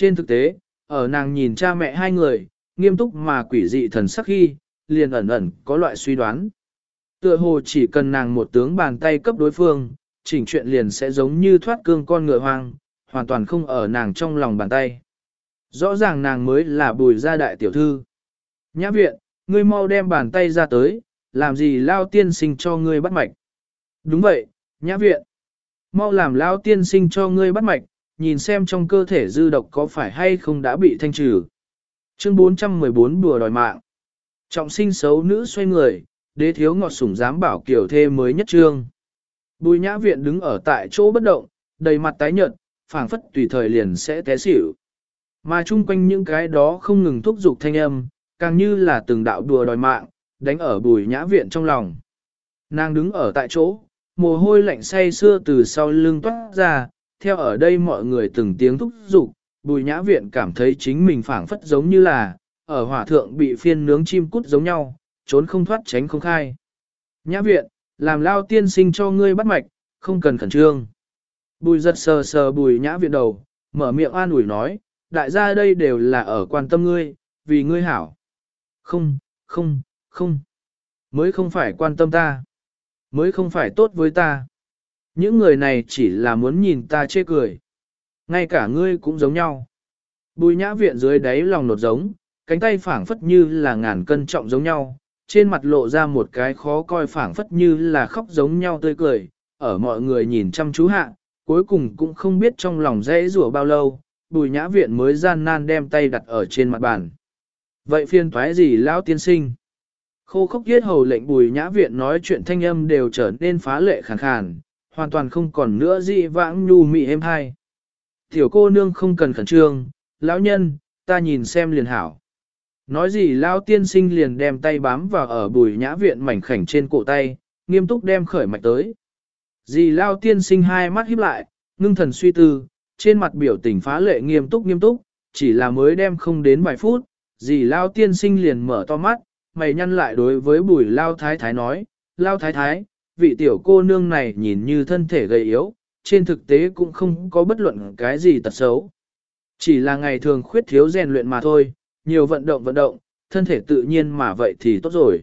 Trên thực tế, ở nàng nhìn cha mẹ hai người, nghiêm túc mà quỷ dị thần sắc khi, liền ẩn ẩn có loại suy đoán. Tựa hồ chỉ cần nàng một tướng bàn tay cấp đối phương, chỉnh chuyện liền sẽ giống như thoát cương con ngựa hoang, hoàn toàn không ở nàng trong lòng bàn tay. Rõ ràng nàng mới là Bùi gia đại tiểu thư. Nhã viện, ngươi mau đem bàn tay ra tới, làm gì Lao tiên sinh cho ngươi bắt mạch. Đúng vậy, nhã viện. Mau làm Lao tiên sinh cho ngươi bắt mạch, nhìn xem trong cơ thể dư độc có phải hay không đã bị thanh trừ. Chương 414 đùa đòi mạng. Trọng sinh xấu nữ xoay người, đế thiếu ngọt sủng dám bảo kiểu thê mới nhất trương. Bùi nhã viện đứng ở tại chỗ bất động, đầy mặt tái nhợt, phảng phất tùy thời liền sẽ té xỉu. Mà chung quanh những cái đó không ngừng thúc giục thanh âm, càng như là từng đạo đùa đòi mạng, đánh ở bùi nhã viện trong lòng. Nàng đứng ở tại chỗ, mồ hôi lạnh say xưa từ sau lưng toát ra, theo ở đây mọi người từng tiếng thúc giục, bùi nhã viện cảm thấy chính mình phảng phất giống như là, ở hỏa thượng bị phiên nướng chim cút giống nhau, trốn không thoát tránh không khai. Nhã viện, làm Lao tiên sinh cho ngươi bắt mạch, không cần khẩn trương. Bùi giật sờ sờ bùi nhã viện đầu, mở miệng an ủi nói, đại gia đây đều là ở quan tâm ngươi, vì ngươi hảo. Không, không. Mới không phải quan tâm ta. Mới không phải tốt với ta. Những người này chỉ là muốn nhìn ta chê cười. Ngay cả ngươi cũng giống nhau. Bùi nhã viện dưới đáy lòng nột giống, cánh tay phảng phất như là ngàn cân trọng giống nhau, trên mặt lộ ra một cái khó coi phảng phất như là khóc giống nhau tươi cười, ở mọi người nhìn chăm chú hạ, cuối cùng cũng không biết trong lòng dễ rủa bao lâu, bùi nhã viện mới gian nan đem tay đặt ở trên mặt bàn. Vậy phiền toái gì lão tiên sinh? Khô khốc yết hầu lệnh bùi nhã viện nói chuyện thanh âm đều trở nên phá lệ khàn khàn, hoàn toàn không còn nữa dị vãng nhu mị êm hai. Tiểu cô nương không cần khẩn trương, lão nhân, ta nhìn xem liền hảo. Nói gì lão tiên sinh liền đem tay bám vào ở bùi nhã viện mảnh khảnh trên cổ tay, nghiêm túc đem khởi mạch tới. Dì lão tiên sinh hai mắt híp lại, ngưng thần suy tư, trên mặt biểu tình phá lệ nghiêm túc, chỉ là mới đem không đến vài phút, dì lão tiên sinh liền mở to mắt, mày nhăn lại đối với bùi lao thái thái nói, lao thái thái, vị tiểu cô nương này nhìn như thân thể gầy yếu, trên thực tế cũng không có bất luận cái gì tật xấu. Chỉ là ngày thường khuyết thiếu rèn luyện mà thôi, nhiều vận động, thân thể tự nhiên mà vậy thì tốt rồi.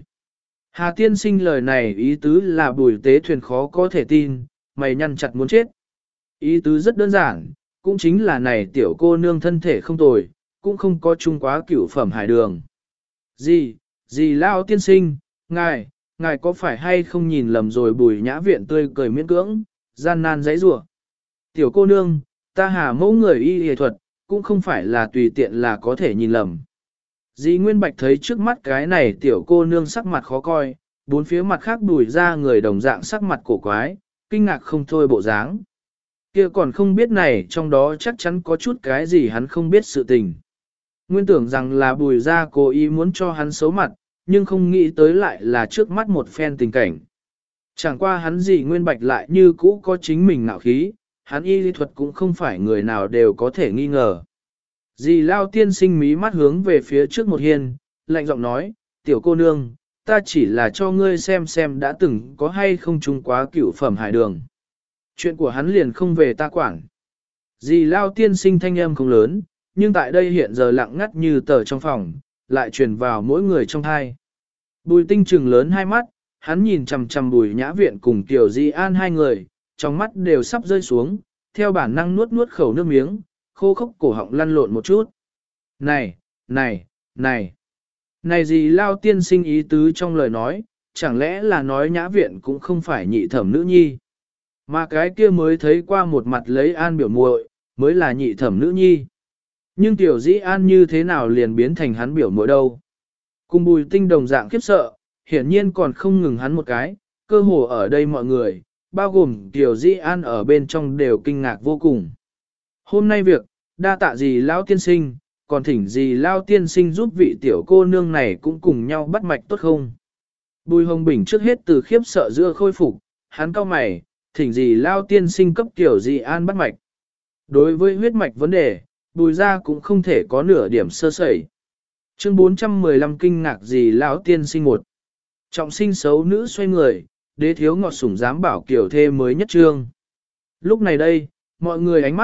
Hà tiên sinh lời này ý tứ là bùi tế thuyền khó có thể tin, mày nhăn chặt muốn chết. Ý tứ rất đơn giản, cũng chính là này tiểu cô nương thân thể không tồi, cũng không có chung quá cửu phẩm hải đường. Gì lao tiên sinh, ngài có phải hay không nhìn lầm rồi bùi nhã viện tươi cười miễn cưỡng, gian nan giấy rủa. Tiểu cô nương, ta Hà mẫu người y y thuật, cũng không phải là tùy tiện là có thể nhìn lầm. Dì Nguyên Bạch thấy trước mắt cái này tiểu cô nương sắc mặt khó coi, bốn phía mặt khác đùi ra người đồng dạng sắc mặt cổ quái, kinh ngạc không thôi bộ dáng. Kia còn không biết này trong đó chắc chắn có chút cái gì hắn không biết sự tình. Nguyên tưởng rằng là bùi ra cố ý muốn cho hắn xấu mặt, nhưng không nghĩ tới lại là trước mắt một phen tình cảnh. Chẳng qua hắn gì Nguyên Bạch lại như cũ có chính mình nạo khí, hắn y lý thuật cũng không phải người nào đều có thể nghi ngờ. Dì Lao tiên sinh mí mắt hướng về phía trước một hiên, lạnh giọng nói, tiểu cô nương, ta chỉ là cho ngươi xem đã từng có hay không chung quá cửu phẩm hải đường. Chuyện của hắn liền không về ta quản. Dì Lao tiên sinh thanh âm không lớn, nhưng tại đây hiện giờ lặng ngắt như tờ trong phòng, lại truyền vào mỗi người trong thai. Bùi tinh trừng lớn hai mắt, hắn nhìn chằm chằm bùi nhã viện cùng tiểu di an hai người, trong mắt đều sắp rơi xuống, theo bản năng nuốt khẩu nước miếng, khô khốc cổ họng lăn lộn một chút. Này gì Lao tiên sinh ý tứ trong lời nói, chẳng lẽ là nói nhã viện cũng không phải nhị thẩm nữ nhi. Mà cái kia mới thấy qua một mặt lấy an biểu muội mới là nhị thẩm nữ nhi. Nhưng tiểu dĩ an như thế nào liền biến thành hắn biểu muội đâu. Cùng bùi tinh đồng dạng khiếp sợ, hiển nhiên còn không ngừng hắn một cái, cơ hồ ở đây mọi người, bao gồm tiểu dĩ an ở bên trong đều kinh ngạc vô cùng. Hôm nay việc, đa tạ gì Lao tiên sinh, còn thỉnh gì Lao tiên sinh giúp vị tiểu cô nương này cũng cùng nhau bắt mạch tốt không? Bùi Hồng Bình trước hết từ khiếp sợ giữa khôi phục, hắn cau mày, thỉnh gì Lao tiên sinh cấp tiểu dĩ an bắt mạch. Đối với huyết mạch vấn đề, bùi ra cũng không thể có nửa điểm sơ sẩy. Chương 415 kinh ngạc gì lão tiên sinh một. Trọng sinh xấu nữ xoay người, đế thiếu ngọt sủng dám bảo kiểu thê mới nhất trương. Lúc này đây, mọi người ánh mắt,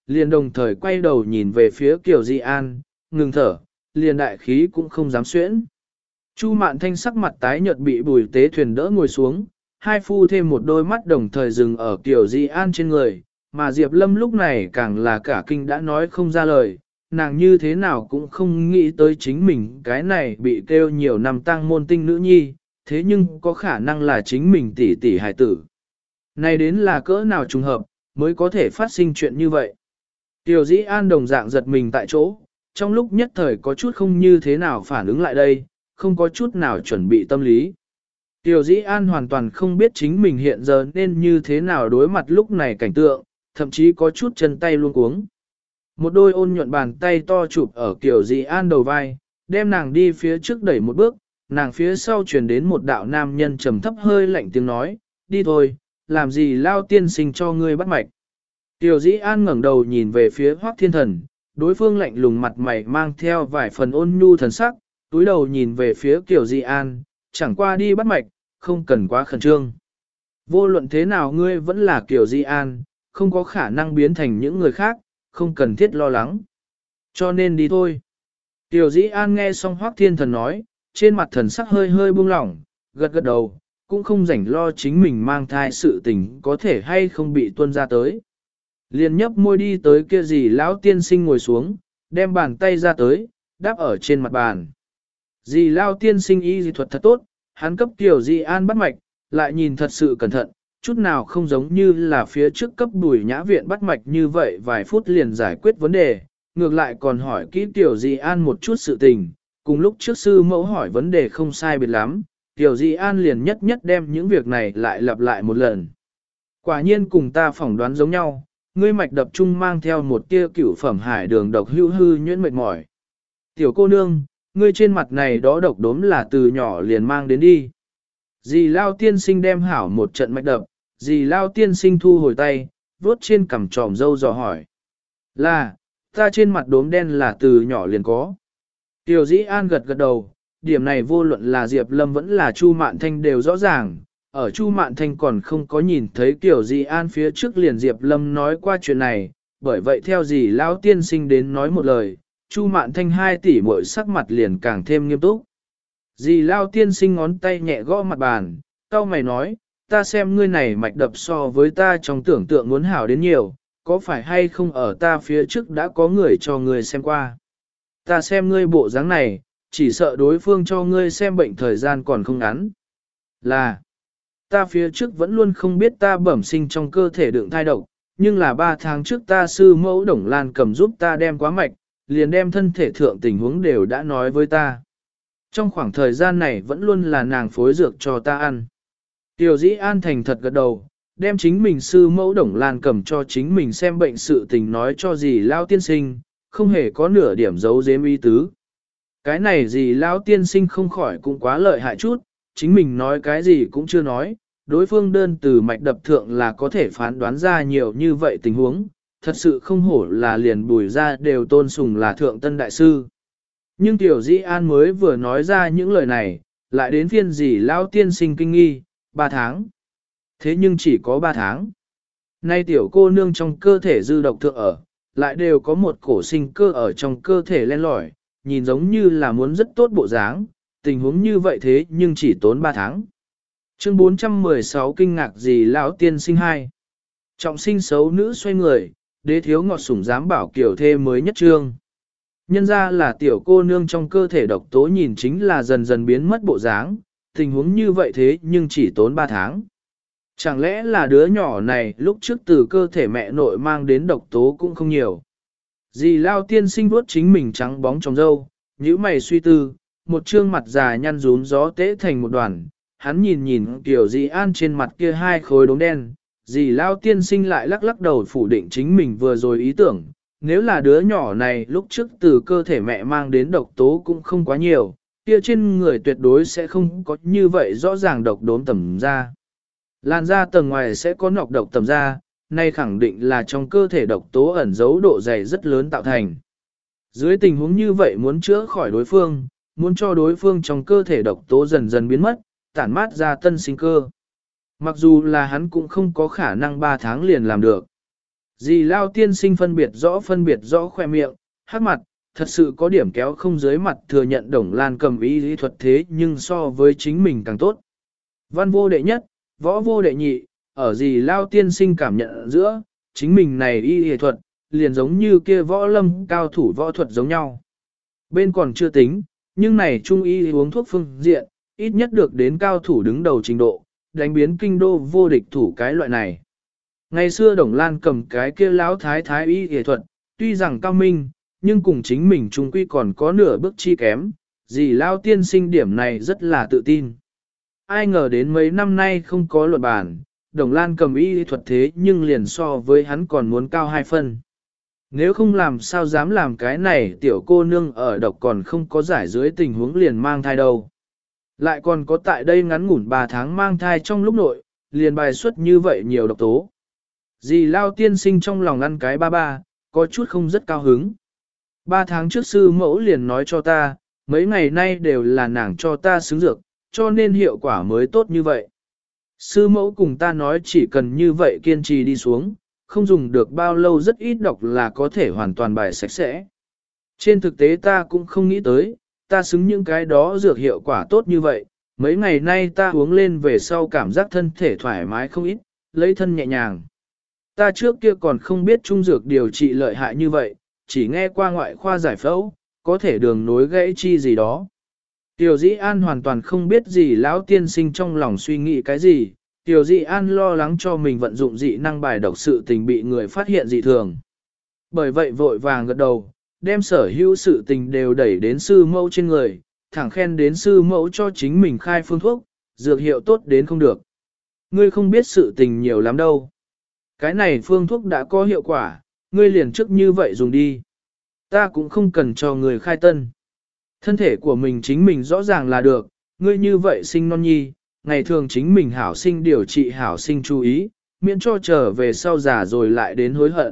liền đồng thời quay đầu nhìn về phía Kiều Di An, ngừng thở, liền đại khí cũng không dám xuyễn. Chu Mạn Thanh sắc mặt tái nhợt bị Bùi Tế Thuyền đỡ ngồi xuống, hai phu thêm một đôi mắt đồng thời dừng ở Kiều Di An trên người, mà Diệp Lâm lúc này càng là cả kinh đã nói không ra lời, nàng như thế nào cũng không nghĩ tới chính mình cái này bị kêu nhiều năm tang môn tinh nữ nhi, thế nhưng có khả năng là chính mình tỷ tỷ hài tử. Này đến là cỡ nào trùng hợp, mới có thể phát sinh chuyện như vậy. Tiểu Dĩ An đồng dạng giật mình tại chỗ, trong lúc nhất thời có chút không như thế nào phản ứng lại đây, không có chút nào chuẩn bị tâm lý. Tiểu Dĩ An hoàn toàn không biết chính mình hiện giờ nên như thế nào đối mặt lúc này cảnh tượng, thậm chí có chút chân tay luôn cuống. Một đôi ôn nhuận bàn tay to chụp ở Tiểu Dĩ An đầu vai, đem nàng đi phía trước đẩy một bước, nàng phía sau truyền đến một đạo nam nhân trầm thấp hơi lạnh tiếng nói, đi thôi, làm gì lao tiên sinh cho ngươi bắt mạch. Tiểu Dĩ An ngẩng đầu nhìn về phía Hoắc Thiên Thần, đối phương lạnh lùng mặt mày mang theo vài phần ôn nhu thần sắc, túi đầu nhìn về phía Tiểu Dĩ An, chẳng qua đi bắt mạch, không cần quá khẩn trương. Vô luận thế nào ngươi vẫn là Tiểu Dĩ An, không có khả năng biến thành những người khác, không cần thiết lo lắng. Cho nên đi thôi. Tiểu Dĩ An nghe xong Hoắc Thiên Thần nói, trên mặt thần sắc hơi hơi buông lỏng, gật gật đầu, cũng không rảnh lo chính mình mang thai sự tình có thể hay không bị tuôn ra tới. Liền nhấp môi đi tới kia gì lão tiên sinh ngồi xuống, đem bàn tay ra tới, đáp ở trên mặt bàn. Dì lão tiên sinh y dị thuật thật tốt, hắn cấp Tiểu Dĩ An bắt mạch, lại nhìn thật sự cẩn thận, chút nào không giống như là phía trước cấp Bùi Nhã viện bắt mạch như vậy vài phút liền giải quyết vấn đề, ngược lại còn hỏi kỹ Tiểu Dĩ An một chút sự tình, cùng lúc trước sư mẫu hỏi vấn đề không sai biệt lắm, Tiểu Dĩ An liền nhất nhất đem những việc này lại lặp lại một lần. Quả nhiên cùng ta phỏng đoán giống nhau, ngươi mạch đập trung mang theo một tia cửu phẩm hải đường độc hưu hư nhuyễn mệt mỏi. Tiểu cô nương, ngươi trên mặt này đó độc đốm là từ nhỏ liền mang đến đi. Dì Lao tiên sinh đem hảo một trận mạch đập, dì Lao tiên sinh thu hồi tay, vuốt trên cằm tròm dâu dò hỏi. Là, ta trên mặt đốm đen là từ nhỏ liền có. Tiểu Dĩ An gật gật đầu, điểm này vô luận là Diệp Lâm vẫn là Chu Mạn Thanh đều rõ ràng. Ở Chu Mạn Thanh còn không có nhìn thấy Tiểu Dĩ An phía trước liền Diệp Lâm nói qua chuyện này, bởi vậy theo dì Lão tiên sinh đến nói một lời, Chu Mạn Thanh 2 tỷ muội sắc mặt liền càng thêm nghiêm túc. Dì Lão tiên sinh ngón tay nhẹ gõ mặt bàn, cau mày nói, ta xem ngươi này mạch đập so với ta trong tưởng tượng muốn hảo đến nhiều, có phải hay không ở ta phía trước đã có người cho ngươi xem qua. Ta xem ngươi bộ dáng này, chỉ sợ đối phương cho ngươi xem bệnh thời gian còn không ngắn. Là, ta phía trước vẫn luôn không biết ta bẩm sinh trong cơ thể đựng thai độc, nhưng là 3 tháng trước ta sư mẫu Đồng Lan cầm giúp ta đem quá mạch, liền đem thân thể thượng tình huống đều đã nói với ta. Trong khoảng thời gian này vẫn luôn là nàng phối dược cho ta ăn. Tiểu Dĩ An thành thật gật đầu, đem chính mình sư mẫu Đồng Lan cầm cho chính mình xem bệnh sự tình nói cho dì Lao tiên sinh, không hề có nửa điểm giấu giếm ý tứ. Cái này dì Lao tiên sinh không khỏi cũng quá lợi hại chút, chính mình nói cái gì cũng chưa nói, đối phương đơn từ mạch đập thượng là có thể phán đoán ra nhiều như vậy tình huống, thật sự không hổ là liền Bùi ra đều tôn sùng là thượng tân đại sư. Nhưng Tiểu Dĩ An mới vừa nói ra những lời này, lại đến phiên dì Lao tiên sinh kinh nghi, 3 tháng. Thế nhưng chỉ có 3 tháng. Nay tiểu cô nương trong cơ thể dư độc thượng ở, lại đều có một cổ sinh cơ ở trong cơ thể len lỏi, nhìn giống như là muốn rất tốt bộ dáng, tình huống như vậy thế nhưng chỉ tốn 3 tháng. Chương 416 kinh ngạc gì lão tiên sinh 2. Trọng sinh xấu nữ xoay người, đế thiếu ngọt sủng dám bảo kiểu thê mới nhất trương. Nhân ra là tiểu cô nương trong cơ thể độc tố nhìn chính là dần dần biến mất bộ dáng, tình huống như vậy thế nhưng chỉ tốn 3 tháng. Chẳng lẽ là đứa nhỏ này lúc trước từ cơ thể mẹ nội mang đến độc tố cũng không nhiều. Dì Lao tiên sinh vuốt chính mình trắng bóng trong râu, nhíu mày suy tư, một trương mặt già nhăn rún gió tễ thành một đoàn, hắn nhìn nhìn Tiểu Dĩ An trên mặt kia 2 khối đốm đen, dì Lao tiên sinh lại lắc lắc đầu phủ định chính mình vừa rồi ý tưởng, nếu là đứa nhỏ này lúc trước từ cơ thể mẹ mang đến độc tố cũng không quá nhiều, kia trên người tuyệt đối sẽ không có như vậy rõ ràng độc đốm tẩm ra. Làn da tầng ngoài sẽ có nọc độc tẩm ra, nay khẳng định là trong cơ thể độc tố ẩn giấu độ dày rất lớn tạo thành. Dưới tình huống như vậy muốn chữa khỏi đối phương, muốn cho đối phương trong cơ thể độc tố dần dần biến mất, tản mát ra tân sinh cơ. Mặc dù là hắn cũng không có khả năng 3 tháng liền làm được. Dì Lao tiên sinh phân biệt rõ khoe miệng, hát mặt, thật sự có điểm kéo không dưới mặt thừa nhận Đồng Lan Cầm y lý thuật thế nhưng so với chính mình càng tốt. Văn vô đệ nhất, võ vô đệ nhị, ở dì Lao tiên sinh cảm nhận giữa, chính mình này y lý thuật, liền giống như kia võ lâm cao thủ võ thuật giống nhau. Bên còn chưa tính, nhưng này trung y uống thuốc phương diện, ít nhất được đến cao thủ đứng đầu trình độ, đánh biến kinh đô vô địch thủ cái loại này. Ngày xưa Đồng Lan Cầm cái kia lão thái thái y y thuật, tuy rằng cao minh, nhưng cùng chính mình trung quy còn có nửa bước chi kém, dì Lao tiên sinh điểm này rất là tự tin. Ai ngờ đến mấy năm nay không có luận bàn, Đồng Lan Cầm y y thuật thế nhưng liền so với hắn còn muốn cao 2 phân. Nếu không làm sao dám làm cái này tiểu cô nương ở độc còn không có giải dưới tình huống liền mang thai đâu. Lại còn có tại đây ngắn ngủn 3 tháng mang thai trong lúc nội, liền bài xuất như vậy nhiều độc tố. Dì Lao tiên sinh trong lòng ăn cái ba, có chút không rất cao hứng. 3 tháng trước sư mẫu liền nói cho ta, mấy ngày nay đều là nàng cho ta xứng dược, cho nên hiệu quả mới tốt như vậy. Sư mẫu cùng ta nói chỉ cần như vậy kiên trì đi xuống, không dùng được bao lâu rất ít độc là có thể hoàn toàn bài sạch sẽ. Trên thực tế ta cũng không nghĩ tới, ta xứng những cái đó dược hiệu quả tốt như vậy, mấy ngày nay ta uống lên về sau cảm giác thân thể thoải mái không ít, lấy thân nhẹ nhàng. Ta trước kia còn không biết trung dược điều trị lợi hại như vậy, chỉ nghe qua ngoại khoa giải phẫu, có thể đường nối gãy chi gì đó. Tiểu Dĩ An hoàn toàn không biết gì lão tiên sinh trong lòng suy nghĩ cái gì, Tiểu Dĩ An lo lắng cho mình vận dụng dị năng bài độc sự tình bị người phát hiện dị thường. Bởi vậy vội vàng gật đầu, đem sở hữu sự tình đều đẩy đến sư mẫu trên người, thẳng khen đến sư mẫu cho chính mình khai phương thuốc, dược hiệu tốt đến không được. Ngươi không biết sự tình nhiều lắm đâu. Cái này phương thuốc đã có hiệu quả, ngươi liền trước như vậy dùng đi. Ta cũng không cần cho người khai tân. Thân thể của mình chính mình rõ ràng là được, ngươi như vậy sinh non nhi, ngày thường chính mình hảo sinh điều trị hảo sinh chú ý, miễn cho trở về sau già rồi lại đến hối hận.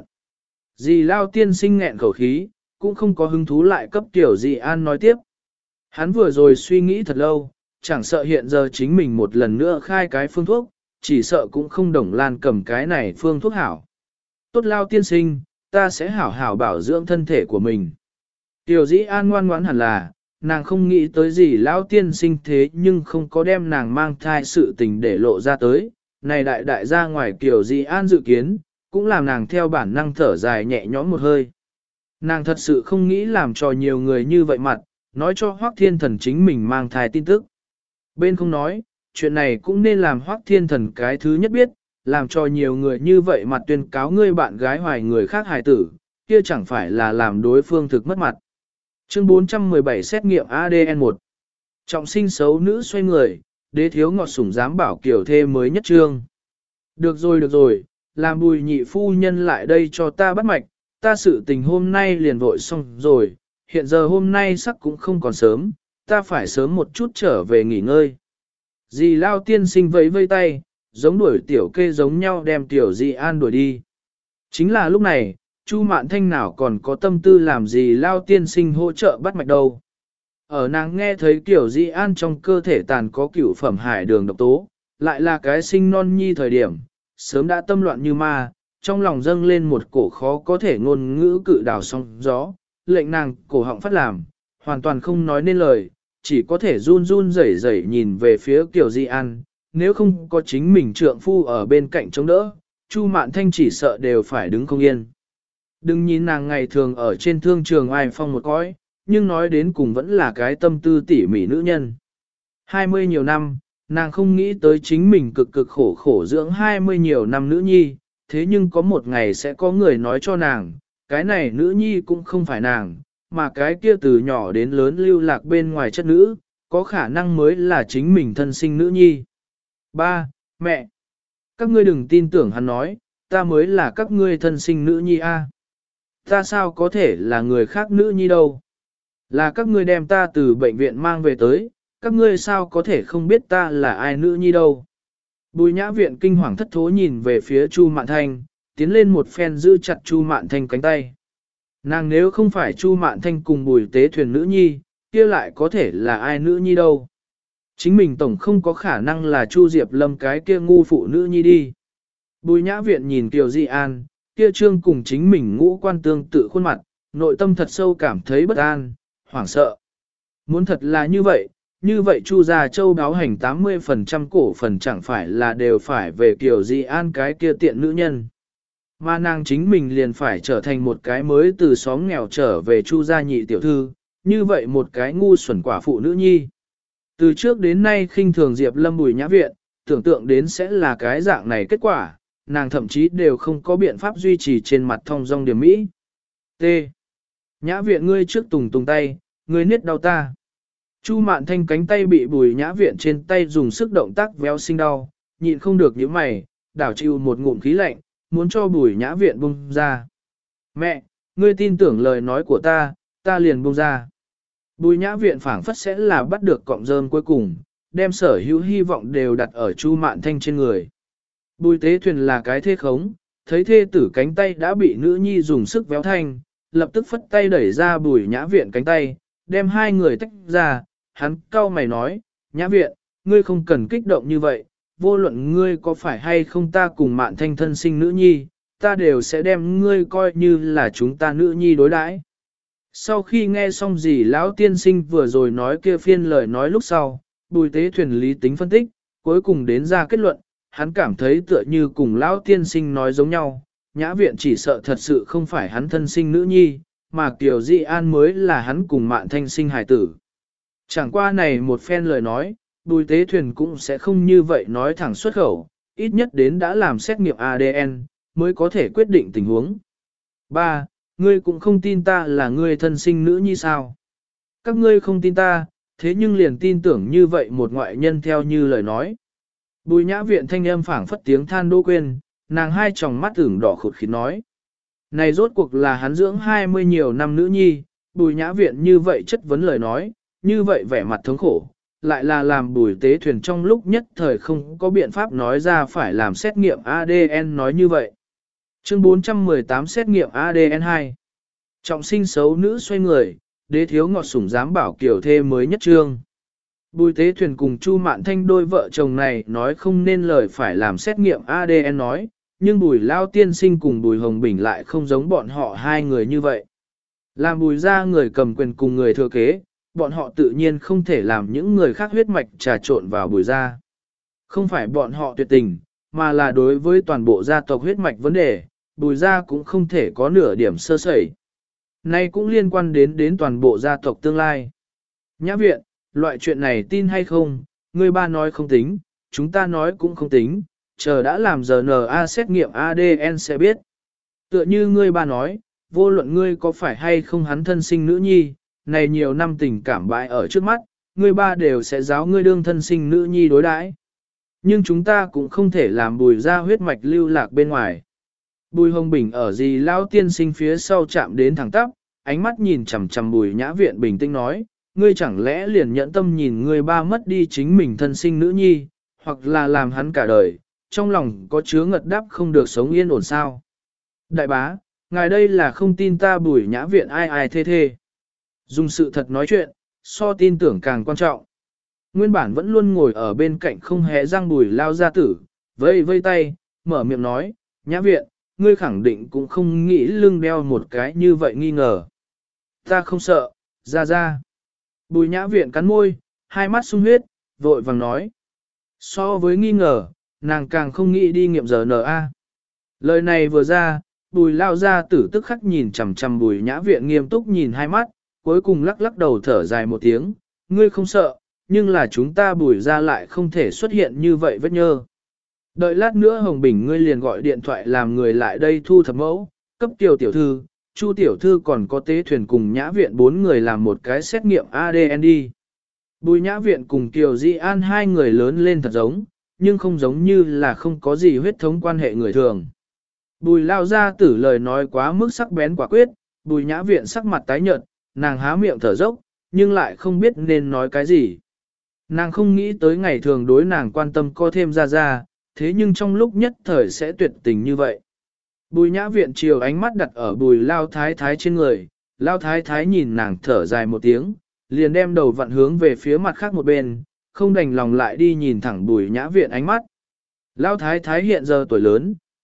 Dì Lao tiên sinh nghẹn khẩu khí, cũng không có hứng thú lại cấp tiểu Dì An nói tiếp. Hắn vừa rồi suy nghĩ thật lâu, chẳng sợ hiện giờ chính mình một lần nữa khai cái phương thuốc, chỉ sợ cũng không Đồng Lan Cầm cái này phương thuốc hảo. Tốt Lao tiên sinh, ta sẽ hảo hảo bảo dưỡng thân thể của mình. Tiểu Dĩ An ngoan ngoãn hẳn là, nàng không nghĩ tới gì Lão tiên sinh thế nhưng không có đem nàng mang thai sự tình để lộ ra tới. Này đại ra ngoài Tiểu Dĩ An dự kiến, cũng làm nàng theo bản năng thở dài nhẹ nhõm một hơi. Nàng thật sự không nghĩ làm cho nhiều người như vậy mặt, nói cho Hoắc Thiên Thần chính mình mang thai tin tức. Bên không nói, chuyện này cũng nên làm Hoắc Thiên Thần cái thứ nhất biết, làm cho nhiều người như vậy mặt tuyên cáo ngươi bạn gái hoài người khác hài tử, kia chẳng phải là làm đối phương thực mất mặt. Chương 417 xét nghiệm ADN 1. Trọng sinh xấu nữ xoay người, đế thiếu ngọt sủng dám bảo kiểu thê mới nhất trương. Được rồi, làm Bùi nhị phu nhân lại đây cho ta bắt mạch, ta sự tình hôm nay liền vội xong rồi, hiện giờ hôm nay sắc cũng không còn sớm, ta phải sớm một chút trở về nghỉ ngơi. Dì Lao tiên sinh vẫy vây tay, giống đuổi tiểu kê giống nhau đem tiểu Dì An đuổi đi. Chính là lúc này, Chu Mạn Thanh nào còn có tâm tư làm gì Lao tiên sinh hỗ trợ bắt mạch đâu. Ở nàng nghe thấy kiểu Dì An trong cơ thể tàn có cửu phẩm hải đường độc tố, lại là cái sinh non nhi thời điểm, sớm đã tâm loạn như ma, trong lòng dâng lên một cổ khó có thể ngôn ngữ cự đào sóng gió, lệnh nàng cổ họng phát làm, hoàn toàn không nói nên lời, chỉ có thể run run rẩy rẩy nhìn về phía Kiều Di An, nếu không có chính mình trượng phu ở bên cạnh chống đỡ, Chu Mạn Thanh chỉ sợ đều phải đứng không yên. Đừng nhìn nàng ngày thường ở trên thương trường ai phong một cõi, nhưng nói đến cùng vẫn là cái tâm tư tỉ mỉ nữ nhân. 20 nhiều năm, nàng không nghĩ tới chính mình cực cực khổ khổ dưỡng 20 nhiều năm nữ nhi, thế nhưng có một ngày sẽ có người nói cho nàng, cái này nữ nhi cũng không phải nàng, mà cái kia từ nhỏ đến lớn lưu lạc bên ngoài chất nữ, có khả năng mới là chính mình thân sinh nữ nhi. Ba, mẹ, các ngươi đừng tin tưởng hắn nói, ta mới là các ngươi thân sinh nữ nhi a. Ta sao có thể là người khác nữ nhi đâu? Là các ngươi đem ta từ bệnh viện mang về tới, các ngươi sao có thể không biết ta là ai nữ nhi đâu? Bùi Nhã Viện kinh hoàng thất thố nhìn về phía Chu Mạn Thanh, tiến lên một phen giữ chặt Chu Mạn Thanh cánh tay. Nàng nếu không phải Chu Mạn Thanh cùng Bùi Tế Thuyền nữ nhi, kia lại có thể là ai nữ nhi đâu? Chính mình tổng không có khả năng là Chu Diệp Lâm cái kia ngu phụ nữ nhi đi. Bùi Nhã Viện nhìn Kiều Di An, kia trương cùng chính mình ngũ quan tương tự khuôn mặt, nội tâm thật sâu cảm thấy bất an, hoảng sợ. Muốn thật là như vậy Chu gia châu đáo hành 80% cổ phần chẳng phải là đều phải về kiểu gì an cái kia tiện nữ nhân. Mà nàng chính mình liền phải trở thành một cái mới từ xóm nghèo trở về Chu gia nhị tiểu thư, như vậy một cái ngu xuẩn quả phụ nữ nhi. Từ trước đến nay khinh thường Diệp Lâm Bùi Nhã Viện, tưởng tượng đến sẽ là cái dạng này kết quả, nàng thậm chí đều không có biện pháp duy trì trên mặt thông dong điểm mỹ. T. Nhã Viện ngươi trước tùng tay, ngươi niết đau ta. Chu Mạn Thanh cánh tay bị Bùi Nhã Viện trên tay dùng sức động tác véo sinh đau, nhịn không được những mày, đảo chịu một ngụm khí lạnh, muốn cho Bùi Nhã Viện buông ra. Mẹ, ngươi tin tưởng lời nói của ta liền buông ra. Bùi Nhã Viện phảng phất sẽ là bắt được cọng rơm cuối cùng, đem sở hữu hy vọng đều đặt ở Chu Mạn Thanh trên người. Bùi Tế Thuyền là cái thê khống, thấy thê tử cánh tay đã bị nữ nhi dùng sức véo thanh, lập tức phất tay đẩy ra Bùi Nhã Viện cánh tay, đem hai người tách ra, hắn cau mày nói, Nhã Viện, ngươi không cần kích động như vậy, vô luận ngươi có phải hay không ta cùng Mạn Thanh thân sinh nữ nhi, ta đều sẽ đem ngươi coi như là chúng ta nữ nhi đối đãi. Sau khi nghe xong gì lão tiên sinh vừa rồi nói kia phiên lời nói lúc sau, Bùi Tế Thuyền lý tính phân tích, cuối cùng đến ra kết luận, hắn cảm thấy tựa như cùng lão tiên sinh nói giống nhau, Nhã Viện chỉ sợ thật sự không phải hắn thân sinh nữ nhi, mà Kiều Di An mới là hắn cùng Mạn Thanh sinh hài tử. Chẳng qua này một phen lời nói, Bùi Tế Thuyền cũng sẽ không như vậy nói thẳng xuất khẩu, ít nhất đến đã làm xét nghiệm ADN, mới có thể quyết định tình huống. 3. Ngươi cũng không tin ta là ngươi thân sinh nữ nhi sao? Các ngươi không tin ta, thế nhưng liền tin tưởng như vậy một ngoại nhân theo như lời nói. Bùi Nhã Viện thanh âm phảng phất tiếng than đô quên, nàng hai tròng mắt ửng đỏ khụt khịt nói. Này rốt cuộc là hắn dưỡng 20 nhiều năm nữ nhi, Bùi Nhã Viện như vậy chất vấn lời nói, như vậy vẻ mặt thống khổ, lại là làm Bùi Tế Thuyền trong lúc nhất thời không có biện pháp nói ra phải làm xét nghiệm ADN nói như vậy. Chương 418 xét nghiệm ADN 2. Trọng sinh xấu nữ xoay người, đế thiếu ngọt sủng dám bảo kiểu thê mới nhất trương. Bùi Tế Thuyền cùng Chu Mạn Thanh đôi vợ chồng này nói không nên lời phải làm xét nghiệm ADN nói, nhưng Bùi Lao Tiên Sinh cùng Bùi Hồng Bình lại không giống bọn họ hai người như vậy. Làm Bùi ra người cầm quyền cùng người thừa kế, bọn họ tự nhiên không thể làm những người khác huyết mạch trà trộn vào Bùi ra. Không phải bọn họ tuyệt tình, mà là đối với toàn bộ gia tộc huyết mạch vấn đề, Bùi ra cũng không thể có nửa điểm sơ sẩy. Này cũng liên quan đến toàn bộ gia tộc tương lai. Nhã Viện, loại chuyện này tin hay không, người ba nói không tính, chúng ta nói cũng không tính, chờ đã làm RNA xét nghiệm ADN sẽ biết. Tựa như ngươi ba nói, vô luận ngươi có phải hay không hắn thân sinh nữ nhi, này nhiều năm tình cảm bại ở trước mắt, ngươi ba đều sẽ giáo ngươi đương thân sinh nữ nhi đối đãi. Nhưng chúng ta cũng không thể làm Bùi ra huyết mạch lưu lạc bên ngoài. Bùi Hồng Bình ở gì lão tiên sinh phía sau chạm đến thẳng tắp, ánh mắt nhìn chằm chằm Bùi Nhã Viện bình tĩnh nói, ngươi chẳng lẽ liền nhẫn tâm nhìn ngươi ba mất đi chính mình thân sinh nữ nhi, hoặc là làm hắn cả đời, trong lòng có chứa ngật đáp không được sống yên ổn sao. Đại bá, ngài đây là không tin ta Bùi Nhã Viện ai thê. Dùng sự thật nói chuyện, so tin tưởng càng quan trọng. Nguyên bản vẫn luôn ngồi ở bên cạnh không hé răng Bùi lao gia tử, vây tay, mở miệng nói, Nhã Viện, ngươi khẳng định cũng không nghĩ lưng đeo một cái như vậy nghi ngờ. Ta không sợ, ra. Bùi Nhã Viện cắn môi, hai mắt sung huyết, vội vàng nói. So với nghi ngờ, nàng càng không nghĩ đi nghiệm RNA. Lời này vừa ra, Bùi lao gia tử tức khắc nhìn chằm chằm Bùi Nhã Viện nghiêm túc nhìn hai mắt, cuối cùng lắc đầu thở dài một tiếng, ngươi không sợ, nhưng là chúng ta Bùi ra lại không thể xuất hiện như vậy vết nhơ. Đợi lát nữa Hồng Bình ngươi liền gọi điện thoại làm người lại đây thu thập mẫu, cấp tiểu thư, Chu tiểu thư còn có Tế Thuyền cùng Nhã Viện 4 người làm một cái xét nghiệm ADN đi. Bùi Nhã Viện cùng Kiều Di An hai người lớn lên thật giống, nhưng không giống như là không có gì huyết thống quan hệ người thường. Bùi lao ra tử lời nói quá mức sắc bén quả quyết, Bùi Nhã Viện sắc mặt tái nhợt, nàng há miệng thở dốc, nhưng lại không biết nên nói cái gì. Nàng không nghĩ tới ngày thường đối nàng quan tâm có thêm ra, thế nhưng trong lúc nhất thời sẽ tuyệt tình như vậy. Bùi Nhã Viện chiều ánh mắt đặt ở Bùi Lao Thái Thái trên người, Lao Thái Thái nhìn nàng thở dài một tiếng, liền đem đầu vặn hướng về phía mặt khác một bên, không đành lòng lại đi nhìn thẳng Bùi Nhã Viện ánh mắt. Lao Thái Thái hiện giờ tuổi lớn,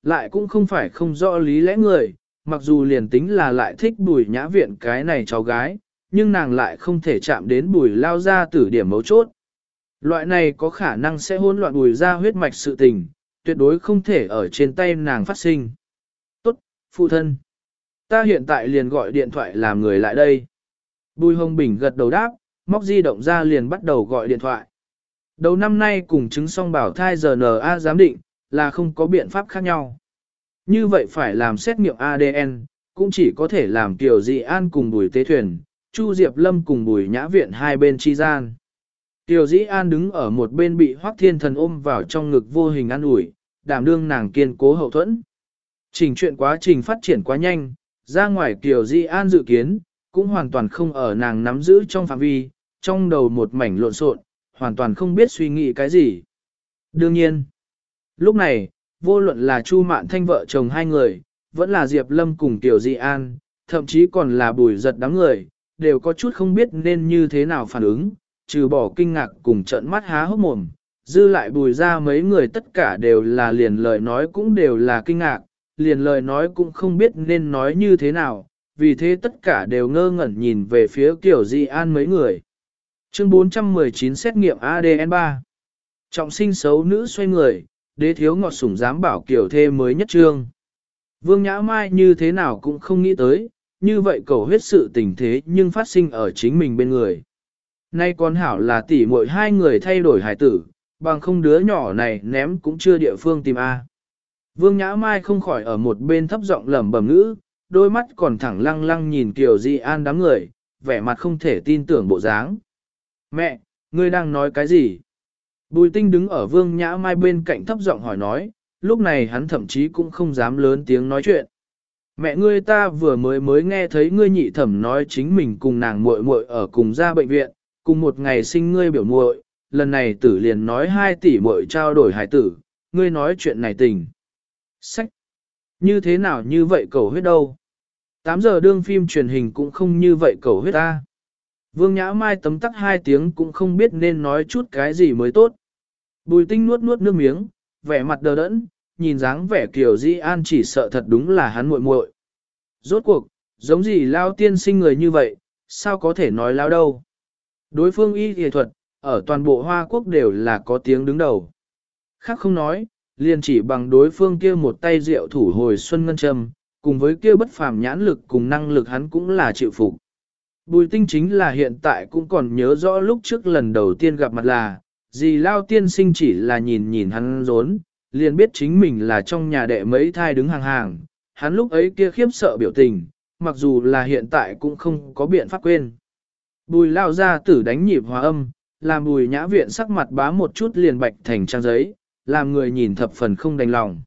lại cũng không phải không rõ lý lẽ người, mặc dù liền tính là lại thích Bùi Nhã Viện cái này cháu gái, nhưng nàng lại không thể chạm đến Bùi lao ra tử điểm mấu chốt. Loại này có khả năng sẽ hỗn loạn Bùi ra huyết mạch sự tình, tuyệt đối không thể ở trên tay nàng phát sinh. Tốt, phụ thân. Ta hiện tại liền gọi điện thoại làm người lại đây. Bùi Hồng Bình gật đầu đáp, móc di động ra liền bắt đầu gọi điện thoại. Đầu năm nay cùng chứng song bảo thai RNA giám định, là không có biện pháp khác nhau. Như vậy phải làm xét nghiệm ADN, cũng chỉ có thể làm Kiều Dị An cùng Bùi Tế Thuyền, Chu Diệp Lâm cùng Bùi Nhã Viện hai bên chi gian. Kiều Dĩ An đứng ở một bên bị Hoắc Thiên Thần ôm vào trong ngực vô hình an ủi, đảm đương nàng kiên cố hậu thuẫn. Trình chuyện quá trình phát triển quá nhanh, ra ngoài Kiều Dĩ An dự kiến, cũng hoàn toàn không ở nàng nắm giữ trong phạm vi, trong đầu một mảnh lộn xộn, hoàn toàn không biết suy nghĩ cái gì. Đương nhiên, lúc này, vô luận là Chu Mạn Thanh vợ chồng hai người, vẫn là Diệp Lâm cùng Kiều Dĩ An, thậm chí còn là Bùi Giật đám người, đều có chút không biết nên như thế nào phản ứng, trừ bỏ kinh ngạc cùng trợn mắt há hốc mồm, dư lại Bùi ra mấy người tất cả đều là liền lời nói cũng đều là kinh ngạc, liền lời nói cũng không biết nên nói như thế nào, vì thế tất cả đều ngơ ngẩn nhìn về phía Kiều Dĩ An mấy người. Chương 419 xét nghiệm ADN 3. Trọng sinh xấu nữ xoay người, đế thiếu ngọt sủng dám bảo Kiều thê mới nhất trương. Vương Nhã Mai như thế nào cũng không nghĩ tới, như vậy cầu huyết sự tình thế nhưng phát sinh ở chính mình bên người. Nay con hảo là tỷ muội hai người thay đổi hải tử, bằng không đứa nhỏ này ném cũng chưa địa phương tìm A. Vương Nhã Mai không khỏi ở một bên thấp giọng lẩm bẩm ngữ, đôi mắt còn thẳng lăng lăng nhìn Kiều Dị An đám người, vẻ mặt không thể tin tưởng bộ dáng. Mẹ, ngươi đang nói cái gì? Bùi Tinh đứng ở Vương Nhã Mai bên cạnh thấp giọng hỏi nói, lúc này hắn thậm chí cũng không dám lớn tiếng nói chuyện. Mẹ ngươi ta vừa mới nghe thấy ngươi nhị thẩm nói chính mình cùng nàng muội muội ở cùng ra bệnh viện, cùng một ngày sinh ngươi biểu muội, lần này tử liền nói 2 tỷ muội trao đổi hải tử, ngươi nói chuyện này tình. Sách! Như thế nào như vậy cầu huyết đâu? 8 giờ đương phim truyền hình cũng không như vậy cầu huyết ta. Vương Nhã Mai tấm tắc 2 tiếng cũng không biết nên nói chút cái gì mới tốt. Bùi Tinh nuốt nuốt nước miếng, vẻ mặt đờ đẫn, nhìn dáng vẻ Kiều Dĩ An chỉ sợ thật đúng là hắn muội muội. Rốt cuộc, giống gì lao tiên sinh người như vậy, sao có thể nói lao đâu. Đối phương y y thuật, ở toàn bộ Hoa Quốc đều là có tiếng đứng đầu. Khác không nói, liền chỉ bằng đối phương kia một tay rượu thủ hồi xuân ngân châm, cùng với kia bất phàm nhãn lực cùng năng lực hắn cũng là chịu phục. Bùi Tinh chính là hiện tại cũng còn nhớ rõ lúc trước lần đầu tiên gặp mặt là, dì lao tiên sinh chỉ là nhìn nhìn hắn rốn, liền biết chính mình là trong nhà đệ mấy thai đứng hàng hàng, hắn lúc ấy kia khiếp sợ biểu tình, mặc dù là hiện tại cũng không có biện pháp quên. Bùi lao ra tử đánh nhịp hòa âm, làm Bùi Nhã Viện sắc mặt bá một chút liền bạch thành trang giấy, làm người nhìn thập phần không đành lòng.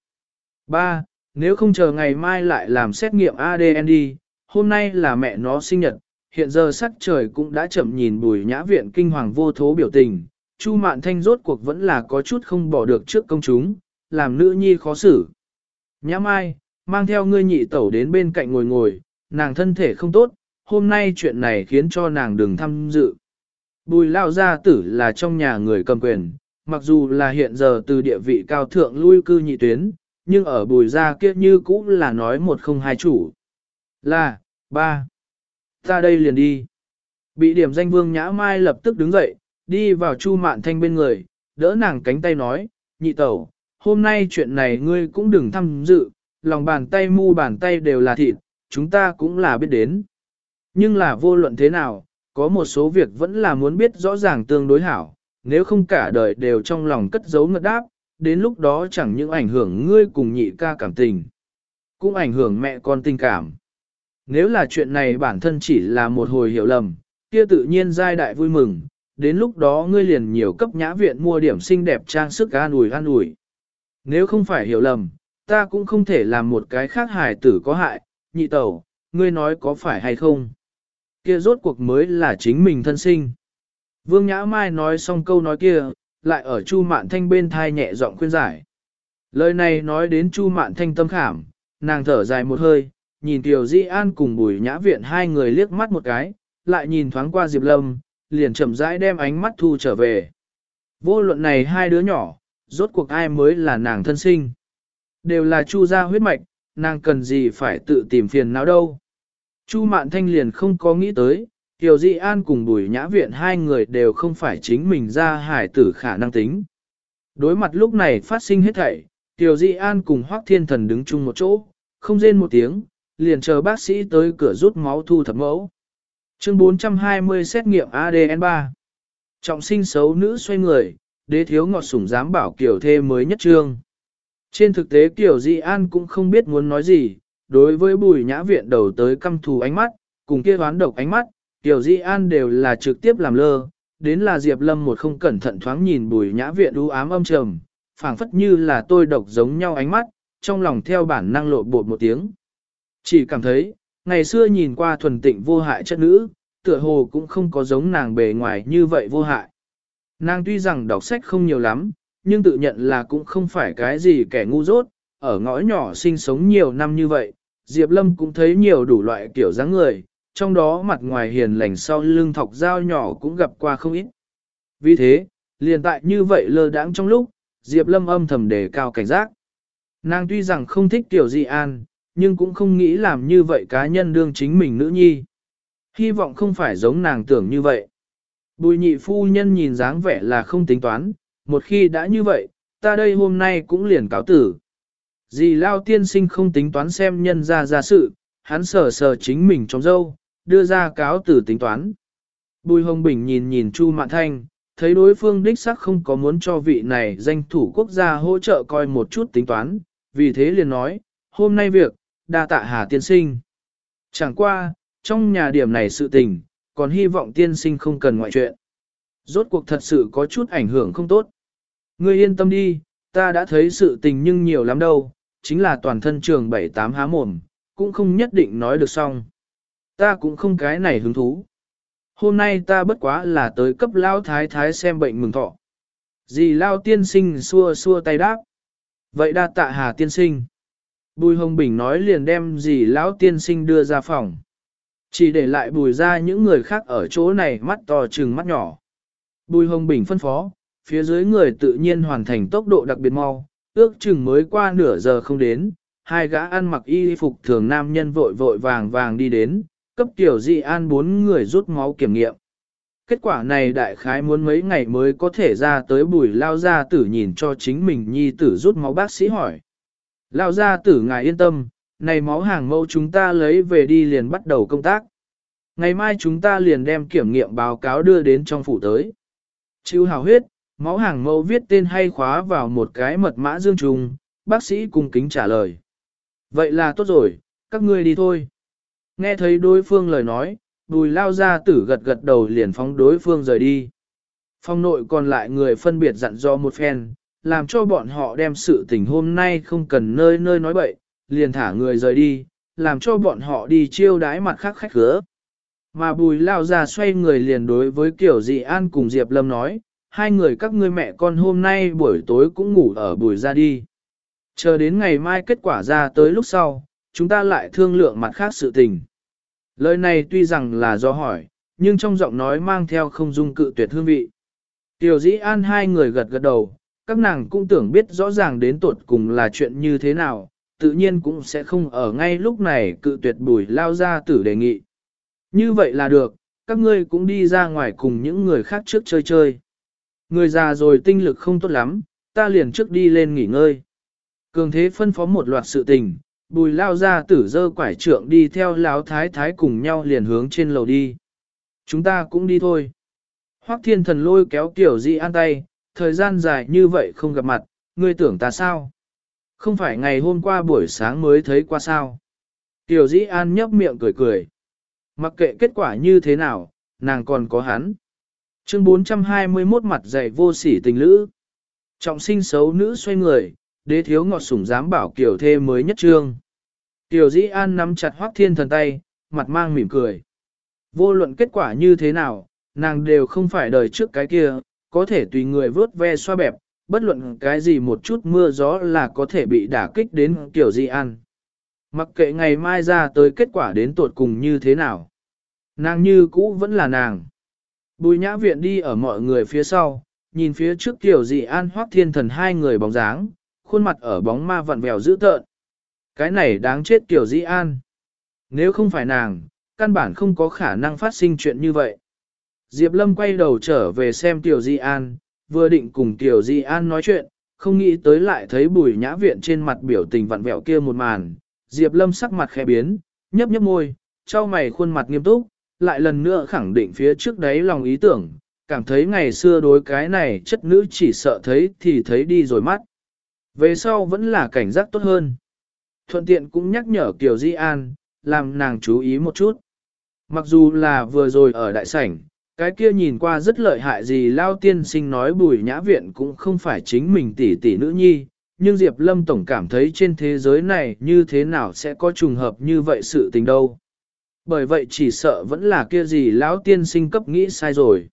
3. Nếu không chờ ngày mai lại làm xét nghiệm ADN đi, hôm nay là mẹ nó sinh nhật, hiện giờ sắc trời cũng đã chậm. Nhìn Bùi Nhã Viện kinh hoàng vô thố biểu tình, Chu Mạn Thanh rốt cuộc vẫn là có chút không bỏ được trước công chúng, làm nữ nhi khó xử. Nhã Mai, mang theo ngươi nhị tẩu đến bên cạnh ngồi ngồi, nàng thân thể không tốt, hôm nay chuyện này khiến cho nàng đừng tham dự. Bùi lao gia tử là trong nhà người cầm quyền, mặc dù là hiện giờ từ địa vị cao thượng lui cư nhị tuyến, nhưng ở bùi gia kia như cũ là nói một không hai chủ. Là, ba. Ta đây liền đi. Bị điểm danh Vương Nhã Mai lập tức đứng dậy, đi vào Chu Mạn Thanh bên người, đỡ nàng cánh tay nói, nhị tẩu, hôm nay chuyện này ngươi cũng đừng tham dự, lòng bàn tay mu bàn tay đều là thịt, chúng ta cũng là biết đến. Nhưng là vô luận thế nào, có một số việc vẫn là muốn biết rõ ràng tương đối hảo, nếu không cả đời đều trong lòng cất giấu ngất đáp, đến lúc đó chẳng những ảnh hưởng ngươi cùng nhị ca cảm tình, cũng ảnh hưởng mẹ con tình cảm. Nếu là chuyện này bản thân chỉ là một hồi hiểu lầm, kia tự nhiên giai đại vui mừng, đến lúc đó ngươi liền nhiều cấp Nhã Viện mua điểm xinh đẹp trang sức an ủi. Nếu không phải hiểu lầm, ta cũng không thể làm một cái khác hài tử có hại, nhị tẩu, ngươi nói có phải hay không? Kia rốt cuộc mới là chính mình thân sinh. Vương Nhã Mai nói xong câu nói kia, lại ở Chu Mạn Thanh bên thai nhẹ giọng khuyên giải. Lời này nói đến Chu Mạn Thanh tâm khảm, nàng thở dài một hơi, nhìn Kiều Dĩ An cùng Bùi Nhã Viện hai người liếc mắt một cái, lại nhìn thoáng qua Diệp Lâm, liền chậm rãi đem ánh mắt thu trở về. Vô luận này hai đứa nhỏ, rốt cuộc ai mới là nàng thân sinh. Đều là Chu gia huyết mạch, nàng cần gì phải tự tìm phiền não đâu. Chu Mạn Thanh liền không có nghĩ tới, Kiều Di An cùng Bùi Nhã Viện hai người đều không phải chính mình ra hải tử khả năng tính. Đối mặt lúc này phát sinh hết thảy, Kiều Di An cùng Hoắc Thiên Thần đứng chung một chỗ, không rên một tiếng, liền chờ bác sĩ tới cửa rút máu thu thập mẫu. Chương 420 xét nghiệm ADN 3. Trọng sinh xấu nữ xoay người, đế thiếu ngọt sủng dám bảo Kiều thê mới nhất trương. Trên thực tế Kiều Di An cũng không biết muốn nói gì, đối với Bùi Nhã Viện đầu tới căm thù ánh mắt, cùng kia đoán độc ánh mắt, Kiều Di An đều là trực tiếp làm lơ, đến là Diệp Lâm một không cẩn thận thoáng nhìn Bùi Nhã Viện u ám âm trầm, phảng phất như là tôi độc giống nhau ánh mắt, trong lòng theo bản năng lộ bột một tiếng. Chỉ cảm thấy, ngày xưa nhìn qua thuần tịnh vô hại chất nữ, tựa hồ cũng không có giống nàng bề ngoài như vậy vô hại. Nàng tuy rằng đọc sách không nhiều lắm, nhưng tự nhận là cũng không phải cái gì kẻ ngu dốt, ở ngõ nhỏ sinh sống nhiều năm như vậy, Diệp Lâm cũng thấy nhiều đủ loại kiểu dáng người, trong đó mặt ngoài hiền lành sau lưng thọc dao nhỏ cũng gặp qua không ít. Vì thế, liền tại như vậy lơ đãng trong lúc, Diệp Lâm âm thầm đề cao cảnh giác. Nàng tuy rằng không thích Tiểu Di An, nhưng cũng không nghĩ làm như vậy cá nhân đương chính mình nữ nhi. Hy vọng không phải giống nàng tưởng như vậy. Bùi nhị phu nhân nhìn dáng vẻ là không tính toán, một khi đã như vậy, ta đây hôm nay cũng liền cáo tử. Dì Lao tiên sinh không tính toán xem nhân ra sự, hắn sờ sờ chính mình trong dâu, đưa ra cáo tử tính toán. Bùi Hồng Bình nhìn Chu Mạn Thanh, thấy đối phương đích sắc không có muốn cho vị này danh thủ quốc gia hỗ trợ coi một chút tính toán, vì thế liền nói, hôm nay việc, đa tạ Hà tiên sinh. Chẳng qua, trong nhà điểm này sự tình, còn hy vọng tiên sinh không cần ngoại chuyện. Rốt cuộc thật sự có chút ảnh hưởng không tốt. Ngươi yên tâm đi, ta đã thấy sự tình nhưng nhiều lắm đâu, chính là toàn thân trường 7-8 há mồm, cũng không nhất định nói được xong. Ta cũng không cái này hứng thú. Hôm nay ta bất quá là tới cấp lao thái thái xem bệnh mừng thọ. Dì lao tiên sinh xua xua tay đáp. Vậy đa tạ Hà tiên sinh. Bùi Hồng Bình nói liền đem dì lão tiên sinh đưa ra phòng. Chỉ để lại bùi ra những người khác ở chỗ này mắt to trừng mắt nhỏ. Bùi Hồng Bình phân phó, phía dưới người tự nhiên hoàn thành tốc độ đặc biệt mau, ước chừng mới qua nửa giờ không đến, hai gã ăn mặc y phục thường nam nhân vội vội vàng vàng đi đến, cấp Tiểu Di An 4 người rút máu kiểm nghiệm. Kết quả này đại khái muốn mấy ngày mới có thể ra tới Bùi lao gia tử nhìn cho chính mình nhi tử rút máu, bác sĩ hỏi. Lao gia tử ngài yên tâm, này máu hàng mẫu chúng ta lấy về đi liền bắt đầu công tác. Ngày mai chúng ta liền đem kiểm nghiệm báo cáo đưa đến trong phủ tới. Chịu hào huyết, máu hàng mẫu viết tên hay khóa vào một cái mật mã dương trùng, bác sĩ cung kính trả lời. Vậy là tốt rồi, các ngươi đi thôi. Nghe thấy đối phương lời nói, Bùi lao gia tử gật gật đầu liền phóng đối phương rời đi. Phòng nội còn lại người phân biệt dặn dò một phen, làm cho bọn họ đem sự tình hôm nay không cần nơi nơi nói bậy, liền thả người rời đi, làm cho bọn họ đi chiêu đái mặt khác khách khứa. Mà Bùi lao ra xoay người liền đối với Kiều Dị An cùng Diệp Lâm nói, hai người các ngươi mẹ con hôm nay buổi tối cũng ngủ ở Bùi ra đi. Chờ đến ngày mai kết quả ra tới lúc sau, chúng ta lại thương lượng mặt khác sự tình. Lời này tuy rằng là do hỏi, nhưng trong giọng nói mang theo không dung cự tuyệt hương vị. Tiểu Dĩ An hai người gật gật đầu, các nàng cũng tưởng biết rõ ràng đến tột cùng là chuyện như thế nào, tự nhiên cũng sẽ không ở ngay lúc này cự tuyệt Bùi lao ra tử đề nghị. Như vậy là được, các ngươi cũng đi ra ngoài cùng những người khác trước chơi chơi. Người già rồi tinh lực không tốt lắm, ta liền trước đi lên nghỉ ngơi. Cường thế phân phó một loạt sự tình, Bùi lao ra tử dơ quải trượng đi theo Lão thái thái cùng nhau liền hướng trên lầu đi. Chúng ta cũng đi thôi. Hoắc Thiên Thần lôi kéo Tiểu Dĩ An tay, thời gian dài như vậy không gặp mặt, ngươi tưởng ta sao? Không phải ngày hôm qua buổi sáng mới thấy qua sao? Tiểu Dĩ An nhấp miệng cười cười. Mặc kệ kết quả như thế nào, nàng còn có hắn. Chương 421 mặt dày vô sỉ tình lữ. Trọng sinh xấu nữ xoay người, đế thiếu ngọt sủng dám bảo kiểu thê mới nhất trương. Tiểu Dĩ An nắm chặt Hoắc Thiên Thần tay, mặt mang mỉm cười. Vô luận kết quả như thế nào, nàng đều không phải đời trước cái kia, có thể tùy người vớt ve xoa bẹp, bất luận cái gì một chút mưa gió là có thể bị đả kích đến Tiểu Dĩ An. Mặc kệ ngày mai ra tới kết quả đến tột cùng như thế nào. Nàng như cũ vẫn là nàng. Bùi Nhã Viện đi ở mọi người phía sau, nhìn phía trước Tiểu Dĩ An Hoắc Thiên Thần hai người bóng dáng, khuôn mặt ở bóng ma vặn vẹo dữ tợn. Cái này đáng chết Kiều Dĩ An. Nếu không phải nàng, căn bản không có khả năng phát sinh chuyện như vậy. Diệp Lâm quay đầu trở về xem Kiều Dĩ An, vừa định cùng Kiều Dĩ An nói chuyện, không nghĩ tới lại thấy Bùi Nhã Viện trên mặt biểu tình vặn vẹo kia một màn. Diệp Lâm sắc mặt khẽ biến, nhấp nhấp môi, trao mày khuôn mặt nghiêm túc, lại lần nữa khẳng định phía trước đấy lòng ý tưởng, cảm thấy ngày xưa đối cái này chất nữ chỉ sợ thấy thì thấy đi rồi mắt. Về sau vẫn là cảnh giác tốt hơn. Thuận tiện cũng nhắc nhở Kiều Di An, làm nàng chú ý một chút. Mặc dù là vừa rồi ở đại sảnh, cái kia nhìn qua rất lợi hại gì Lao tiên sinh nói Bùi Nhã Viện cũng không phải chính mình tỷ tỷ nữ nhi, nhưng Diệp Lâm tổng cảm thấy trên thế giới này như thế nào sẽ có trùng hợp như vậy sự tình đâu. Bởi vậy chỉ sợ vẫn là kia gì lão tiên sinh cấp nghĩ sai rồi.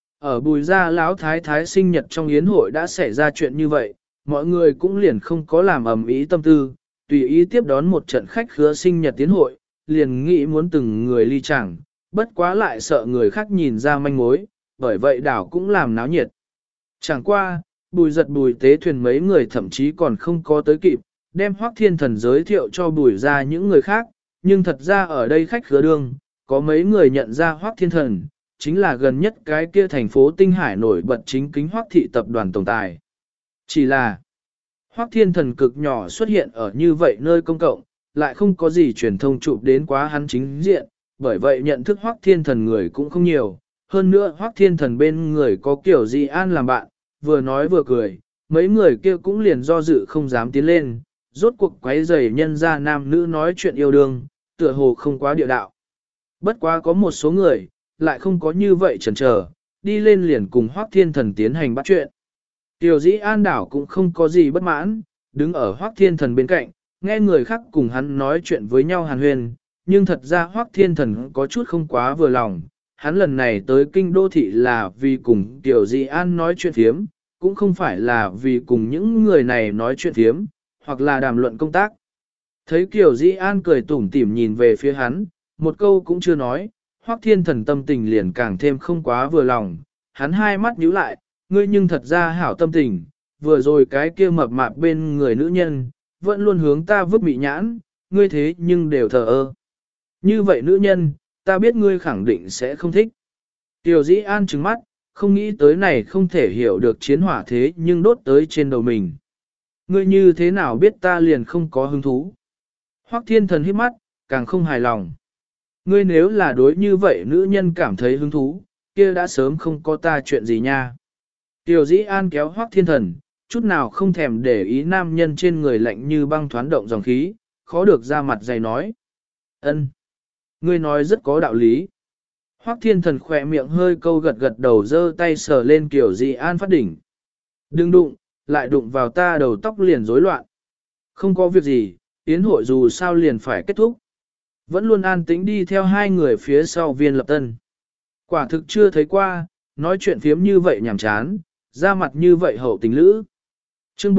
Ở Bùi gia lão thái thái sinh nhật trong yến hội đã xảy ra chuyện như vậy, mọi người cũng liền không có làm ầm ĩ tâm tư, tùy ý tiếp đón một trận khách khứa sinh nhật yến hội, liền nghĩ muốn từng người ly chẳng, bất quá lại sợ người khác nhìn ra manh mối, bởi vậy đảo cũng làm náo nhiệt. Chẳng qua, Bùi Giật Bùi Tế Thuyền mấy người thậm chí còn không có tới kịp, đem Hoắc Thiên Thần giới thiệu cho Bùi ra những người khác, nhưng thật ra ở đây khách khứa đương, có mấy người nhận ra Hoắc Thiên Thần, chính là gần nhất cái kia thành phố Tinh Hải nổi bật chính kính Hoắc thị tập đoàn tổng tài. Chỉ là, Hoắc Thiên Thần cực nhỏ xuất hiện ở như vậy nơi công cộng, lại không có gì truyền thông chụp đến quá hắn chính diện, bởi vậy nhận thức Hoắc Thiên Thần người cũng không nhiều. Hơn nữa Hoắc Thiên Thần bên người có Kiều Di An làm bạn, vừa nói vừa cười, mấy người kia cũng liền do dự không dám tiến lên, rốt cuộc quấy rầy nhân gia nam nữ nói chuyện yêu đương, tựa hồ không quá địa đạo. Bất quá có một số người, lại không có như vậy chần chờ, đi lên liền cùng Hoắc Thiên Thần tiến hành bắt chuyện. Tiểu Dĩ An đảo cũng không có gì bất mãn, đứng ở Hoắc Thiên Thần bên cạnh, nghe người khác cùng hắn nói chuyện với nhau hàn huyền, nhưng thật ra Hoắc Thiên Thần có chút không quá vừa lòng. Hắn lần này tới kinh đô thị là vì cùng Tiểu Dĩ An nói chuyện phiếm, cũng không phải là vì cùng những người này nói chuyện phiếm, hoặc là đàm luận công tác. Thấy Kiều Dĩ An cười tủm tỉm nhìn về phía hắn, một câu cũng chưa nói, Hoắc Thiên Thần tâm tình liền càng thêm không quá vừa lòng, hắn hai mắt nhíu lại, ngươi nhưng thật ra hảo tâm tình, vừa rồi cái kia mập mạp bên người nữ nhân, vẫn luôn hướng ta vứt mị nhãn, ngươi thế nhưng đều thờ ơ. Như vậy nữ nhân, ta biết ngươi khẳng định sẽ không thích. Kiều Dĩ An trừng mắt, không nghĩ tới này không thể hiểu được chiến hỏa thế nhưng đốt tới trên đầu mình. Ngươi như thế nào biết ta liền không có hứng thú? Hoắc Thiên Thần hít mắt, càng không hài lòng. Ngươi nếu là đối như vậy nữ nhân cảm thấy hứng thú, kia đã sớm không có ta chuyện gì nha. Tiểu Dĩ An kéo Hoắc Thiên Thần, chút nào không thèm để ý nam nhân trên người lạnh như băng thoán động dòng khí, khó được ra mặt dày nói. Ân, ngươi nói rất có đạo lý. Hoắc Thiên Thần khỏe miệng hơi câu gật gật đầu giơ tay sờ lên Tiểu Dĩ An phát đỉnh. Đừng đụng, lại đụng vào ta đầu tóc liền rối loạn. Không có việc gì, yến hội dù sao liền phải kết thúc. Vẫn luôn an tĩnh đi theo hai người phía sau Viên Lập Tân. Quả thực chưa thấy qua, nói chuyện phiếm như vậy nhảm chán, ra mặt như vậy hậu tình lữ. Chương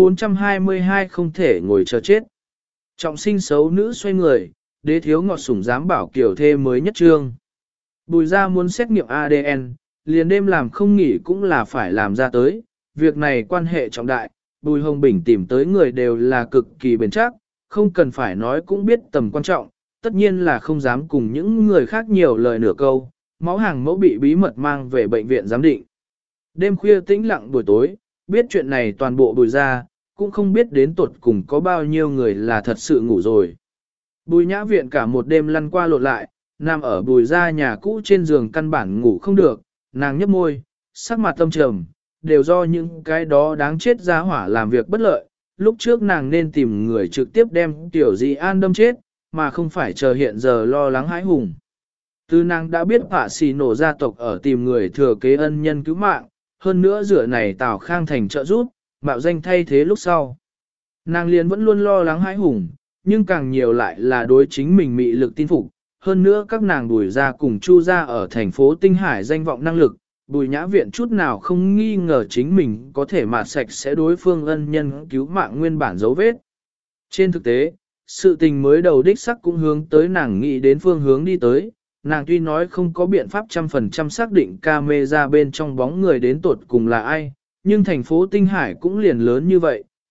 422 không thể ngồi chờ chết. Trọng sinh xấu nữ xoay người, đế thiếu ngọt sủng dám bảo kiểu thê mới nhất trương. Bùi ra muốn xét nghiệm ADN, liền đêm làm không nghỉ cũng là phải làm ra tới. Việc này quan hệ trọng đại, Bùi Hồng Bình tìm tới người đều là cực kỳ bền chắc, không cần phải nói cũng biết tầm quan trọng, tất nhiên là không dám cùng những người khác nhiều lời nửa câu, máu hàng mẫu bị bí mật mang về bệnh viện giám định. Đêm khuya tĩnh lặng buổi tối, biết chuyện này toàn bộ Bùi ra, cũng không biết đến tuột cùng có bao nhiêu người là thật sự ngủ rồi. Bùi Nhã Viện cả một đêm lăn qua lộn lại, nằm ở Bùi ra nhà cũ trên giường căn bản ngủ không được, nàng nhấp môi, sắc mặt tâm trầm, đều do những cái đó đáng chết ra hỏa làm việc bất lợi. Lúc trước nàng nên tìm người trực tiếp đem Tiểu Dĩ An đâm chết, mà không phải chờ hiện giờ lo lắng hãi hùng. Từ nàng đã biết Phạ Xì Nổ gia tộc ở tìm người thừa kế ân nhân cứu mạng, hơn nữa rửa này Tào Khang thành trợ giúp, mạo danh thay thế lúc sau. Nàng liền vẫn luôn lo lắng hãi hùng, nhưng càng nhiều lại là đối chính mình mị lực tin phục. Hơn nữa các nàng Bùi ra cùng Chu ra ở thành phố Tinh Hải danh vọng năng lực, Bùi Nhã Viện chút nào không nghi ngờ chính mình có thể mạt sạch sẽ đối phương ân nhân cứu mạng nguyên bản dấu vết. Trên thực tế, sự tình mới đầu đích sắc cũng hướng tới nàng nghĩ đến phương hướng đi tới, nàng tuy nói không có biện pháp 100% xác định camera bên trong bóng người đến tột cùng là ai, nhưng thành phố Tinh Hải cũng liền lớn như vậy,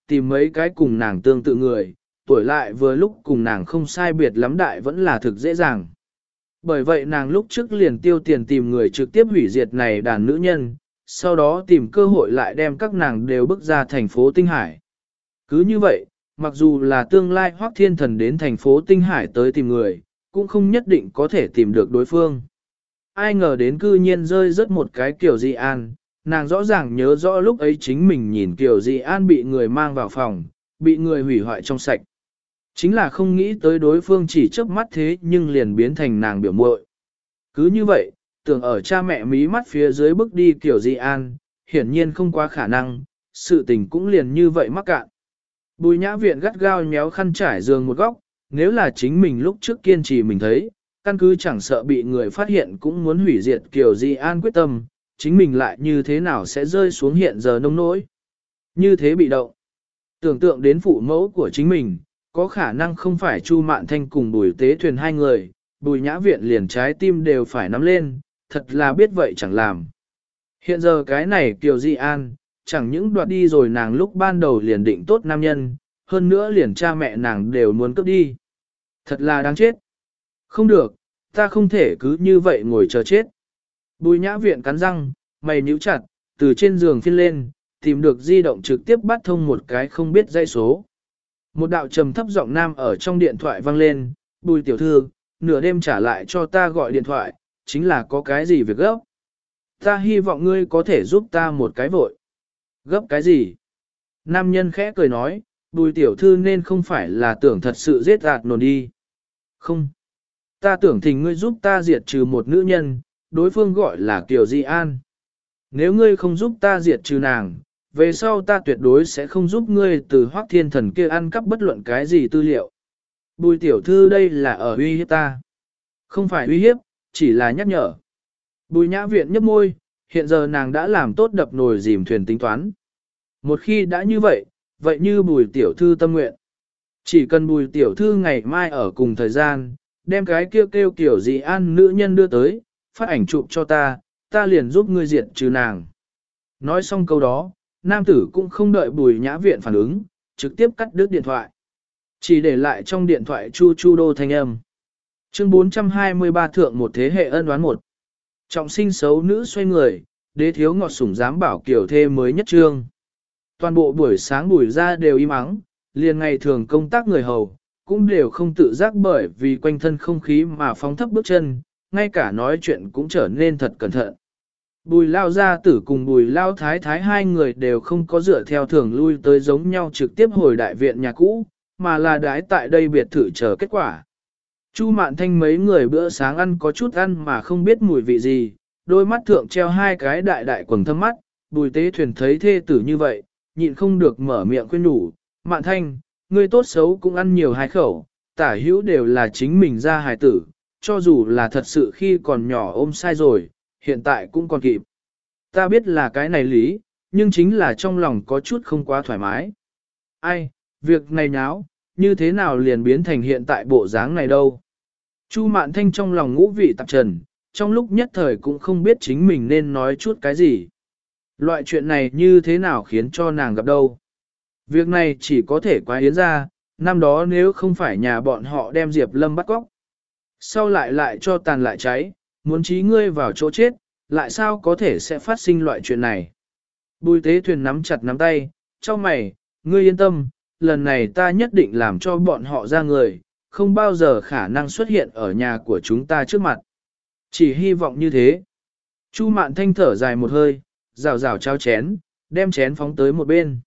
tìm mấy cái cùng nàng tương tự người, tuổi lại vừa lúc cùng nàng không sai biệt lắm đại vẫn là thực dễ dàng. Bởi vậy nàng lúc trước liền tiêu tiền tìm người trực tiếp hủy diệt này đàn nữ nhân, sau đó tìm cơ hội lại đem các nàng đều bước ra thành phố Tinh Hải. Cứ như vậy, mặc dù là tương lai Hoắc Thiên Thần đến thành phố Tinh Hải tới tìm người, cũng không nhất định có thể tìm được đối phương. Ai ngờ đến cư nhiên rơi rớt một cái Kiều Di An, nàng rõ ràng nhớ rõ lúc ấy chính mình nhìn Kiều Di An bị người mang vào phòng, bị người hủy hoại trong sạch. Chính là không nghĩ tới đối phương chỉ chớp mắt thế nhưng liền biến thành nàng biểu muội. Cứ như vậy, tưởng ở cha mẹ mí mắt phía dưới bước đi Kiều Di An, hiển nhiên không quá khả năng, sự tình cũng liền như vậy mắc cạn. Bùi Nhã Viện gắt gao nhéo khăn trải giường một góc, nếu là chính mình lúc trước kiên trì mình thấy, căn cứ chẳng sợ bị người phát hiện cũng muốn hủy diệt Kiều Di An quyết tâm, chính mình lại như thế nào sẽ rơi xuống hiện giờ nông nỗi. Như thế bị động. Tưởng tượng đến phụ mẫu của chính mình, có khả năng không phải Chu Mạn Thanh cùng Bùi Tế Thuyền hai người, Bùi Nhã Viện liền trái tim đều phải nắm lên, thật là biết vậy chẳng làm. Hiện giờ cái này Kiều Di An, chẳng những đoạt đi rồi nàng lúc ban đầu liền định tốt nam nhân, hơn nữa liền cha mẹ nàng đều muốn cướp đi. Thật là đáng chết. Không được, ta không thể cứ như vậy ngồi chờ chết. Bùi Nhã Viện cắn răng, mày nhíu chặt, từ trên giường phiên lên, tìm được di động trực tiếp bắt thông một cái không biết dãy số. Một đạo trầm thấp giọng nam ở trong điện thoại vang lên, Bùi tiểu thư, nửa đêm trả lại cho ta gọi điện thoại, chính là có cái gì việc gấp. Ta hy vọng ngươi có thể giúp ta một cái vội. Gấp cái gì? Nam nhân khẽ cười nói, Bùi tiểu thư nên không phải là tưởng thật sự giết ạt nồn đi. Không. Ta tưởng thỉnh ngươi giúp ta diệt trừ một nữ nhân, đối phương gọi là Kiều Di An. Nếu ngươi không giúp ta diệt trừ nàng, về sau ta tuyệt đối sẽ không giúp ngươi từ Hoắc Thiên Thần kia ăn cắp bất luận cái gì tư liệu. Bùi tiểu thư đây là ở uy hiếp ta. Không phải uy hiếp, chỉ là nhắc nhở. Bùi Nhã Viện nhấp môi, hiện giờ nàng đã làm tốt đập nồi dìm thuyền tính toán. Một khi đã như vậy, vậy như Bùi tiểu thư tâm nguyện. Chỉ cần Bùi tiểu thư ngày mai ở cùng thời gian, đem cái kêu Kiều Di An nữ nhân đưa tới, phát ảnh chụp cho ta, ta liền giúp ngươi diệt trừ nàng. Nói xong câu đó, nam tử cũng không đợi Bùi Nhã Viện phản ứng, trực tiếp cắt đứt điện thoại. Chỉ để lại trong điện thoại chu chu đô thanh âm. Chương 423 thượng một thế hệ ân oán một. Trọng sinh xấu nữ xoay người, đế thiếu ngọt sủng dám bảo kiểu thê mới nhất trương. Toàn bộ buổi sáng Bùi ra đều im ắng, liền ngày thường công tác người hầu, cũng đều không tự giác bởi vì quanh thân không khí mà phóng thấp bước chân, ngay cả nói chuyện cũng trở nên thật cẩn thận. Bùi lao gia tử cùng bùi lao thái thái hai người đều không có dựa theo thường lui tới giống nhau trực tiếp hồi đại viện nhà cũ, mà là đái tại đây biệt thự chờ kết quả. Chu Mạn Thanh mấy người bữa sáng ăn có chút ăn mà không biết mùi vị gì, đôi mắt thượng treo hai cái đại đại quầng thâm mắt, Bùi Tế Thuyền thấy thê tử như vậy, nhịn không được mở miệng khuyên nhủ, Mạn Thanh, ngươi tốt xấu cũng ăn nhiều hai khẩu, tả hữu đều là chính mình ra hài tử, cho dù là thật sự khi còn nhỏ ôm sai rồi, hiện tại cũng còn kịp. Ta biết là cái này lý, nhưng chính là trong lòng có chút không quá thoải mái. Ai, việc này nháo, như thế nào liền biến thành hiện tại bộ dáng này đâu. Chu Mạn Thanh trong lòng ngũ vị tạp trần, trong lúc nhất thời cũng không biết chính mình nên nói chút cái gì. Loại chuyện này như thế nào khiến cho nàng gặp đâu. Việc này chỉ có thể quá Yến ra, năm đó nếu không phải nhà bọn họ đem Diệp Lâm bắt cóc. Sau lại cho tàn lại cháy, muốn trí ngươi vào chỗ chết, lại sao có thể sẽ phát sinh loại chuyện này. Bùi Tế Thuyền nắm chặt nắm tay, cho mày, ngươi yên tâm, lần này ta nhất định làm cho bọn họ ra người, không bao giờ khả năng xuất hiện ở nhà của chúng ta trước mặt. Chỉ hy vọng như thế. Chu Mạn Thanh thở dài một hơi, rào rào trao chén, đem chén phóng tới một bên.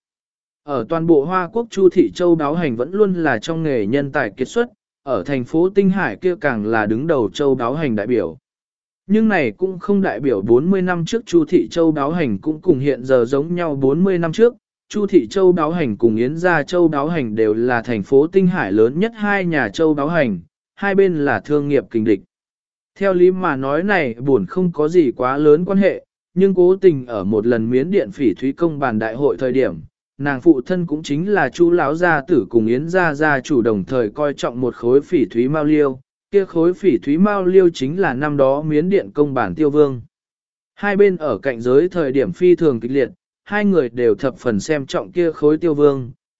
Ở toàn bộ Hoa Quốc Chu Thị Châu Đáo Hành vẫn luôn là trong nghề nhân tài kiệt xuất, ở thành phố Tinh Hải kia càng là đứng đầu Châu Đáo Hành đại biểu. Nhưng này cũng không đại biểu 40 năm trước Chu Thị Châu Đáo Hành cũng cùng hiện giờ giống nhau 40 năm trước. Chu Thị Châu Đáo Hành cùng Yến Gia Châu Đáo Hành đều là thành phố Tinh Hải lớn nhất hai nhà Châu Đáo Hành, hai bên là thương nghiệp kình địch. Theo lý mà nói này buồn không có gì quá lớn quan hệ, nhưng cố tình ở một lần miến điện phỉ thúy công bàn đại hội thời điểm, nàng phụ thân cũng chính là Chu lão gia tử cùng Yến gia gia chủ đồng thời coi trọng một khối phỉ thúy mao liêu, kia khối phỉ thúy mao liêu chính là năm đó miến điện công bản tiêu vương. Hai bên ở cạnh giới thời điểm phi thường kịch liệt, hai người đều thập phần xem trọng kia khối tiêu vương,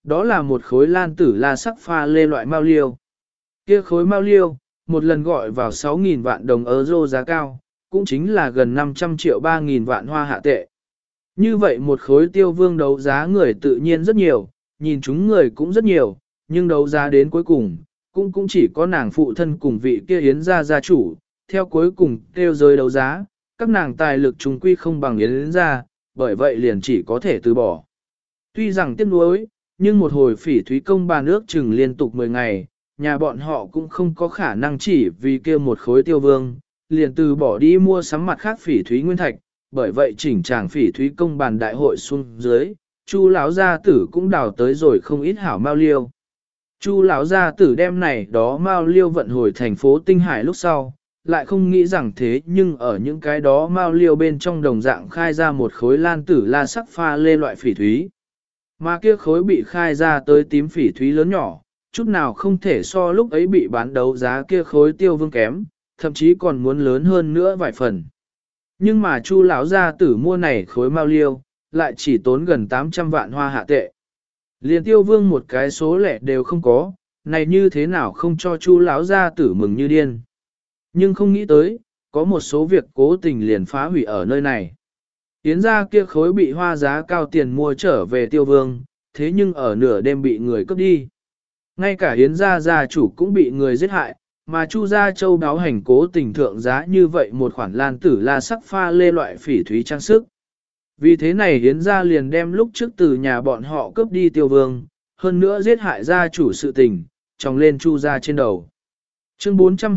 đó là một khối lan tử la sắc pha lê loại mao liêu. Kia khối mao liêu, một lần gọi vào 6.000 vạn đồng euro giá cao, cũng chính là gần 500 triệu 3.000 vạn hoa hạ tệ. Như vậy một khối tiêu vương đấu giá người tự nhiên rất nhiều, nhìn chúng người cũng rất nhiều, nhưng đấu giá đến cuối cùng, cũng chỉ có nàng phụ thân cùng vị kia Yến gia gia chủ, theo cuối cùng kêu giới đấu giá, các nàng tài lực trùng quy không bằng Yến gia, bởi vậy liền chỉ có thể từ bỏ. Tuy rằng tiếc nuối, nhưng một hồi phỉ thúy công bàn ước chừng liên tục 10 ngày, nhà bọn họ cũng không có khả năng chỉ vì kia một khối tiêu vương, liền từ bỏ đi mua sắm mặt khác phỉ thúy nguyên thạch, bởi vậy chỉnh tràng phỉ thúy công bàn đại hội xuống dưới, Chu lão gia tử cũng đào tới rồi không ít hảo mao liêu. Chu lão gia tử đem này đó mao liêu vận hồi thành phố Tinh Hải lúc sau, lại không nghĩ rằng thế nhưng ở những cái đó mao liêu bên trong đồng dạng khai ra một khối lan tử la sắc pha lê loại phỉ thúy. Mà kia khối bị khai ra tới tím phỉ thúy lớn nhỏ, chút nào không thể so lúc ấy bị bán đấu giá kia khối tiêu vương kém, thậm chí còn muốn lớn hơn nữa vài phần. Nhưng mà Chu lão gia tử mua này khối mao liêu, lại chỉ tốn gần 800 vạn hoa hạ tệ. Liền tiêu vương một cái số lẻ đều không có, này như thế nào không cho Chu lão gia tử mừng như điên. Nhưng không nghĩ tới, có một số việc cố tình liền phá hủy ở nơi này. Yến gia kia khối bị hoa giá cao tiền mua trở về tiêu vương, thế nhưng ở nửa đêm bị người cướp đi. Ngay cả Yến gia gia chủ cũng bị người giết hại, mà Chu gia châu đáo hành cố tình thượng giá như vậy một khoản lan tử la sắc pha lê loại phỉ thúy trang sức. Vì thế này Yến gia liền đem lúc trước từ nhà bọn họ cướp đi tiêu vương, hơn nữa giết hại gia chủ sự tình, tròng lên Chu gia trên đầu. Chương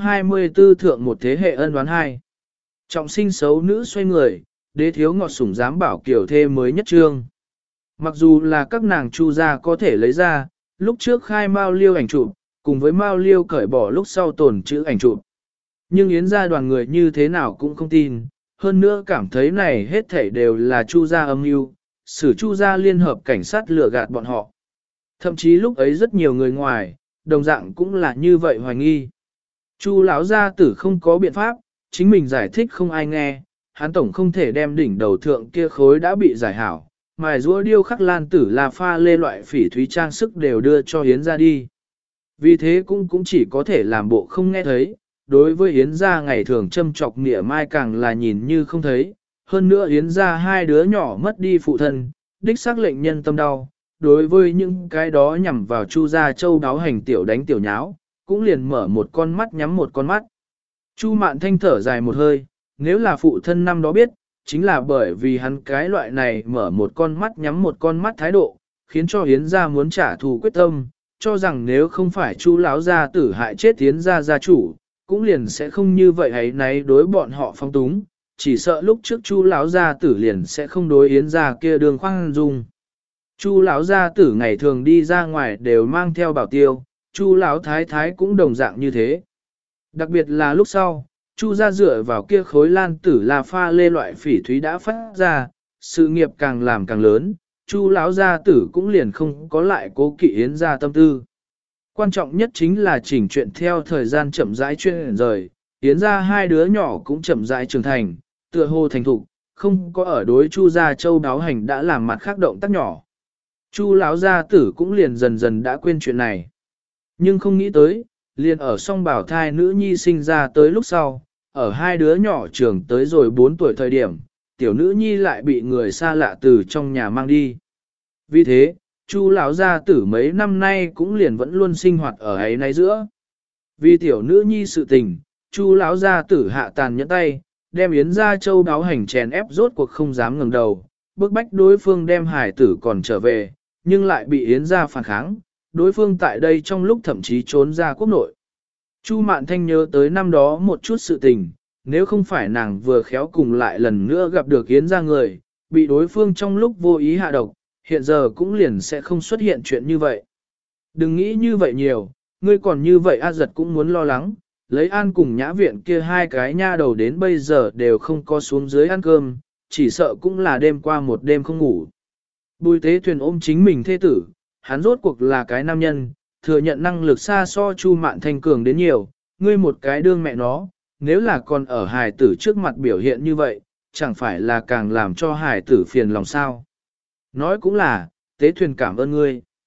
424 thượng một thế hệ ân oán hai. Trọng sinh xấu nữ xoay người, đế thiếu ngọt sủng dám bảo kiểu thê mới nhất trương. Mặc dù là các nàng Chu gia có thể lấy ra, lúc trước khai mao liêu ảnh chụp, cùng với mao liêu cởi bỏ lúc sau tồn chữ ảnh chụp. Nhưng Yến gia đoàn người như thế nào cũng không tin, hơn nữa cảm thấy này hết thảy đều là Chu gia âm mưu, xử Chu gia liên hợp cảnh sát lừa gạt bọn họ. Thậm chí lúc ấy rất nhiều người ngoài, đồng dạng cũng là như vậy hoài nghi. Chu lão gia tử không có biện pháp, chính mình giải thích không ai nghe, hắn tổng không thể đem đỉnh đầu thượng kia khối đã bị giải hảo, mài rũa điêu khắc lan tử là pha lê loại phỉ thúy trang sức đều đưa cho Yến gia đi. Vì thế cũng chỉ có thể làm bộ không nghe thấy, đối với Yến gia ngày thường châm chọc nghĩa mai càng là nhìn như không thấy, hơn nữa Yến gia hai đứa nhỏ mất đi phụ thân, đích xác lệnh nhân tâm đau, đối với những cái đó nhằm vào Chu gia châu đáo hành tiểu đánh tiểu nháo, cũng liền mở một con mắt nhắm một con mắt. Chu Mạn Thanh thở dài một hơi, nếu là phụ thân năm đó biết, chính là bởi vì hắn cái loại này mở một con mắt nhắm một con mắt thái độ, khiến cho Yến gia muốn trả thù quyết tâm, cho rằng nếu không phải Chu lão gia tử hại chết Yến gia gia chủ, cũng liền sẽ không như vậy ấy nấy đối bọn họ phong túng, chỉ sợ lúc trước Chu lão gia tử liền sẽ không đối Yến gia kia đường khoan dung. Chu lão gia tử ngày thường đi ra ngoài đều mang theo bảo tiêu, Chu lão thái thái cũng đồng dạng như thế. Đặc biệt là lúc sau, Chu gia dựa vào kia khối lan tử là pha lê loại phỉ thúy đã phát ra, sự nghiệp càng làm càng lớn, Chu lão gia tử cũng liền không có lại cố kỵ Yến gia tâm tư. Quan trọng nhất chính là chỉnh chuyện theo thời gian chậm rãi chuyên rời, Yến gia hai đứa nhỏ cũng chậm rãi trưởng thành, tựa hồ thành thục, không có ở đối Chu gia châu đáo hành đã làm mặt khác động tác nhỏ. Chu lão gia tử cũng liền dần dần đã quên chuyện này. Nhưng không nghĩ tới, liền ở song bảo thai nữ nhi sinh ra tới lúc sau, ở hai đứa nhỏ trưởng tới rồi 4 tuổi thời điểm, tiểu nữ nhi lại bị người xa lạ từ trong nhà mang đi. Vì thế, Chu lão gia tử mấy năm nay cũng liền vẫn luôn sinh hoạt ở ấy nay giữa. Vì tiểu nữ nhi sự tình, Chu lão gia tử hạ tàn nhẫn tay, đem Yến gia châu đáo hành chèn ép rốt cuộc không dám ngẩng đầu, bức bách đối phương đem hải tử còn trở về, nhưng lại bị Yến gia phản kháng, đối phương tại đây trong lúc thậm chí trốn ra quốc nội. Chu Mạn Thanh nhớ tới năm đó một chút sự tình, nếu không phải nàng vừa khéo cùng lại lần nữa gặp được Yến gia người, bị đối phương trong lúc vô ý hạ độc, hiện giờ cũng liền sẽ không xuất hiện chuyện như vậy. Đừng nghĩ như vậy nhiều, ngươi còn như vậy A Giật cũng muốn lo lắng, lấy An cùng Nhã Viện kia hai cái nha đầu đến bây giờ đều không có xuống dưới ăn cơm, chỉ sợ cũng là đêm qua một đêm không ngủ. Bùi Tế Thuyền ôm chính mình thê tử, hắn rốt cuộc là cái nam nhân, thừa nhận năng lực xa so Chu Mạn Thanh cường đến nhiều, ngươi một cái đương mẹ nó, nếu là còn ở hài tử trước mặt biểu hiện như vậy, chẳng phải là càng làm cho hài tử phiền lòng sao. Nói cũng là, Tế Thuyền cảm ơn ngươi.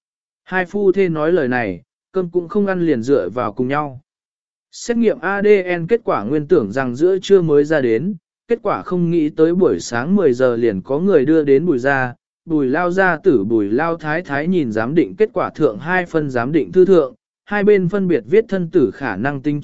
Hai phu thê nói lời này, cơm cũng không ăn liền dựa vào cùng nhau. Xét nghiệm ADN kết quả nguyên tưởng rằng giữa trưa mới ra đến, kết quả không nghĩ tới buổi sáng 10 giờ liền có người đưa đến Bùi ra, Bùi lao gia tử Bùi lao thái thái nhìn giám định kết quả thượng hai phân giám định thư thượng, hai bên phân biệt viết thân tử khả năng tính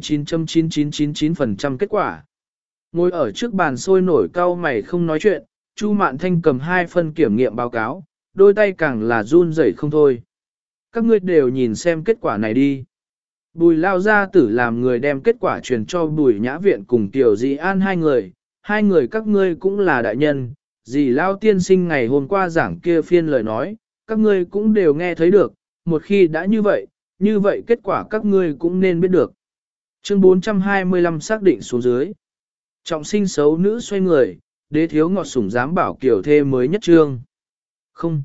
99.9999% kết quả. Ngồi ở trước bàn sôi nổi cau mày không nói chuyện, Chu Mạn Thanh cầm hai phân kiểm nghiệm báo cáo, đôi tay càng là run rẩy không thôi. Các ngươi đều nhìn xem kết quả này đi. Bùi lao gia tử làm người đem kết quả truyền cho Bùi Nhã Viện cùng Tiểu Dĩ An hai người các ngươi cũng là đại nhân, dì lao tiên sinh ngày hôm qua giảng kia phiên lời nói, các ngươi cũng đều nghe thấy được, một khi đã như vậy kết quả các ngươi cũng nên biết được. Chương 425 xác định xuống dưới. Trọng sinh xấu nữ xoay người, đế thiếu ngọt sủng dám bảo kiểu thê mới nhất trương. Không,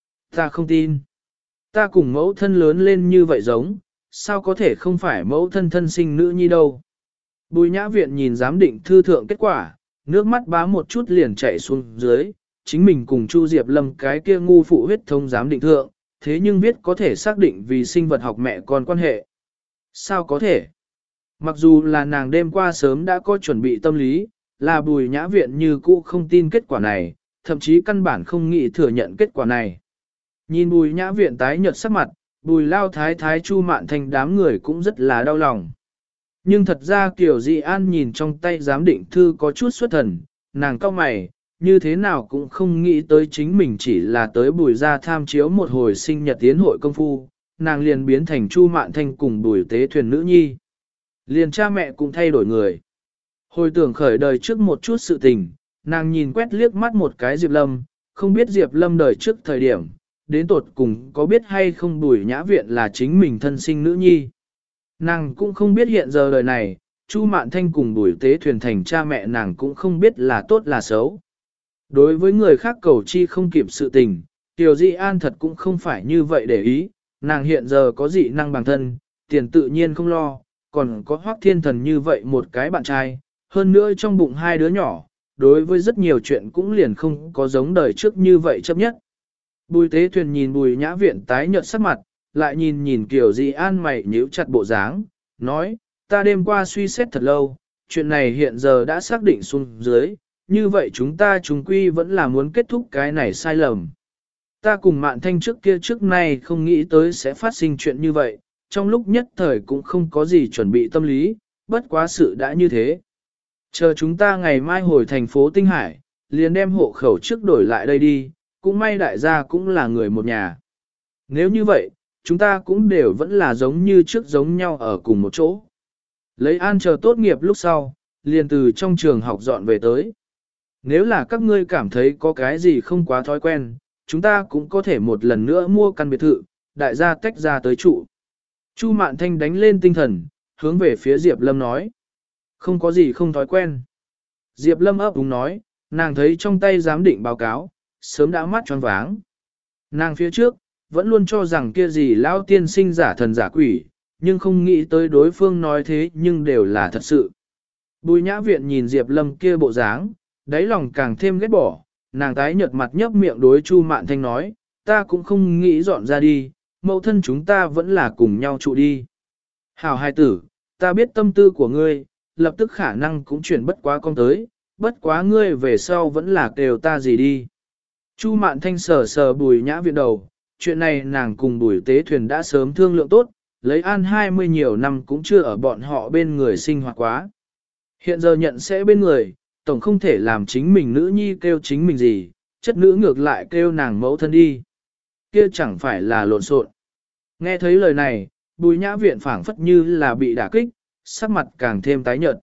ta không tin. Ta cùng mẫu thân lớn lên như vậy giống, sao có thể không phải mẫu thân thân sinh nữ nhi đâu. Bùi Nhã Viện nhìn giám định thư thượng kết quả, nước mắt bá một chút liền chảy xuống dưới, chính mình cùng Chu Diệp Lâm cái kia ngu phụ huyết thông giám định thượng, thế nhưng viết có thể xác định vì sinh vật học mẹ con quan hệ. Sao có thể? Mặc dù là nàng đêm qua sớm đã có chuẩn bị tâm lý, là Bùi Nhã Viện như cũ không tin kết quả này, thậm chí căn bản không nghĩ thừa nhận kết quả này. Nhìn Bùi Nhã Viện tái nhợt sắc mặt, Bùi lao thái thái Chu Mạn Thanh đám người cũng rất là đau lòng. Nhưng thật ra Kiều Dị An nhìn trong tay giám định thư có chút xuất thần, nàng cau mày, như thế nào cũng không nghĩ tới chính mình chỉ là tới Bùi gia tham chiếu một hồi sinh nhật tiến hội công phu, nàng liền biến thành Chu Mạn Thanh cùng Bùi tế thuyền nữ nhi. Liền cha mẹ cũng thay đổi người. Hồi tưởng khởi đời trước một chút sự tình, nàng nhìn quét liếc mắt một cái Diệp Lâm, không biết Diệp Lâm đời trước thời điểm, đến tột cùng có biết hay không Bùi Nhã Viện là chính mình thân sinh nữ nhi. Nàng cũng không biết hiện giờ đời này, Chu Mạn Thanh cùng Bùi tế thuyền thành cha mẹ nàng cũng không biết là tốt là xấu. Đối với người khác cầu chi không kịp sự tình, Tiểu Dị An thật cũng không phải như vậy để ý, nàng hiện giờ có dị năng bằng thân, tiền tự nhiên không lo, còn có Hoắc Thiên Thần như vậy một cái bạn trai, hơn nữa trong bụng hai đứa nhỏ, đối với rất nhiều chuyện cũng liền không có giống đời trước như vậy chấp nhất. Bùi tế thuyền nhìn Bùi Nhã Viện tái nhợt sắc mặt, lại nhìn Kiều Dị An mày nhíu chặt bộ dáng, nói, ta đêm qua suy xét thật lâu, chuyện này hiện giờ đã xác định xuống dưới, như vậy chúng ta chúng quy vẫn là muốn kết thúc cái này sai lầm. Ta cùng Mạn Thanh trước kia trước nay không nghĩ tới sẽ phát sinh chuyện như vậy, trong lúc nhất thời cũng không có gì chuẩn bị tâm lý, bất quá sự đã như thế. Chờ chúng ta ngày mai hồi thành phố Tinh Hải, liền đem hộ khẩu trước đổi lại đây đi, cũng may đại gia cũng là người một nhà. Nếu như vậy, chúng ta cũng đều vẫn là giống như trước giống nhau ở cùng một chỗ. Lấy An chờ tốt nghiệp lúc sau, liền từ trong trường học dọn về tới. Nếu là các ngươi cảm thấy có cái gì không quá thói quen, chúng ta cũng có thể một lần nữa mua căn biệt thự, đại gia tách ra tới trụ. Chu Mạn Thanh đánh lên tinh thần, hướng về phía Diệp Lâm nói. Không có gì không thói quen. Diệp Lâm ấp úng nói, nàng thấy trong tay giám định báo cáo, sớm đã mắt tròn váng. Nàng phía trước, vẫn luôn cho rằng kia gì lão tiên sinh giả thần giả quỷ, nhưng không nghĩ tới đối phương nói thế nhưng đều là thật sự. Bùi Nhã Viện nhìn Diệp Lâm kia bộ dáng, đáy lòng càng thêm ghét bỏ, nàng tái nhợt mặt nhấp miệng đối Chu Mạn Thanh nói, ta cũng không nghĩ dọn ra đi, mẫu thân chúng ta vẫn là cùng nhau trụ đi. Hảo hài tử, ta biết tâm tư của ngươi, lập tức khả năng cũng chuyển bất quá con tới, bất quá ngươi về sau vẫn là kêu ta gì đi. Chu Mạn Thanh sờ Bùi Nhã Viện đầu, chuyện này nàng cùng Bùi tế thuyền đã sớm thương lượng tốt, lấy An 20 nhiều năm cũng chưa ở bọn họ bên người sinh hoạt quá. Hiện giờ nhận sẽ bên người, tổng không thể làm chính mình nữ nhi kêu chính mình gì, chất nữ ngược lại kêu nàng mẫu thân đi. Kia chẳng phải là lộn xộn. Nghe thấy lời này, Bùi Nhã Viện phảng phất như là bị đả kích, sắc mặt càng thêm tái nhợt.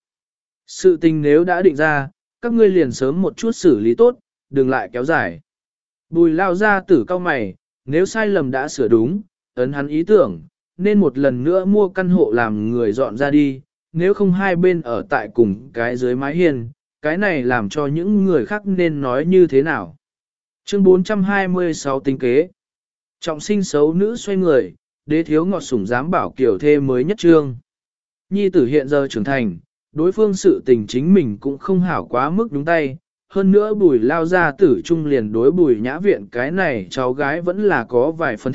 Sự tình nếu đã định ra, các ngươi liền sớm một chút xử lý tốt, đừng lại kéo dài. Bùi lao ra tử cao mày, nếu sai lầm đã sửa đúng, ấn hắn ý tưởng, nên một lần nữa mua căn hộ làm người dọn ra đi, nếu không hai bên ở tại cùng cái dưới mái hiên, cái này làm cho những người khác nên nói như thế nào. Chương 426 tính kế. Trọng sinh xấu nữ xoay người, đế thiếu ngọt sủng dám bảo kiểu thê mới nhất trương. Nhi tử hiện giờ trưởng thành, đối phương sự tình chính mình cũng không hảo quá mức đúng tay, hơn nữa Bùi lao ra tử trung liền đối Bùi Nhã Viện cái này cháu gái vẫn là có vài phân thích,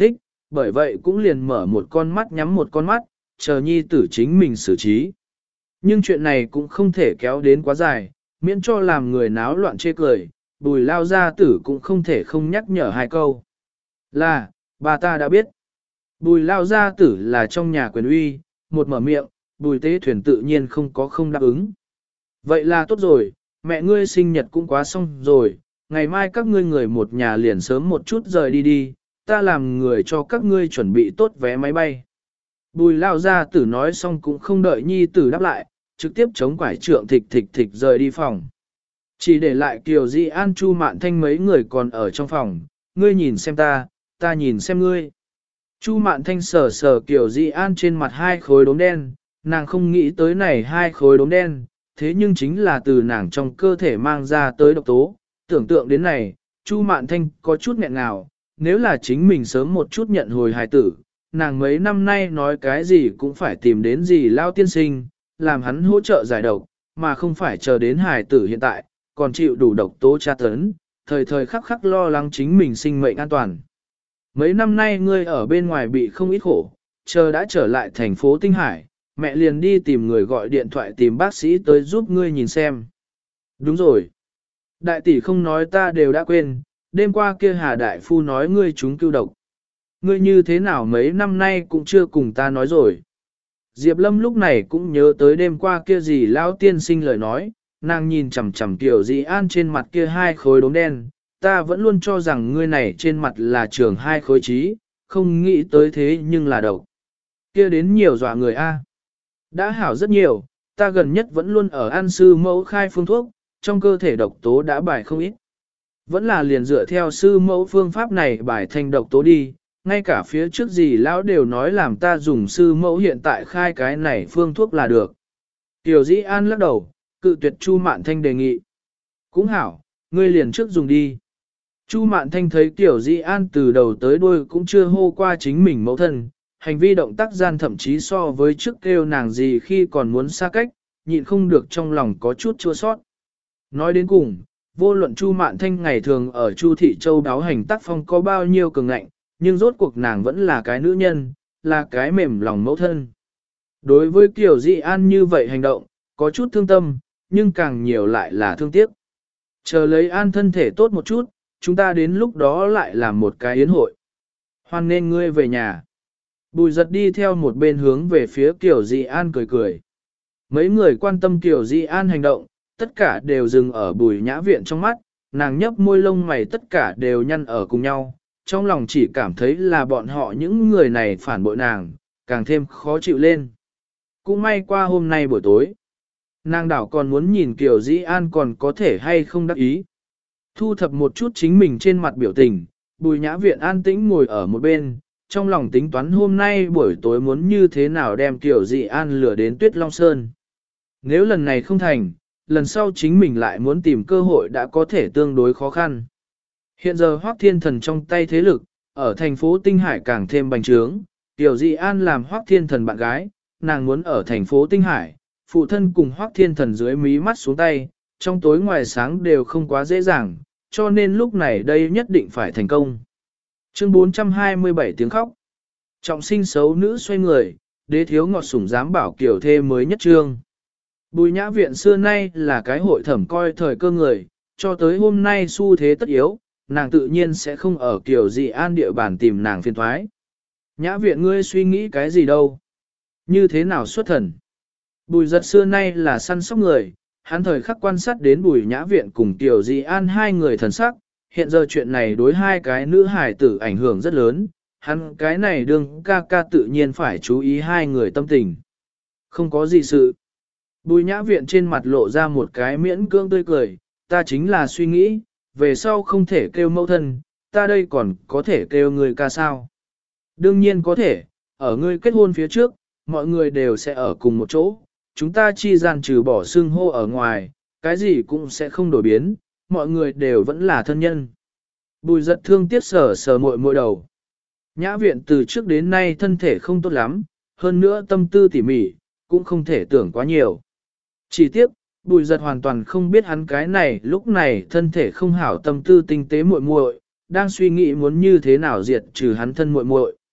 bởi vậy cũng liền mở một con mắt nhắm một con mắt, chờ nhi tử chính mình xử trí. Nhưng chuyện này cũng không thể kéo đến quá dài, miễn cho làm người náo loạn chê cười, Bùi lao gia tử cũng không thể không nhắc nhở hai câu. Là, bà ta đã biết. Bùi lao gia tử là trong nhà quyền uy, một mở miệng, Bùi Tế Thuyền tự nhiên không có không đáp ứng. Vậy là tốt rồi, mẹ ngươi sinh nhật cũng quá xong rồi, ngày mai các ngươi người một nhà liền sớm một chút rời đi đi, ta làm người cho các ngươi chuẩn bị tốt vé máy bay. Bùi lao gia tử nói xong cũng không đợi nhi tử đáp lại, trực tiếp chống quải trượng thịch thịch thịch rời đi phòng. Chỉ để lại Kiều Di An Chu Mạn Thanh mấy người còn ở trong phòng, ngươi nhìn xem ta nhìn xem ngươi. Chu Mạn Thanh sờ sờ Kiều Di An trên mặt hai khối đốm đen, nàng không nghĩ tới này hai khối đốm đen, thế nhưng chính là từ nàng trong cơ thể mang ra tới độc tố. Tưởng tượng đến này, Chu Mạn Thanh có chút nghẹn ngào, nếu là chính mình sớm một chút nhận hồi hài tử, nàng mấy năm nay nói cái gì cũng phải tìm đến gì lao tiên sinh, làm hắn hỗ trợ giải độc, mà không phải chờ đến hài tử hiện tại, còn chịu đủ độc tố tra tấn, thời thời khắc khắc lo lắng chính mình sinh mệnh an toàn. Mấy năm nay ngươi ở bên ngoài bị không ít khổ, chờ đã trở lại thành phố Tinh Hải, mẹ liền đi tìm người gọi điện thoại tìm bác sĩ tới giúp ngươi nhìn xem. Đúng rồi. Đại tỷ không nói ta đều đã quên, đêm qua kia Hà Đại Phu nói ngươi trúng cưu độc. Ngươi như thế nào mấy năm nay cũng chưa cùng ta nói rồi. Diệp Lâm lúc này cũng nhớ tới đêm qua kia gì lão tiên sinh lời nói, nàng nhìn chằm chằm Tiểu Di An trên mặt kia hai khối đốm đen, ta vẫn luôn cho rằng ngươi này trên mặt là trường hai khối trí, không nghĩ tới thế nhưng là độc. Kia đến nhiều dọa người a. Đã hảo rất nhiều, ta gần nhất vẫn luôn ở ăn sư mẫu khai phương thuốc, trong cơ thể độc tố đã bài không ít. Vẫn là liền dựa theo sư mẫu phương pháp này bài thành độc tố đi, ngay cả phía trước gì lão đều nói làm ta dùng sư mẫu hiện tại khai cái này phương thuốc là được. Tiểu Dĩ An lắc đầu, cự tuyệt Chu Mạn Thanh đề nghị. Cũng hảo, ngươi liền trước dùng đi. Chu Mạn Thanh thấy Tiểu Dĩ An từ đầu tới đuôi cũng chưa hô qua chính mình mẫu thân, hành vi động tác gian thậm chí so với trước kêu nàng gì khi còn muốn xa cách, nhịn không được trong lòng có chút chua sót. Nói đến cùng, vô luận Chu Mạn Thanh ngày thường ở Chu Thị Châu đáo hành tác phong có bao nhiêu cường ngạnh, nhưng rốt cuộc nàng vẫn là cái nữ nhân, là cái mềm lòng mẫu thân. Đối với Kiều Dị An như vậy hành động, có chút thương tâm, nhưng càng nhiều lại là thương tiếc. Chờ lấy An thân thể tốt một chút, chúng ta đến lúc đó lại làm một cái yến hội. Hoan nên ngươi về nhà. Bùi giật đi theo một bên hướng về phía Kiều Dị An cười cười. Mấy người quan tâm Kiều Dị An hành động, tất cả đều dừng ở Bùi Nhã Viện trong mắt, nàng nhấp môi lông mày tất cả đều nhăn ở cùng nhau, trong lòng chỉ cảm thấy là bọn họ những người này phản bội nàng, càng thêm khó chịu lên. Cũng may qua hôm nay buổi tối, nàng đảo còn muốn nhìn Kiều Dĩ An còn có thể hay không đắc ý. Thu thập một chút chính mình trên mặt biểu tình, Bùi Nhã Viện an tĩnh ngồi ở một bên, trong lòng tính toán hôm nay buổi tối muốn như thế nào đem Kiều Dĩ An lừa đến Tuyết Long Sơn. Nếu lần này không thành, lần sau chính mình lại muốn tìm cơ hội đã có thể tương đối khó khăn. Hiện giờ Hoắc Thiên Thần trong tay thế lực, ở thành phố Tinh Hải càng thêm bành trướng, Kiều Dị An làm Hoắc Thiên Thần bạn gái, nàng muốn ở thành phố Tinh Hải, phụ thân cùng Hoắc Thiên Thần dưới mí mắt xuống tay, trong tối ngoài sáng đều không quá dễ dàng, cho nên lúc này đây nhất định phải thành công. Chương 427 tiếng khóc. Trọng sinh xấu nữ xoay người, đế thiếu ngọt sủng dám bảo Kiều thê mới nhất trương. Bùi Nhã Viện xưa nay là cái hội thẩm coi thời cơ người, cho tới hôm nay xu thế tất yếu, nàng tự nhiên sẽ không ở Kiều Dị An địa bàn tìm nàng phiền thoái. Nhã Viện ngươi suy nghĩ cái gì đâu? Như thế nào xuất thần? Bùi giật xưa nay là săn sóc người, hắn thời khắc quan sát đến Bùi Nhã Viện cùng Kiều Dị An hai người thần sắc, hiện giờ chuyện này đối hai cái nữ hài tử ảnh hưởng rất lớn, hắn cái này đương ca ca tự nhiên phải chú ý hai người tâm tình. Không có gì sự. Bùi Nhã Viện trên mặt lộ ra một cái miễn cưỡng tươi cười, ta chính là suy nghĩ, về sau không thể kêu mẫu thân, ta đây còn có thể kêu người ca sao. Đương nhiên có thể, ở ngươi kết hôn phía trước, mọi người đều sẽ ở cùng một chỗ, chúng ta chi gian trừ bỏ xưng hô ở ngoài, cái gì cũng sẽ không đổi biến, mọi người đều vẫn là thân nhân. Bùi giật thương tiếc sờ sờ muội muội đầu. Nhã Viện từ trước đến nay thân thể không tốt lắm, hơn nữa tâm tư tỉ mỉ, cũng không thể tưởng quá nhiều. Chỉ tiếc, Bùi giật hoàn toàn không biết hắn cái này lúc này thân thể không hảo tâm tư tinh tế muội muội, đang suy nghĩ muốn như thế nào diệt trừ hắn thân muội muội.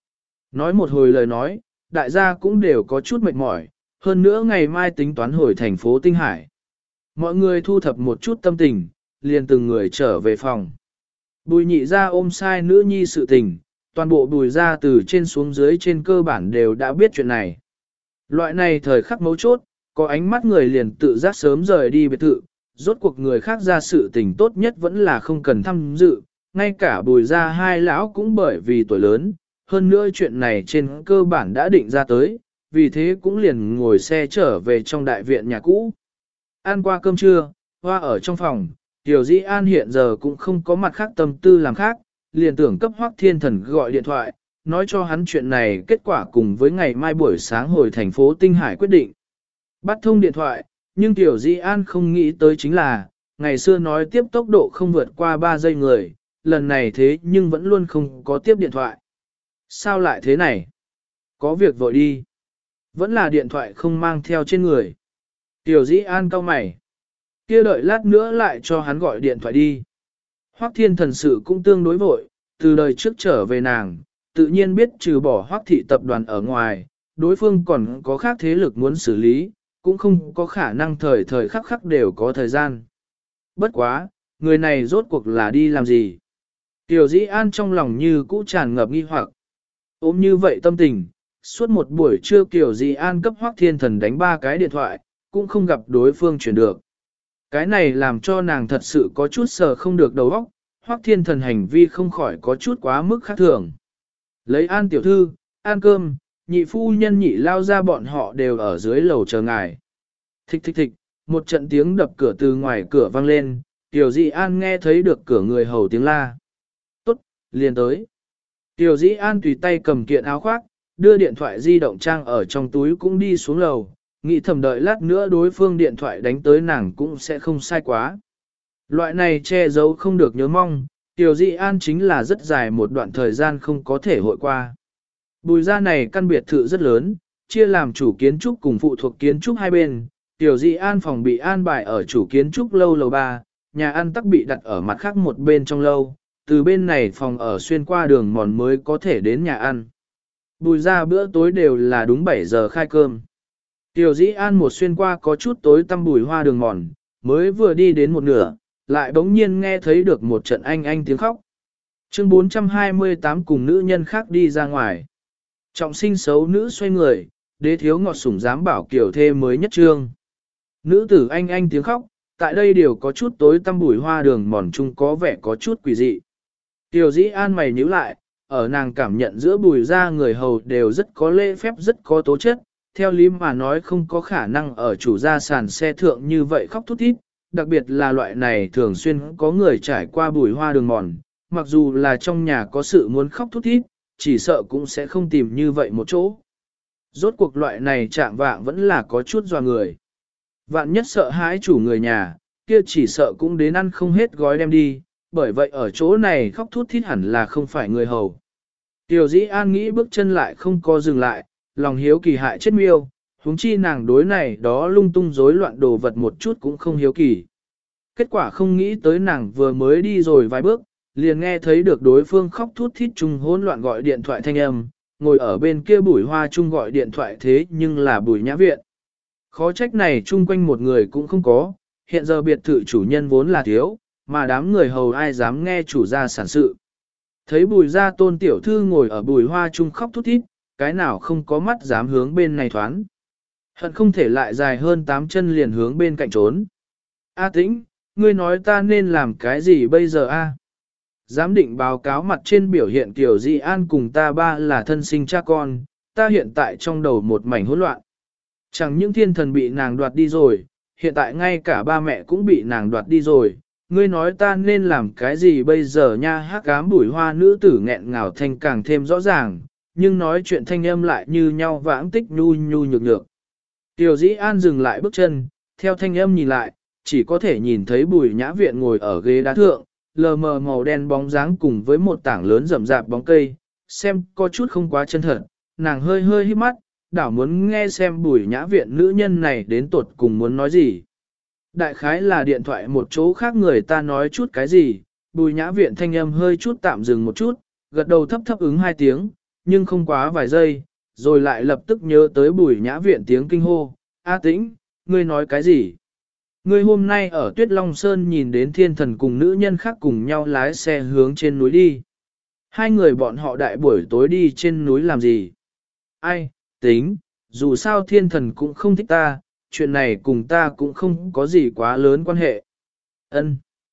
Nói một hồi lời nói, đại gia cũng đều có chút mệt mỏi, hơn nữa ngày mai tính toán hồi thành phố Tinh Hải. Mọi người thu thập một chút tâm tình, liền từng người trở về phòng. Bùi nhị ra ôm sai nữ nhi sự tình, toàn bộ bùi ra từ trên xuống dưới trên cơ bản đều đã biết chuyện này. Loại này thời khắc mấu chốt, có ánh mắt người liền tự giác sớm rời đi biệt thự, rốt cuộc người khác ra sự tình tốt nhất vẫn là không cần tham dự, ngay cả bùi ra hai lão cũng bởi vì tuổi lớn, hơn nữa chuyện này trên cơ bản đã định ra tới, vì thế cũng liền ngồi xe trở về trong đại viện nhà cũ. Ăn qua cơm trưa, hoa ở trong phòng, Tiểu Dĩ An hiện giờ cũng không có mặt khác tâm tư làm khác, liền tưởng cấp Hoắc Thiên Thần gọi điện thoại, nói cho hắn chuyện này kết quả cùng với ngày mai buổi sáng hồi thành phố Tinh Hải quyết định. Bắt thông điện thoại, nhưng Tiểu Dĩ An không nghĩ tới chính là, ngày xưa nói tiếp tốc độ không vượt qua 3 giây người, lần này thế nhưng vẫn luôn không có tiếp điện thoại. Sao lại thế này? Có việc vội đi. Vẫn là điện thoại không mang theo trên người. Tiểu Dĩ An cau mày. Kia đợi lát nữa lại cho hắn gọi điện thoại đi. Hoắc Thiên Thần sự cũng tương đối vội, từ đời trước trở về nàng, tự nhiên biết trừ bỏ Hoắc thị tập đoàn ở ngoài, đối phương còn có khác thế lực muốn xử lý, cũng không có khả năng thời thời khắc khắc đều có thời gian. Bất quá, người này rốt cuộc là đi làm gì? Tiểu Dĩ An trong lòng như cũ tràn ngập nghi hoặc. Ôm như vậy tâm tình, suốt một buổi trưa Tiểu Dĩ An cấp Hoắc Thiên Thần đánh 3 cái điện thoại, cũng không gặp đối phương chuyển được. Cái này làm cho nàng thật sự có chút sờ không được đầu óc, Hoắc Thiên Thần hành vi không khỏi có chút quá mức khác thường. Lấy An tiểu thư, ăn cơm, nhị phu nhân nhị lao ra bọn họ đều ở dưới lầu chờ ngài. Thịch thịch thịch, một trận tiếng đập cửa từ ngoài cửa vang lên, Tiểu Dĩ An nghe thấy được cửa người hầu tiếng la. Tốt, liền tới. Tiểu Dĩ An tùy tay cầm kiện áo khoác, đưa điện thoại di động trang ở trong túi cũng đi xuống lầu, nghĩ thầm đợi lát nữa đối phương điện thoại đánh tới nàng cũng sẽ không sai quá. Loại này che giấu không được nhớ mong, Tiểu Dĩ An chính là rất dài một đoạn thời gian không có thể hội qua. Bùi gia này căn biệt thự rất lớn, chia làm chủ kiến trúc cùng phụ thuộc kiến trúc hai bên. Tiểu Dĩ An phòng bị an bài ở chủ kiến trúc lâu lầu 3, nhà ăn tắc bị đặt ở mặt khác một bên trong lâu, từ bên này phòng ở xuyên qua đường mòn mới có thể đến nhà ăn. Bùi gia bữa tối đều là đúng 7 giờ khai cơm. Tiểu Dĩ An một xuyên qua có chút tối tăm bùi hoa đường mòn, mới vừa đi đến một nửa, lại bỗng nhiên nghe thấy được một trận anh tiếng khóc. Chương 428 cùng nữ nhân khác đi ra ngoài. Trọng sinh xấu nữ xoay người, đế thiếu ngọt sủng dám bảo kiểu thê mới nhất trương. Nữ tử anh tiếng khóc, tại đây đều có chút tối tăm bùi hoa đường mòn chung có vẻ có chút quỷ dị. Tiểu Dĩ An mày nhíu lại, ở nàng cảm nhận giữa bùi ra người hầu đều rất có lễ phép rất có tố chất, theo lý mà nói không có khả năng ở chủ gia sàn xe thượng như vậy khóc thút thít, đặc biệt là loại này thường xuyên có người trải qua bùi hoa đường mòn, mặc dù là trong nhà có sự muốn khóc thút thít, chỉ sợ cũng sẽ không tìm như vậy một chỗ. Rốt cuộc loại này chạm vạng vẫn là có chút dò người. Vạn nhất sợ hãi chủ người nhà, kia chỉ sợ cũng đến ăn không hết gói đem đi, bởi vậy ở chỗ này khóc thút thít hẳn là không phải người hầu. Tiểu Dĩ An nghĩ bước chân lại không có dừng lại, lòng hiếu kỳ hại chết miêu, huống chi nàng đối này đó lung tung rối loạn đồ vật một chút cũng không hiếu kỳ. Kết quả không nghĩ tới nàng vừa mới đi rồi vài bước, liền nghe thấy được đối phương khóc thút thít chung hỗn loạn gọi điện thoại thanh âm, ngồi ở bên kia bùi hoa chung gọi điện thoại thế nhưng là bùi nhã viện. Khó trách này chung quanh một người cũng không có, hiện giờ biệt thự chủ nhân vốn là thiếu, mà đám người hầu ai dám nghe chủ gia sản sự. Thấy bùi gia tôn tiểu thư ngồi ở bùi hoa chung khóc thút thít, cái nào không có mắt dám hướng bên này thoán. Hận không thể lại dài hơn 8 chân liền hướng bên cạnh trốn. A Tĩnh, ngươi nói ta nên làm cái gì bây giờ a? Giám định báo cáo mặt trên biểu hiện Tiểu Dĩ An cùng ta ba là thân sinh cha con, ta hiện tại trong đầu một mảnh hỗn loạn. Chẳng những thiên thần bị nàng đoạt đi rồi, hiện tại ngay cả ba mẹ cũng bị nàng đoạt đi rồi. Ngươi nói ta nên làm cái gì bây giờ nha? Hắc ám bùi hoa nữ tử nghẹn ngào thanh càng thêm rõ ràng, nhưng nói chuyện thanh âm lại như nhau vãng tích nhu nhu nhược nhược. Tiểu Dĩ An dừng lại bước chân, theo thanh âm nhìn lại, chỉ có thể nhìn thấy bùi nhã viện ngồi ở ghế đá thượng, lờ mờ màu đen bóng dáng cùng với một tảng lớn rậm rạp bóng cây, xem có chút không quá chân thật, nàng hơi hơi híp mắt, đảo muốn nghe xem bùi nhã viện nữ nhân này đến tuột cùng muốn nói gì. Đại khái là điện thoại một chỗ khác người ta nói chút cái gì, bùi nhã viện thanh âm hơi chút tạm dừng một chút, gật đầu thấp thấp ứng 2 tiếng, nhưng không quá vài giây, rồi lại lập tức nhớ tới Bùi Nhã Viện tiếng kinh hô, A Tĩnh, ngươi nói cái gì? Ngươi hôm nay ở Tuyết Long Sơn nhìn đến thiên thần cùng nữ nhân khác cùng nhau lái xe hướng trên núi đi. Hai người bọn họ đại buổi tối đi trên núi làm gì? Ai, tính, dù sao thiên thần cũng không thích ta, chuyện này cùng ta cũng không có gì quá lớn quan hệ. Ân.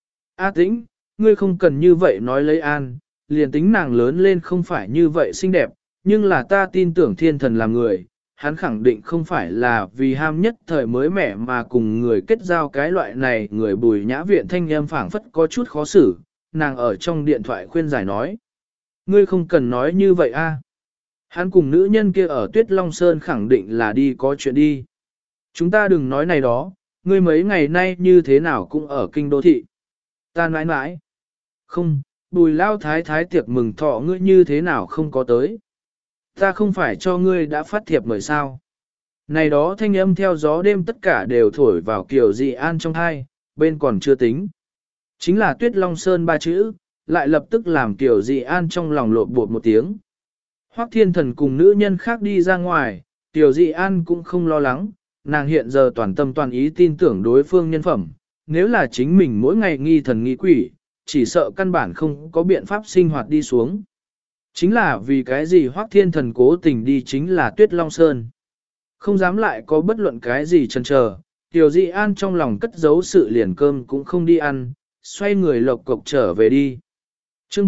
A Tĩnh, ngươi không cần như vậy nói lấy an, liền tính nàng lớn lên không phải như vậy xinh đẹp, nhưng là ta tin tưởng thiên thần là người, hắn khẳng định không phải là vì ham nhất thời mới mẻ mà cùng người kết giao cái loại này. Người Bùi Nhã Viện thanh âm phảng phất có chút khó xử, nàng ở trong điện thoại khuyên giải nói. Ngươi không cần nói như vậy a. Hắn cùng nữ nhân kia ở Tuyết Long Sơn khẳng định là đi có chuyện đi. Chúng ta đừng nói này đó, ngươi mấy ngày nay như thế nào cũng ở kinh đô thị. Ta nãi nãi. Không, Bùi lao thái thái tiệc mừng thọ ngươi như thế nào không có tới. Ta không phải cho ngươi đã phát thiệp mời sao. Này đó thanh âm theo gió đêm tất cả đều thổi vào Kiều Dị An trong hai, bên còn chưa tính. Chính là Tuyết Long Sơn ba chữ, lại lập tức làm Kiều Dị An trong lòng lộn bột một tiếng. Hoắc Thiên Thần cùng nữ nhân khác đi ra ngoài, Kiều Dị An cũng không lo lắng, nàng hiện giờ toàn tâm toàn ý tin tưởng đối phương nhân phẩm. Nếu là chính mình mỗi ngày nghi thần nghi quỷ, chỉ sợ căn bản không có biện pháp sinh hoạt đi xuống. Chính là vì cái gì Hoắc Thiên Thần cố tình đi chính là Tuyết Long Sơn. Không dám lại có bất luận cái gì chần chờ, Tiểu Dị An trong lòng cất giấu sự liền cơm cũng không đi ăn, xoay người lộc cộc trở về đi. Chương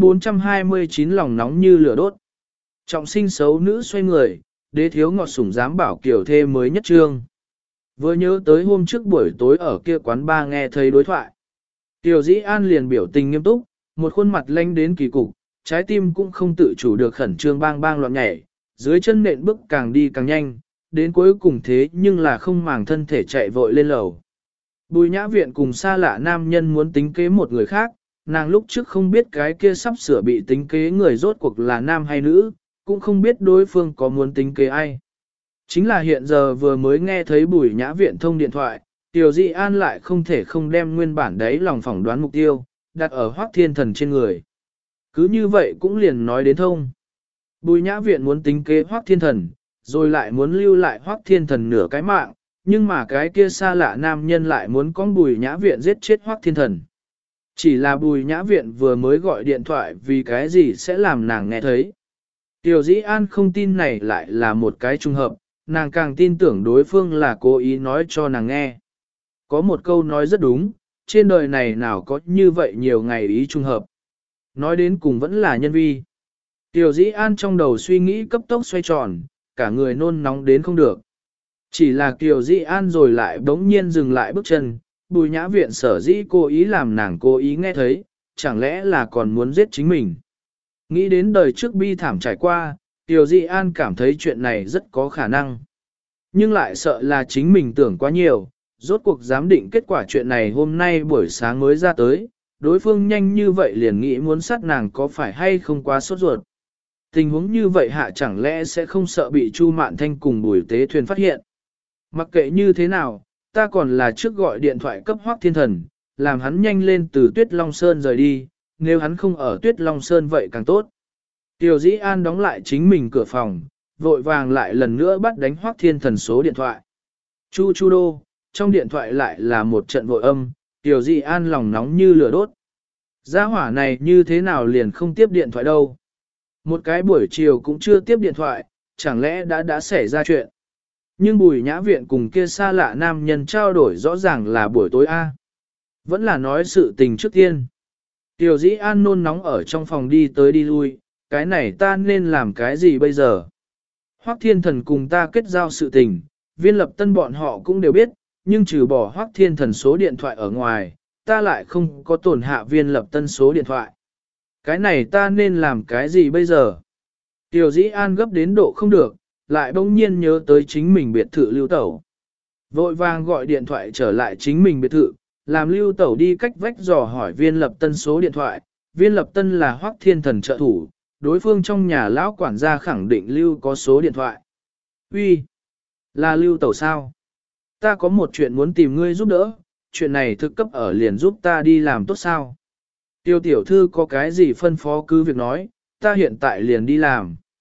429 lòng nóng như lửa đốt. Trọng sinh xấu nữ xoay người, đế thiếu ngọt sủng dám bảo kiểu thê mới nhất trương. Vừa nhớ tới hôm trước buổi tối ở kia quán ba nghe thấy đối thoại. Tiểu Dĩ An liền biểu tình nghiêm túc, một khuôn mặt lanh đến kỳ cục, trái tim cũng không tự chủ được khẩn trương bang bang loạn nhảy, dưới chân nện bước càng đi càng nhanh, đến cuối cùng thế nhưng là không màng thân thể chạy vội lên lầu. Bùi Nhã Viện cùng xa lạ nam nhân muốn tính kế một người khác, nàng lúc trước không biết cái kia sắp sửa bị tính kế người rốt cuộc là nam hay nữ, cũng không biết đối phương có muốn tính kế ai. Chính là hiện giờ vừa mới nghe thấy Bùi Nhã Viện thông điện thoại, Tiểu Dị An lại không thể không đem nguyên bản đấy lòng phỏng đoán mục tiêu, đặt ở Hoắc Thiên Thần trên người. Cứ như vậy cũng liền nói đến thông. Bùi Nhã Viện muốn tính kế Hoắc Thiên Thần, rồi lại muốn lưu lại Hoắc Thiên Thần nửa cái mạng, nhưng mà cái kia xa lạ nam nhân lại muốn con Bùi Nhã Viện giết chết Hoắc Thiên Thần. Chỉ là Bùi Nhã Viện vừa mới gọi điện thoại vì cái gì sẽ làm nàng nghe thấy. Tiểu Dĩ An không tin này lại là một cái trùng hợp, nàng càng tin tưởng đối phương là cố ý nói cho nàng nghe. Có một câu nói rất đúng, trên đời này nào có như vậy nhiều ngày ý trùng hợp. Nói đến cùng vẫn là nhân vi. Tiểu Dĩ An trong đầu suy nghĩ cấp tốc xoay tròn, cả người nôn nóng đến không được. Chỉ là Tiểu Dĩ An rồi lại bỗng nhiên dừng lại bước chân, Bùi Nhã Viện sở dĩ cố ý làm nàng cố ý nghe thấy, chẳng lẽ là còn muốn giết chính mình. Nghĩ đến đời trước bi thảm trải qua, Tiểu Dĩ An cảm thấy chuyện này rất có khả năng. Nhưng lại sợ là chính mình tưởng quá nhiều, rốt cuộc giám định kết quả chuyện này hôm nay buổi sáng mới ra tới, đối phương nhanh như vậy liền nghĩ muốn sát nàng có phải hay không quá sốt ruột. Tình huống như vậy hạ chẳng lẽ sẽ không sợ bị Chu Mạn Thanh cùng Bùi Tế Thuyền phát hiện. Mặc kệ như thế nào, ta còn là trước gọi điện thoại cấp Hoắc Thiên Thần, làm hắn nhanh lên từ Tuyết Long Sơn rời đi, nếu hắn không ở Tuyết Long Sơn vậy càng tốt. Tiểu Dĩ An đóng lại chính mình cửa phòng, vội vàng lại lần nữa bắt đánh Hoắc Thiên Thần số điện thoại. Chu chu đô, trong điện thoại lại là một trận vội âm, Tiểu Dĩ An lòng nóng như lửa đốt. Gia hỏa này như thế nào liền không tiếp điện thoại đâu. Một cái buổi chiều cũng chưa tiếp điện thoại, chẳng lẽ đã xảy ra chuyện. Nhưng Bùi Nhã Viện cùng kia xa lạ nam nhân trao đổi rõ ràng là buổi tối A. Vẫn là nói sự tình trước tiên. Tiểu Dĩ An nôn nóng ở trong phòng đi tới đi lui, cái này ta nên làm cái gì bây giờ? Hoắc Thiên Thần cùng ta kết giao sự tình, Viên Lập Tân bọn họ cũng đều biết, nhưng trừ bỏ Hoắc Thiên Thần số điện thoại ở ngoài, ta lại không có tổn hạ Viên Lập Tân số điện thoại. Cái này ta nên làm cái gì bây giờ? Tiểu Dĩ An gấp đến độ không được, lại bỗng nhiên nhớ tới chính mình biệt thự Lưu Tẩu. Vội vàng gọi điện thoại trở lại chính mình biệt thự, làm Lưu Tẩu đi cách vách dò hỏi Viên Lập Tân số điện thoại. Viên Lập Tân là Hoắc Thiên Thần trợ thủ, đối phương trong nhà lão quản gia khẳng định Lưu có số điện thoại. Uy, là Lưu Tẩu sao? Ta có một chuyện muốn tìm ngươi giúp đỡ, chuyện này thực cấp ở liền giúp ta đi làm tốt sao? Tiêu tiểu thư có cái gì phân phó cứ việc nói, ta hiện tại liền đi làm.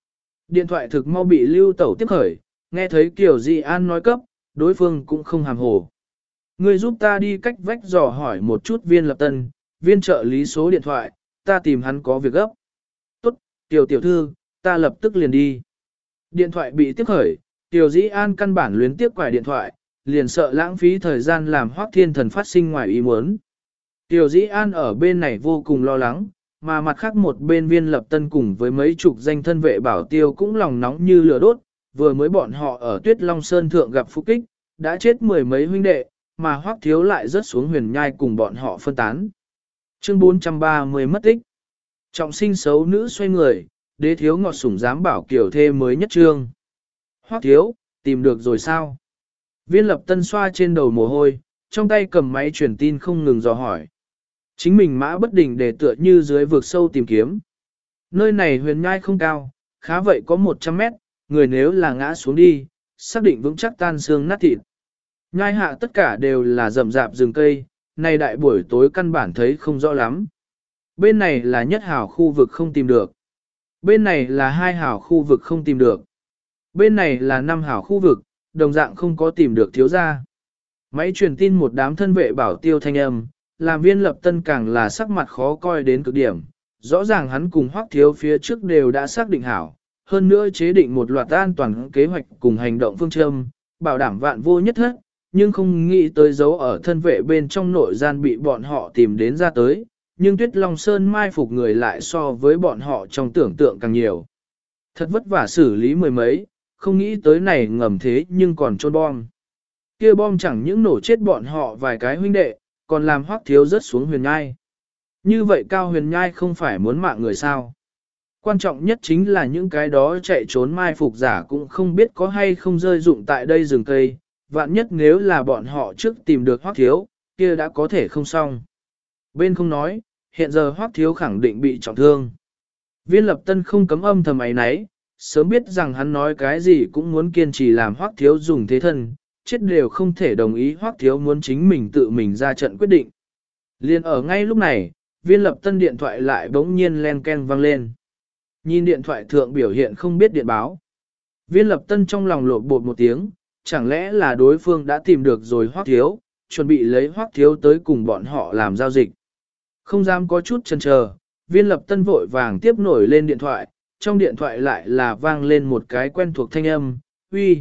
Điện thoại thực mau bị Lưu Tẩu tiếp khởi, nghe thấy Kiều Di An nói cấp, đối phương cũng không hàm hồ. Ngươi giúp ta đi cách vách dò hỏi một chút Viên Lập Tân, viên trợ lý số điện thoại, ta tìm hắn có việc gấp. Tốt, Tiểu tiểu thư, ta lập tức liền đi. Điện thoại bị tiếp khởi, Tiểu Di An căn bản luyến tiếp quải điện thoại, liền sợ lãng phí thời gian làm Hoắc Thiên Thần phát sinh ngoài ý muốn. Tiểu Di An ở bên này vô cùng lo lắng, mà mặt khác một bên Viên Lập Tân cùng với mấy chục danh thân vệ bảo tiêu cũng lòng nóng như lửa đốt, vừa mới bọn họ ở Tuyết Long Sơn Thượng gặp phục kích, đã chết mười mấy huynh đệ, mà Hoắc Thiếu lại rớt xuống huyền nhai cùng bọn họ phân tán. Chương 430 mất tích. Trọng sinh xấu nữ xoay người, đế thiếu ngọt sủng dám bảo kiểu thê mới nhất trương. Hoắc Thiếu, tìm được rồi sao? Viên Lập Tân xoa trên đầu mồ hôi, trong tay cầm máy truyền tin không ngừng dò hỏi. Chính mình mã bất định để tựa như dưới vực sâu tìm kiếm. Nơi này huyền nhai không cao, khá vậy có 100 mét, người nếu là ngã xuống đi, xác định vững chắc tan xương nát thịt. Nhai hạ tất cả đều là rậm rạp rừng cây, này đại buổi tối căn bản thấy không rõ lắm. Bên này là nhất hảo khu vực không tìm được. Bên này là hai hảo khu vực không tìm được. Bên này là 5 hảo khu vực, đồng dạng không có tìm được thiếu gia. Máy truyền tin một đám thân vệ bảo tiêu thanh âm, làm Viên Lập Tân càng là sắc mặt khó coi đến cực điểm. Rõ ràng hắn cùng Hoắc Thiếu phía trước đều đã xác định hảo, hơn nữa chế định một loạt an toàn kế hoạch cùng hành động phương châm, bảo đảm vạn vô nhất thất, nhưng không nghĩ tới dấu ở thân vệ bên trong nội gian bị bọn họ tìm đến ra tới, nhưng Tuyết Long Sơn mai phục người lại so với bọn họ trong tưởng tượng càng nhiều. Thật vất vả xử lý mười mấy, không nghĩ tới này ngầm thế nhưng còn trôn bom. Kia bom chẳng những nổ chết bọn họ vài cái huynh đệ, còn làm Hoắc Thiếu rớt xuống huyền nhai. Như vậy cao huyền nhai không phải muốn mạng người sao? Quan trọng nhất chính là những cái đó chạy trốn mai phục giả cũng không biết có hay không rơi dụng tại đây rừng cây, vạn nhất nếu là bọn họ trước tìm được Hoắc Thiếu, kia đã có thể không xong. Bên không nói, hiện giờ Hoắc Thiếu khẳng định bị trọng thương. Viên Lập Tân không cấm âm thầm ấy nấy, sớm biết rằng hắn nói cái gì cũng muốn kiên trì làm Hoắc Thiếu dùng thế thân, chết đều không thể đồng ý Hoắc Thiếu muốn chính mình tự mình ra trận quyết định. Liên ở ngay lúc này, Viên Lập Tân điện thoại lại bỗng nhiên len ken vang lên. Nhìn điện thoại thượng biểu hiện không biết điện báo. Viên Lập Tân trong lòng lột bột một tiếng, chẳng lẽ là đối phương đã tìm được rồi Hoắc Thiếu, chuẩn bị lấy Hoắc Thiếu tới cùng bọn họ làm giao dịch. Không dám có chút chần chờ, Viên Lập Tân vội vàng tiếp nổi lên điện thoại, trong điện thoại lại là vang lên một cái quen thuộc thanh âm, uy,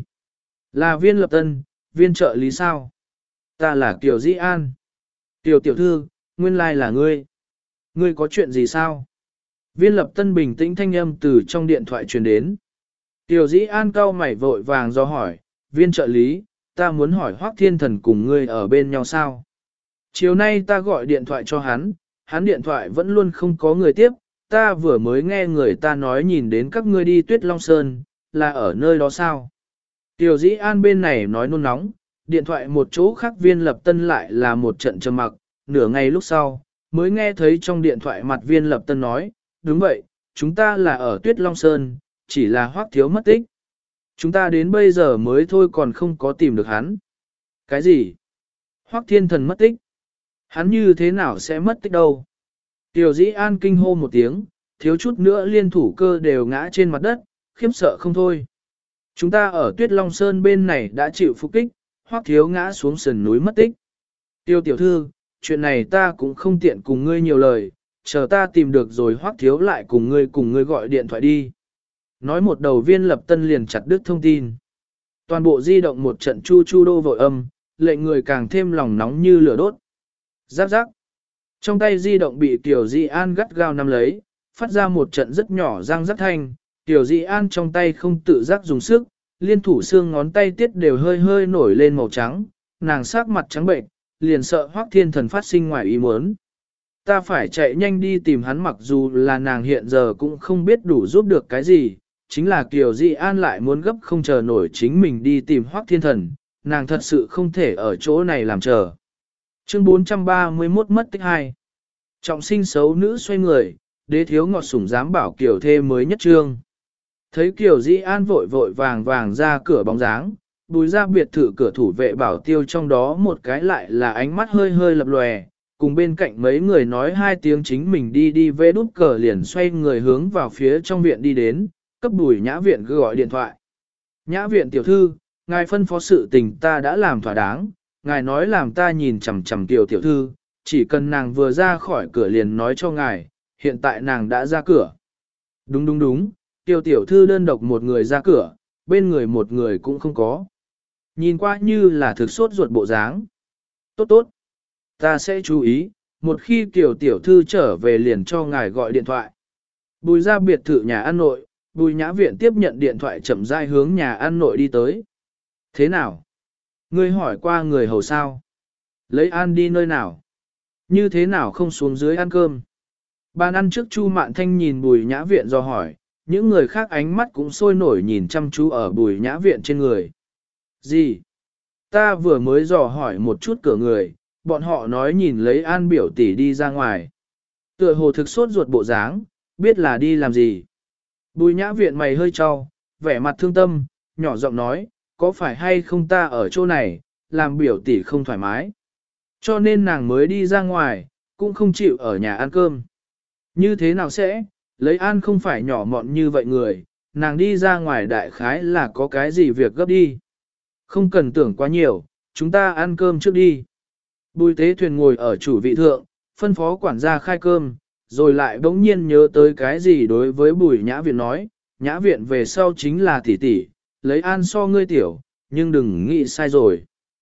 là Viên Lập Tân, viên trợ lý sao? Ta là Kiều Di An. Tiểu tiểu thư, nguyên lai là ngươi. Ngươi có chuyện gì sao? Viên Lập Tân bình tĩnh thanh âm từ trong điện thoại truyền đến. Tiểu Di An cau mày vội vàng do hỏi, viên trợ lý, ta muốn hỏi Hoắc Thiên Thần cùng ngươi ở bên nhau sao? Chiều nay ta gọi điện thoại cho hắn điện thoại vẫn luôn không có người tiếp, ta vừa mới nghe người ta nói nhìn đến các ngươi đi Tuyết Long Sơn, là ở nơi đó sao? Tiểu Dĩ An bên này nói nôn nóng, điện thoại một chỗ khác Viên Lập Tân lại là một trận trầm mặc, nửa ngày lúc sau, mới nghe thấy trong điện thoại mặt Viên Lập Tân nói, đúng vậy, chúng ta là ở Tuyết Long Sơn, chỉ là Hoắc Thiếu mất tích. Chúng ta đến bây giờ mới thôi còn không có tìm được hắn. Cái gì? Hoắc Thiên Thần mất tích? Hắn như thế nào sẽ mất tích đâu? Tiểu Dĩ An kinh hô một tiếng, thiếu chút nữa liên thủ cơ đều ngã trên mặt đất, khiếp sợ không thôi. Chúng ta ở Tuyết Long Sơn bên này đã chịu phục kích, Hoắc Thiếu ngã xuống sườn núi mất tích. Tiêu tiểu thư, chuyện này ta cũng không tiện cùng ngươi nhiều lời, chờ ta tìm được rồi Hoắc Thiếu lại cùng ngươi gọi điện thoại đi. Nói một đầu Viên Lập Tân liền chặt đứt thông tin. Toàn bộ di động một trận chu chu đô vội âm, lệnh người càng thêm lòng nóng như lửa đốt. Giáp giáp. Trong tay di động bị Tiểu Di An gắt gao nắm lấy, phát ra một trận rất nhỏ răng rắc thanh. Tiểu Di An trong tay không tự giác dùng sức, liên thủ xương ngón tay tiết đều hơi hơi nổi lên màu trắng, nàng sắc mặt trắng bệnh, liền sợ Hoắc Thiên Thần phát sinh ngoài ý muốn. Ta phải chạy nhanh đi tìm hắn mặc dù là nàng hiện giờ cũng không biết đủ giúp được cái gì, chính là Kiều Di An lại muốn gấp không chờ nổi chính mình đi tìm Hoắc Thiên Thần, nàng thật sự không thể ở chỗ này làm chờ. Chương 431 mất tích 2. Trọng sinh xấu nữ xoay người, đế thiếu ngọt sủng dám bảo Kiều thê mới nhất trương. Thấy Kiều Di An vội vội vàng vàng ra cửa bóng dáng, bùi ra biệt thự cửa thủ vệ bảo tiêu trong đó một cái lại là ánh mắt hơi hơi lập lòe, cùng bên cạnh mấy người nói hai tiếng chính mình đi về đút cờ liền xoay người hướng vào phía trong viện đi đến, cấp Bùi Nhã Viện gọi điện thoại. Nhã Viện tiểu thư, ngài phân phó sự tình ta đã làm thỏa đáng, ngài nói làm ta nhìn chằm chằm tiểu tiểu thư, chỉ cần nàng vừa ra khỏi cửa liền nói cho ngài, hiện tại nàng đã ra cửa. Đúng đúng đúng, tiểu tiểu thư đơn độc một người ra cửa, bên người một người cũng không có. Nhìn qua như là thực sốt ruột bộ dáng. Tốt tốt, ta sẽ chú ý, một khi tiểu tiểu thư trở về liền cho ngài gọi điện thoại. Bùi ra biệt thự nhà ăn nội, Bùi Nhã Viện tiếp nhận điện thoại chậm rãi hướng nhà ăn nội đi tới. Thế nào? Ngươi hỏi qua người hầu sao? Lấy ăn đi nơi nào? Như thế nào không xuống dưới ăn cơm? Bàn ăn trước Chu Mạn Thanh nhìn Bùi Nhã Viện do hỏi, những người khác ánh mắt cũng sôi nổi nhìn chăm chú ở Bùi Nhã Viện trên người. Gì? Ta vừa mới dò hỏi một chút cửa người, bọn họ nói nhìn lấy An biểu tỷ đi ra ngoài. Tựa hồ thực sốt ruột bộ dáng, biết là đi làm gì. Bùi Nhã Viện mày hơi trao, vẻ mặt thương tâm, nhỏ giọng nói, có phải hay không ta ở chỗ này, làm biểu tỷ không thoải mái. Cho nên nàng mới đi ra ngoài, cũng không chịu ở nhà ăn cơm. Như thế nào sẽ, lấy An không phải nhỏ mọn như vậy người, nàng đi ra ngoài đại khái là có cái gì việc gấp đi. Không cần tưởng quá nhiều, chúng ta ăn cơm trước đi. Bùi Tế Thuyền ngồi ở chủ vị thượng, phân phó quản gia khai cơm, rồi lại bỗng nhiên nhớ tới cái gì đối với Bùi Nhã Viện nói, Nhã Viện về sau chính là tỷ tỷ, lấy An so ngươi tiểu, nhưng đừng nghĩ sai rồi.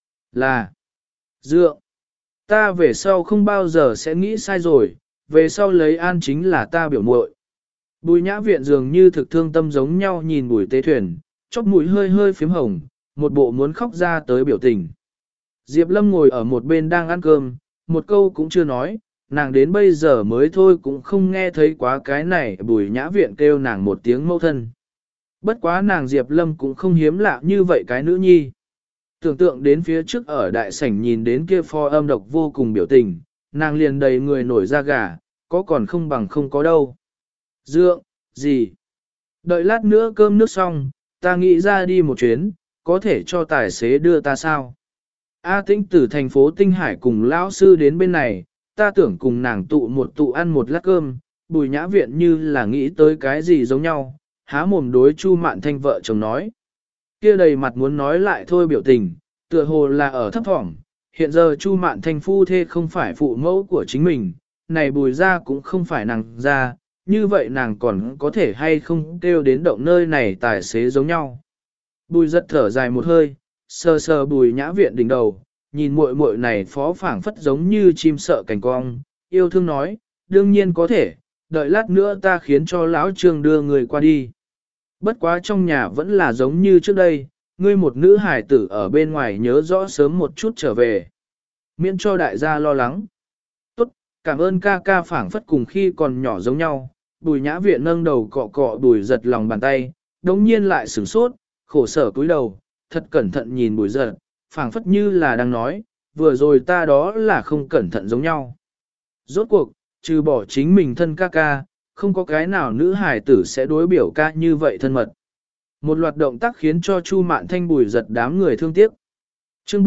Là dựa, ta về sau không bao giờ sẽ nghĩ sai rồi, về sau lấy An chính là ta biểu muội. Bùi Nhã Viện dường như thực thương tâm giống nhau nhìn Bùi Tế Thuyền, chóp mũi hơi hơi phím hồng, một bộ muốn khóc ra tới biểu tình. Diệp Lâm ngồi ở một bên đang ăn cơm, một câu cũng chưa nói, nàng đến bây giờ mới thôi cũng không nghe thấy quá cái này. Bùi Nhã Viện kêu nàng một tiếng mẫu thân. Bất quá nàng Diệp Lâm cũng không hiếm lạ như vậy cái nữ nhi. Tưởng tượng đến phía trước ở đại sảnh nhìn đến kia pho âm độc vô cùng biểu tình, nàng liền đầy người nổi da gà, có còn không bằng không có đâu. Dượng, gì? Đợi lát nữa cơm nước xong, ta nghĩ ra đi một chuyến, có thể cho tài xế đưa ta sao? A Tĩnh từ thành phố Tinh Hải cùng lão sư đến bên này, ta tưởng cùng nàng tụ ăn một lát cơm. Bùi Nhã Viện như là nghĩ tới cái gì giống nhau, há mồm đối Chu Mạn Thanh vợ chồng nói. Kia đầy mặt muốn nói lại thôi biểu tình, tựa hồ là ở thấp thỏm. Hiện giờ Chu Mạn Thanh phu thê không phải phụ mẫu của chính mình, này Bùi ra cũng không phải nàng ra, như vậy nàng còn có thể hay không kêu đến động nơi này tài xế giống nhau. Bùi giật thở dài một hơi, sờ sờ Bùi Nhã Viện đỉnh đầu, nhìn muội muội này phó phảng phất giống như chim sợ cành cong, yêu thương nói, đương nhiên có thể, đợi lát nữa ta khiến cho lão Trương đưa người qua đi. Bất quá trong nhà vẫn là giống như trước đây, ngươi một nữ hài tử ở bên ngoài nhớ rõ sớm một chút trở về. Miễn cho đại gia lo lắng. Tốt, cảm ơn ca ca phảng phất cùng khi còn nhỏ giống nhau. Bùi Nhã Viện nâng đầu cọ cọ Bùi giật lòng bàn tay, đống nhiên lại sửng sốt, khổ sở cúi đầu, thật cẩn thận nhìn Bùi giật, phảng phất như là đang nói, vừa rồi ta đó là không cẩn thận giống nhau. Rốt cuộc, trừ bỏ chính mình thân ca ca, không có cái nào nữ hài tử sẽ đối biểu ca như vậy thân mật. Một loạt động tác khiến cho Chu Mạn Thanh Bùi giật đám người thương tiếc. Chương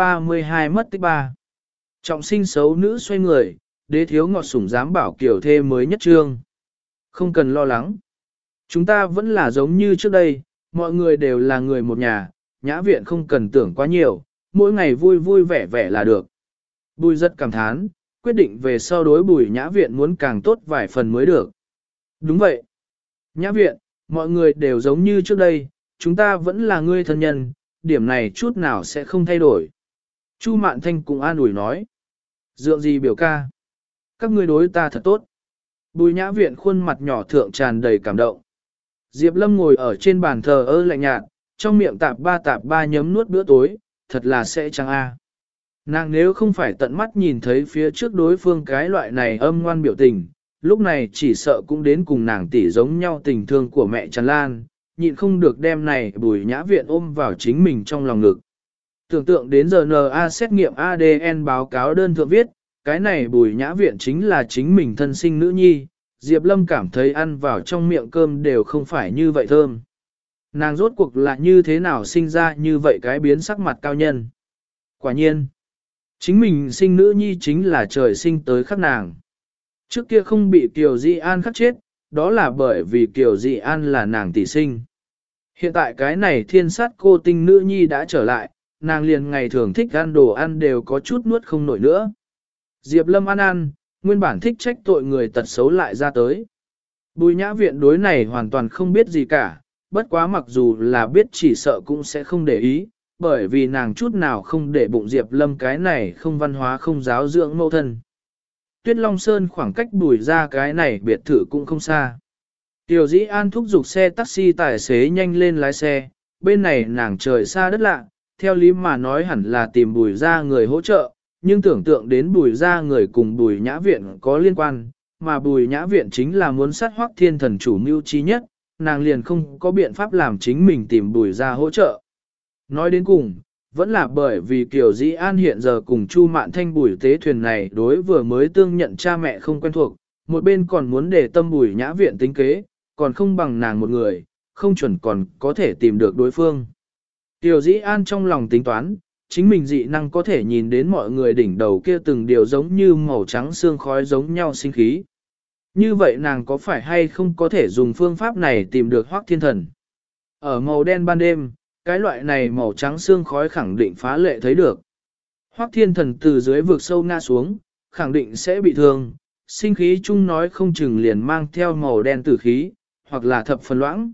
432 mất tích 3. Trọng sinh xấu nữ xoay người, đế thiếu ngọt sủng dám bảo kiểu thê mới nhất trương. Không cần lo lắng. Chúng ta vẫn là giống như trước đây, mọi người đều là người một nhà, Nhã Viện không cần tưởng quá nhiều, mỗi ngày vui vui vẻ vẻ là được. Bùi rất cảm thán, quyết định về sau đối Bùi Nhã Viện muốn càng tốt vài phần mới được. Đúng vậy. Nhã Viện, mọi người đều giống như trước đây, chúng ta vẫn là người thân nhân, điểm này chút nào sẽ không thay đổi. Chu Mạn Thanh cũng an ủi nói. Dượng gì biểu ca? Các ngươi đối ta thật tốt. Bùi Nhã Viện khuôn mặt nhỏ thượng tràn đầy cảm động. Diệp Lâm ngồi ở trên bàn thờ ơ lạnh nhạt, trong miệng tạp ba nhấm nuốt bữa tối, thật là sẽ chăng a. Nàng nếu không phải tận mắt nhìn thấy phía trước đối phương cái loại này âm ngoan biểu tình, lúc này chỉ sợ cũng đến cùng nàng tỷ giống nhau tình thương của mẹ Trần Lan, nhịn không được đem này Bùi Nhã Viện ôm vào chính mình trong lòng ngực. Tưởng tượng đến giờ RNA xét nghiệm ADN báo cáo đơn thượng viết, cái này Bùi Nhã Viện chính là chính mình thân sinh nữ nhi, Diệp Lâm cảm thấy ăn vào trong miệng cơm đều không phải như vậy thơm. Nàng rốt cuộc là như thế nào sinh ra như vậy cái biến sắc mặt cao nhân. Quả nhiên, chính mình sinh nữ nhi chính là trời sinh tới khắc nàng. Trước kia không bị Kiều Di An khắc chết, đó là bởi vì Kiều Dị An là nàng tỷ sinh. Hiện tại cái này thiên sát cô tinh nữ nhi đã trở lại, nàng liền ngày thường thích ăn đồ ăn đều có chút nuốt không nổi nữa. Diệp Lâm ăn, nguyên bản thích trách tội người tật xấu lại ra tới. Bùi nhã viện đối này hoàn toàn không biết gì cả, bất quá mặc dù là biết chỉ sợ cũng sẽ không để ý, bởi vì nàng chút nào không để bụng Diệp Lâm cái này không văn hóa không giáo dưỡng mẫu thân. Tuyết Long Sơn khoảng cách bùi ra cái này biệt thự cũng không xa. Tiểu Dĩ An thúc giục xe taxi tài xế nhanh lên lái xe, bên này nàng trời xa đất lạ, theo lý mà nói hẳn là tìm bùi ra người hỗ trợ, nhưng tưởng tượng đến bùi ra người cùng bùi nhã viện có liên quan, mà bùi nhã viện chính là muốn sát Hoắc Thiên Thần chủ mưu trí nhất, nàng liền không có biện pháp làm chính mình tìm bùi ra hỗ trợ. Nói đến cùng, vẫn là bởi vì Kiều Dĩ An hiện giờ cùng Chu Mạn Thanh bùi tế thuyền này đối vừa mới tương nhận cha mẹ không quen thuộc, một bên còn muốn để tâm bùi nhã viện tính kế, còn không bằng nàng một người, không chuẩn còn có thể tìm được đối phương. Kiều Dĩ An trong lòng tính toán, chính mình dị năng có thể nhìn đến mọi người đỉnh đầu kia từng điều giống như màu trắng xương khói giống nhau sinh khí. Như vậy nàng có phải hay không có thể dùng phương pháp này tìm được Hoắc Thiên Thần? Ở màu đen ban đêm, cái loại này màu trắng xương khói khẳng định phá lệ thấy được. Hoắc Thiên Thần từ dưới vực sâu ngã xuống, khẳng định sẽ bị thương, sinh khí chung nói không chừng liền mang theo màu đen tử khí, hoặc là thập phần loãng.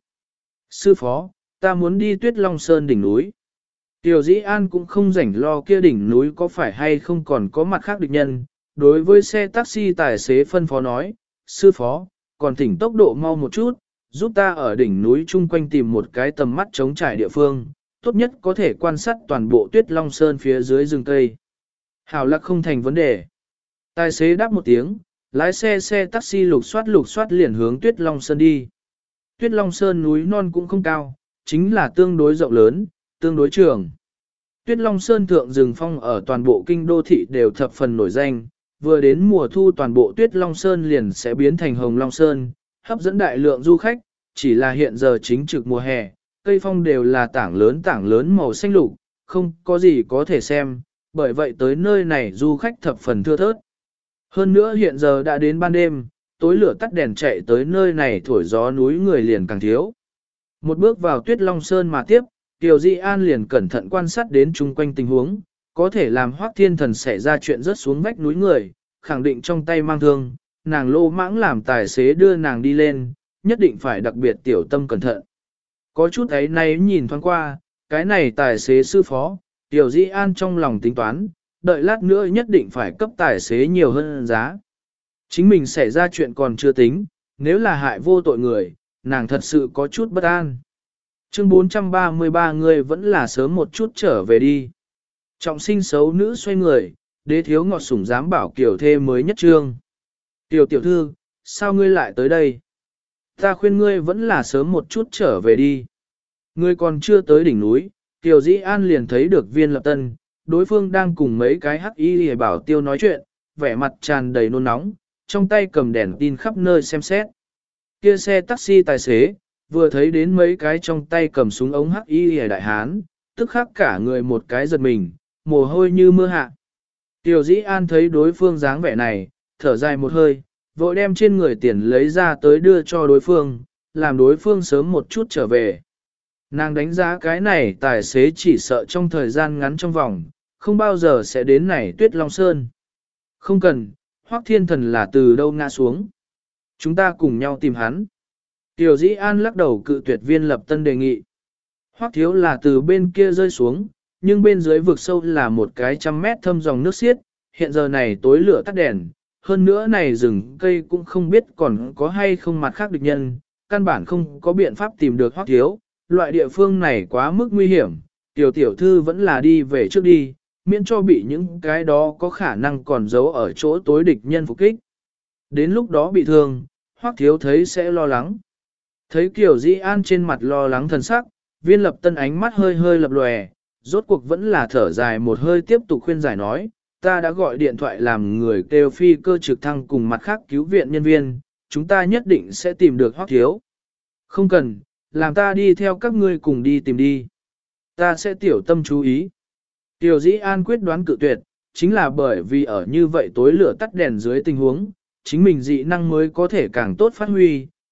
Sư phó, ta muốn đi Tuyết Long Sơn đỉnh núi. Tiểu Dĩ An cũng không rảnh lo kia đỉnh núi có phải hay không còn có mặt khác địch nhân. Đối với xe taxi tài xế phân phó nói, sư phó, còn thỉnh tốc độ mau một chút, giúp ta ở đỉnh núi chung quanh tìm một cái tầm mắt chống trải địa phương, tốt nhất có thể quan sát toàn bộ Tuyết Long Sơn phía dưới rừng cây. Hảo lạc không thành vấn đề. Tài xế đáp một tiếng, lái xe taxi lục soát liền hướng Tuyết Long Sơn đi. Tuyết Long Sơn núi non cũng không cao, chính là tương đối rộng lớn, tương đối trường. Tuyết Long Sơn thượng rừng phong ở toàn bộ kinh đô thị đều thập phần nổi danh, vừa đến mùa thu toàn bộ Tuyết Long Sơn liền sẽ biến thành Hồng Long Sơn, hấp dẫn đại lượng du khách, chỉ là hiện giờ chính trực mùa hè, cây phong đều là tảng lớn màu xanh lục, không có gì có thể xem, bởi vậy tới nơi này du khách thập phần thưa thớt. Hơn nữa hiện giờ đã đến ban đêm, tối lửa tắt đèn chạy tới nơi này thổi gió núi người liền càng thiếu. Một bước vào Tuyết Long Sơn mà tiếp, Kiều Dĩ An liền cẩn thận quan sát đến chung quanh tình huống, có thể làm Hoắc Thiên Thần xảy ra chuyện rớt xuống vách núi người, khẳng định trong tay mang thương, nàng lô mãng làm tài xế đưa nàng đi lên, nhất định phải đặc biệt tiểu tâm cẩn thận. Có chút ấy nay nhìn thoáng qua, cái này tài xế sư phó, Kiều Dĩ An trong lòng tính toán, đợi lát nữa nhất định phải cấp tài xế nhiều hơn giá. Chính mình xảy ra chuyện còn chưa tính, nếu là hại vô tội người, nàng thật sự có chút bất an. Chương 433 người vẫn là sớm một chút trở về đi. Trọng sinh xấu nữ xoay người, đế thiếu ngọt sủng dám bảo Kiều thê mới nhất trương. Kiều tiểu thư, sao ngươi lại tới đây? Ta khuyên ngươi vẫn là sớm một chút trở về đi. Ngươi còn chưa tới đỉnh núi, Kiều Dĩ An liền thấy được Viên Lập Tân, đối phương đang cùng mấy cái hắc y hề bảo tiêu nói chuyện, vẻ mặt tràn đầy nôn nóng, trong tay cầm đèn tin khắp nơi xem xét. Kia xe taxi tài xế, vừa thấy đến mấy cái trong tay cầm súng ống hắc y hề đại hán, tức khắc cả người một cái giật mình, mồ hôi như mưa hạ. Kiều Dĩ An thấy đối phương dáng vẻ này, thở dài một hơi, vội đem trên người tiền lấy ra tới đưa cho đối phương, làm đối phương sớm một chút trở về. Nàng đánh giá cái này tài xế chỉ sợ trong thời gian ngắn trong vòng, không bao giờ sẽ đến này Tuyết Long Sơn. Không cần, Hoắc Thiên Thần là từ đâu ngã xuống. Chúng ta cùng nhau tìm hắn. Tiểu Dĩ An lắc đầu cự tuyệt Viên Lập Tân đề nghị. Hoắc thiếu là từ bên kia rơi xuống, nhưng bên dưới vực sâu là một cái 100 mét thâm dòng nước xiết, hiện giờ này tối lửa tắt đèn, hơn nữa này rừng cây cũng không biết còn có hay không mặt khác địch nhân, căn bản không có biện pháp tìm được Hoắc thiếu, loại địa phương này quá mức nguy hiểm, tiểu tiểu thư vẫn là đi về trước đi, miễn cho bị những cái đó có khả năng còn giấu ở chỗ tối địch nhân phục kích. Đến lúc đó bị thương, Hoắc thiếu thấy sẽ lo lắng. Thấy Kiều Dĩ An trên mặt lo lắng thần sắc, Viên Lập Tân ánh mắt hơi hơi lập lòe, rốt cuộc vẫn là thở dài một hơi tiếp tục khuyên giải nói, ta đã gọi điện thoại làm người kêu phi cơ trực thăng cùng mặt khác cứu viện nhân viên, chúng ta nhất định sẽ tìm được Hoắc thiếu. Không cần, làm ta đi theo các ngươi cùng đi tìm đi. Ta sẽ tiểu tâm chú ý. Tiểu Dĩ An quyết đoán cự tuyệt, chính là bởi vì ở như vậy tối lửa tắt đèn dưới tình huống, chính mình dị năng mới có thể càng tốt phát huy,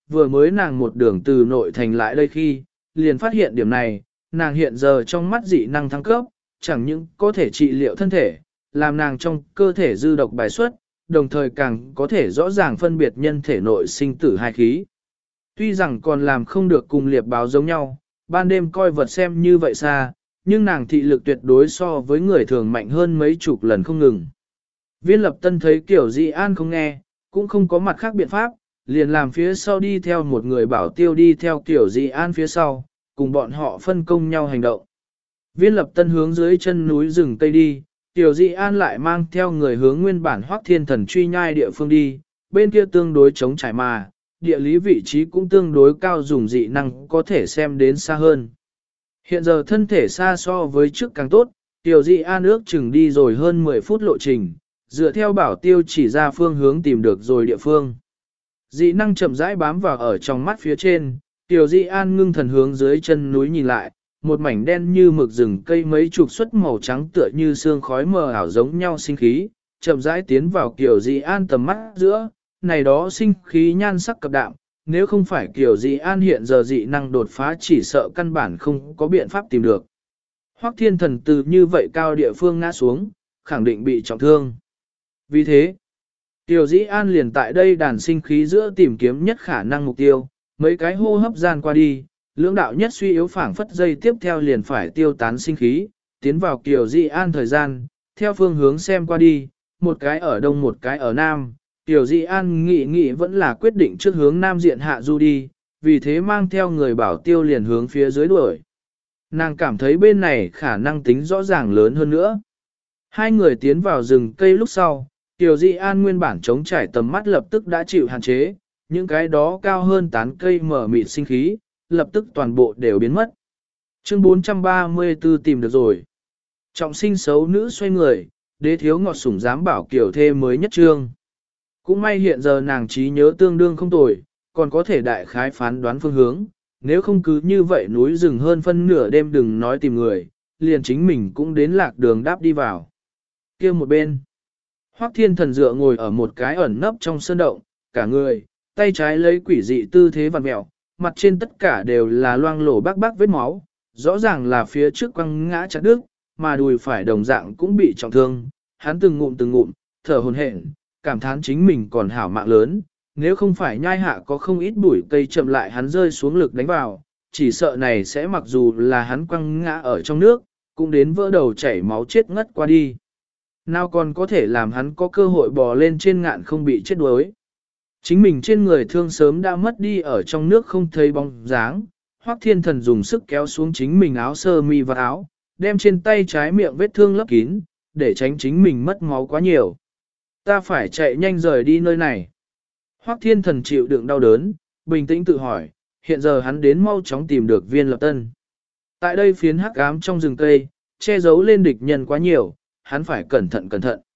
vừa mới nàng một đường từ nội thành lại đây khi, liền phát hiện điểm này, nàng hiện giờ trong mắt dị năng thăng cấp, chẳng những có thể trị liệu thân thể, làm nàng trong cơ thể dư độc bài xuất, đồng thời càng có thể rõ ràng phân biệt nhân thể nội sinh tử hai khí. Tuy rằng còn làm không được cùng liệp báo giống nhau, ban đêm coi vật xem như vậy xa, nhưng nàng thị lực tuyệt đối so với người thường mạnh hơn mấy chục lần không ngừng. Viên lập tân thấy kiểu dị an không nghe, cũng không có mặt khác biện pháp, liền làm phía sau đi theo một người bảo tiêu đi theo kiểu dị an phía sau, cùng bọn họ phân công nhau hành động. Viên lập tân hướng dưới chân núi rừng Tây đi, tiểu dị an lại mang theo người hướng nguyên bản Hoắc Thiên Thần truy nhai địa phương đi, bên kia tương đối chống trải mà, địa lý vị trí cũng tương đối cao, dùng dị năng có thể xem đến xa hơn. Hiện giờ thân thể xa so với trước càng tốt, tiểu dị an ước chừng đi rồi hơn 10 phút lộ trình, dựa theo bảo tiêu chỉ ra phương hướng tìm được rồi địa phương. Dị năng chậm rãi bám vào ở trong mắt phía trên, tiểu dị an ngưng thần hướng dưới chân núi nhìn lại, một mảnh đen như mực rừng cây mấy chục suất màu trắng tựa như sương khói mờ ảo giống nhau sinh khí, chậm rãi tiến vào kiểu dị an tầm mắt giữa, này đó sinh khí nhan sắc cập đạm, nếu không phải kiểu dị an hiện giờ dị năng đột phá chỉ sợ căn bản không có biện pháp tìm được. Hoắc Thiên Thần từ như vậy cao địa phương ngã xuống, khẳng định bị trọng thương. Vì thế, Tiểu Dĩ An liền tại đây đàn sinh khí giữa tìm kiếm nhất khả năng mục tiêu, mấy cái hô hấp gian qua đi, lưỡng đạo nhất suy yếu phảng phất dây tiếp theo liền phải tiêu tán sinh khí, tiến vào Tiểu Dĩ An thời gian, theo phương hướng xem qua đi, một cái ở đông một cái ở nam, Tiểu Dĩ An nghĩ vẫn là quyết định trước hướng nam diện hạ du đi, vì thế mang theo người bảo tiêu liền hướng phía dưới đuổi. Nàng cảm thấy bên này khả năng tính rõ ràng lớn hơn nữa. Hai người tiến vào rừng cây lúc sau, Tiểu Dị An nguyên bản chống trải tầm mắt lập tức đã chịu hạn chế, những cái đó cao hơn tán cây mở mịt sinh khí, lập tức toàn bộ đều biến mất. Chương 434 tìm được rồi. Trọng sinh xấu nữ xoay người, đế thiếu ngọt sủng dám bảo kiểu thê mới nhất trương. Cũng may hiện giờ nàng trí nhớ tương đương không tồi, còn có thể đại khái phán đoán phương hướng, nếu không cứ như vậy núi rừng hơn phân nửa đêm đừng nói tìm người, liền chính mình cũng đến lạc đường đáp đi vào. Kia một bên, Hoắc Thiên Thần dựa ngồi ở một cái ẩn nấp trong sơn động, cả người, tay trái lấy quỷ dị tư thế vặn mẹo, mặt trên tất cả đều là loang lổ bác vết máu, rõ ràng là phía trước quăng ngã chặt đứt, mà đùi phải đồng dạng cũng bị trọng thương, hắn từng ngụm, thở hổn hển, cảm thán chính mình còn hảo mạng lớn, nếu không phải nhai hạ có không ít bụi cây chậm lại hắn rơi xuống lực đánh vào, chỉ sợ này sẽ mặc dù là hắn quăng ngã ở trong nước, cũng đến vỡ đầu chảy máu chết ngất qua đi. Nào còn có thể làm hắn có cơ hội bò lên trên ngạn không bị chết đuối. Chính mình trên người thương sớm đã mất đi ở trong nước không thấy bóng dáng, Hoắc Thiên Thần dùng sức kéo xuống chính mình áo sơ mi và áo, đem trên tay trái miệng vết thương lấp kín, để tránh chính mình mất máu quá nhiều. Ta phải chạy nhanh rời đi nơi này. Hoắc Thiên Thần chịu đựng đau đớn, bình tĩnh tự hỏi, hiện giờ hắn đến mau chóng tìm được Viên Lập Tân. Tại đây phiến hắc ám trong rừng cây, che giấu lên địch nhân quá nhiều, hắn phải cẩn thận.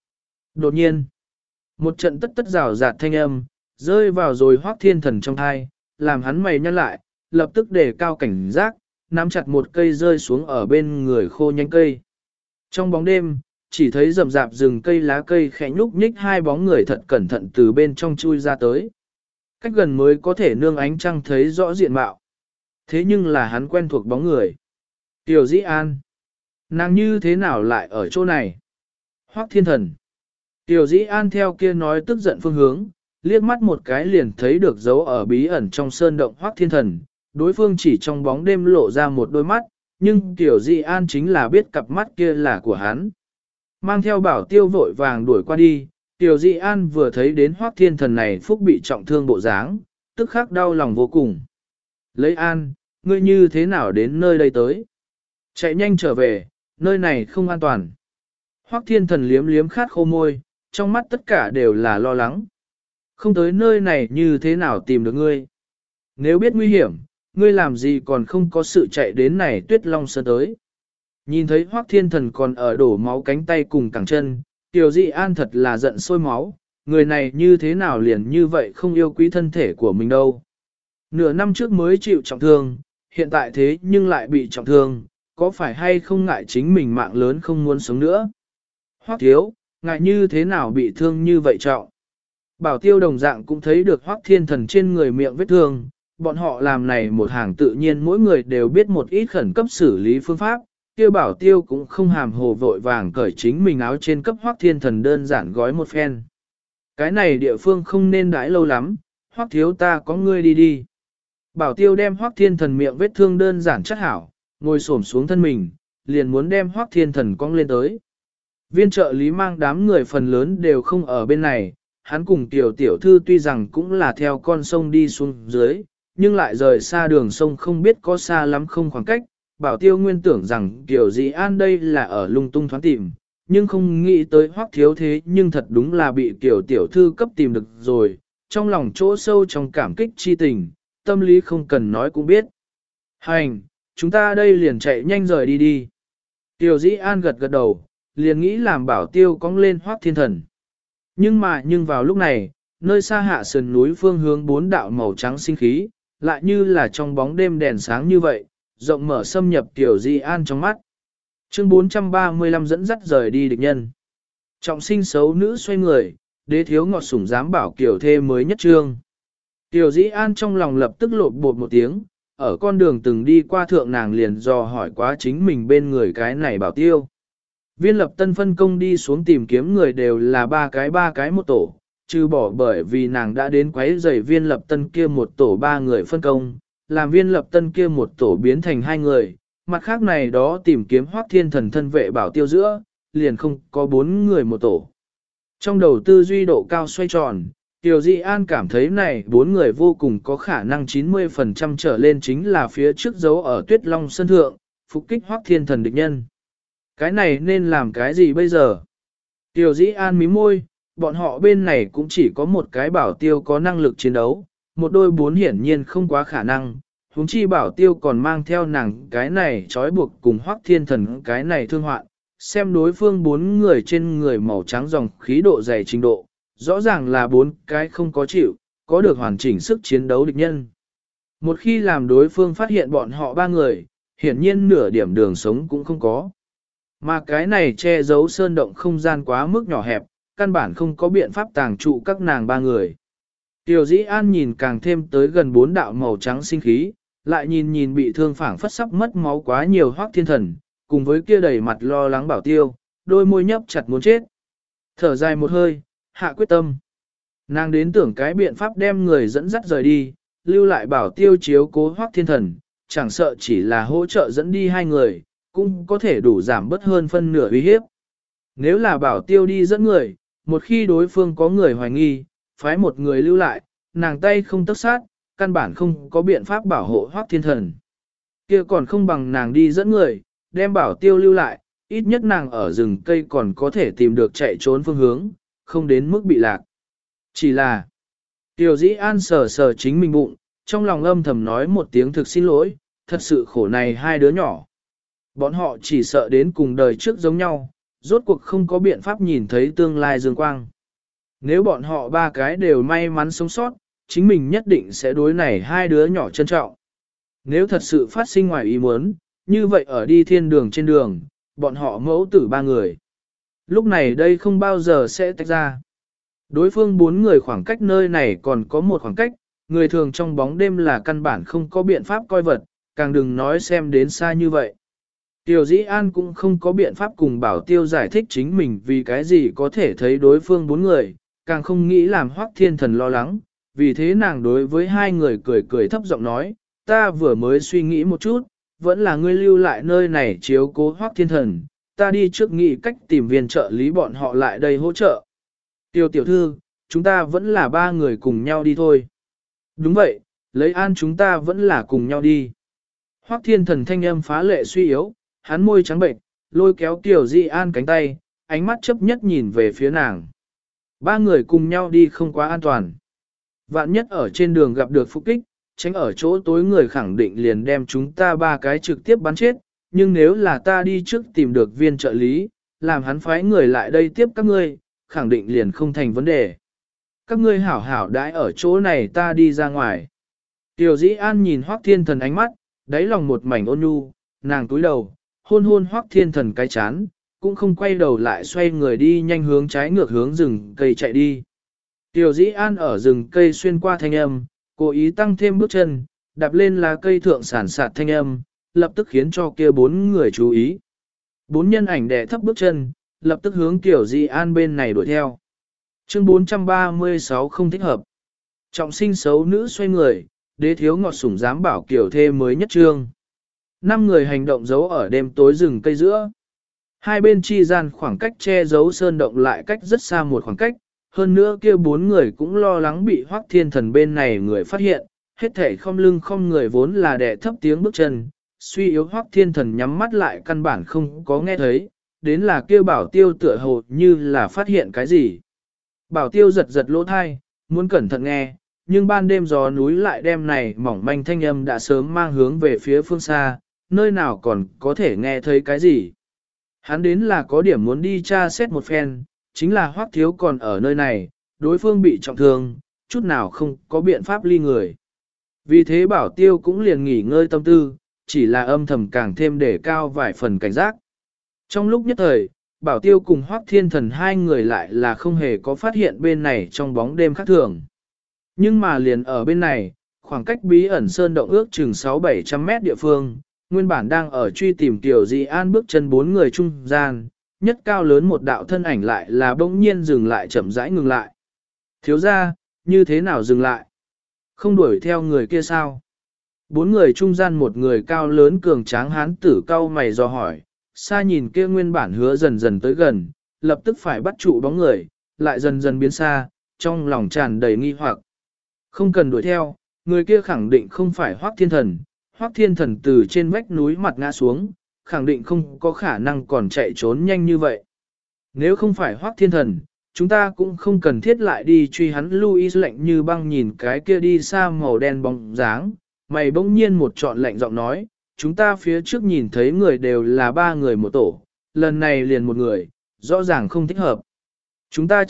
Đột nhiên, một trận tất rào rạt thanh âm, rơi vào rồi Hoắc Thiên Thần trong thai, làm hắn mày nhăn lại, lập tức đề cao cảnh giác, nắm chặt một cây rơi xuống ở bên người khô nhánh cây. Trong bóng đêm, chỉ thấy rậm rạp rừng cây lá cây khẽ nhúc nhích hai bóng người thật cẩn thận từ bên trong chui ra tới. Cách gần mới có thể nương ánh trăng thấy rõ diện mạo. Thế nhưng là hắn quen thuộc bóng người. Tiểu Dĩ An. Nàng như thế nào lại ở chỗ này? Hoắc Thiên Thần. Tiểu Dĩ An theo kia nói tức giận phương hướng, liếc mắt một cái liền thấy được dấu ở bí ẩn trong sơn động Hoắc Thiên Thần. Đối phương chỉ trong bóng đêm lộ ra một đôi mắt, nhưng Tiểu Dĩ An chính là biết cặp mắt kia là của hắn. Mang theo bảo tiêu vội vàng đuổi qua đi, Tiểu Dĩ An vừa thấy đến Hoắc Thiên Thần này phúc bị trọng thương bộ dáng, tức khắc đau lòng vô cùng. Lấy An, ngươi như thế nào đến nơi đây tới? Chạy nhanh trở về, nơi này không an toàn. Hoắc Thiên Thần liếm khát khô môi, trong mắt tất cả đều là lo lắng. Không tới nơi này như thế nào tìm được ngươi? Nếu biết nguy hiểm, ngươi làm gì còn không có sự chạy đến này Tuyết Long Sơn tới? Nhìn thấy Hoắc Thiên Thần còn ở đổ máu cánh tay cùng cẳng chân, Tiểu Dĩ An thật là giận sôi máu, người này như thế nào liền như vậy không yêu quý thân thể của mình đâu. Nửa năm trước mới chịu trọng thương, hiện tại thế nhưng lại bị trọng thương, có phải hay không ngại chính mình mạng lớn không muốn sống nữa? Hoắc thiếu, ngại như thế nào bị thương như vậy trọng? Bảo Tiêu đồng dạng cũng thấy được Hoắc Thiên Thần trên người miệng vết thương, bọn họ làm này một hàng tự nhiên mỗi người đều biết một ít khẩn cấp xử lý phương pháp, kia Bảo Tiêu cũng không hàm hồ vội vàng cởi chính mình áo trên cấp Hoắc Thiên Thần đơn giản gói một phen. Cái này địa phương không nên đãi lâu lắm, Hoắc thiếu ta có ngươi đi đi. Bảo Tiêu đem Hoắc Thiên Thần miệng vết thương đơn giản chất hảo, ngồi xổm xuống thân mình, liền muốn đem Hoắc Thiên Thần cong lên tới. Viên trợ lý mang đám người phần lớn đều không ở bên này, hắn cùng tiểu tiểu thư tuy rằng cũng là theo con sông đi xuống dưới, nhưng lại rời xa đường sông không biết có xa lắm không khoảng cách. Bảo Tiêu nguyên tưởng rằng tiểu Dĩ An đây là ở lung tung thoáng tìm, nhưng không nghĩ tới Hoắc thiếu thế nhưng thật đúng là bị tiểu tiểu thư cấp tìm được rồi, trong lòng chỗ sâu trong cảm kích chi tình, tâm lý không cần nói cũng biết. Hành, chúng ta đây liền chạy nhanh rời đi đi. Tiểu Dĩ An gật gật đầu, liền nghĩ làm Bảo Tiêu cong lên Hoắc Thiên Thần. Nhưng vào lúc này, nơi xa hạ sườn núi phương hướng bốn đạo màu trắng sinh khí, lại như là trong bóng đêm đèn sáng như vậy, rộng mở xâm nhập Tiểu Dĩ An trong mắt. Chương 435 dẫn dắt rời đi địch nhân. Trọng sinh xấu nữ xoay người, đế thiếu ngọt sủng dám bảo kiểu thê mới nhất trương. Tiểu Dĩ An trong lòng lập tức lột bột một tiếng, ở con đường từng đi qua thượng nàng liền dò hỏi quá chính mình bên người cái này Bảo Tiêu. Viên lập tân phân công đi xuống tìm kiếm người đều là ba cái một tổ, trừ bỏ bởi vì nàng đã đến quấy rầy viên lập tân kia một tổ ba người phân công, làm viên lập tân kia một tổ biến thành hai người, mặt khác này đó tìm kiếm Hoắc Thiên Thần thân vệ Bảo Tiêu giữa, liền không có bốn người một tổ. Trong đầu tư duy độ cao xoay tròn, Tiểu Dĩ An cảm thấy này bốn người vô cùng có khả năng 90% trở lên chính là phía trước dấu ở Tuyết Long Sơn Thượng, phục kích Hoắc Thiên Thần địch nhân. Cái này nên làm cái gì bây giờ? Tiểu Dĩ An mím môi, bọn họ bên này cũng chỉ có một cái Bảo Tiêu có năng lực chiến đấu, một đôi bốn hiển nhiên không quá khả năng, huống chi Bảo Tiêu còn mang theo nàng cái này trói buộc cùng Hoắc Thiên Thần cái này thương hoạn, xem đối phương bốn người trên người màu trắng dòng khí độ dày trình độ, rõ ràng là bốn cái không có chịu, có được hoàn chỉnh sức chiến đấu địch nhân. Một khi làm đối phương phát hiện bọn họ ba người, hiển nhiên nửa điểm đường sống cũng không có. Mà cái này che giấu sơn động không gian quá mức nhỏ hẹp, căn bản không có biện pháp tàng trụ các nàng ba người. Tiểu Dĩ An nhìn càng thêm tới gần bốn đạo màu trắng sinh khí, lại nhìn bị thương phảng phất sắp mất máu quá nhiều Hoắc Thiên Thần, cùng với kia đầy mặt lo lắng Bảo Tiêu, đôi môi nhấp chặt muốn chết. Thở dài một hơi, hạ quyết tâm. Nàng đến tưởng cái biện pháp đem người dẫn dắt rời đi, lưu lại Bảo Tiêu chiếu cố Hoắc Thiên Thần, chẳng sợ chỉ là hỗ trợ dẫn đi hai người, cũng có thể đủ giảm bớt hơn phân nửa uy hiếp. Nếu là Bảo Tiêu đi dẫn người, một khi đối phương có người hoài nghi, phái một người lưu lại, nàng tay không tất sát, căn bản không có biện pháp bảo hộ Hoắc Thiên Thần. Kia còn không bằng nàng đi dẫn người, đem Bảo Tiêu lưu lại, ít nhất nàng ở rừng cây còn có thể tìm được chạy trốn phương hướng, không đến mức bị lạc. Chỉ là, Tiểu Dĩ An sờ sờ chính mình bụng, trong lòng âm thầm nói một tiếng thực xin lỗi, thật sự khổ này hai đứa nhỏ. Bọn họ chỉ sợ đến cùng đời trước giống nhau, rốt cuộc không có biện pháp nhìn thấy tương lai dương quang. Nếu bọn họ ba cái đều may mắn sống sót, chính mình nhất định sẽ đối này hai đứa nhỏ trân trọng. Nếu thật sự phát sinh ngoài ý muốn, như vậy ở đi thiên đường trên đường, bọn họ mẫu tử ba người. Lúc này đây không bao giờ sẽ tách ra. Đối phương bốn người khoảng cách nơi này còn có một khoảng cách, người thường trong bóng đêm là căn bản không có biện pháp coi vật, càng đừng nói xem đến xa như vậy. Tiểu Dĩ An cũng không có biện pháp cùng Bảo Tiêu giải thích chính mình vì cái gì có thể thấy đối phương bốn người, càng không nghĩ làm Hoắc Thiên Thần lo lắng, vì thế nàng đối với hai người cười cười thấp giọng nói, ta vừa mới suy nghĩ một chút, vẫn là ngươi lưu lại nơi này chiếu cố Hoắc Thiên Thần, ta đi trước nghĩ cách tìm viên trợ lý bọn họ lại đây hỗ trợ. Tiêu tiểu thư, chúng ta vẫn là ba người cùng nhau đi thôi. Đúng vậy, lấy An chúng ta vẫn là cùng nhau đi. Hoắc Thiên Thần thanh âm phá lệ suy yếu, hắn môi trắng bệnh, lôi kéo Tiểu Dĩ An cánh tay, ánh mắt chấp nhất nhìn về phía nàng. Ba người cùng nhau đi không quá an toàn. Vạn nhất ở trên đường gặp được phục kích, tránh ở chỗ tối người khẳng định liền đem chúng ta ba cái trực tiếp bắn chết, nhưng nếu là ta đi trước tìm được viên trợ lý, làm hắn phái người lại đây tiếp các ngươi, khẳng định liền không thành vấn đề. Các ngươi hảo hảo đãi ở chỗ này ta đi ra ngoài. Tiểu Dĩ An nhìn Hoắc Thiên Thần ánh mắt, đáy lòng một mảnh ôn nhu, nàng túi đầu, hôn hôn Hoắc Thiên Thần cái chán, cũng không quay đầu lại xoay người đi nhanh hướng trái ngược hướng rừng cây chạy đi. Tiểu Dĩ An ở rừng cây xuyên qua thanh âm, cố ý tăng thêm bước chân, đạp lên lá cây thượng sản sạt thanh âm, lập tức khiến cho kia bốn người chú ý. Bốn nhân ảnh đè thấp bước chân, lập tức hướng Tiểu Dĩ An bên này đuổi theo. Chương 436 không thích hợp. Trọng sinh xấu nữ xoay người, đế thiếu ngọt sủng dám bảo kiểu thê mới nhất trương. 5 người hành động giấu ở đêm tối rừng cây giữa. Hai bên chi gian khoảng cách che giấu sơn động lại cách rất xa một khoảng cách, hơn nữa kia 4 người cũng lo lắng bị Hoắc Thiên Thần bên này người phát hiện, hết thể không lưng không người vốn là đè thấp tiếng bước chân, suy yếu Hoắc Thiên Thần nhắm mắt lại căn bản không có nghe thấy, đến là kia Bảo Tiêu tựa hồ như là phát hiện cái gì. Bảo Tiêu giật giật lỗ thai, muốn cẩn thận nghe, nhưng ban đêm gió núi lại đêm này mỏng manh thanh âm đã sớm mang hướng về phía phương xa, nơi nào còn có thể nghe thấy cái gì. Hắn đến là có điểm muốn đi tra xét một phen, chính là Hoắc Thiếu còn ở nơi này, đối phương bị trọng thương, chút nào không có biện pháp ly người. Vì thế Bảo Tiêu cũng liền nghỉ ngơi tâm tư, chỉ là âm thầm càng thêm để cao vài phần cảnh giác. Trong lúc nhất thời, Bảo Tiêu cùng Hoắc Thiên Thần hai người lại là không hề có phát hiện bên này trong bóng đêm khác thường. Nhưng mà liền ở bên này, khoảng cách bí ẩn sơn động ước chừng 600-700 mét địa phương, nguyên bản đang ở truy tìm Tiểu Dĩ An bước chân 4 người trung gian, nhất cao lớn một đạo thân ảnh lại là bỗng nhiên dừng lại chậm rãi ngừng lại. Thiếu ra, như thế nào dừng lại? Không đuổi theo người kia sao? 4 người trung gian một người cao lớn cường tráng hán tử cao mày dò hỏi, xa nhìn kia nguyên bản hứa dần dần tới gần, lập tức phải bắt trụ bóng người, lại dần dần biến xa, trong lòng tràn đầy nghi hoặc. Không cần đuổi theo, người kia khẳng định không phải Hoắc Thiên Thần. Hoắc Thiên Thần từ trên vách núi mặt ngã xuống, khẳng định không có khả năng còn chạy trốn nhanh như vậy. Nếu không phải Hoắc Thiên Thần, chúng ta cũng không cần thiết lại đi truy hắn. Louis lạnh như băng nhìn cái kia đi xa màu đen bóng dáng, mày bỗng nhiên một trọn lạnh giọng nói, chúng ta phía trước nhìn thấy người đều là 3 người một tổ, lần này liền một người, rõ ràng không thích hợp. Chúng ta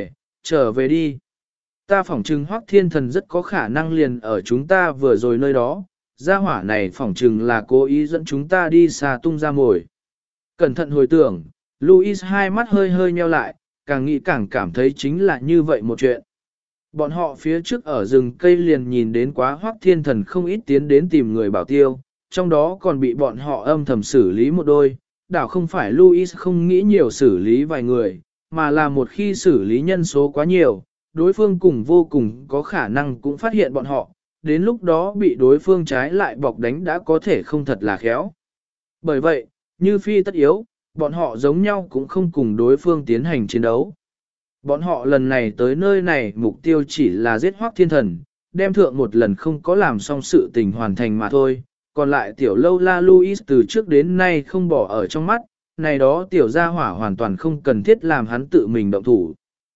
trở về đi. Ta phỏng chừng Hoắc Thiên Thần rất có khả năng liền ở chúng ta vừa rồi nơi đó, gia hỏa này phỏng chừng là cố ý dẫn chúng ta đi xa tung ra mồi. Cẩn thận hồi tưởng, Louis hai mắt hơi hơi nheo lại, càng nghĩ càng cảm thấy chính là như vậy một chuyện. Bọn họ phía trước ở rừng cây liền nhìn đến quá Hoắc Thiên Thần không ít tiến đến tìm người bảo tiêu, trong đó còn bị bọn họ âm thầm xử lý một đôi, đảo không phải Louis không nghĩ nhiều xử lý vài người, mà là một khi xử lý nhân số quá nhiều, đối phương cùng vô cùng có khả năng cũng phát hiện bọn họ, đến lúc đó bị đối phương trái lại bọc đánh đã có thể không thật là khéo. Bởi vậy, như phi tất yếu, bọn họ giống nhau cũng không cùng đối phương tiến hành chiến đấu. Bọn họ lần này tới nơi này mục tiêu chỉ là giết Hoắc Thiên Thần, đem thượng một lần không có làm xong sự tình hoàn thành mà thôi, còn lại tiểu lâu la Louis từ trước đến nay không bỏ ở trong mắt, này đó tiểu gia hỏa hoàn toàn không cần thiết làm hắn tự mình động thủ.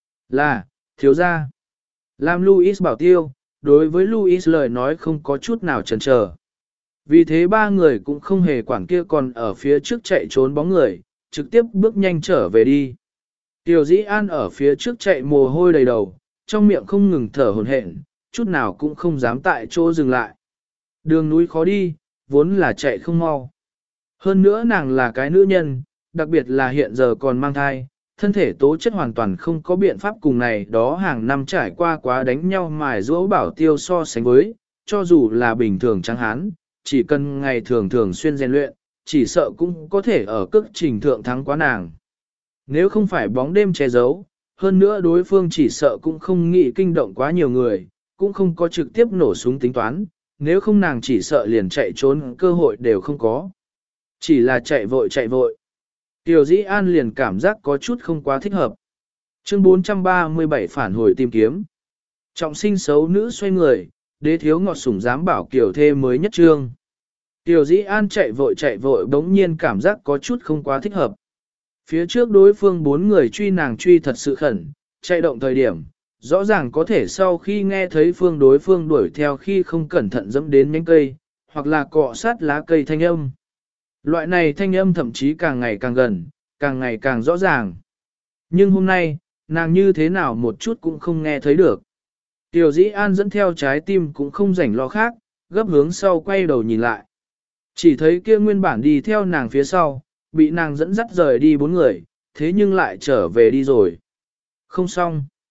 Là, thiếu gia. Làm Louis bảo tiêu, đối với Louis lời nói không có chút nào chần chờ. Vì thế 3 người cũng không hề quản kia còn ở phía trước chạy trốn bóng người, trực tiếp bước nhanh trở về đi. Tiểu Dĩ An ở phía trước chạy mồ hôi đầy đầu, trong miệng không ngừng thở hổn hển, chút nào cũng không dám tại chỗ dừng lại. Đường núi khó đi, vốn là chạy không mau. Hơn nữa nàng là cái nữ nhân, đặc biệt là hiện giờ còn mang thai, thân thể tố chất hoàn toàn không có biện pháp cùng này đó hàng năm trải qua quá đánh nhau mài giũa bảo tiêu so sánh với, cho dù là bình thường trắng hán, chỉ cần ngày thường xuyên rèn luyện, chỉ sợ cũng có thể ở cước trình thượng thắng quá nàng. Nếu không phải bóng đêm che giấu, hơn nữa đối phương chỉ sợ cũng không nghĩ kinh động quá nhiều người, cũng không có trực tiếp nổ súng tính toán, nếu không nàng chỉ sợ liền chạy trốn cơ hội đều không có. Chỉ là chạy vội. Tiểu Dĩ An liền cảm giác có chút không quá thích hợp. Chương 437 phản hồi tìm kiếm. Trọng sinh xấu nữ xoay người, đế thiếu ngọt sủng dám bảo kiểu thê mới nhất trương. Tiểu Dĩ An chạy vội bỗng nhiên cảm giác có chút không quá thích hợp. Phía trước đối phương 4 người truy nàng truy thật sự khẩn, chạy động thời điểm, rõ ràng có thể sau khi nghe thấy đối phương đuổi theo khi không cẩn thận dẫm đến nhánh cây, hoặc là cọ sát lá cây thanh âm. Loại này thanh âm thậm chí càng ngày càng gần, càng ngày càng rõ ràng. Nhưng hôm nay, nàng như thế nào một chút cũng không nghe thấy được. Tiểu Dĩ An dẫn theo trái tim cũng không rảnh lo khác, gấp hướng sau quay đầu nhìn lại. Chỉ thấy kia nguyên bản đi theo nàng phía sau, bị nàng dẫn dắt rời đi 4 người, thế nhưng lại trở về đi rồi. Không xong.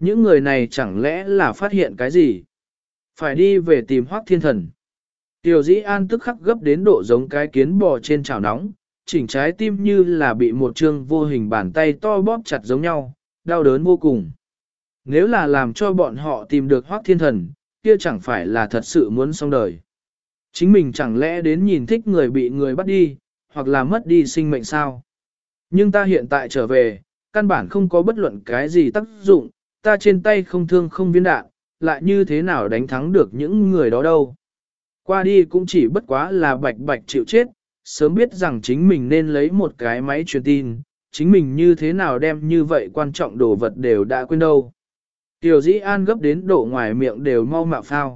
Những người này chẳng lẽ là phát hiện cái gì? Phải đi về tìm Hoắc Thiên Thần. Tiểu Dĩ An tức khắc gấp đến độ giống cái kiến bò trên chảo nóng, chỉnh trái tim như là bị một chương vô hình bàn tay to bóp chặt giống nhau, đau đớn vô cùng. Nếu là làm cho bọn họ tìm được Hoắc Thiên Thần, kia chẳng phải là thật sự muốn xong đời. Chính mình chẳng lẽ đến nhìn thích người bị người bắt đi, hoặc là mất đi sinh mệnh sao? Nhưng ta hiện tại trở về, căn bản không có bất luận cái gì tác dụng, ta trên tay không thương không viên đạn, lại như thế nào đánh thắng được những người đó đâu. Qua đi cũng chỉ bất quá là bạch bạch chịu chết, sớm biết rằng chính mình nên lấy một cái máy truyền tin, chính mình như thế nào đem như vậy quan trọng đồ vật đều đã quên đâu. Tiểu Dĩ An gấp đến độ ngoài miệng đều mau mạo phao.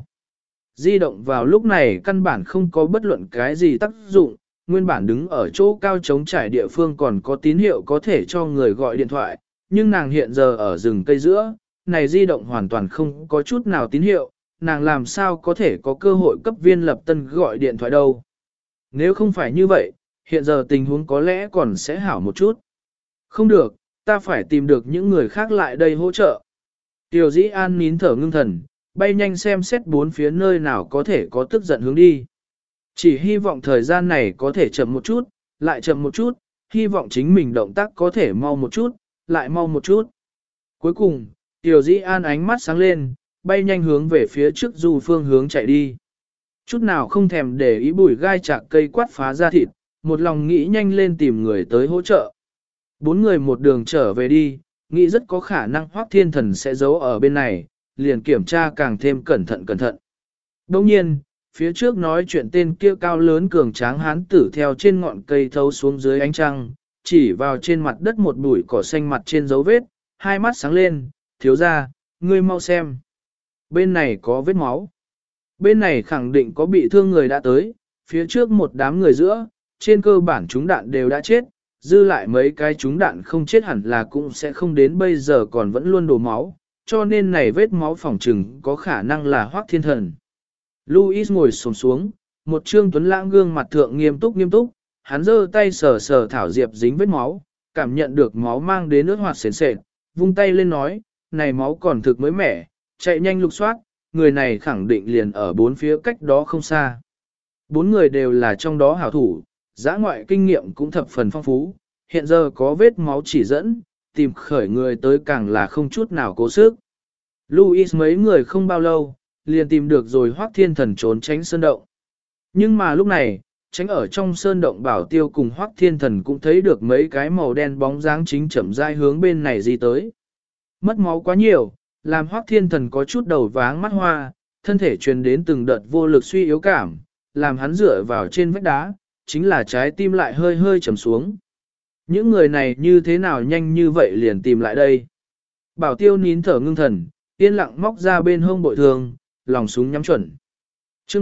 Di động vào lúc này căn bản không có bất luận cái gì tác dụng, nguyên bản đứng ở chỗ cao trống trải địa phương còn có tín hiệu có thể cho người gọi điện thoại, nhưng nàng hiện giờ ở rừng cây giữa, này di động hoàn toàn không có chút nào tín hiệu, nàng làm sao có thể có cơ hội cấp Viên Lập Tân gọi điện thoại đâu. Nếu không phải như vậy, hiện giờ tình huống có lẽ còn sẽ hảo một chút. Không được, ta phải tìm được những người khác lại đây hỗ trợ. Tiểu Dĩ An nín thở ngưng thần, bay nhanh xem xét bốn phía nơi nào có thể có tức giận hướng đi. Chỉ hy vọng thời gian này có thể chậm một chút, lại chậm một chút, hy vọng chính mình động tác có thể mau một chút, lại mau một chút. Cuối cùng, Tiểu Dĩ An ánh mắt sáng lên, bay nhanh hướng về phía trước du phương hướng chạy đi. Chút nào không thèm để ý bụi gai chạc cây quát phá ra thịt, một lòng nghĩ nhanh lên tìm người tới hỗ trợ. Bốn người một đường trở về đi, nghĩ rất có khả năng Hoắc Thiên Thần sẽ giấu ở bên này, liền kiểm tra càng thêm cẩn thận. Đồng nhiên, phía trước nói chuyện tên kia cao lớn cường tráng hán tử theo trên ngọn cây thấu xuống dưới ánh trăng, chỉ vào trên mặt đất một bụi cỏ xanh mặt trên dấu vết, hai mắt sáng lên, thiếu ra, ngươi mau xem. Bên này có vết máu. Bên này khẳng định có bị thương người đã tới, phía trước một đám người giữa, trên cơ bản chúng đạn đều đã chết, dư lại mấy cái chúng đạn không chết hẳn là cũng sẽ không đến bây giờ còn vẫn luôn đổ máu, cho nên này vết máu phỏng trừng có khả năng là Hoắc Thiên Thần. Louis ngồi xổm xuống, một trương tuấn lãng gương mặt thượng nghiêm túc, hắn giơ tay sờ thảo diệp dính vết máu, cảm nhận được máu mang đến nước hoạt sền sệt, vung tay lên nói, này máu còn thực mới mẻ, chạy nhanh lục soát, người này khẳng định liền ở bốn phía cách đó không xa. Bốn người đều là trong đó hảo thủ, giã ngoại kinh nghiệm cũng thập phần phong phú, hiện giờ có vết máu chỉ dẫn, tìm khởi người tới càng là không chút nào cố sức. Louis mấy người không bao lâu, liền tìm được rồi Hoắc Thiên Thần trốn tránh sơn động. Nhưng mà lúc này, tránh ở trong sơn động Bảo Tiêu cùng Hoắc Thiên Thần cũng thấy được mấy cái màu đen bóng dáng chính chậm rãi hướng bên này di tới. Mất máu quá nhiều, làm Hoắc Thiên Thần có chút đầu váng mắt hoa, thân thể truyền đến từng đợt vô lực suy yếu cảm, làm hắn dựa vào trên vách đá, chính là trái tim lại hơi hơi trầm xuống. Những người này như thế nào nhanh như vậy liền tìm lại đây. Bảo Tiêu nín thở ngưng thần, yên lặng móc ra bên hông bội thường, lòng súng nhắm chuẩn. Chương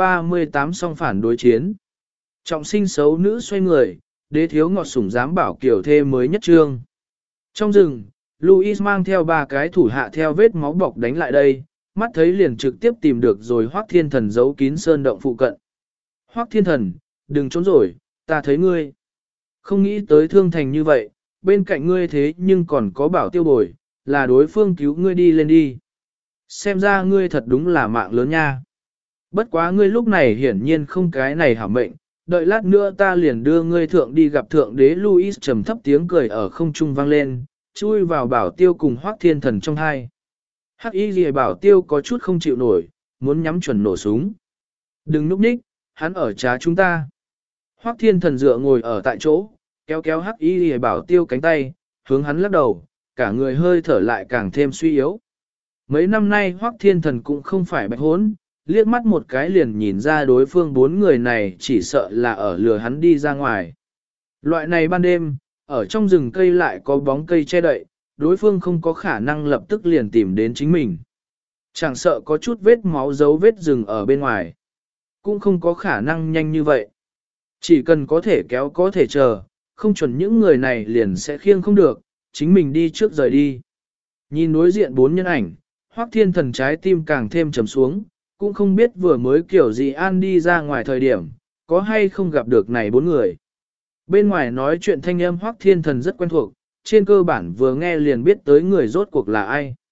438 song phản đối chiến. Trọng sinh xấu nữ xoay người, đế thiếu ngọt sủng dám bảo kiểu thê mới nhất trương. Trong rừng, Louis mang theo ba cái thủ hạ theo vết máu bọc đánh lại đây, mắt thấy liền trực tiếp tìm được rồi Hoắc Thiên Thần giấu kín sơn động phụ cận. Hoắc Thiên Thần, đừng trốn rồi, ta thấy ngươi. Không nghĩ tới thương thành như vậy, bên cạnh ngươi thế nhưng còn có Bảo Tiêu bồi, là đối phương cứu ngươi đi lên đi. Xem ra ngươi thật đúng là mạng lớn nha. Bất quá ngươi lúc này hiển nhiên không cái này hảo mệnh, đợi lát nữa ta liền đưa ngươi thượng đi gặp thượng đế. Louis trầm thấp tiếng cười ở không trung vang lên, chui vào Bảo Tiêu cùng Hoắc Thiên Thần trong hai. Hắc Y Liễu Bảo Tiêu có chút không chịu nổi, muốn nhắm chuẩn nổ súng. Đừng núp nhích, hắn ở trá chúng ta. Hoắc Thiên Thần dựa ngồi ở tại chỗ, kéo Hắc Y Liễu Bảo Tiêu cánh tay, hướng hắn lắc đầu, cả người hơi thở lại càng thêm suy yếu. Mấy năm nay Hoắc Thiên Thần cũng không phải bạch hốn, liếc mắt một cái liền nhìn ra đối phương bốn người này chỉ sợ là ở lừa hắn đi ra ngoài. Loại này ban đêm, ở trong rừng cây lại có bóng cây che đậy, đối phương không có khả năng lập tức liền tìm đến chính mình. Chẳng sợ có chút vết máu dấu vết rừng ở bên ngoài. Cũng không có khả năng nhanh như vậy. Chỉ cần có thể kéo có thể chờ, không chuẩn những người này liền sẽ khiêng không được, chính mình đi trước rời đi. Nhìn đối diện bốn nhân ảnh, Hoắc Thiên Thần trái tim càng thêm trầm xuống, cũng không biết vừa mới kiểu gì an đi ra ngoài thời điểm, có hay không gặp được này bốn người. Bên ngoài nói chuyện thanh âm Hoắc Thiên Thần rất quen thuộc, trên cơ bản vừa nghe liền biết tới người rốt cuộc là ai.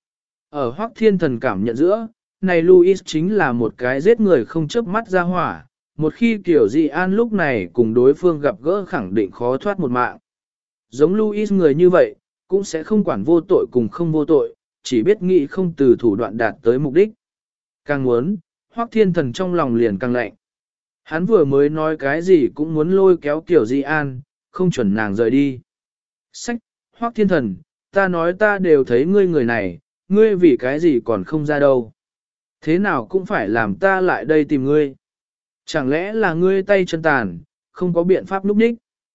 Ở Hoắc Thiên Thần cảm nhận giữa, này Louis chính là một cái giết người không chớp mắt ra hỏa, một khi kiểu dị an lúc này cùng đối phương gặp gỡ khẳng định khó thoát một mạng. Giống Louis người như vậy, cũng sẽ không quản vô tội cùng không vô tội, chỉ biết nghĩ không từ thủ đoạn đạt tới mục đích. Càng muốn, Hoắc Thiên Thần trong lòng liền càng lạnh. Hắn vừa mới nói cái gì cũng muốn lôi kéo kiểu dị an, không chuẩn nàng rời đi. Sách, Hoắc Thiên Thần, ta nói ta đều thấy ngươi người này, ngươi vì cái gì còn không ra đâu. Thế nào cũng phải làm ta lại đây tìm ngươi. Chẳng lẽ là ngươi tay chân tàn, không có biện pháp lúc ních?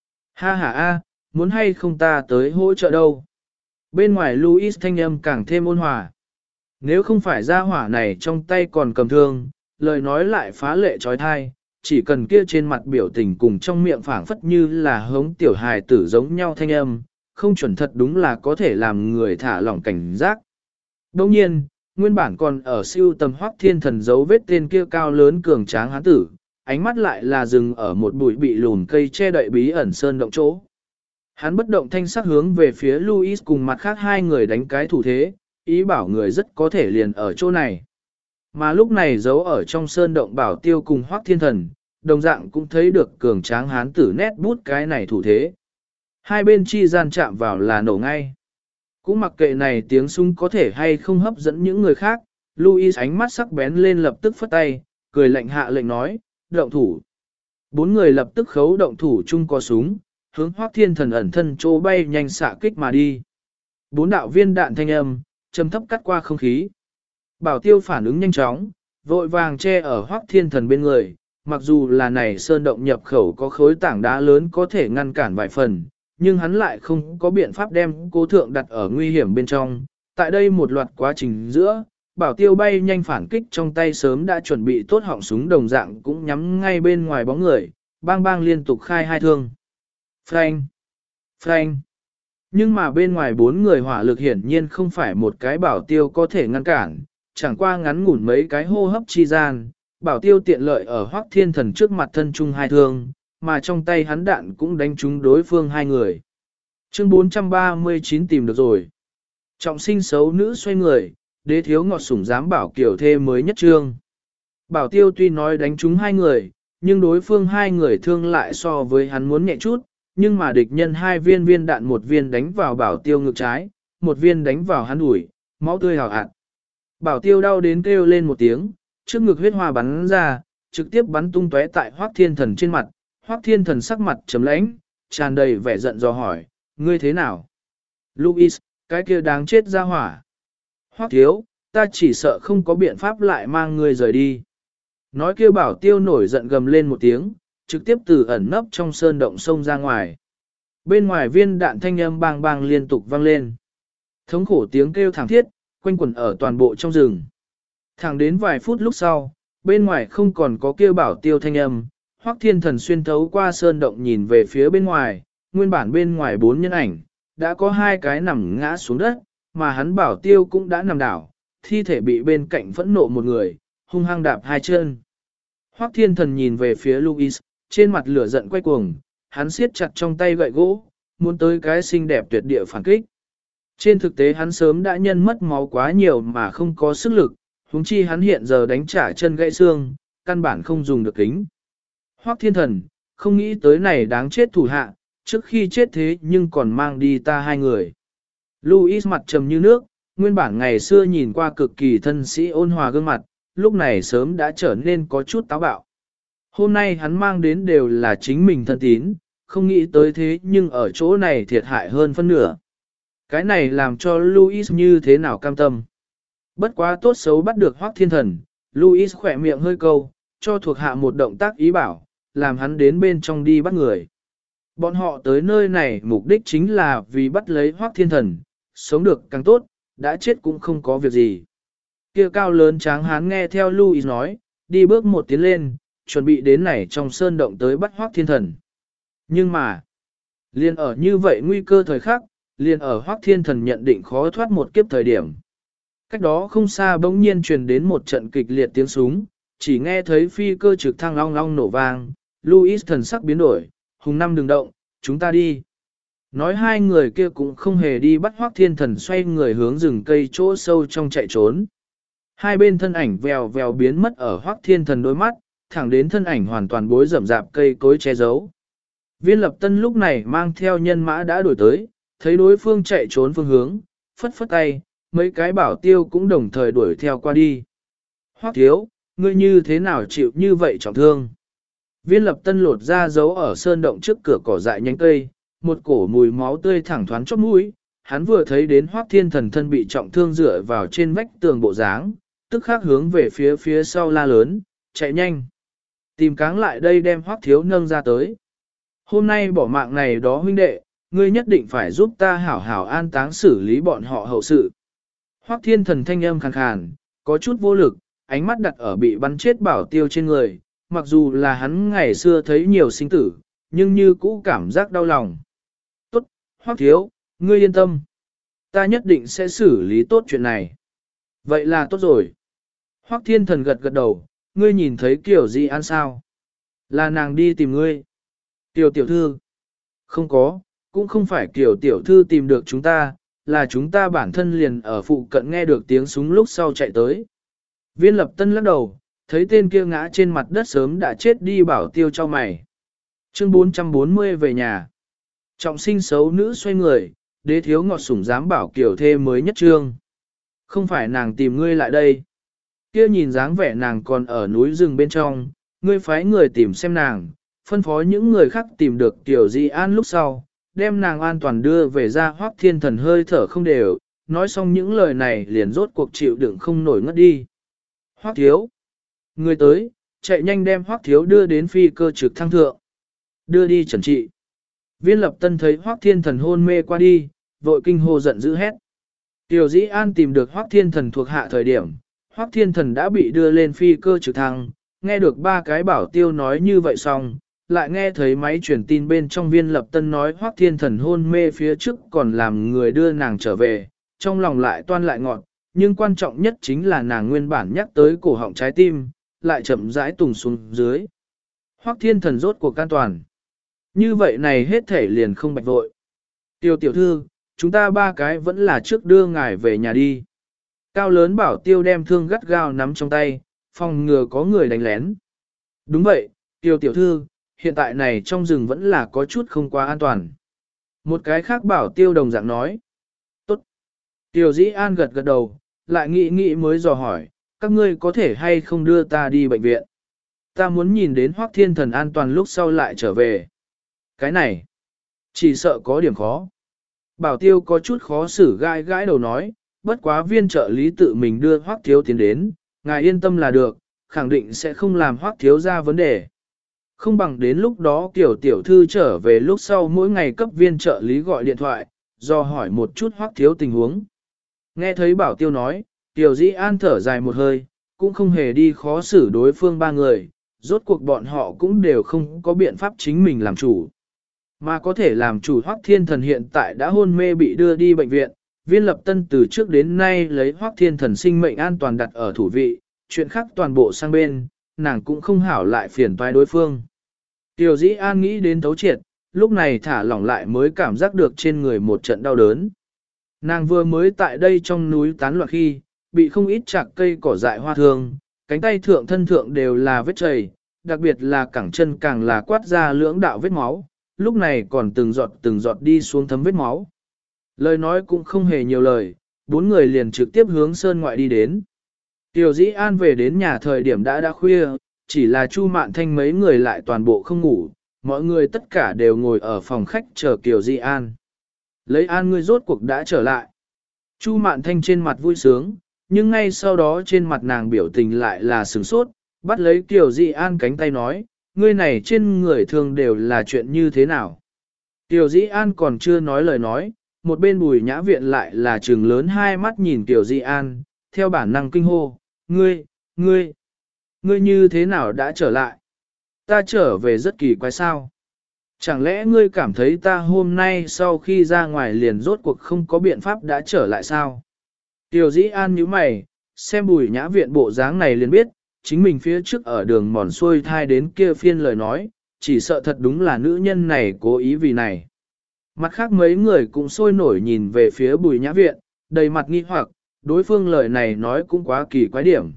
Ha ha a, muốn hay không ta tới hỗ trợ đâu? Bên ngoài Louis thanh âm càng thêm ôn hòa. Nếu không phải ra hỏa này trong tay còn cầm thương, lời nói lại phá lệ trói thai, chỉ cần kia trên mặt biểu tình cùng trong miệng phảng phất như là hống tiểu hài tử giống nhau thanh âm, không chuẩn thật đúng là có thể làm người thả lỏng cảnh giác. Đồng nhiên, nguyên bản còn ở siêu tầm Hoắc Thiên Thần dấu vết tên kia cao lớn cường tráng hán tử, ánh mắt lại là dừng ở một bụi bị lùn cây che đậy bí ẩn sơn động chỗ. Hắn bất động thanh sắc hướng về phía Louis cùng mặt khác hai người đánh cái thủ thế, ý bảo người rất có thể liền ở chỗ này. Mà lúc này giấu ở trong sơn động Bảo Tiêu cùng Hoắc Thiên Thần, đồng dạng cũng thấy được cường tráng hán tử nét bút cái này thủ thế. Hai bên chi gian chạm vào là nổ ngay. Cũng mặc kệ này tiếng súng có thể hay không hấp dẫn những người khác, Louis ánh mắt sắc bén lên lập tức phất tay, cười lạnh hạ lệnh nói, động thủ. Bốn người lập tức khấu động thủ chung có súng, hướng Hoắc Thiên Thần ẩn thân chỗ bay nhanh xạ kích mà đi. Bốn đạo viên đạn thanh âm, châm thấp cắt qua không khí. Bảo Tiêu phản ứng nhanh chóng, vội vàng che ở Hoắc Thiên Thần bên người, mặc dù là này sơn động nhập khẩu có khối tảng đá lớn có thể ngăn cản vài phần, nhưng hắn lại không có biện pháp đem cố thượng đặt ở nguy hiểm bên trong. Tại đây một loạt quá trình giữa, Bảo Tiêu bay nhanh phản kích trong tay sớm đã chuẩn bị tốt họng súng đồng dạng cũng nhắm ngay bên ngoài bóng người, bang bang liên tục khai hai thương. Phanh! Phanh! Nhưng mà bên ngoài bốn người hỏa lực hiển nhiên không phải một cái Bảo Tiêu có thể ngăn cản, chẳng qua ngắn ngủn mấy cái hô hấp chi gian, Bảo Tiêu tiện lợi ở Hoắc Thiên Thần trước mặt thân chung hai thương, mà trong tay hắn đạn cũng đánh trúng đối phương hai người. Chương 439 tìm được rồi. Trọng sinh xấu nữ xoay người, đế thiếu ngọt sủng dám bảo kiểu thê mới nhất trương. Bảo Tiêu tuy nói đánh trúng hai người, nhưng đối phương hai người thương lại so với hắn muốn nhẹ chút, nhưng mà địch nhân hai viên đạn, một viên đánh vào Bảo Tiêu ngực trái, một viên đánh vào hắn ủi, máu tươi hào hạt. Bảo Tiêu đau đến kêu lên một tiếng, trước ngực huyết hoa bắn ra, trực tiếp bắn tung tóe tại Hoắc Thiên Thần trên mặt. Hoắc Thiên Thần sắc mặt trầm lãnh, tràn đầy vẻ giận dò hỏi, ngươi thế nào? Louis, cái kia đáng chết ra hỏa. Hoắc thiếu, ta chỉ sợ không có biện pháp lại mang ngươi rời đi. Nói kia Bảo Tiêu nổi giận gầm lên một tiếng, trực tiếp từ ẩn nấp trong sơn động sông ra ngoài. Bên ngoài viên đạn thanh âm bang bang liên tục vang lên. Thống khổ tiếng kêu thảm thiết, quanh quẩn ở toàn bộ trong rừng. Thẳng đến vài phút lúc sau, bên ngoài không còn có kêu Bảo Tiêu thanh âm, Hoắc Thiên Thần xuyên thấu qua sơn động nhìn về phía bên ngoài, nguyên bản bên ngoài bốn nhân ảnh, đã có hai cái nằm ngã xuống đất, mà hắn Bảo Tiêu cũng đã nằm đảo, thi thể bị bên cạnh phẫn nộ một người, hung hăng đạp hai chân. Hoắc Thiên Thần nhìn về phía Louis, trên mặt lửa giận quay cuồng, hắn siết chặt trong tay gậy gỗ, muốn tới cái xinh đẹp tuyệt địa phản kích. Trên thực tế hắn sớm đã nhân mất máu quá nhiều mà không có sức lực, huống chi hắn hiện giờ đánh trả chân gãy xương, căn bản không dùng được kính. Hoắc Thiên Thần, không nghĩ tới này đáng chết thủ hạ, trước khi chết thế nhưng còn mang đi ta hai người. Louis mặt trầm như nước, nguyên bản ngày xưa nhìn qua cực kỳ thân sĩ ôn hòa gương mặt, lúc này sớm đã trở nên có chút táo bạo. Hôm nay hắn mang đến đều là chính mình thân tín, không nghĩ tới thế nhưng ở chỗ này thiệt hại hơn phân nửa. Cái này làm cho Louis như thế nào cam tâm. Bất quá tốt xấu bắt được Hoắc Thiên Thần, Louis khỏe miệng hơi câu, cho thuộc hạ một động tác ý bảo, làm hắn đến bên trong đi bắt người. Bọn họ tới nơi này mục đích chính là vì bắt lấy Hoắc Thiên Thần, sống được càng tốt, đã chết cũng không có việc gì. Kia cao lớn tráng hán nghe theo Louis nói, đi bước một tiến lên, chuẩn bị đến này trong sơn động tới bắt Hoắc Thiên Thần. Nhưng mà, liền ở như vậy nguy cơ thời khắc, liền ở Hoắc Thiên Thần nhận định khó thoát một kiếp thời điểm. Cách đó không xa bỗng nhiên truyền đến một trận kịch liệt tiếng súng, chỉ nghe thấy phi cơ trực thăng long long nổ vang, Louis thần sắc biến đổi, Hùng Năm đừng động, chúng ta đi. Nói hai người kia cũng không hề đi bắt Hoắc Thiên Thần xoay người hướng rừng cây chỗ sâu trong chạy trốn. Hai bên thân ảnh vèo vèo biến mất ở Hoắc Thiên Thần đôi mắt, thẳng đến thân ảnh hoàn toàn bối rậm rạp cây cối che giấu. Viên Lập Tân lúc này mang theo nhân mã đã đổi tới, thấy đối phương chạy trốn phương hướng, phất phất tay, mấy cái bảo tiêu cũng đồng thời đuổi theo qua đi. Hoắc thiếu, ngươi như thế nào chịu như vậy trọng thương? Viên Lập Tân lột ra dấu ở sơn động trước cửa cỏ dại nhánh cây, một cổ mùi máu tươi thẳng thoáng chóp mũi, hắn vừa thấy đến Hoắc Thiên Thần thân bị trọng thương dựa vào trên vách tường bộ dáng, tức khắc hướng về phía sau la lớn, chạy nhanh. Tìm cáng lại đây đem Hoắc thiếu nâng ra tới. Hôm nay bỏ mạng này đó huynh đệ, ngươi nhất định phải giúp ta hảo hảo an táng xử lý bọn họ hậu sự. Hoắc Thiên Thần thanh âm khàn khàn, có chút vô lực, ánh mắt đặt ở bị bắn chết bảo tiêu trên người, mặc dù là hắn ngày xưa thấy nhiều sinh tử, nhưng như cũ cảm giác đau lòng. Tốt, Hoắc thiếu, ngươi yên tâm. Ta nhất định sẽ xử lý tốt chuyện này. Vậy là tốt rồi. Hoắc Thiên Thần gật gật đầu, ngươi nhìn thấy Kiều Di An sao? Là nàng đi tìm ngươi. Kiều tiểu thư. Không có, cũng không phải Kiều tiểu thư tìm được chúng ta, là chúng ta bản thân liền ở phụ cận nghe được tiếng súng lúc sau chạy tới. Viên Lập Tân lắc đầu, thấy tên kia ngã trên mặt đất sớm đã chết đi bảo tiêu cho mày. Chương 440 về nhà. Trọng sinh xấu nữ xoay người, đế thiếu ngọt sủng dám bảo Kiều thê mới nhất trương. Không phải nàng tìm ngươi lại đây. Kia nhìn dáng vẻ nàng còn ở núi rừng bên trong, ngươi phái người tìm xem nàng, phân phó những người khác tìm được Kiều Di An lúc sau, đem nàng an toàn đưa về ra. Hoắc Thiên Thần hơi thở không đều, nói xong những lời này liền rốt cuộc chịu đựng không nổi ngất đi. Hoắc thiếu. Người tới, chạy nhanh đem Hoắc thiếu đưa đến phi cơ trực thăng thượng. Đưa đi trần trị. Viên Lập Tân thấy Hoắc Thiên Thần hôn mê qua đi, vội kinh hô giận dữ hét. Kiều Dĩ An tìm được Hoắc Thiên Thần thuộc hạ thời điểm, Hoắc Thiên Thần đã bị đưa lên phi cơ trực thăng, nghe được ba cái bảo tiêu nói như vậy xong, lại nghe thấy máy truyền tin bên trong Viên Lập Tân nói Hoắc Thiên Thần hôn mê phía trước còn làm người đưa nàng trở về, trong lòng lại toan lại ngọt, nhưng quan trọng nhất chính là nàng nguyên bản nhắc tới cổ họng trái tim, lại chậm rãi tùng xuống dưới. Hoắc Thiên Thần rốt cuộc an toàn. Như vậy này hết thể liền không bạch vội. Tiêu tiểu thư, chúng ta ba cái vẫn là trước đưa ngài về nhà đi. Cao lớn bảo tiêu đem thương gắt gao nắm trong tay, phòng ngừa có người đánh lén. Đúng vậy, Tiêu tiểu thư, hiện tại này trong rừng vẫn là có chút không quá an toàn. Một cái khác bảo tiêu đồng dạng nói. Tốt. Tiêu Dĩ An gật gật đầu, lại nghĩ mới dò hỏi, các ngươi có thể hay không đưa ta đi bệnh viện? Ta muốn nhìn đến Hoắc Thiên Thần an toàn lúc sau lại trở về. Cái này, chỉ sợ có điểm khó. Bảo tiêu có chút khó xử gãi gãi đầu nói, bất quá viên trợ lý tự mình đưa Hoắc thiếu tiến đến, ngài yên tâm là được, khẳng định sẽ không làm Hoắc thiếu ra vấn đề. Không bằng đến lúc đó Kiều tiểu thư trở về lúc sau mỗi ngày cấp viên trợ lý gọi điện thoại, do hỏi một chút Hoắc thiếu tình huống. Nghe thấy bảo tiêu nói, Kiều Dĩ An thở dài một hơi, cũng không hề đi khó xử đối phương ba người, rốt cuộc bọn họ cũng đều không có biện pháp chính mình làm chủ. Mà có thể làm chủ Hoắc Thiên Thần hiện tại đã hôn mê bị đưa đi bệnh viện, Viên Lập Tân từ trước đến nay lấy Hoắc Thiên Thần sinh mệnh an toàn đặt ở thủ vị, chuyện khác toàn bộ sang bên, nàng cũng không hảo lại phiền toái đối phương. Tiểu Dĩ An nghĩ đến thấu triệt, lúc này thả lỏng lại mới cảm giác được trên người một trận đau đớn. Nàng vừa mới tại đây trong núi tán loạn khi, bị không ít chạc cây cỏ dại hoa thương, cánh tay thượng thân thượng đều là vết chảy, đặc biệt là cẳng chân càng là quát ra lưỡng đạo vết máu, lúc này còn từng giọt đi xuống thấm vết máu. Lời nói cũng không hề nhiều lời, bốn người liền trực tiếp hướng sơn ngoại đi đến. Tiểu Dĩ An về đến nhà thời điểm đã khuya, chỉ là Chu Mạn Thanh mấy người lại toàn bộ không ngủ, mọi người tất cả đều ngồi ở phòng khách chờ Kiều Dĩ An. Lấy An ngươi rốt cuộc đã trở lại. Chu Mạn Thanh trên mặt vui sướng, nhưng ngay sau đó trên mặt nàng biểu tình lại là sửng sốt, bắt lấy Kiều Dĩ An cánh tay nói, ngươi này trên người thường đều là chuyện như thế nào. Kiều Dĩ An còn chưa nói lời nói, một bên Bùi Nhã Viện lại là trừng lớn hai mắt nhìn Kiều Dĩ An, theo bản năng kinh hô, ngươi như thế nào đã trở lại? Ta trở về rất kỳ quái sao? Chẳng lẽ ngươi cảm thấy ta hôm nay sau khi ra ngoài liền rốt cuộc không có biện pháp đã trở lại sao? Kiều Dĩ An nhíu mày, xem Bùi Nhã Viện bộ dáng này liền biết, chính mình phía trước ở đường mòn xuôi thai đến kia phiên lời nói, chỉ sợ thật đúng là nữ nhân này cố ý vì này. Mặt khác mấy người cũng sôi nổi nhìn về phía Bùi Nhã Viện, đầy mặt nghi hoặc, đối phương lời này nói cũng quá kỳ quái điểm.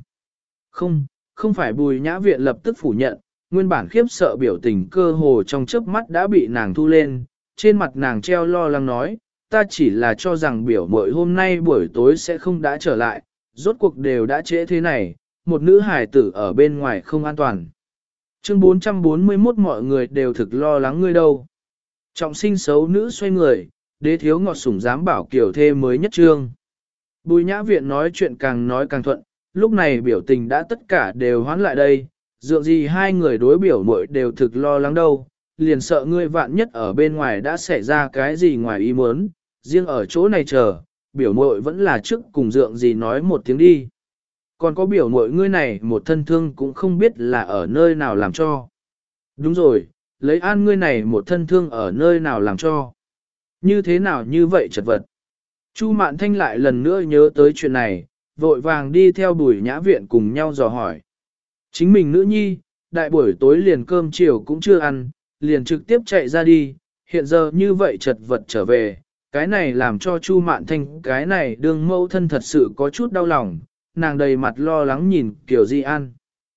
Không phải Bùi Nhã Viện lập tức phủ nhận, nguyên bản khiếp sợ biểu tình cơ hồ trong chớp mắt đã bị nàng thu lên, trên mặt nàng treo lo lắng nói, ta chỉ là cho rằng biểu mội hôm nay buổi tối sẽ không đã trở lại, rốt cuộc đều đã trễ thế này, một nữ hài tử ở bên ngoài không an toàn. Chương 441 mọi người đều thực lo lắng ngươi đâu. Trọng sinh xấu nữ xoay người, đế thiếu ngọt sủng dám bảo kiểu thê mới nhất trương. Bùi Nhã Viện nói chuyện càng nói càng thuận, lúc này biểu tình đã tất cả đều hoán lại đây, dựa gì hai người đối biểu muội đều thực lo lắng đâu, liền sợ ngươi vạn nhất ở bên ngoài đã xảy ra cái gì ngoài ý muốn, riêng ở chỗ này chờ, biểu muội vẫn là trước cùng dượng gì nói một tiếng đi. Còn có biểu muội ngươi này một thân thương cũng không biết là ở nơi nào làm cho. Đúng rồi, lấy an ngươi này một thân thương ở nơi nào làm cho. Như thế nào như vậy chật vật. Chu Mạn Thanh lại lần nữa nhớ tới chuyện này, vội vàng đi theo Bùi Nhã Viện cùng nhau dò hỏi. Chính mình nữ nhi, đại buổi tối liền cơm chiều cũng chưa ăn, liền trực tiếp chạy ra đi, hiện giờ như vậy chật vật trở về, cái này làm cho Chu Mạn Thanh cái này đương mẫu thân thật sự có chút đau lòng, nàng đầy mặt lo lắng nhìn Kiều Di An.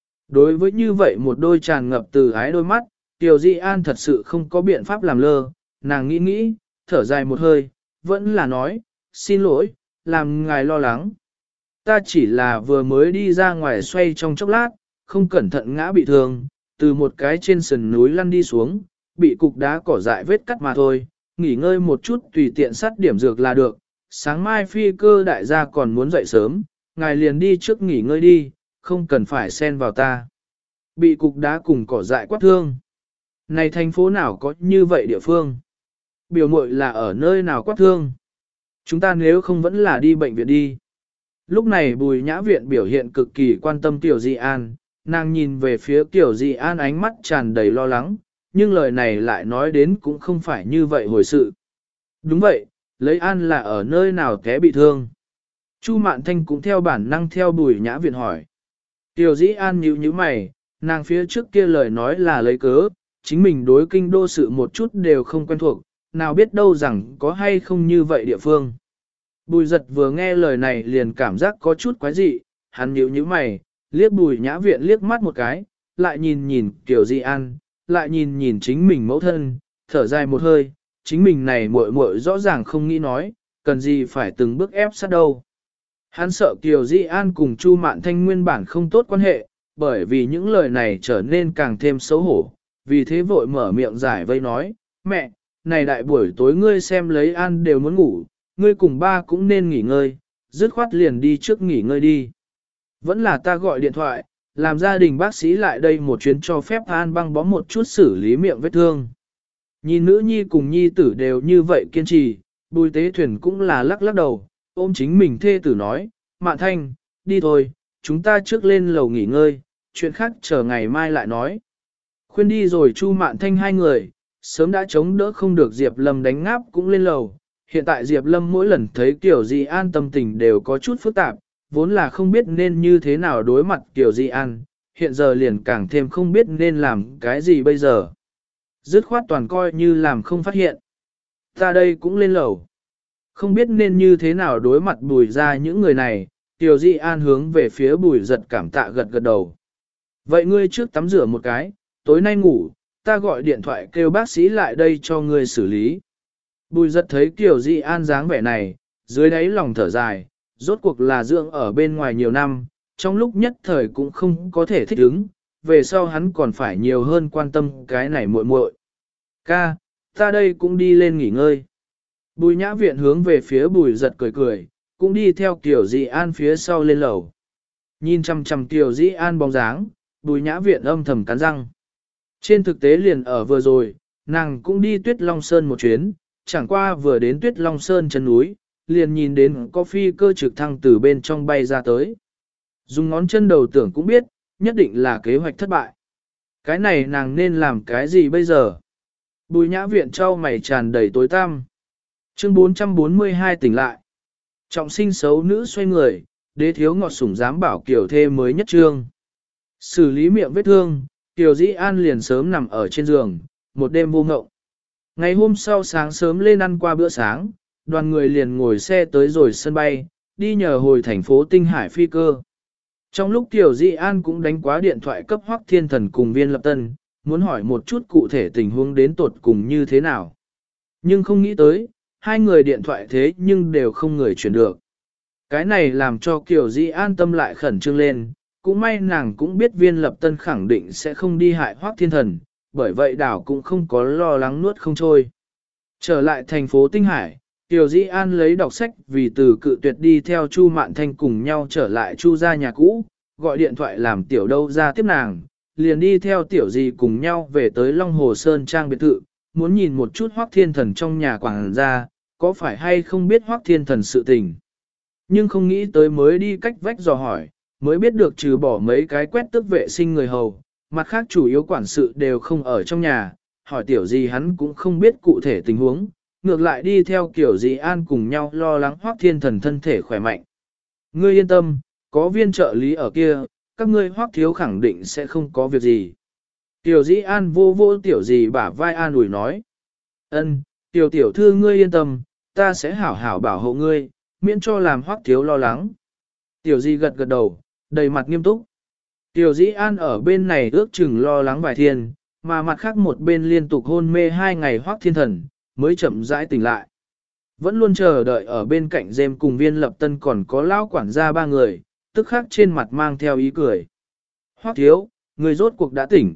Đối với như vậy một đôi tràn ngập từ ái đôi mắt, Kiều Di An thật sự không có biện pháp làm lơ, nàng nghĩ, thở dài một hơi, vẫn là nói, xin lỗi, làm ngài lo lắng. Ta chỉ là vừa mới đi ra ngoài xoay trong chốc lát, không cẩn thận ngã bị thương, từ một cái trên sườn núi lăn đi xuống, bị cục đá cỏ dại vết cắt mà thôi, nghỉ ngơi một chút tùy tiện sát điểm dược là được, sáng mai phi cơ đại gia còn muốn dậy sớm, ngài liền đi trước nghỉ ngơi đi, không cần phải xen vào ta. Bị cục đá cùng cỏ dại quát thương. Này thành phố nào có như vậy địa phương? Biểu muội là ở nơi nào quát thương? Chúng ta nếu không vẫn là đi bệnh viện đi. Lúc này Bùi Nhã Viện biểu hiện cực kỳ quan tâm Tiểu Di An, nàng nhìn về phía Tiểu Di An ánh mắt tràn đầy lo lắng, nhưng lời này lại nói đến cũng không phải như vậy hồi sự. Đúng vậy, lấy An là ở nơi nào té bị thương. Chu Mạn Thanh cũng theo bản năng theo Bùi Nhã Viện hỏi. Tiểu Di An nhíu mày, nàng phía trước kia lời nói là lấy cớ, chính mình đối kinh đô sự một chút đều không quen thuộc, nào biết đâu rằng có hay không như vậy địa phương. Bùi giật vừa nghe lời này liền cảm giác có chút quái dị, hắn nhíu mày, liếc Bùi Nhã Viện liếc mắt một cái, lại nhìn Kiều Di An, lại nhìn chính mình mẫu thân, thở dài một hơi, chính mình này muội muội rõ ràng không nghĩ nói, cần gì phải từng bước ép sát đâu. Hắn sợ Kiều Di An cùng Chu Mạn Thanh nguyên bản không tốt quan hệ, bởi vì những lời này trở nên càng thêm xấu hổ, vì thế vội mở miệng giải vây nói, mẹ, này đại buổi tối ngươi xem lấy An đều muốn ngủ, ngươi cùng ba cũng nên nghỉ ngơi, dứt khoát liền đi trước nghỉ ngơi đi. Vẫn là ta gọi điện thoại, làm gia đình bác sĩ lại đây một chuyến cho phép An băng bó một chút xử lý miệng vết thương. Nhìn nữ nhi cùng nhi tử đều như vậy kiên trì, Bùi Tế Thuyền cũng là lắc đầu, ôm chính mình thê tử nói, Mạn Thanh, đi thôi, chúng ta trước lên lầu nghỉ ngơi, chuyện khác chờ ngày mai lại nói. Khuyên đi rồi Chu Mạn Thanh hai người, sớm đã chống đỡ không được Diệp Lâm đánh ngáp cũng lên lầu. Hiện tại Diệp Lâm mỗi lần thấy Kiều Di An tâm tình đều có chút phức tạp, vốn là không biết nên như thế nào đối mặt Kiều Di An, hiện giờ liền càng thêm không biết nên làm cái gì bây giờ. Dứt khoát toàn coi như làm không phát hiện. Ta đây cũng lên lầu. Không biết nên như thế nào đối mặt Bùi ra những người này, Kiều Di An hướng về phía Bùi giật cảm tạ gật đầu. Vậy ngươi trước tắm rửa một cái, tối nay ngủ, ta gọi điện thoại kêu bác sĩ lại đây cho ngươi xử lý. Bùi giật thấy Kiều Di An dáng vẻ này, dưới đáy lòng thở dài, rốt cuộc là dưỡng ở bên ngoài nhiều năm, trong lúc nhất thời cũng không có thể thích ứng, về sau hắn còn phải nhiều hơn quan tâm cái này muội muội. Ca, ta đây cũng đi lên nghỉ ngơi. Bùi Nhã Viện hướng về phía Bùi giật cười, cũng đi theo Kiều Di An phía sau lên lầu. Nhìn chằm chằm Kiều Di An bóng dáng, Bùi Nhã Viện âm thầm cắn răng. Trên thực tế liền ở vừa rồi, nàng cũng đi Tuyết Long Sơn một chuyến, chẳng qua vừa đến Tuyết Long Sơn chân núi, liền nhìn đến có phi cơ trực thăng từ bên trong bay ra tới. Dùng ngón chân đầu tưởng cũng biết, nhất định là kế hoạch thất bại. Cái này nàng nên làm cái gì bây giờ? Bùi Nhã Viện trao mày tràn đầy tối tăm. Chương 442 tỉnh lại. Trọng sinh xấu nữ xoay người, đế thiếu ngọt sủng dám bảo kiểu thê mới nhất trương. Xử lý miệng vết thương, Kiều Dĩ An liền sớm nằm ở trên giường, một đêm vô ngộng. Ngày hôm sau sáng sớm lên ăn qua bữa sáng, đoàn người liền ngồi xe tới rồi sân bay, đi nhờ hồi thành phố Tinh Hải phi cơ. Trong lúc Tiểu Di An cũng đánh quá điện thoại cấp Hoắc Thiên Thần cùng Viên Lập Tân, muốn hỏi một chút cụ thể tình huống đến tột cùng như thế nào. Nhưng không nghĩ tới, hai người điện thoại thế nhưng đều không người chuyển được. Cái này làm cho Kiều Di An tâm lại khẩn trương lên, cũng may nàng cũng biết Viên Lập Tân khẳng định sẽ không đi hại Hoắc Thiên Thần, bởi vậy đảo cũng không có lo lắng nuốt không trôi. Trở lại thành phố Tinh Hải, Kiều Di An lấy đọc sách vì từ cự tuyệt đi theo Chu Mạn Thanh cùng nhau trở lại Chu gia nhà cũ, gọi điện thoại làm Tiểu Đâu ra tiếp nàng, liền đi theo Tiểu Di cùng nhau về tới Long Hồ Sơn Trang biệt thự, muốn nhìn một chút Hoắc Thiên Thần trong nhà quảng gia, có phải hay không biết Hoắc Thiên Thần sự tình. Nhưng không nghĩ tới mới đi cách vách dò hỏi, mới biết được trừ bỏ mấy cái quét tước vệ sinh người hầu, mặt khác chủ yếu quản sự đều không ở trong nhà, hỏi Tiểu Di hắn cũng không biết cụ thể tình huống, ngược lại đi theo Kiều Di An cùng nhau lo lắng Hoắc Thiên Thần thân thể khỏe mạnh. Ngươi yên tâm, có viên trợ lý ở kia, các ngươi Hoắc thiếu khẳng định sẽ không có việc gì. Tiểu Di An vô vô Tiểu Di bả vai an ủi nói. Ân, Tiểu tiểu thư ngươi yên tâm, ta sẽ hảo hảo bảo hộ ngươi, miễn cho làm Hoắc thiếu lo lắng. Tiểu Di gật gật đầu, đầy mặt nghiêm túc. Tiểu Di An ở bên này ước chừng lo lắng vài thiên, mà mặt khác một bên liên tục hôn mê 2 ngày Hoắc Thiên Thần, mới chậm rãi tỉnh lại. Vẫn luôn chờ đợi ở bên cạnh Dêm cùng Viên Lập Tân còn có lão quản gia 3 người, tức khắc trên mặt mang theo ý cười. Hoắc thiếu, người rốt cuộc đã tỉnh.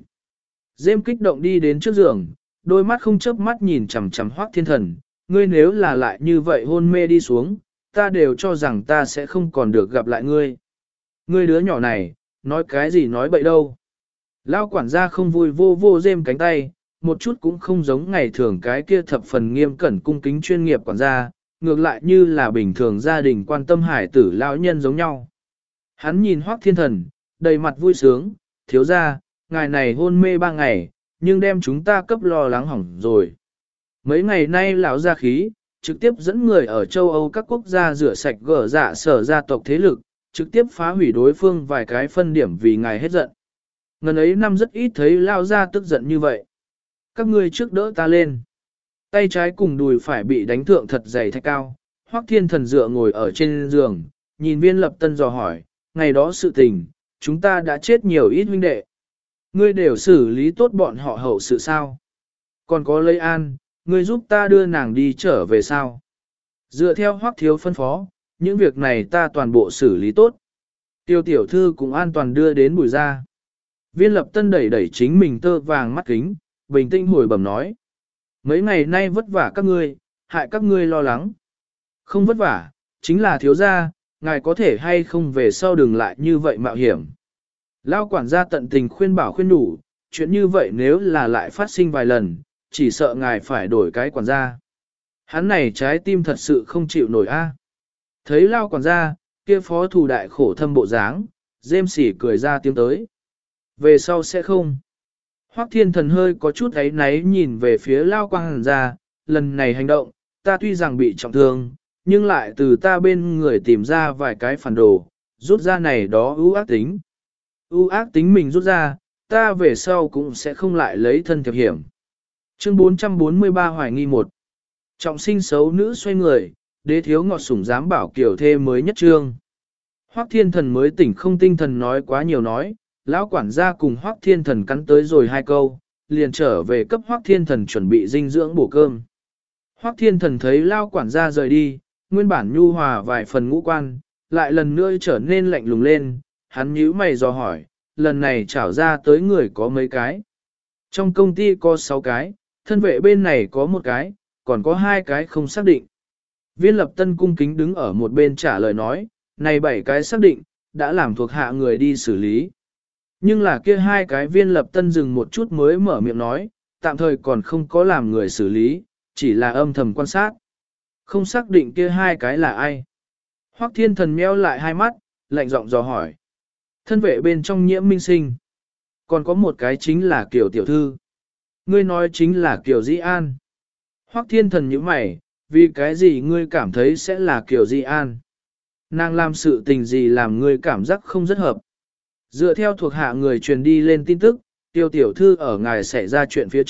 Dêm kích động đi đến trước giường, đôi mắt không chớp mắt nhìn chằm chằm Hoắc Thiên Thần, ngươi nếu là lại như vậy hôn mê đi xuống, ta đều cho rằng ta sẽ không còn được gặp lại ngươi. Ngươi đứa nhỏ này, nói cái gì nói bậy đâu. Lão quản gia không vui vô vô Dêm cánh tay, một chút cũng không giống ngày thường cái kia thập phần nghiêm cẩn cung kính chuyên nghiệp quản gia, ngược lại như là bình thường gia đình quan tâm hải tử lão nhân giống nhau. Hắn nhìn Hoắc Thiên Thần, đầy mặt vui sướng, thiếu gia, ngài này hôn mê 3 ngày, nhưng đem chúng ta cấp lo lắng hỏng rồi. Mấy ngày nay lão gia khí, trực tiếp dẫn người ở châu Âu các quốc gia rửa sạch gỡ dạ sở gia tộc thế lực, trực tiếp phá hủy đối phương vài cái phân điểm vì ngài hết giận. Ngần ấy năm rất ít thấy lao gia tức giận như vậy. Các ngươi trước đỡ ta lên. Tay trái cùng đùi phải bị đánh thượng thật dày thạch cao. Hoắc Thiên Thần dựa ngồi ở trên giường, nhìn Viên Lập Tân dò hỏi, ngày đó sự tình, chúng ta đã chết nhiều ít huynh đệ. Ngươi đều xử lý tốt bọn họ hậu sự sao? Còn có Lấy An, ngươi giúp ta đưa nàng đi trở về sao? Dựa theo Hoắc thiếu phân phó, những việc này ta toàn bộ xử lý tốt. Tiêu tiểu thư cũng an toàn đưa đến Bùi gia. Viên Lập Tân đẩy đẩy chính mình tơ vàng mắt kính, bình tĩnh hồi bẩm nói. Mấy ngày nay vất vả các ngươi, hại các ngươi lo lắng. Không vất vả, chính là thiếu gia, ngài có thể hay không về sau đừng lại như vậy mạo hiểm. Lao quản gia tận tình khuyên bảo khuyên đủ, chuyện như vậy nếu là lại phát sinh vài lần, chỉ sợ ngài phải đổi cái quản gia. Hắn này trái tim thật sự không chịu nổi a. Thấy Lao quản gia, kia phó thủ đại khổ thâm bộ dáng, Dêm sỉ cười ra tiếng tới. Về sau sẽ không. Hoắc Thiên Thần hơi có chút áy náy nhìn về phía Lao quản gia, lần này hành động, ta tuy rằng bị trọng thương, nhưng lại từ ta bên người tìm ra vài cái phản đồ, rút ra này đó ưu ác tính. Ưu ác tính mình rút ra, ta về sau cũng sẽ không lại lấy thân thiệp hiểm. Chương 443 hoài nghi 1. Trọng sinh xấu nữ xoay người, đế thiếu ngọt sủng dám bảo kiểu thê mới nhất trương. Hoắc Thiên Thần mới tỉnh không tinh thần nói quá nhiều nói, lão quản gia cùng Hoắc Thiên Thần cắn tới rồi 2 câu, liền trở về cấp Hoắc Thiên Thần chuẩn bị dinh dưỡng bổ cơm. Hoắc Thiên Thần thấy lão quản gia rời đi, nguyên bản nhu hòa vài phần ngũ quan, lại lần nữa trở nên lạnh lùng lên, hắn nhíu mày dò hỏi, lần này trảo ra tới người có mấy cái. Trong công ty có 6 cái, thân vệ bên này có 1 cái, còn có 2 cái không xác định. Viên Lập Tân cung kính đứng ở một bên trả lời nói, này 7 cái xác định, đã làm thuộc hạ người đi xử lý. Nhưng là kia 2 cái Viên Lập Tân dừng một chút mới mở miệng nói, tạm thời còn không có làm người xử lý, chỉ là âm thầm quan sát. Không xác định kia 2 cái là ai. Hoắc Thiên Thần meo lại 2 mắt, lạnh giọng dò hỏi. Thân vệ bên trong Nhiễm Minh Sinh. Còn có 1 cái chính là Kiều tiểu thư. Ngươi nói chính là Kiều Di An. Hoắc Thiên Thần nhíu mày, vì cái gì ngươi cảm thấy sẽ là Kiều Di An? Nàng làm sự tình gì làm ngươi cảm giác không rất hợp? Dựa theo thuộc hạ người truyền đi lên tin tức, Kiều tiểu thư ở ngài xảy ra chuyện phía trước,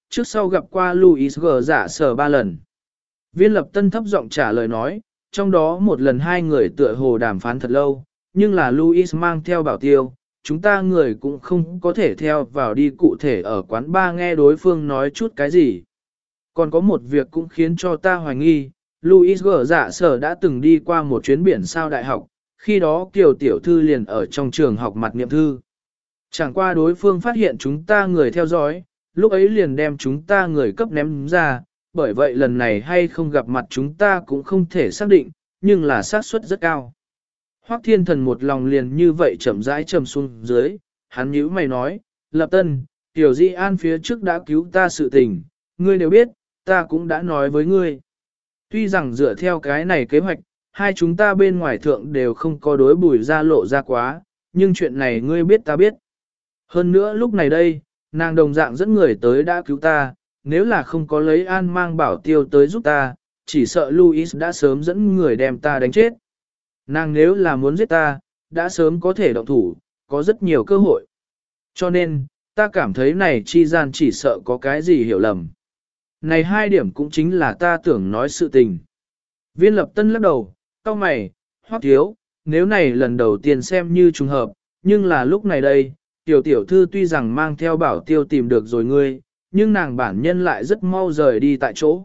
trước sau gặp qua Louis gở dạ sở 3 lần. Viên lập tân thấp giọng trả lời nói, trong đó một lần hai người tựa hồ đàm phán thật lâu, nhưng là Louis mang theo bảo tiêu, chúng ta người cũng không có thể theo vào đi cụ thể ở quán bar nghe đối phương nói chút cái gì. Còn có một việc cũng khiến cho ta hoài nghi, Louis gở dạ sở đã từng đi qua một chuyến biển sao đại học, khi đó Kiều tiểu thư liền ở trong trường học mặt niệm thư. Chẳng qua đối phương phát hiện chúng ta người theo dõi, lúc ấy liền đem chúng ta người cấp ném ra, bởi vậy lần này hay không gặp mặt chúng ta cũng không thể xác định, nhưng là xác suất rất cao. Hoắc Thiên Thần một lòng liền như vậy chậm rãi trầm xuống dưới, hắn nhíu mày nói, Lập Tân, Tiểu Di An phía trước đã cứu ta sự tình, ngươi đều biết, ta cũng đã nói với ngươi. Tuy rằng dựa theo cái này kế hoạch, hai chúng ta bên ngoài thượng đều không có đối Bùi ra lộ ra quá, nhưng chuyện này ngươi biết ta biết. Hơn nữa lúc này đây, nàng đồng dạng dẫn người tới đã cứu ta, nếu là không có lấy An mang bảo tiêu tới giúp ta, chỉ sợ Louis đã sớm dẫn người đem ta đánh chết. Nàng nếu là muốn giết ta, đã sớm có thể động thủ, có rất nhiều cơ hội. Cho nên, ta cảm thấy này chi gian chỉ sợ có cái gì hiểu lầm. Này hai điểm cũng chính là ta tưởng nói sự tình. Viên lập tân lắc đầu, cau mày, Hoắc thiếu, nếu này lần đầu tiên xem như trùng hợp, nhưng là lúc này đây, tiểu thư tuy rằng mang theo bảo tiêu tìm được rồi ngươi, nhưng nàng bản nhân lại rất mau rời đi tại chỗ.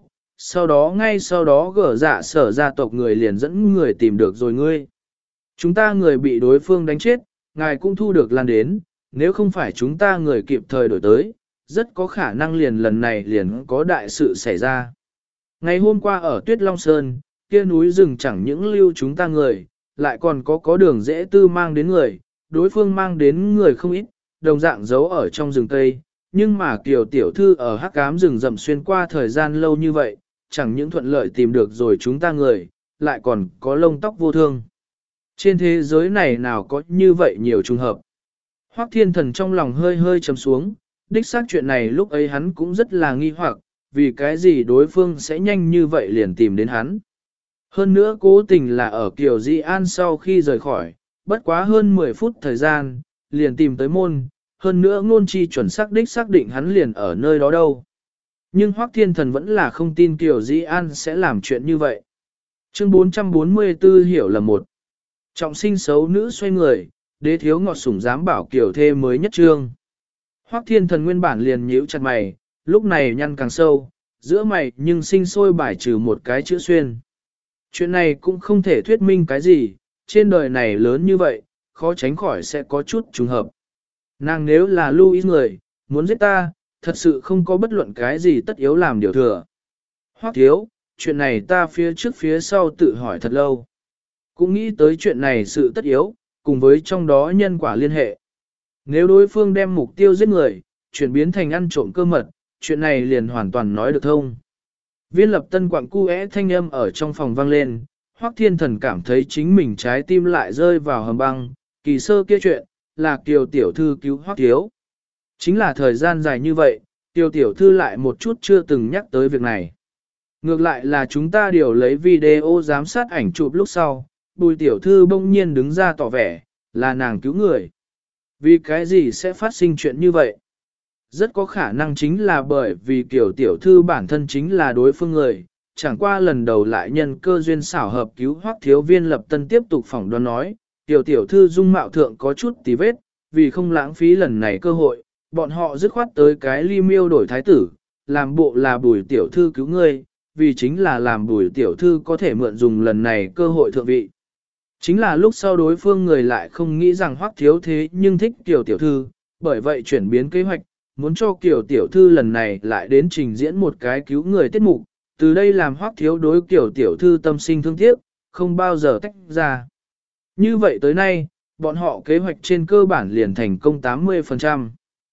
Ngay sau đó gở dạ sở gia tộc người liền dẫn người tìm được rồi ngươi. Chúng ta người bị đối phương đánh chết, ngài cũng thu được lan đến, nếu không phải chúng ta người kịp thời đổi tới, rất có khả năng liền lần này liền có đại sự xảy ra. Ngày hôm qua ở Tuyết Long Sơn, kia núi rừng chẳng những lưu chúng ta người, lại còn có đường dễ tư mang đến người, đối phương mang đến người không ít, đồng dạng giấu ở trong rừng cây, nhưng mà Kiều tiểu thư ở hắc ám rừng rậm xuyên qua thời gian lâu như vậy, chẳng những thuận lợi tìm được rồi chúng ta người, lại còn có lông tóc vô thương. Trên thế giới này nào có như vậy nhiều trùng hợp. Hoắc Thiên Thần trong lòng hơi hơi trầm xuống, đích xác chuyện này lúc ấy hắn cũng rất là nghi hoặc, vì cái gì đối phương sẽ nhanh như vậy liền tìm đến hắn. Hơn nữa cố tình là ở Kiều Di An sau khi rời khỏi, bất quá hơn 10 phút thời gian, liền tìm tới môn, hơn nữa ngôn chi chuẩn xác đích xác định hắn liền ở nơi đó đâu. Nhưng Hoắc Thiên Thần vẫn là không tin Kiều Di An sẽ làm chuyện như vậy. Chương 444 hiểu là một. Trọng sinh xấu nữ xoay người, đế thiếu ngọt sủng dám bảo Kiều thê mới nhất trương. Hoắc Thiên Thần nguyên bản liền nhíu chặt mày, lúc này nhăn càng sâu, giữa mày nhưng sinh sôi bài trừ một cái chữ xuyên. Chuyện này cũng không thể thuyết minh cái gì, trên đời này lớn như vậy, khó tránh khỏi sẽ có chút trùng hợp. Nàng nếu là Louis người, muốn giết ta, thật sự không có bất luận cái gì tất yếu làm điều thừa. Hoắc thiếu, chuyện này ta phía trước phía sau tự hỏi thật lâu. Cũng nghĩ tới chuyện này sự tất yếu, cùng với trong đó nhân quả liên hệ. Nếu đối phương đem mục tiêu giết người, chuyển biến thành ăn trộm cơ mật, chuyện này liền hoàn toàn nói được thông. Viên lập tân quặng cu thanh âm ở trong phòng vang lên, Hoắc Thiên Thần cảm thấy chính mình trái tim lại rơi vào hầm băng, kỳ sơ kia chuyện, là Kiều tiểu thư cứu Hoắc thiếu. Chính là thời gian dài như vậy, Kiều tiểu thư lại một chút chưa từng nhắc tới việc này. Ngược lại là chúng ta điều lấy video giám sát ảnh chụp lúc sau, Bùi tiểu thư bỗng nhiên đứng ra tỏ vẻ, là nàng cứu người. Vì cái gì sẽ phát sinh chuyện như vậy? Rất có khả năng chính là bởi vì Kiều tiểu thư bản thân chính là đối phương người, chẳng qua lần đầu lại nhân cơ duyên xảo hợp cứu Hoắc thiếu. Viên lập tân tiếp tục phỏng đoán nói, Kiều tiểu thư dung mạo thượng có chút tí vết, vì không lãng phí lần này cơ hội, bọn họ dứt khoát tới cái ly miêu đổi thái tử, làm bộ là Bùi tiểu thư cứu ngươi, vì chính là làm Bùi tiểu thư có thể mượn dùng lần này cơ hội thượng vị. Chính là lúc sau đối phương người lại không nghĩ rằng Hoắc thiếu thế nhưng thích Kiều tiểu thư, bởi vậy chuyển biến kế hoạch, muốn cho Kiều tiểu thư lần này lại đến trình diễn một cái cứu người tiết mục, từ đây làm Hoắc thiếu đối Kiều tiểu thư tâm sinh thương tiếc, không bao giờ tách ra. Như vậy tới nay, bọn họ kế hoạch trên cơ bản liền thành công 80%.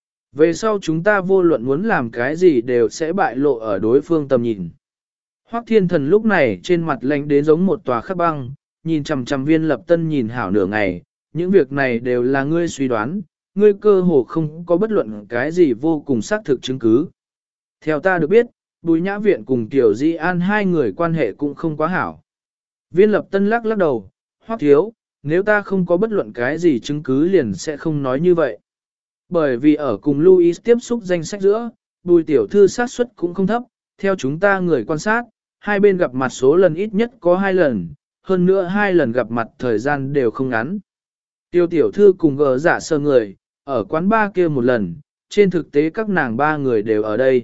Về sau chúng ta vô luận muốn làm cái gì đều sẽ bại lộ ở đối phương tầm nhìn. Hoắc Thiên Thần lúc này trên mặt lạnh đến giống một tòa khắc băng, nhìn chằm chằm Viên lập tân nhìn hảo nửa ngày, những việc này đều là ngươi suy đoán, ngươi cơ hồ không có bất luận cái gì vô cùng xác thực chứng cứ. Theo ta được biết, Bùi Nhã Viện cùng Tiểu Di An hai người quan hệ cũng không quá hảo. Viên lập tân lắc đầu, Hoắc thiếu, nếu ta không có bất luận cái gì chứng cứ liền sẽ không nói như vậy. Bởi vì ở cùng Louis tiếp xúc danh sách giữa, Bùi tiểu thư xác suất cũng không thấp, theo chúng ta người quan sát, hai bên gặp mặt số lần ít nhất có 2 lần, hơn nữa 2 lần gặp mặt thời gian đều không ngắn. Tiêu tiểu thư cùng gỡ dạ sơ người, ở quán ba kia một lần, trên thực tế các nàng 3 người đều ở đây.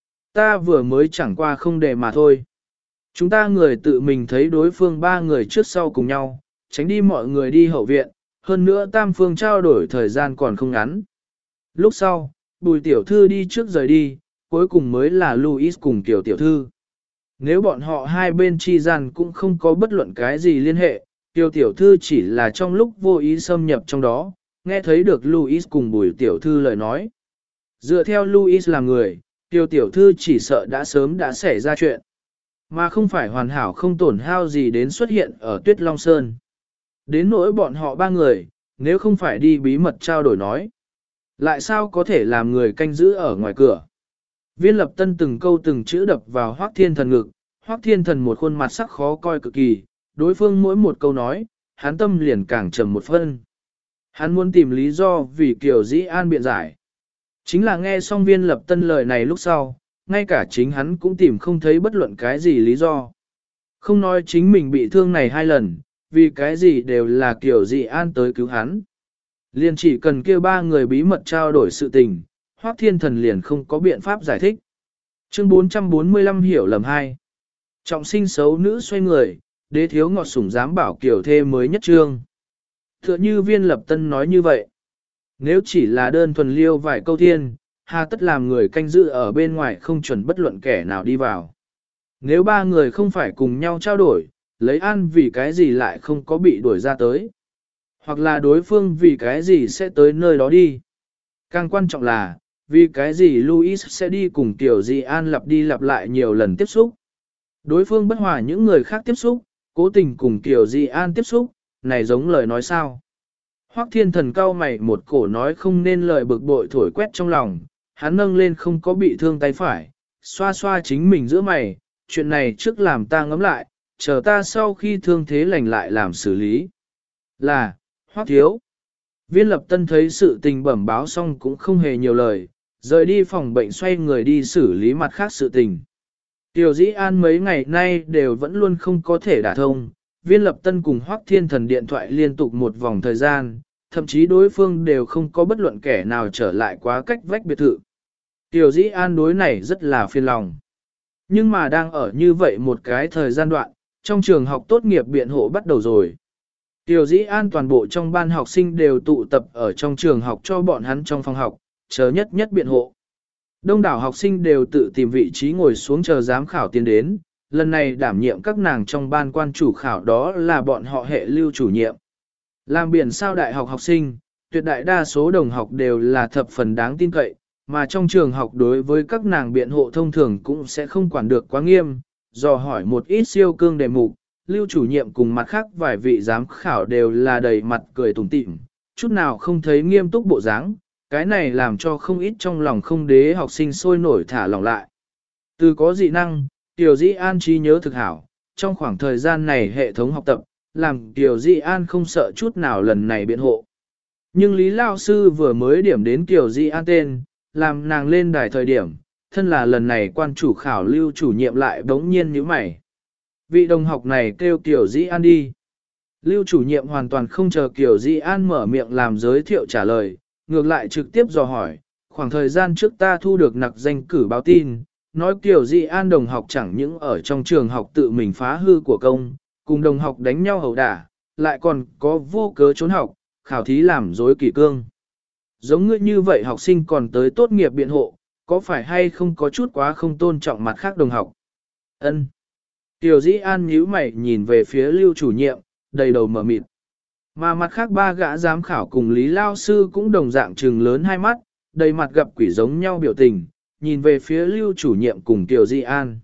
Ta vừa mới chẳng qua không để mà thôi. Chúng ta người tự mình thấy đối phương 3 người trước sau cùng nhau, tránh đi mọi người đi hậu viện, hơn nữa tam phương trao đổi thời gian còn không ngắn. Lúc sau, bùi tiểu thư đi trước rời đi, cuối cùng mới là Louis cùng tiểu tiểu thư. Nếu bọn họ hai bên chi gian cũng không có bất luận cái gì liên hệ, tiểu tiểu thư chỉ là trong lúc vô ý xâm nhập trong đó, nghe thấy được Louis cùng bùi tiểu thư lời nói. Dựa theo Louis là người, tiểu tiểu thư chỉ sợ đã sớm đã xảy ra chuyện, mà không phải hoàn hảo không tổn hao gì đến xuất hiện ở Tuyết Long Sơn. Đến nỗi bọn họ 3 người, nếu không phải đi bí mật trao đổi nói, lại sao có thể làm người canh giữ ở ngoài cửa. Viên Lập Tân từng câu từng chữ đập vào Hoắc Thiên Thần ngực, Hoắc Thiên Thần một khuôn mặt sắc khó coi cực kỳ, đối phương mỗi một câu nói, hắn tâm liền càng trầm một phân. Hắn muốn tìm lý do vì Kiều Dĩ An biện giải. Chính là nghe xong Viên Lập Tân lời này lúc sau, ngay cả chính hắn cũng tìm không thấy bất luận cái gì lý do. Không nói chính mình bị thương này 2 lần, vì cái gì đều là Kiều Dĩ An tới cứu hắn. Liền chỉ cần kêu 3 người bí mật trao đổi sự tình, Hoắc Thiên Thần liền không có biện pháp giải thích. Chương 445 hiểu lầm 2. Trọng sinh xấu nữ xoay người, đế thiếu ngọt sủng dám bảo kiểu thê mới nhất trương. Tựa như Viên Lập Tân nói như vậy. Nếu chỉ là đơn thuần liêu vài câu thiên, hà tất làm người canh giữ ở bên ngoài không chuẩn bất luận kẻ nào đi vào. Nếu 3 người không phải cùng nhau trao đổi, lấy an vì cái gì lại không có bị đuổi ra tới. Hoặc là đối phương vì cái gì sẽ tới nơi đó đi. Càng quan trọng là, vì cái gì Louis sẽ đi cùng Tiểu Di An lặp đi lặp lại nhiều lần tiếp xúc. Đối phương bất hòa những người khác tiếp xúc, cố tình cùng Tiểu Di An tiếp xúc, này giống lời nói sao. Hoắc Thiên Thần cau mày một cổ nói không nên lời bực bội thổi quét trong lòng, hắn nâng lên không có bị thương tay phải, xoa xoa chính mình giữa mày, chuyện này trước làm ta ngẫm lại, chờ ta sau khi thương thế lành lại làm xử lý. Là, Hoắc thiếu. Viên Lập Tân thấy sự tình bẩm báo xong cũng không hề nhiều lời, rời đi phòng bệnh xoay người đi xử lý mặt khác sự tình. Tiểu Dĩ An mấy ngày nay đều vẫn luôn không có thể đả thông, Viên Lập Tân cùng Hoắc Thiên Thần điện thoại liên tục một vòng thời gian, thậm chí đối phương đều không có bất luận kẻ nào trở lại quá cách vách biệt thự. Tiểu Dĩ An đối này rất là phiền lòng. Nhưng mà đang ở như vậy một cái thời gian đoạn, trong trường học tốt nghiệp biện hộ bắt đầu rồi. Tiểu Dĩ An toàn bộ trong ban học sinh đều tụ tập ở trong trường học cho bọn hắn trong phòng học, chờ nhất nhất biện hộ. Đông đảo học sinh đều tự tìm vị trí ngồi xuống chờ giám khảo tiến đến, lần này đảm nhiệm các nàng trong ban quan chủ khảo đó là bọn họ hệ lưu chủ nhiệm. Làm biển sao đại học học sinh, tuyệt đại đa số đồng học đều là thập phần đáng tin cậy, mà trong trường học đối với các nàng biện hộ thông thường cũng sẽ không quản được quá nghiêm, dò hỏi một ít siêu cương đề mục, lưu chủ nhiệm cùng mặt khác vài vị giám khảo đều là đầy mặt cười tủm tỉm, chút nào không thấy nghiêm túc bộ dáng, cái này làm cho không ít trong lòng không đế học sinh sôi nổi thả lòng lại. Từ có dị năng, Tiểu Dĩ An trí nhớ thực hảo, trong khoảng thời gian này hệ thống học tập, làm Tiểu Dĩ An không sợ chút nào lần này biện hộ. Nhưng Lý Lao Sư vừa mới điểm đến Tiểu Dĩ An tên, làm nàng lên đài thời điểm, thân là lần này quan chủ khảo lưu chủ nhiệm lại bỗng nhiên nhíu mày. Vị đồng học này kêu Tiểu Dĩ An đi. Lưu chủ nhiệm hoàn toàn không chờ Tiểu Dĩ An mở miệng làm giới thiệu trả lời, ngược lại trực tiếp dò hỏi, khoảng thời gian trước ta thu được nặc danh cử báo tin, nói Tiểu Dĩ An đồng học chẳng những ở trong trường học tự mình phá hư của công, cùng đồng học đánh nhau hầu đả, lại còn có vô cớ trốn học, khảo thí làm dối kỷ cương. Giống ngươi như vậy học sinh còn tới tốt nghiệp biện hộ, có phải hay không có chút quá không tôn trọng mặt khác đồng học? Ân. Tiểu Dĩ An nhíu mày nhìn về phía lưu chủ nhiệm, đầy đầu mở mịt. Mà mặt khác 3 gã giám khảo cùng Lý Lao Sư cũng đồng dạng trừng lớn hai mắt, đầy mặt gặp quỷ giống nhau biểu tình, nhìn về phía lưu chủ nhiệm cùng Tiểu Dĩ An.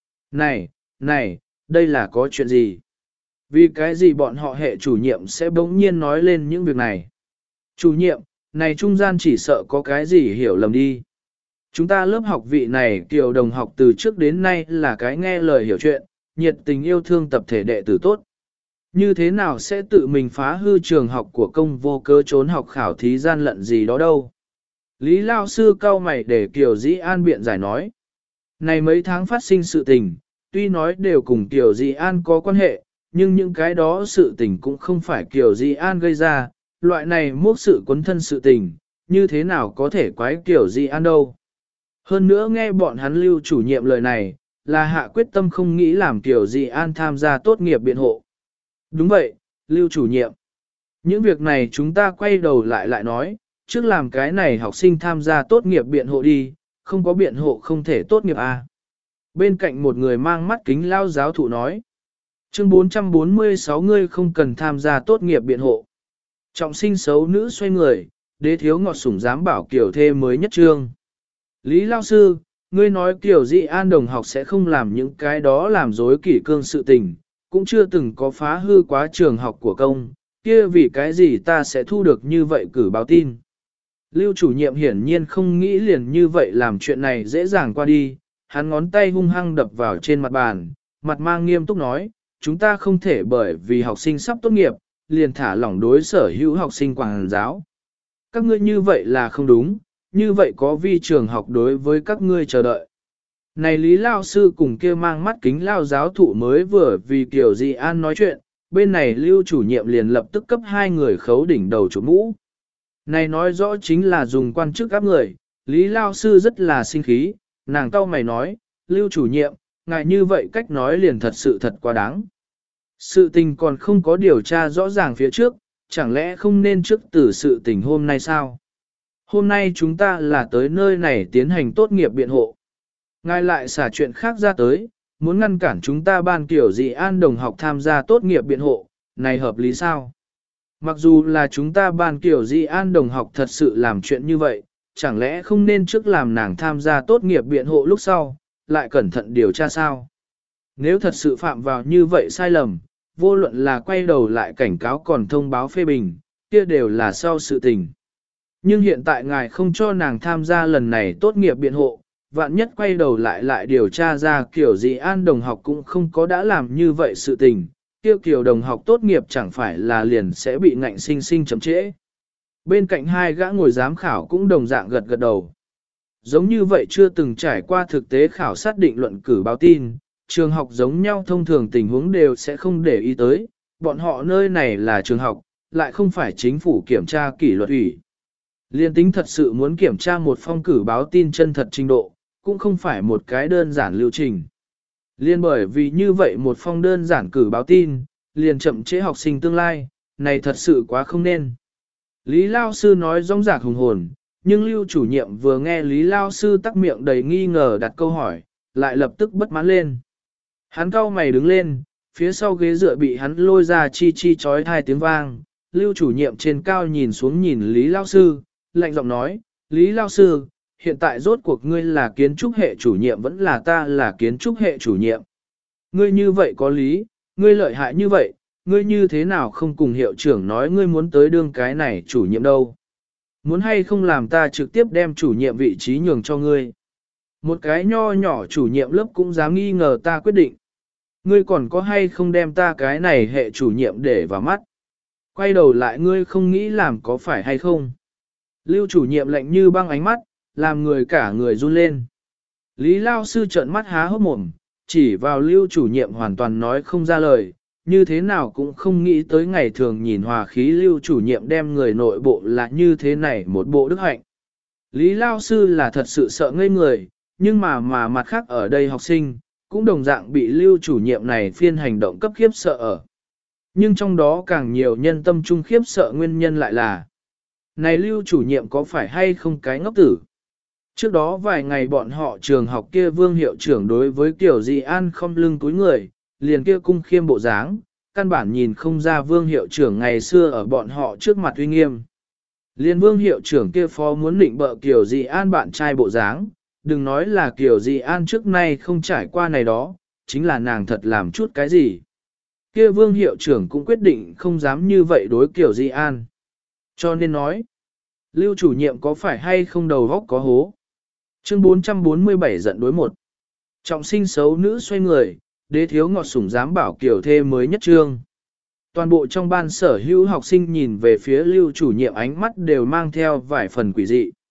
Này, đây là có chuyện gì? Vì cái gì bọn họ hệ chủ nhiệm sẽ bỗng nhiên nói lên những việc này? Chủ nhiệm, này trung gian chỉ sợ có cái gì hiểu lầm đi. Chúng ta lớp học vị này Kiều đồng học từ trước đến nay là cái nghe lời hiểu chuyện, nhiệt tình yêu thương tập thể đệ tử tốt. Như thế nào sẽ tự mình phá hư trường học của công vô cớ trốn học khảo thí gian lận gì đó đâu. Lý Lao Sư cau mày để Kiều Dĩ An biện giải nói. Này mấy tháng phát sinh sự tình, tuy nói đều cùng Kiều Dĩ An có quan hệ, nhưng những cái đó sự tình cũng không phải Kiều Dĩ An gây ra, loại này mốc sự quấn thân sự tình, như thế nào có thể quái Kiều Dĩ An đâu. Hơn nữa nghe bọn hắn Lưu chủ nhiệm lời này, là hạ quyết tâm không nghĩ làm Kiều Dĩ An tham gia tốt nghiệp biện hộ. Đúng vậy, Lưu chủ nhiệm. Những việc này chúng ta quay đầu lại nói, trước làm cái này học sinh tham gia tốt nghiệp biện hộ đi, không có biện hộ không thể tốt nghiệp à. Bên cạnh một người mang mắt kính lao giáo thụ nói. Chương 446 ngươi không cần tham gia tốt nghiệp biện hộ. Trọng sinh xấu nữ xoay người, đế thiếu ngọt sủng dám bảo kiểu thê mới nhất trương. Lý lao sư, ngươi nói kiểu Dĩ An đồng học sẽ không làm những cái đó làm dối kỷ cương sự tình, cũng chưa từng có phá hư quá trường học của công, kia vì cái gì ta sẽ thu được như vậy cử báo tin. Lưu chủ nhiệm hiển nhiên không nghĩ liền như vậy làm chuyện này dễ dàng qua đi, hắn ngón tay hung hăng đập vào trên mặt bàn, mặt mang nghiêm túc nói, chúng ta không thể bởi vì học sinh sắp tốt nghiệp, liền thả lỏng đối sở hữu học sinh quảng giáo. Các ngươi như vậy là không đúng, như vậy có vi trường học đối với các ngươi chờ đợi. Này Lý Lao Sư cùng kia mang mắt kính Lao giáo thụ mới vừa vì Kiều Dĩ An nói chuyện, bên này Lưu chủ nhiệm liền lập tức cấp hai người khấu đỉnh đầu chủ mũ. Này nói rõ chính là dùng quan chức áp người, Lý Lao Sư rất là sinh khí, nàng cau mày nói, Lưu chủ nhiệm, ngài như vậy cách nói liền thật sự thật quá đáng. Sự tình còn không có điều tra rõ ràng phía trước, chẳng lẽ không nên trước từ sự tình hôm nay sao? Hôm nay chúng ta là tới nơi này tiến hành tốt nghiệp biện hộ. Ngài lại xả chuyện khác ra tới, muốn ngăn cản chúng ta ban Kiều Dĩ An đồng học tham gia tốt nghiệp biện hộ, này hợp lý sao? Mặc dù là chúng ta ban Kiều Dĩ An đồng học thật sự làm chuyện như vậy, chẳng lẽ không nên trước làm nàng tham gia tốt nghiệp biện hộ lúc sau, lại cẩn thận điều tra sao? Nếu thật sự phạm vào như vậy sai lầm, vô luận là quay đầu lại cảnh cáo còn thông báo phê bình, kia đều là sau sự tình. Nhưng hiện tại ngài không cho nàng tham gia lần này tốt nghiệp biện hộ, vạn nhất quay đầu lại điều tra ra Kiều Dĩ An đồng học cũng không có đã làm như vậy sự tình, kia Kiều đồng học tốt nghiệp chẳng phải là liền sẽ bị ngạnh sinh sinh chậm trễ. Bên cạnh hai gã ngồi giám khảo cũng đồng dạng gật gật đầu. Giống như vậy chưa từng trải qua thực tế khảo sát định luận cử báo tin, trường học giống nhau thông thường tình huống đều sẽ không để ý tới, bọn họ nơi này là trường học, lại không phải chính phủ kiểm tra kỷ luật ủy. Liên tính thật sự muốn kiểm tra một phong cử báo tin chân thật trình độ, cũng không phải một cái đơn giản lưu trình. Liên bởi vì như vậy một phong đơn giản cử báo tin, liền chậm trễ học sinh tương lai, này thật sự quá không nên. Lý Lao Sư nói rong rạc hùng hồn, nhưng Lưu chủ nhiệm vừa nghe Lý Lao Sư tắc miệng đầy nghi ngờ đặt câu hỏi, lại lập tức bất mãn lên. Hắn cau mày đứng lên, phía sau ghế dựa bị hắn lôi ra chi chi chói tai tiếng vang. Lưu chủ nhiệm trên cao nhìn xuống nhìn Lý Lao Sư, lạnh giọng nói, Lý Lao Sư, hiện tại rốt cuộc ngươi là kiến trúc hệ chủ nhiệm vẫn là ta là kiến trúc hệ chủ nhiệm. Ngươi như vậy có lý, ngươi lợi hại như vậy, ngươi như thế nào không cùng hiệu trưởng nói ngươi muốn tới đương cái này chủ nhiệm đâu. Muốn hay không làm ta trực tiếp đem chủ nhiệm vị trí nhường cho ngươi. Một cái nho nhỏ chủ nhiệm lớp cũng dám nghi ngờ ta quyết định. Ngươi còn có hay không đem ta cái này hệ chủ nhiệm để vào mắt. Quay đầu lại ngươi không nghĩ làm có phải hay không. Lưu chủ nhiệm lạnh như băng ánh mắt, làm người cả người run lên. Lý Lao Sư trợn mắt há hốc mồm, chỉ vào Lưu chủ nhiệm hoàn toàn nói không ra lời, như thế nào cũng không nghĩ tới ngày thường nhìn hòa khí Lưu chủ nhiệm đem người nội bộ là như thế này một bộ đức hạnh. Lý Lao Sư là thật sự sợ ngây người, nhưng mà mặt khác ở đây học sinh, cũng đồng dạng bị Lưu chủ nhiệm này phiên hành động cấp khiếp sợ ở. Nhưng trong đó càng nhiều nhân tâm trung khiếp sợ nguyên nhân lại là này Lưu chủ nhiệm có phải hay không cái ngốc tử? Trước đó vài ngày bọn họ trường học kia Vương hiệu trưởng đối với Kiều Dĩ An không lưng túi người, liền kia cung khiêm bộ dáng, căn bản nhìn không ra Vương hiệu trưởng ngày xưa ở bọn họ trước mặt uy nghiêm. Liên Vương hiệu trưởng kia phó muốn định bợ Kiều Dĩ An bạn trai bộ dáng, đừng nói là Kiều Dĩ An trước nay không trải qua này đó, chính là nàng thật làm chút cái gì. Kia Vương hiệu trưởng cũng quyết định không dám như vậy đối Kiều Dĩ An. Cho nên nói, Lưu chủ nhiệm có phải hay không đầu góc có hố? Chương 447 giận đối một. Trọng sinh xấu nữ xoay người, đế thiếu ngọt sủng dám bảo Kiều thê mới nhất trương. Toàn bộ trong ban sở hữu học sinh nhìn về phía Lưu chủ nhiệm ánh mắt đều mang theo vài phần quỷ dị.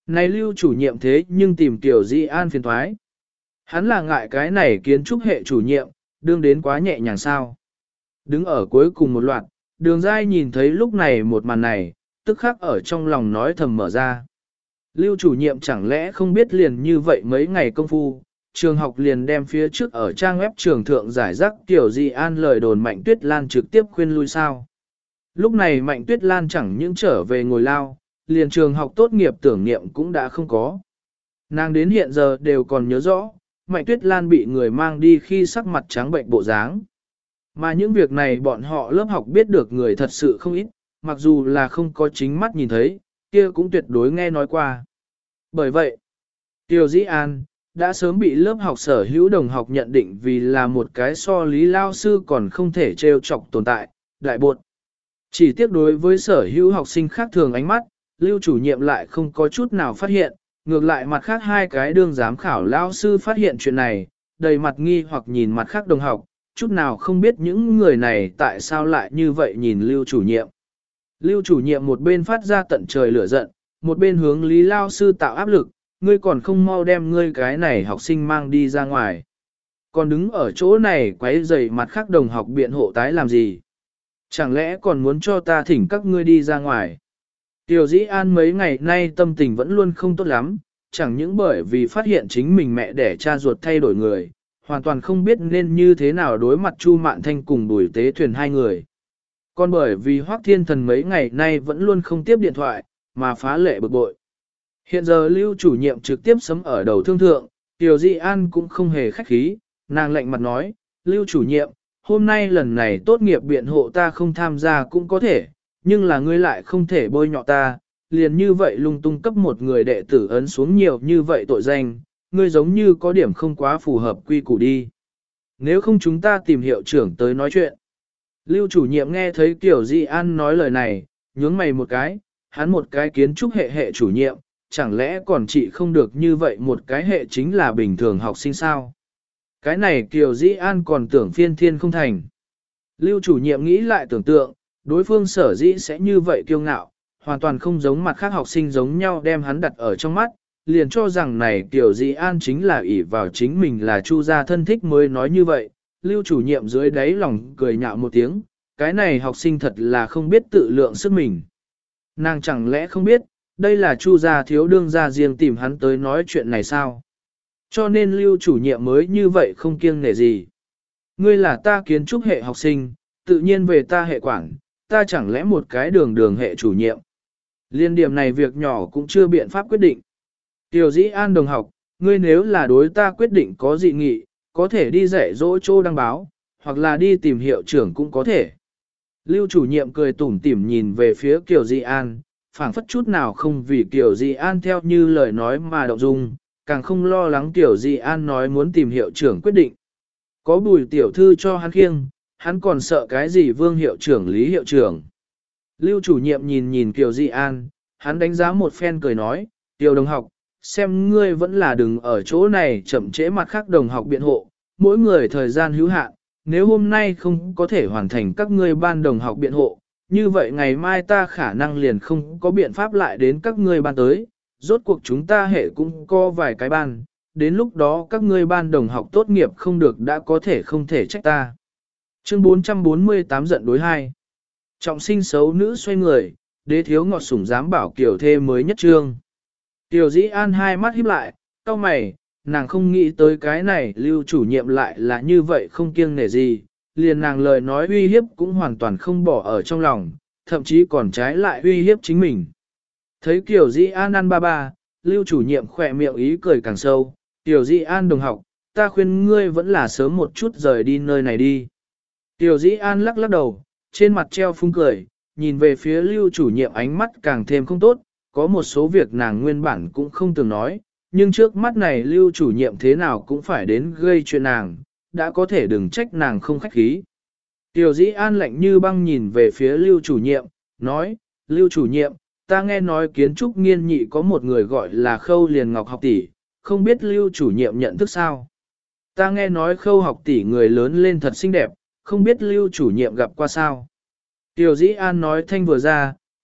Này Lưu chủ nhiệm thế nhưng tìm Tiểu Di An phiền thoái. Hắn là ngại cái này kiến trúc hệ chủ nhiệm, đương đến quá nhẹ nhàng sao. Đứng ở cuối cùng một loạt, Đường Giai nhìn thấy lúc này một màn này, tức khắc ở trong lòng nói thầm mở ra. Lưu chủ nhiệm chẳng lẽ không biết liền như vậy mấy ngày công phu, trường học liền đem phía trước ở trang web trường thượng giải rác Tiểu Di An lời đồn Mạnh Tuyết Lan trực tiếp khuyên lui sao. Lúc này Mạnh Tuyết Lan chẳng những trở về ngồi lao, liền trường học tốt nghiệp tưởng niệm cũng đã không có. Nàng đến hiện giờ đều còn nhớ rõ, Mạnh Tuyết Lan bị người mang đi khi sắc mặt trắng bệnh bộ dáng. Mà những việc này bọn họ lớp học biết được người thật sự không ít, mặc dù là không có chính mắt nhìn thấy, kia cũng tuyệt đối nghe nói qua. Bởi vậy, Tiểu Dĩ An đã sớm bị lớp học sở hữu đồng học nhận định vì là một cái so lý lao sư còn không thể trêu chọc tồn tại, đại bột. Chỉ tiếc đối với sở hữu học sinh khác thường ánh mắt, Lưu chủ nhiệm lại không có chút nào phát hiện, ngược lại mặt khác hai cái đương giám khảo lao sư phát hiện chuyện này, đầy mặt nghi hoặc nhìn mặt khác đồng học, chút nào không biết những người này tại sao lại như vậy nhìn Lưu chủ nhiệm. Lưu chủ nhiệm một bên phát ra tận trời lửa giận, một bên hướng Lý lao sư tạo áp lực, ngươi còn không mau đem ngươi cái này học sinh mang đi ra ngoài. Còn đứng ở chỗ này quấy rầy mặt khác đồng học biện hộ tái làm gì? Chẳng lẽ còn muốn cho ta thỉnh các ngươi đi ra ngoài? Tiểu Dĩ An mấy ngày nay tâm tình vẫn luôn không tốt lắm, chẳng những bởi vì phát hiện chính mình mẹ đẻ cha ruột thay đổi người, hoàn toàn không biết nên như thế nào đối mặt Chu Mạn Thanh cùng Bùi Tế Thuyền hai người. Còn bởi vì Hoắc Thiên Thần mấy ngày nay vẫn luôn không tiếp điện thoại, mà phá lệ bực bội. Hiện giờ Lưu chủ nhiệm trực tiếp sấm ở đầu thương thượng, Tiểu Dĩ An cũng không hề khách khí, nàng lạnh mặt nói, Lưu chủ nhiệm, hôm nay lần này tốt nghiệp biện hộ ta không tham gia cũng có thể, nhưng là ngươi lại không thể bôi nhọ ta, liền như vậy lung tung cấp một người đệ tử ấn xuống nhiều như vậy tội danh, ngươi giống như có điểm không quá phù hợp quy củ đi. Nếu không chúng ta tìm hiệu trưởng tới nói chuyện. Lưu chủ nhiệm nghe thấy Tiểu Dĩ An nói lời này, nhướng mày một cái, hắn một cái kiến trúc hệ chủ nhiệm, chẳng lẽ còn chị không được như vậy một cái hệ chính là bình thường học sinh sao? Cái này Kiều Dĩ An còn tưởng phiên thiên không thành. Lưu chủ nhiệm nghĩ lại tưởng tượng, đối phương sở dĩ sẽ như vậy kiêu ngạo, hoàn toàn không giống mặt khác học sinh giống nhau đem hắn đặt ở trong mắt, liền cho rằng này Kiều Dĩ An chính là ỷ vào chính mình là Chu gia thân thích mới nói như vậy. Lưu chủ nhiệm dưới đáy lòng cười nhạo một tiếng, cái này học sinh thật là không biết tự lượng sức mình. Nàng chẳng lẽ không biết, đây là Chu gia thiếu đương gia riêng tìm hắn tới nói chuyện này sao? Cho nên Lưu chủ nhiệm mới như vậy không kiêng nể gì. Ngươi là ta kiến trúc hệ học sinh, tự nhiên về ta hệ quản, ta chẳng lẽ một cái đường hệ chủ nhiệm. Liên điểm này việc nhỏ cũng chưa biện pháp quyết định. Tiểu Dĩ An đồng học, ngươi nếu là đối ta quyết định có dị nghị, có thể đi dạy dỗ chỗ đăng báo, hoặc là đi tìm hiệu trưởng cũng có thể. Lưu chủ nhiệm cười tủm tỉm nhìn về phía Kiều Dĩ An, phảng phất chút nào không vì Kiều Dĩ An theo như lời nói mà động dung, càng không lo lắng Kiều Dĩ An nói muốn tìm hiệu trưởng quyết định. Có Bùi tiểu thư cho hắn khiêng, hắn còn sợ cái gì Vương hiệu trưởng Lý hiệu trưởng. Lưu chủ nhiệm nhìn Kiều Dĩ An, hắn đánh giá một phen cười nói, Tiểu đồng học, xem ngươi vẫn là đừng ở chỗ này chậm trễ mặt khác đồng học biện hộ, mỗi người thời gian hữu hạn, nếu hôm nay không có thể hoàn thành các ngươi ban đồng học biện hộ, như vậy ngày mai ta khả năng liền không có biện pháp lại đến các ngươi ban tới, rốt cuộc chúng ta hệ cũng có vài cái ban, đến lúc đó các ngươi ban đồng học tốt nghiệp không được đã có thể không thể trách ta. Chương 448 giận đối hai. Trọng sinh xấu nữ xoay người, đế thiếu ngọt sủng dám bảo kiểu thê mới nhất trương. Tiểu Dĩ An hai mắt híp lại, cau mày, nàng không nghĩ tới cái này Lưu chủ nhiệm lại là như vậy không kiêng nể gì, liền nàng lời nói uy hiếp cũng hoàn toàn không bỏ ở trong lòng, thậm chí còn trái lại uy hiếp chính mình. Thấy Kiều Dĩ An ăn ba, Lưu chủ nhiệm khỏe miệng ý cười càng sâu, Tiểu Dĩ An đồng học, ta khuyên ngươi vẫn là sớm một chút rời đi nơi này đi. Tiểu Dĩ An lắc đầu, trên mặt treo phúng cười, nhìn về phía Lưu chủ nhiệm ánh mắt càng thêm không tốt, có một số việc nàng nguyên bản cũng không từng nói, nhưng trước mắt này Lưu chủ nhiệm thế nào cũng phải đến gây chuyện nàng, đã có thể đừng trách nàng không khách khí. Tiểu Dĩ An lạnh như băng nhìn về phía Lưu chủ nhiệm, nói, Lưu chủ nhiệm, ta nghe nói kiến trúc nghiên nhị có một người gọi là Khâu Liền Ngọc học tỷ, không biết Lưu chủ nhiệm nhận thức sao? Ta nghe nói Khâu học tỷ người lớn lên thật xinh đẹp, không biết Lưu chủ nhiệm gặp qua sao? Tiểu Dĩ An nói thanh vừa ra,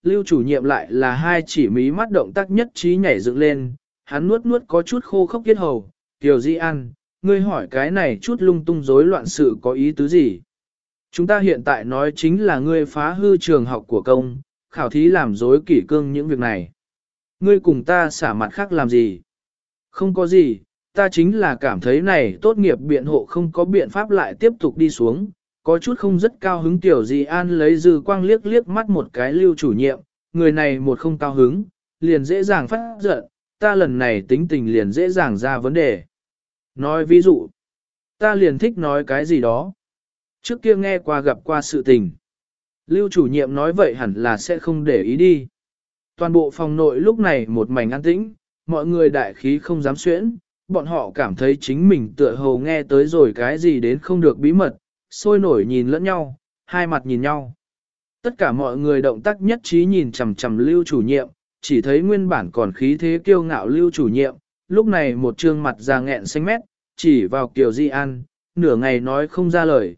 Lưu chủ nhiệm lại là hai chỉ mí mắt động tác nhất trí nhảy dựng lên, hắn nuốt nuốt có chút khô khốc yết hầu, Kiều Di An, ngươi hỏi cái này chút lung tung rối loạn sự có ý tứ gì? Chúng ta hiện tại nói chính là ngươi phá hư trường học của công, khảo thí làm rối kỷ cương những việc này. Ngươi cùng ta xả mặt khác làm gì? Không có gì, ta chính là cảm thấy này tốt nghiệp biện hộ không có biện pháp lại tiếp tục đi xuống, có chút không rất cao hứng. Tiểu Di An lấy dư quang liếc liếc mắt một cái Lưu chủ nhiệm, người này một không cao hứng, liền dễ dàng phát giận, ta lần này tính tình liền dễ dàng ra vấn đề. Nói ví dụ, ta liền thích nói cái gì đó. Trước kia nghe qua gặp qua sự tình. Lưu chủ nhiệm nói vậy hẳn là sẽ không để ý đi. Toàn bộ phòng nội lúc này một mảnh an tĩnh, mọi người đại khí không dám xuyễn, bọn họ cảm thấy chính mình tựa hồ nghe tới rồi cái gì đến không được bí mật, sôi nổi nhìn lẫn nhau, hai mặt nhìn nhau. Tất cả mọi người động tác nhất trí nhìn chằm chằm Lưu chủ nhiệm, chỉ thấy nguyên bản còn khí thế kiêu ngạo Lưu chủ nhiệm, lúc này một trương mặt già nghẹn xanh mét, chỉ vào Kiều Di An, nửa ngày nói không ra lời,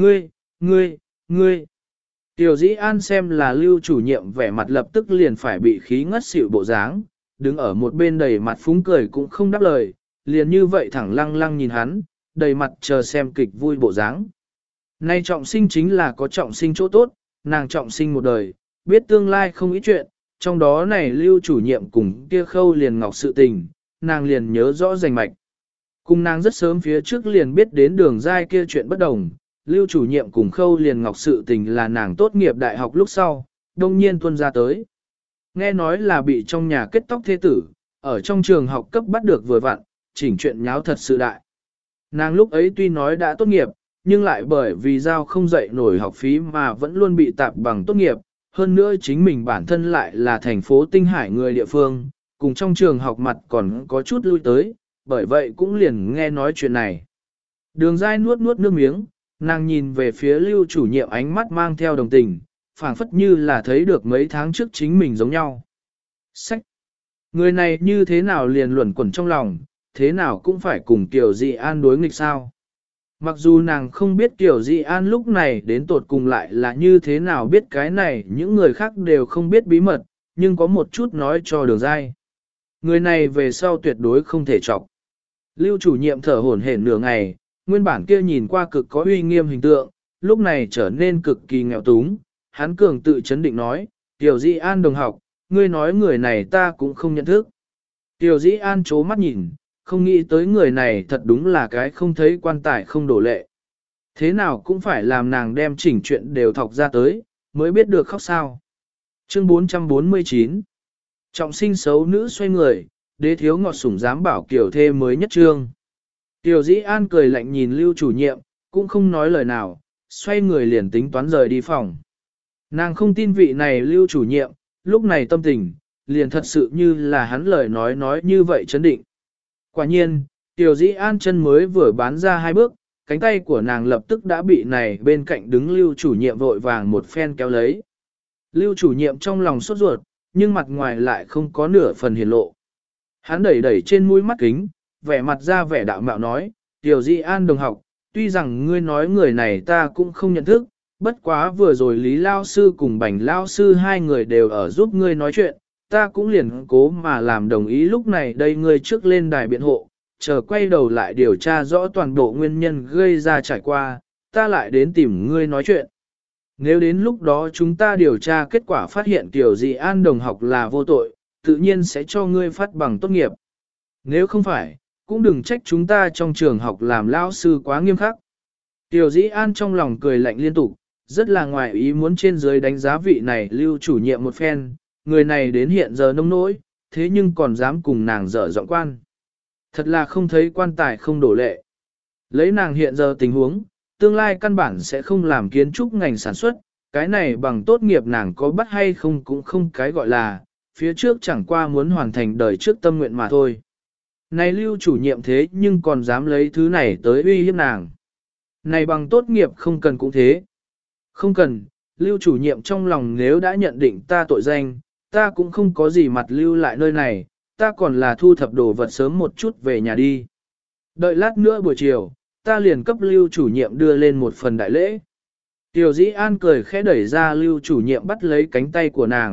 ngươi. Kiều Di An xem là Lưu chủ nhiệm vẻ mặt lập tức liền phải bị khí ngất xỉu bộ dáng, đứng ở một bên đầy mặt phúng cười cũng không đáp lời, liền như vậy thẳng lăng lăng nhìn hắn, đầy mặt chờ xem kịch vui bộ dáng. Nay trọng sinh chính là có trọng sinh chỗ tốt, nàng trọng sinh một đời, biết tương lai không ít chuyện, trong đó này Lưu chủ nhiệm cùng kia Khâu Liền Ngọc sự tình, nàng liền nhớ rõ rành mạch. Cùng nàng rất sớm phía trước liền biết đến đường dai kia chuyện bất đồng, Lưu chủ nhiệm cùng Khâu Liền Ngọc sự tình là nàng tốt nghiệp đại học lúc sau, đông nhiên tuân ra tới. Nghe nói là bị trong nhà kết tóc thế tử, ở trong trường học cấp bắt được vừa vặn, chỉnh chuyện nháo thật sự đại. Nàng lúc ấy tuy nói đã tốt nghiệp, nhưng lại bởi vì giao không dậy nổi học phí mà vẫn luôn bị tạp bằng tốt nghiệp, hơn nữa chính mình bản thân lại là thành phố Tinh Hải người địa phương, cùng trong trường học mặt còn có chút lui tới, bởi vậy cũng liền nghe nói chuyện này. Đường dai nuốt nuốt nước miếng, nàng nhìn về phía Lưu chủ nhiệm ánh mắt mang theo đồng tình, phảng phất như là thấy được mấy tháng trước chính mình giống nhau. Sách! Người này như thế nào liền luẩn quẩn trong lòng, thế nào cũng phải cùng Kiều Di An đối nghịch sao? Mặc dù nàng không biết Kiều Di An lúc này đến tột cùng lại là như thế nào biết cái này, những người khác đều không biết bí mật, nhưng có một chút nói cho đường dai. Người này về sau tuyệt đối không thể chọc. Lưu chủ nhiệm thở hổn hển nửa ngày, nguyên bản kia nhìn qua cực có uy nghiêm hình tượng, lúc này trở nên cực kỳ nghèo túng. Hắn cường tự chấn định nói, Kiều Di An đồng học, ngươi nói người này ta cũng không nhận thức. Kiều Di An chố mắt nhìn, không nghĩ tới người này thật đúng là cái không thấy quan tài không đổ lệ. Thế nào cũng phải làm nàng đem chỉnh chuyện đều thọc ra tới, mới biết được khóc sao. Chương 449 Trọng sinh xấu nữ xoay người, đế thiếu ngọt sủng dám bảo Kiều thê mới nhất trương. Kiều Dĩ An cười lạnh nhìn Lưu chủ nhiệm, cũng không nói lời nào, xoay người liền tính toán rời đi phòng. Nàng không tin vị này Lưu chủ nhiệm, lúc này tâm tình, liền thật sự như là hắn lời nói như vậy chấn định. Quả nhiên, Kiều Dĩ An chân mới vừa bán ra hai bước, cánh tay của nàng lập tức đã bị này bên cạnh đứng Lưu chủ nhiệm vội vàng một phen kéo lấy. Lưu chủ nhiệm trong lòng sốt ruột, nhưng mặt ngoài lại không có nửa phần hiển lộ. Hắn đẩy đẩy trên mũi mắt kính, vẻ mặt ra vẻ đạo mạo nói, Kiều Di An đồng học, tuy rằng ngươi nói người này ta cũng không nhận thức, bất quá vừa rồi Lý Lao Sư cùng Bành Lao Sư hai người đều ở giúp ngươi nói chuyện, ta cũng liền cố mà làm đồng ý lúc này đây ngươi trước lên đài biện hộ, chờ quay đầu lại điều tra rõ toàn bộ nguyên nhân gây ra trải qua, ta lại đến tìm ngươi nói chuyện. Nếu đến lúc đó chúng ta điều tra kết quả phát hiện Kiều Di An đồng học là vô tội, tự nhiên sẽ cho ngươi phát bằng tốt nghiệp. Nếu không phải, cũng đừng trách chúng ta trong trường học làm lao sư quá nghiêm khắc. Kiều Dĩ An trong lòng cười lạnh liên tục, rất là ngoài ý muốn trên dưới đánh giá vị này Lưu chủ nhiệm một phen, người này đến hiện giờ nông nỗi, thế nhưng còn dám cùng nàng dở giọng quan. Thật là không thấy quan tài không đổ lệ. Lấy nàng hiện giờ tình huống, tương lai căn bản sẽ không làm kiến trúc ngành sản xuất, cái này bằng tốt nghiệp nàng có bắt hay không cũng không cái gọi là, phía trước chẳng qua muốn hoàn thành đời trước tâm nguyện mà thôi. Này Lưu chủ nhiệm thế nhưng còn dám lấy thứ này tới uy hiếp nàng. Này bằng tốt nghiệp không cần cũng thế. Không cần, Lưu chủ nhiệm trong lòng nếu đã nhận định ta tội danh, ta cũng không có gì mặt lưu lại nơi này, ta còn là thu thập đồ vật sớm một chút về nhà đi. Đợi lát nữa buổi chiều, ta liền cấp Lưu chủ nhiệm đưa lên một phần đại lễ. Tiểu Dĩ An cười khẽ đẩy ra Lưu chủ nhiệm bắt lấy cánh tay của nàng,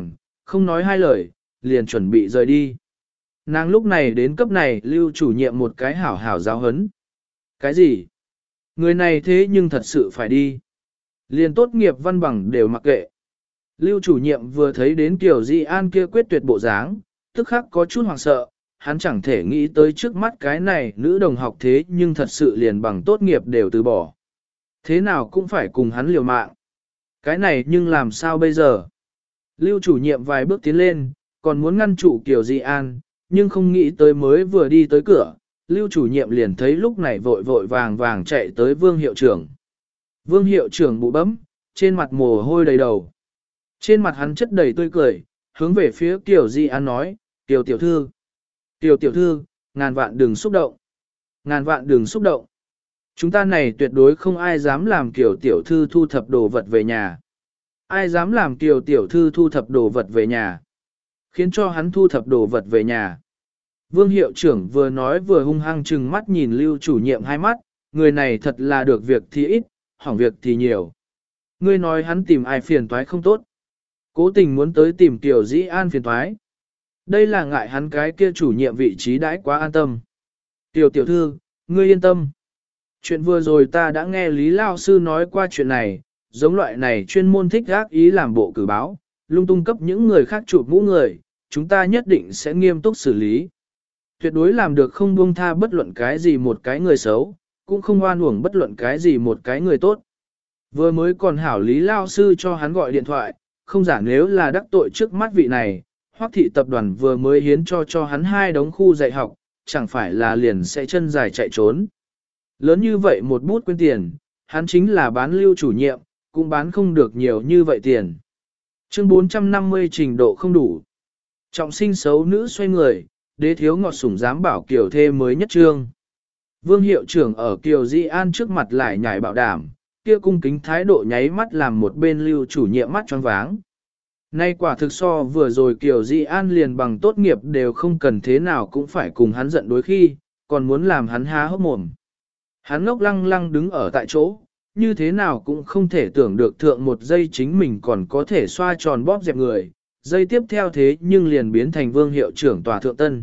không nói hai lời, liền chuẩn bị rời đi. Nàng lúc này đến cấp này Lưu chủ nhiệm một cái hảo hảo giáo hấn. Cái gì? Người này thế nhưng thật sự phải đi. Liền tốt nghiệp văn bằng đều mặc kệ. Lưu chủ nhiệm vừa thấy đến Kiều Di An kia quyết tuyệt bộ dáng, tức khắc có chút hoảng sợ, hắn chẳng thể nghĩ tới trước mắt cái này nữ đồng học thế nhưng thật sự liền bằng tốt nghiệp đều từ bỏ. Thế nào cũng phải cùng hắn liều mạng. Cái này nhưng làm sao bây giờ? Lưu chủ nhiệm vài bước tiến lên, còn muốn ngăn trụ Kiều Di An, nhưng không nghĩ tới mới vừa đi tới cửa, Lưu chủ nhiệm liền thấy lúc này vội vội vàng vàng chạy tới Vương hiệu trưởng. Vương hiệu trưởng bụ bấm, trên mặt mồ hôi đầy đầu. Trên mặt hắn chất đầy tươi cười, hướng về phía Kiều Di An nói, Kiều tiểu thư, Kiều tiểu thư, ngàn vạn đừng xúc động. Ngàn vạn đừng xúc động. Chúng ta này tuyệt đối không ai dám làm Kiều tiểu thư thu thập đồ vật về nhà. Ai dám làm Kiều tiểu thư thu thập đồ vật về nhà. Khiến cho hắn thu thập đồ vật về nhà. Vương hiệu trưởng vừa nói vừa hung hăng trừng mắt nhìn Lưu chủ nhiệm hai mắt, người này thật là được việc thì ít, hỏng việc thì nhiều. Ngươi nói hắn tìm ai phiền toái không tốt. Cố tình muốn tới tìm Kiều Dĩ An phiền toái. Đây là ngại hắn cái kia chủ nhiệm vị trí đãi quá an tâm. Tiểu tiểu thư, ngươi yên tâm. Chuyện vừa rồi ta đã nghe Lý Lao Sư nói qua chuyện này, giống loại này chuyên môn thích gác ý làm bộ cử báo, lung tung cấp những người khác chụp mũ người, chúng ta nhất định sẽ nghiêm túc xử lý. Tuyệt đối làm được không buông tha bất luận cái gì một cái người xấu, cũng không oan uổng bất luận cái gì một cái người tốt. Vừa mới còn hảo Lý Lao Sư cho hắn gọi điện thoại, không giả nếu là đắc tội trước mắt vị này, Hoắc thị tập đoàn vừa mới hiến cho hắn 2 đống khu dạy học, chẳng phải là liền sẽ chân dài chạy trốn. Lớn như vậy một bút quên tiền, hắn chính là bán Lưu chủ nhiệm, cũng bán không được nhiều như vậy tiền. Chương 450 trình độ không đủ. Trọng sinh xấu nữ xoay người, đế thiếu ngọt sủng dám bảo Kiều thê mới nhất trương. Vương hiệu trưởng ở Kiều Di An trước mặt lại nhảy bảo đảm, kia cung kính thái độ nháy mắt làm một bên Lưu chủ nhiệm mắt choáng váng. Nay quả thực so vừa rồi Kiều Di An liền bằng tốt nghiệp đều không cần thế nào cũng phải cùng hắn giận đối khi, còn muốn làm hắn há hốc mồm. Hắn ngốc lăng lăng đứng ở tại chỗ, như thế nào cũng không thể tưởng được thượng một giây chính mình còn có thể xoa tròn bóp dẹp người, giây tiếp theo thế nhưng liền biến thành vương hiệu trưởng tòa thượng tân.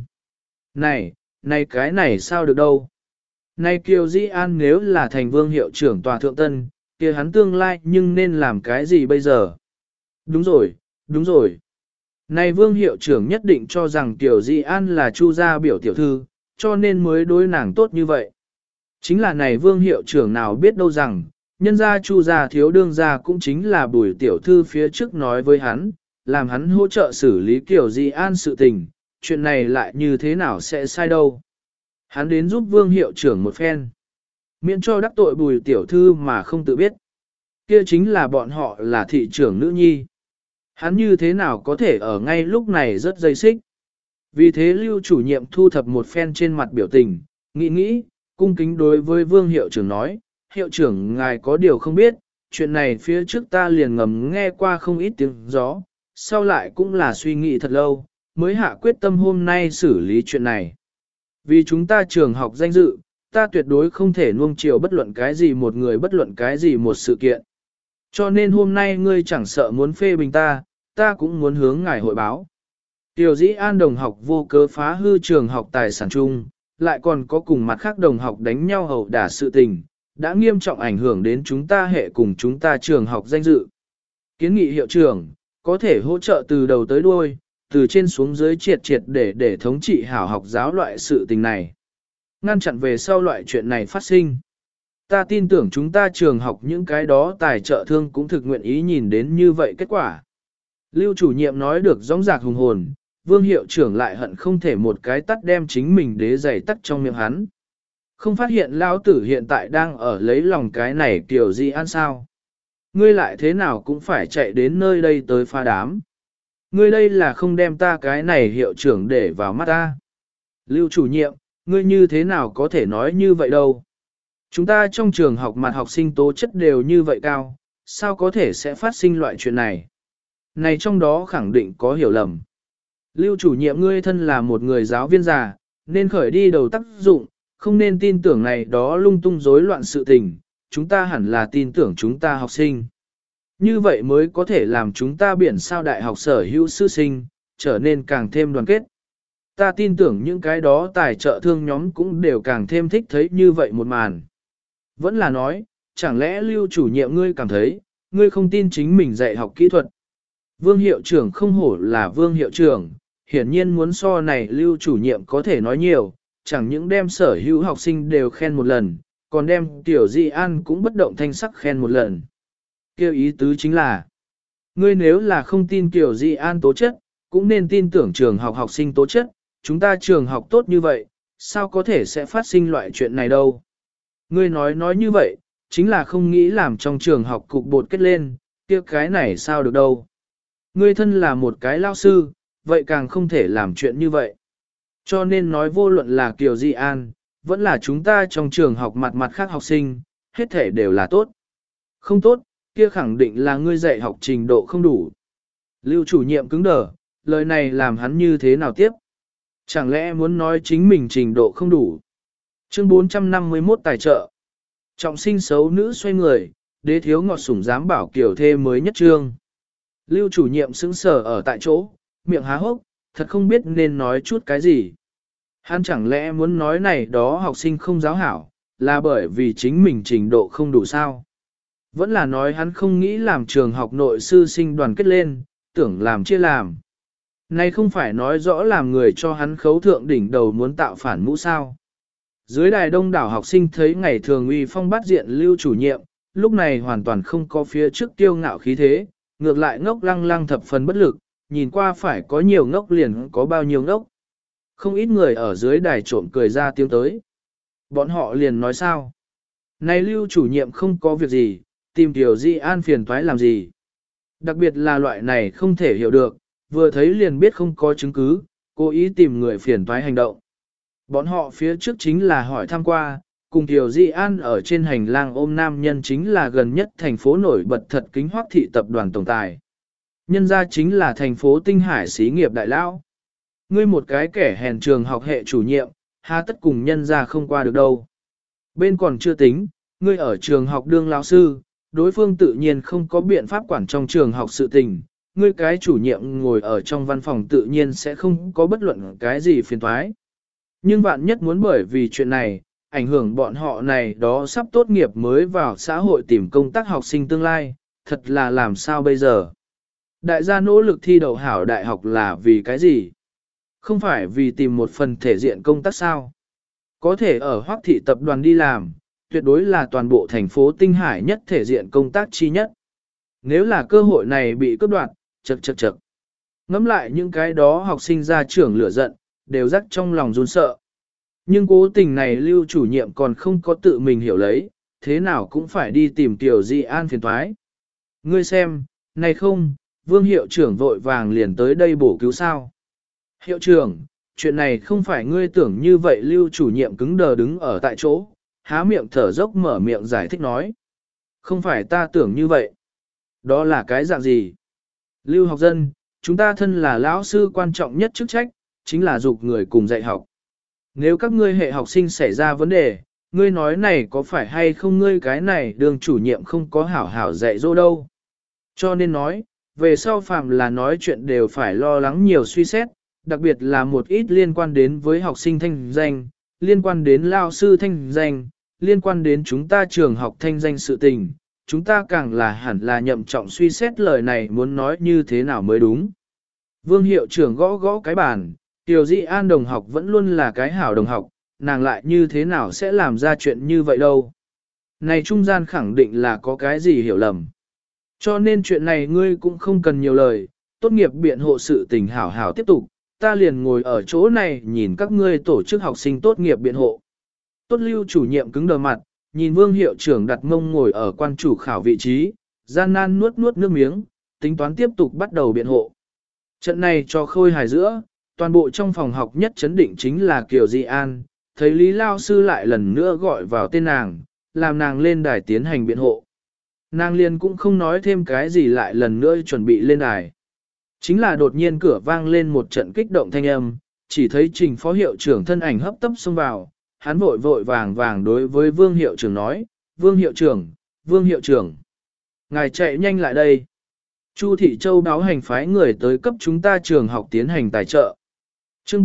Này cái này sao được đâu? Này Kiều Di An nếu là thành vương hiệu trưởng tòa thượng tân, kia hắn tương lai nhưng nên làm cái gì bây giờ? Đúng rồi. Này vương hiệu trưởng nhất định cho rằng Kiều Di An là Chu gia biểu tiểu thư, cho nên mới đối nàng tốt như vậy. Chính là này vương hiệu trưởng nào biết đâu rằng, nhân gia Chu gia thiếu đương gia cũng chính là Bùi tiểu thư phía trước nói với hắn, làm hắn hỗ trợ xử lý Kiều Di An sự tình, chuyện này lại như thế nào sẽ sai đâu. Hắn đến giúp vương hiệu trưởng một phen, miễn cho đắc tội Bùi tiểu thư mà không tự biết. Kia chính là bọn họ là thị trưởng nữ nhi. Hắn như thế nào có thể ở ngay lúc này rất dây xích. Vì thế Lưu chủ nhiệm thu thập một phen trên mặt biểu tình, nghĩ, cung kính đối với vương hiệu trưởng nói, hiệu trưởng ngài có điều không biết, chuyện này phía trước ta liền ngầm nghe qua không ít tiếng gió, sau lại cũng là suy nghĩ thật lâu, mới hạ quyết tâm hôm nay xử lý chuyện này. Vì chúng ta trường học danh dự, ta tuyệt đối không thể nuông chiều bất luận cái gì một người bất luận cái gì một sự kiện. Cho nên hôm nay ngươi chẳng sợ muốn phê bình ta cũng muốn hướng ngài hội báo. Tiểu dĩ an đồng học vô cớ phá hư trường học tài sản chung, lại còn có cùng mặt khác đồng học đánh nhau hầu đả sự tình, đã nghiêm trọng ảnh hưởng đến chúng ta hệ cùng chúng ta trường học danh dự. Kiến nghị hiệu trưởng, có thể hỗ trợ từ đầu tới đuôi, từ trên xuống dưới triệt để thống trị hảo học giáo loại sự tình này. Ngăn chặn về sau loại chuyện này phát sinh. Ta tin tưởng chúng ta trường học những cái đó tài trợ thương cũng thực nguyện ý nhìn đến như vậy kết quả. Lưu chủ nhiệm nói được rõ rạc hùng hồn, vương hiệu trưởng lại hận không thể một cái tắt đem chính mình đế giày tắt trong miệng hắn. Không phát hiện lão tử hiện tại đang ở lấy lòng cái này Kiều Di An sao. Ngươi lại thế nào cũng phải chạy đến nơi đây tới phá đám. Ngươi đây là không đem ta cái này hiệu trưởng để vào mắt ta. Lưu chủ nhiệm, ngươi như thế nào có thể nói như vậy đâu. Chúng ta trong trường học mặt học sinh tố chất đều như vậy cao, sao có thể sẽ phát sinh loại chuyện này. Này trong đó khẳng định có hiểu lầm. Lưu chủ nhiệm ngươi thân là một người giáo viên già, nên khởi đi đầu tác dụng, không nên tin tưởng này đó lung tung rối loạn sự tình, chúng ta hẳn là tin tưởng chúng ta học sinh. Như vậy mới có thể làm chúng ta biển sao đại học sở hữu sư sinh, trở nên càng thêm đoàn kết. Ta tin tưởng những cái đó tài trợ thương nhóm cũng đều càng thêm thích thấy như vậy một màn. Vẫn là nói, chẳng lẽ Lưu chủ nhiệm ngươi cảm thấy, ngươi không tin chính mình dạy học kỹ thuật. Vương hiệu trưởng không hổ là vương hiệu trưởng, hiển nhiên muốn so này Lưu chủ nhiệm có thể nói nhiều, chẳng những đem sở hữu học sinh đều khen một lần, còn đem Tiểu Di An cũng bất động thanh sắc khen một lần. Kêu ý tứ chính là, ngươi nếu là không tin Tiểu Di An tố chất, cũng nên tin tưởng trường học học sinh tố chất, chúng ta trường học tốt như vậy, sao có thể sẽ phát sinh loại chuyện này đâu. Ngươi nói như vậy, chính là không nghĩ làm trong trường học cục bột kết lên, kia cái này sao được đâu. Ngươi thân là một cái lao sư, vậy càng không thể làm chuyện như vậy. Cho nên nói vô luận là Kiều Di An, vẫn là chúng ta trong trường học mặt khác học sinh, hết thể đều là tốt. Không tốt, kia khẳng định là ngươi dạy học trình độ không đủ. Lưu chủ nhiệm cứng đờ, lời này làm hắn như thế nào tiếp? Chẳng lẽ muốn nói chính mình trình độ không đủ? Chương 451 tài trợ. Trọng sinh xấu nữ xoay người, đế thiếu ngọt sủng dám bảo kiểu thê mới nhất trương. Lưu chủ nhiệm sững sờ ở tại chỗ, miệng há hốc, thật không biết nên nói chút cái gì. Hắn chẳng lẽ muốn nói này đó học sinh không giáo hảo, là bởi vì chính mình trình độ không đủ sao? Vẫn là nói hắn không nghĩ làm trường học nội sư sinh đoàn kết lên, tưởng làm chia làm. Này không phải nói rõ làm người cho hắn khấu thượng đỉnh đầu muốn tạo phản mũ sao. Dưới đài đông đảo học sinh thấy ngày thường uy phong bắt diện Lưu chủ nhiệm, lúc này hoàn toàn không có phía trước tiêu ngạo khí thế, ngược lại ngốc lăng lăng thập phần bất lực, nhìn qua phải có nhiều ngốc liền có bao nhiêu ngốc. Không ít người ở dưới đài trộm cười ra tiếng tới. Bọn họ liền nói sao? Này Lưu chủ nhiệm không có việc gì, tìm Tiểu Di An phiền toái làm gì? Đặc biệt là loại này không thể hiểu được, vừa thấy liền biết không có chứng cứ, cố ý tìm người phiền toái hành động. Bọn họ phía trước chính là hỏi thăm qua, cùng Tiểu Di An ở trên hành lang ôm nam nhân chính là gần nhất thành phố nổi bật thật kính Hoắc thị tập đoàn tổng tài. Nhân ra chính là thành phố Tinh Hải xí nghiệp đại lão. Ngươi một cái kẻ hèn trường học hệ chủ nhiệm, há tất cùng nhân ra không qua được đâu. Bên còn chưa tính, ngươi ở trường học đương lão sư, đối phương tự nhiên không có biện pháp quản trong trường học sự tình. Ngươi cái chủ nhiệm ngồi ở trong văn phòng tự nhiên sẽ không có bất luận cái gì phiền toái. Nhưng vạn nhất muốn bởi vì chuyện này, ảnh hưởng bọn họ này đó sắp tốt nghiệp mới vào xã hội tìm công tác học sinh tương lai, thật là làm sao bây giờ? Đại gia nỗ lực thi đậu hảo đại học là vì cái gì? Không phải vì tìm một phần thể diện công tác sao? Có thể ở Hoắc thị tập đoàn đi làm, tuyệt đối là toàn bộ thành phố Tinh Hải nhất thể diện công tác chi nhất. Nếu là cơ hội này bị cướp đoạt, chật. Ngắm lại những cái đó học sinh ra trưởng lửa giận, đều rắc trong lòng run sợ. Nhưng cố tình này Lưu chủ nhiệm còn không có tự mình hiểu lấy, thế nào cũng phải đi tìm Tiểu Di An phiền toái. Ngươi xem, này không, Vương hiệu trưởng vội vàng liền tới đây bổ cứu sao. Hiệu trưởng, chuyện này không phải ngươi tưởng như vậy. Lưu chủ nhiệm cứng đờ đứng ở tại chỗ, há miệng thở dốc mở miệng giải thích nói. Không phải ta tưởng như vậy. Đó là cái dạng gì? Lưu học dân, chúng ta thân là lão sư quan trọng nhất chức trách, chính là dục người cùng dạy học. Nếu các ngươi hệ học sinh xảy ra vấn đề, ngươi nói này có phải hay không ngươi cái này đường chủ nhiệm không có hảo hảo dạy dỗ đâu. Cho nên nói, về sau phạm là nói chuyện đều phải lo lắng nhiều suy xét, đặc biệt là một ít liên quan đến với học sinh thanh danh, liên quan đến lao sư thanh danh, liên quan đến chúng ta trường học thanh danh sự tình, chúng ta càng là hẳn là nhậm trọng suy xét lời này muốn nói như thế nào mới đúng. Vương hiệu trưởng gõ gõ cái bàn, Tiểu Di An đồng học vẫn luôn là cái hảo đồng học, nàng lại như thế nào sẽ làm ra chuyện như vậy đâu. Này trung gian khẳng định là có cái gì hiểu lầm. Cho nên chuyện này ngươi cũng không cần nhiều lời, tốt nghiệp biện hộ sự tình hảo hảo tiếp tục, ta liền ngồi ở chỗ này nhìn các ngươi tổ chức học sinh tốt nghiệp biện hộ. Tốt Lưu chủ nhiệm cứng đờ mặt, nhìn Vương hiệu trưởng đặt mông ngồi ở quan chủ khảo vị trí, gian nan nuốt nước miếng, tính toán tiếp tục bắt đầu biện hộ. Trận này cho khôi hài giữa, toàn bộ trong phòng học nhất chấn định chính là Kiều Di An, thấy Lý Lao Sư lại lần nữa gọi vào tên nàng, làm nàng lên đài tiến hành biện hộ. Nàng liền cũng không nói thêm cái gì lại lần nữa chuẩn bị lên đài. Chính là đột nhiên cửa vang lên một trận kích động thanh âm, chỉ thấy Trình phó hiệu trưởng thân ảnh hấp tấp xông vào, hắn vội vàng đối với Vương hiệu trưởng nói, Vương hiệu trưởng, Ngài chạy nhanh lại đây. Chu Thị Châu báo hành phái người tới cấp chúng ta trường học tiến hành tài trợ. Chương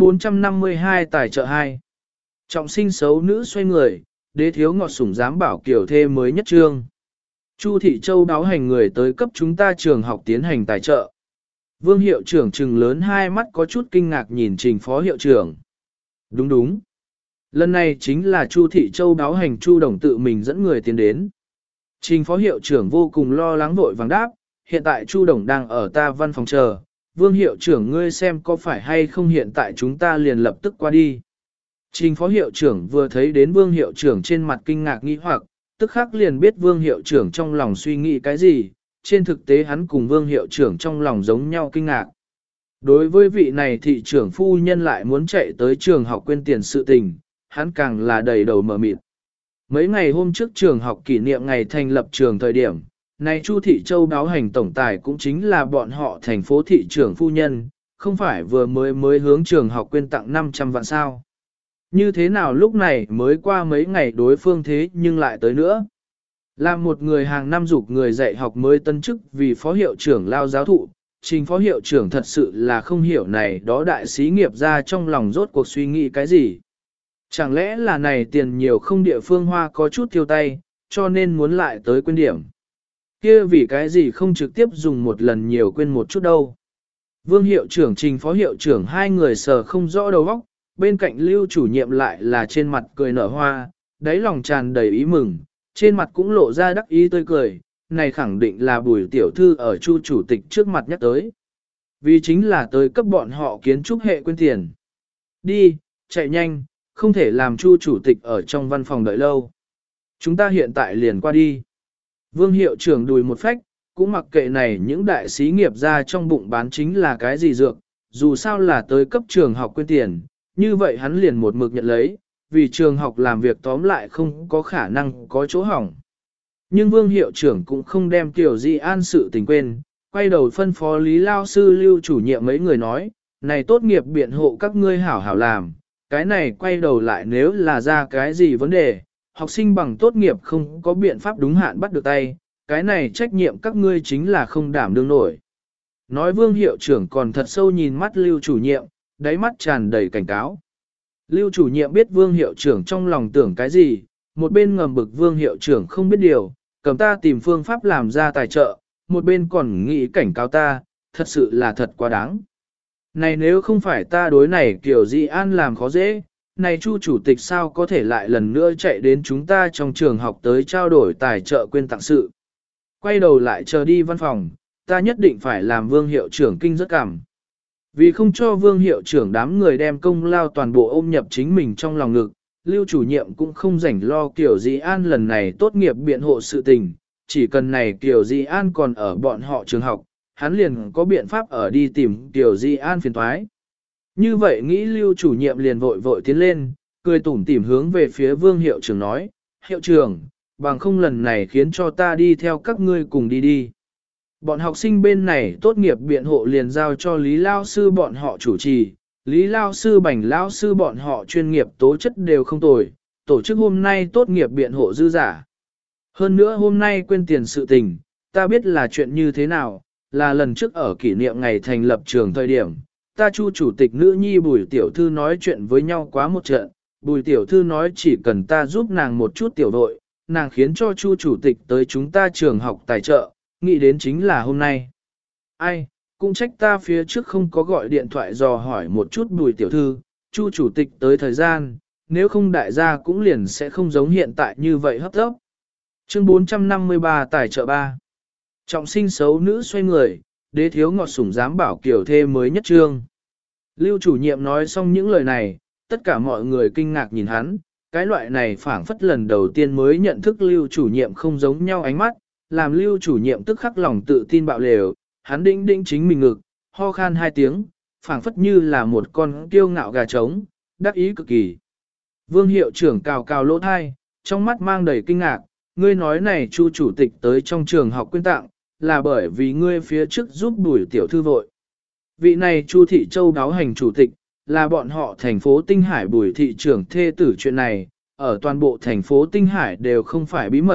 452 tài trợ 2. Trọng sinh xấu nữ xoay người, đế thiếu ngọt sủng dám bảo kiểu thê mới nhất trương. Chu Thị Châu báo hành người tới cấp chúng ta trường học tiến hành tài trợ. Vương hiệu trưởng trừng lớn hai mắt có chút kinh ngạc nhìn Trình phó hiệu trưởng. Đúng đúng. Lần này chính là Chu Thị Châu báo hành Chu Đồng tự mình dẫn người tiến đến. Trình phó hiệu trưởng vô cùng lo lắng vội vàng đáp, hiện tại Chu Đồng đang ở ta văn phòng chờ, Vương hiệu trưởng ngươi xem có phải hay không hiện tại chúng ta liền lập tức qua đi. Trình phó hiệu trưởng vừa thấy đến Vương hiệu trưởng trên mặt kinh ngạc nghi hoặc, tức khắc liền biết Vương hiệu trưởng trong lòng suy nghĩ cái gì, trên thực tế hắn cùng Vương hiệu trưởng trong lòng giống nhau kinh ngạc. Đối với vị này thị trưởng phu nhân lại muốn chạy tới trường học quên tiền sự tình, hắn càng là đầy đầu mờ mịt. Mấy ngày hôm trước trường học kỷ niệm ngày thành lập trường thời điểm, này Chu Thị Châu báo hành tổng tài cũng chính là bọn họ thành phố thị trưởng phu nhân, không phải vừa mới hướng trường học quên tặng 500 vạn sao. Như thế nào lúc này mới qua mấy ngày đối phương thế nhưng lại tới nữa. Là một người hàng năm dục người dạy học mới tân chức vì phó hiệu trưởng lao giáo thụ, Trình phó hiệu trưởng thật sự là không hiểu này đó đại sĩ nghiệp ra trong lòng rốt cuộc suy nghĩ cái gì. Chẳng lẽ là này tiền nhiều không địa phương hoa có chút tiêu tay, cho nên muốn lại tới quên điểm. Kia vì cái gì không trực tiếp dùng một lần nhiều quên một chút đâu. Vương hiệu trưởng Trình phó hiệu trưởng hai người sờ không rõ đầu óc, bên cạnh Lưu chủ nhiệm lại là trên mặt cười nở hoa, đáy lòng tràn đầy ý mừng, trên mặt cũng lộ ra đắc ý tươi cười, này khẳng định là Bùi tiểu thư ở Chu chủ tịch trước mặt nhắc tới. Vì chính là tới cấp bọn họ kiến trúc hệ quên tiền. Đi, chạy nhanh, không thể làm Chu chủ tịch ở trong văn phòng đợi lâu. Chúng ta hiện tại liền qua đi. Vương hiệu trưởng đùi một phách, cũng mặc kệ này những đại sĩ nghiệp ra trong bụng bán chính là cái gì dược, dù sao là tới cấp trường học quên tiền, như vậy hắn liền một mực nhận lấy, vì trường học làm việc tóm lại không có khả năng có chỗ hỏng. Nhưng vương hiệu trưởng cũng không đem Tiểu Di An sự tình quên, quay đầu phân phó Lý Lao Sư Lưu chủ nhiệm mấy người nói, này tốt nghiệp biện hộ các ngươi hảo hảo làm, cái này quay đầu lại nếu là ra cái gì vấn đề, học sinh bằng tốt nghiệp không có biện pháp đúng hạn bắt được tay, cái này trách nhiệm các ngươi chính là không đảm đương nổi. Nói vương hiệu trưởng còn thật sâu nhìn mắt Lưu chủ nhiệm, đáy mắt tràn đầy cảnh cáo. Lưu chủ nhiệm biết vương hiệu trưởng trong lòng tưởng cái gì, một bên ngầm bực vương hiệu trưởng không biết điều, cầm ta tìm phương pháp làm ra tài trợ, một bên còn nghĩ cảnh cáo ta, thật sự là thật quá đáng. Này nếu không phải ta đối này kiểu Di An làm khó dễ, này Chu chủ tịch sao có thể lại lần nữa chạy đến chúng ta trong trường học tới trao đổi tài trợ quên tặng sự. Quay đầu lại chờ đi văn phòng, ta nhất định phải làm vương hiệu trưởng kinh rất cảm. Vì không cho vương hiệu trưởng đám người đem công lao toàn bộ ôm nhập chính mình trong lòng ngực, Lưu chủ nhiệm cũng không rảnh lo Kiều Di An lần này tốt nghiệp biện hộ sự tình, chỉ cần này Kiều Di An còn ở bọn họ trường học, hắn liền có biện pháp ở đi tìm Kiều Di An phiền toái. Như vậy nghĩ Lưu chủ nhiệm liền vội vội tiến lên, cười tủm tỉm hướng về phía vương hiệu trưởng nói, hiệu trưởng, bằng không lần này khiến cho ta đi theo các ngươi cùng đi đi. Bọn học sinh bên này tốt nghiệp biện hộ liền giao cho Lý Lao Sư bọn họ chủ trì, Lý Lao Sư Bành Lao Sư bọn họ chuyên nghiệp tố chất đều không tồi, tổ chức hôm nay tốt nghiệp biện hộ dư giả. Hơn nữa hôm nay quên tiền sự tình, ta biết là chuyện như thế nào, là lần trước ở kỷ niệm ngày thành lập trường thời điểm, ta Chu chủ tịch nữ nhi Bùi tiểu thư nói chuyện với nhau quá một trận, Bùi tiểu thư nói chỉ cần ta giúp nàng một chút tiểu đội, nàng khiến cho Chu chủ tịch tới chúng ta trường học tài trợ, nghĩ đến chính là hôm nay. Ai, cũng trách ta phía trước không có gọi điện thoại dò hỏi một chút Bùi tiểu thư, Chu chủ tịch tới thời gian, nếu không đại gia cũng liền sẽ không giống hiện tại như vậy hấp tấp. Chương 453 tài trợ 3. Trọng sinh xấu nữ xoay người, đế thiếu ngọt sủng dám bảo kiểu thê mới nhất trương. Lưu chủ nhiệm nói xong những lời này, tất cả mọi người kinh ngạc nhìn hắn, cái loại này phảng phất lần đầu tiên mới nhận thức lưu chủ nhiệm không giống nhau ánh mắt, làm lưu chủ nhiệm tức khắc lòng tự tin bạo lều, hắn đĩnh đĩnh chính mình ngực, ho khan hai tiếng, phảng phất như là một con kiêu ngạo gà trống, đắc ý cực kỳ. Vương hiệu trưởng cào cào lỗ thai, trong mắt mang đầy kinh ngạc, ngươi nói này Chu chủ tịch tới trong trường học quyên tặng, là bởi vì ngươi phía trước giúp Bùi tiểu thư vội. Vị này Chu Thị Châu đáo hành chủ tịch, là bọn họ thành phố Tinh Hải Bùi thị trưởng thê tử chuyện này, ở toàn bộ thành phố Tinh Hải đều không phải bí mật,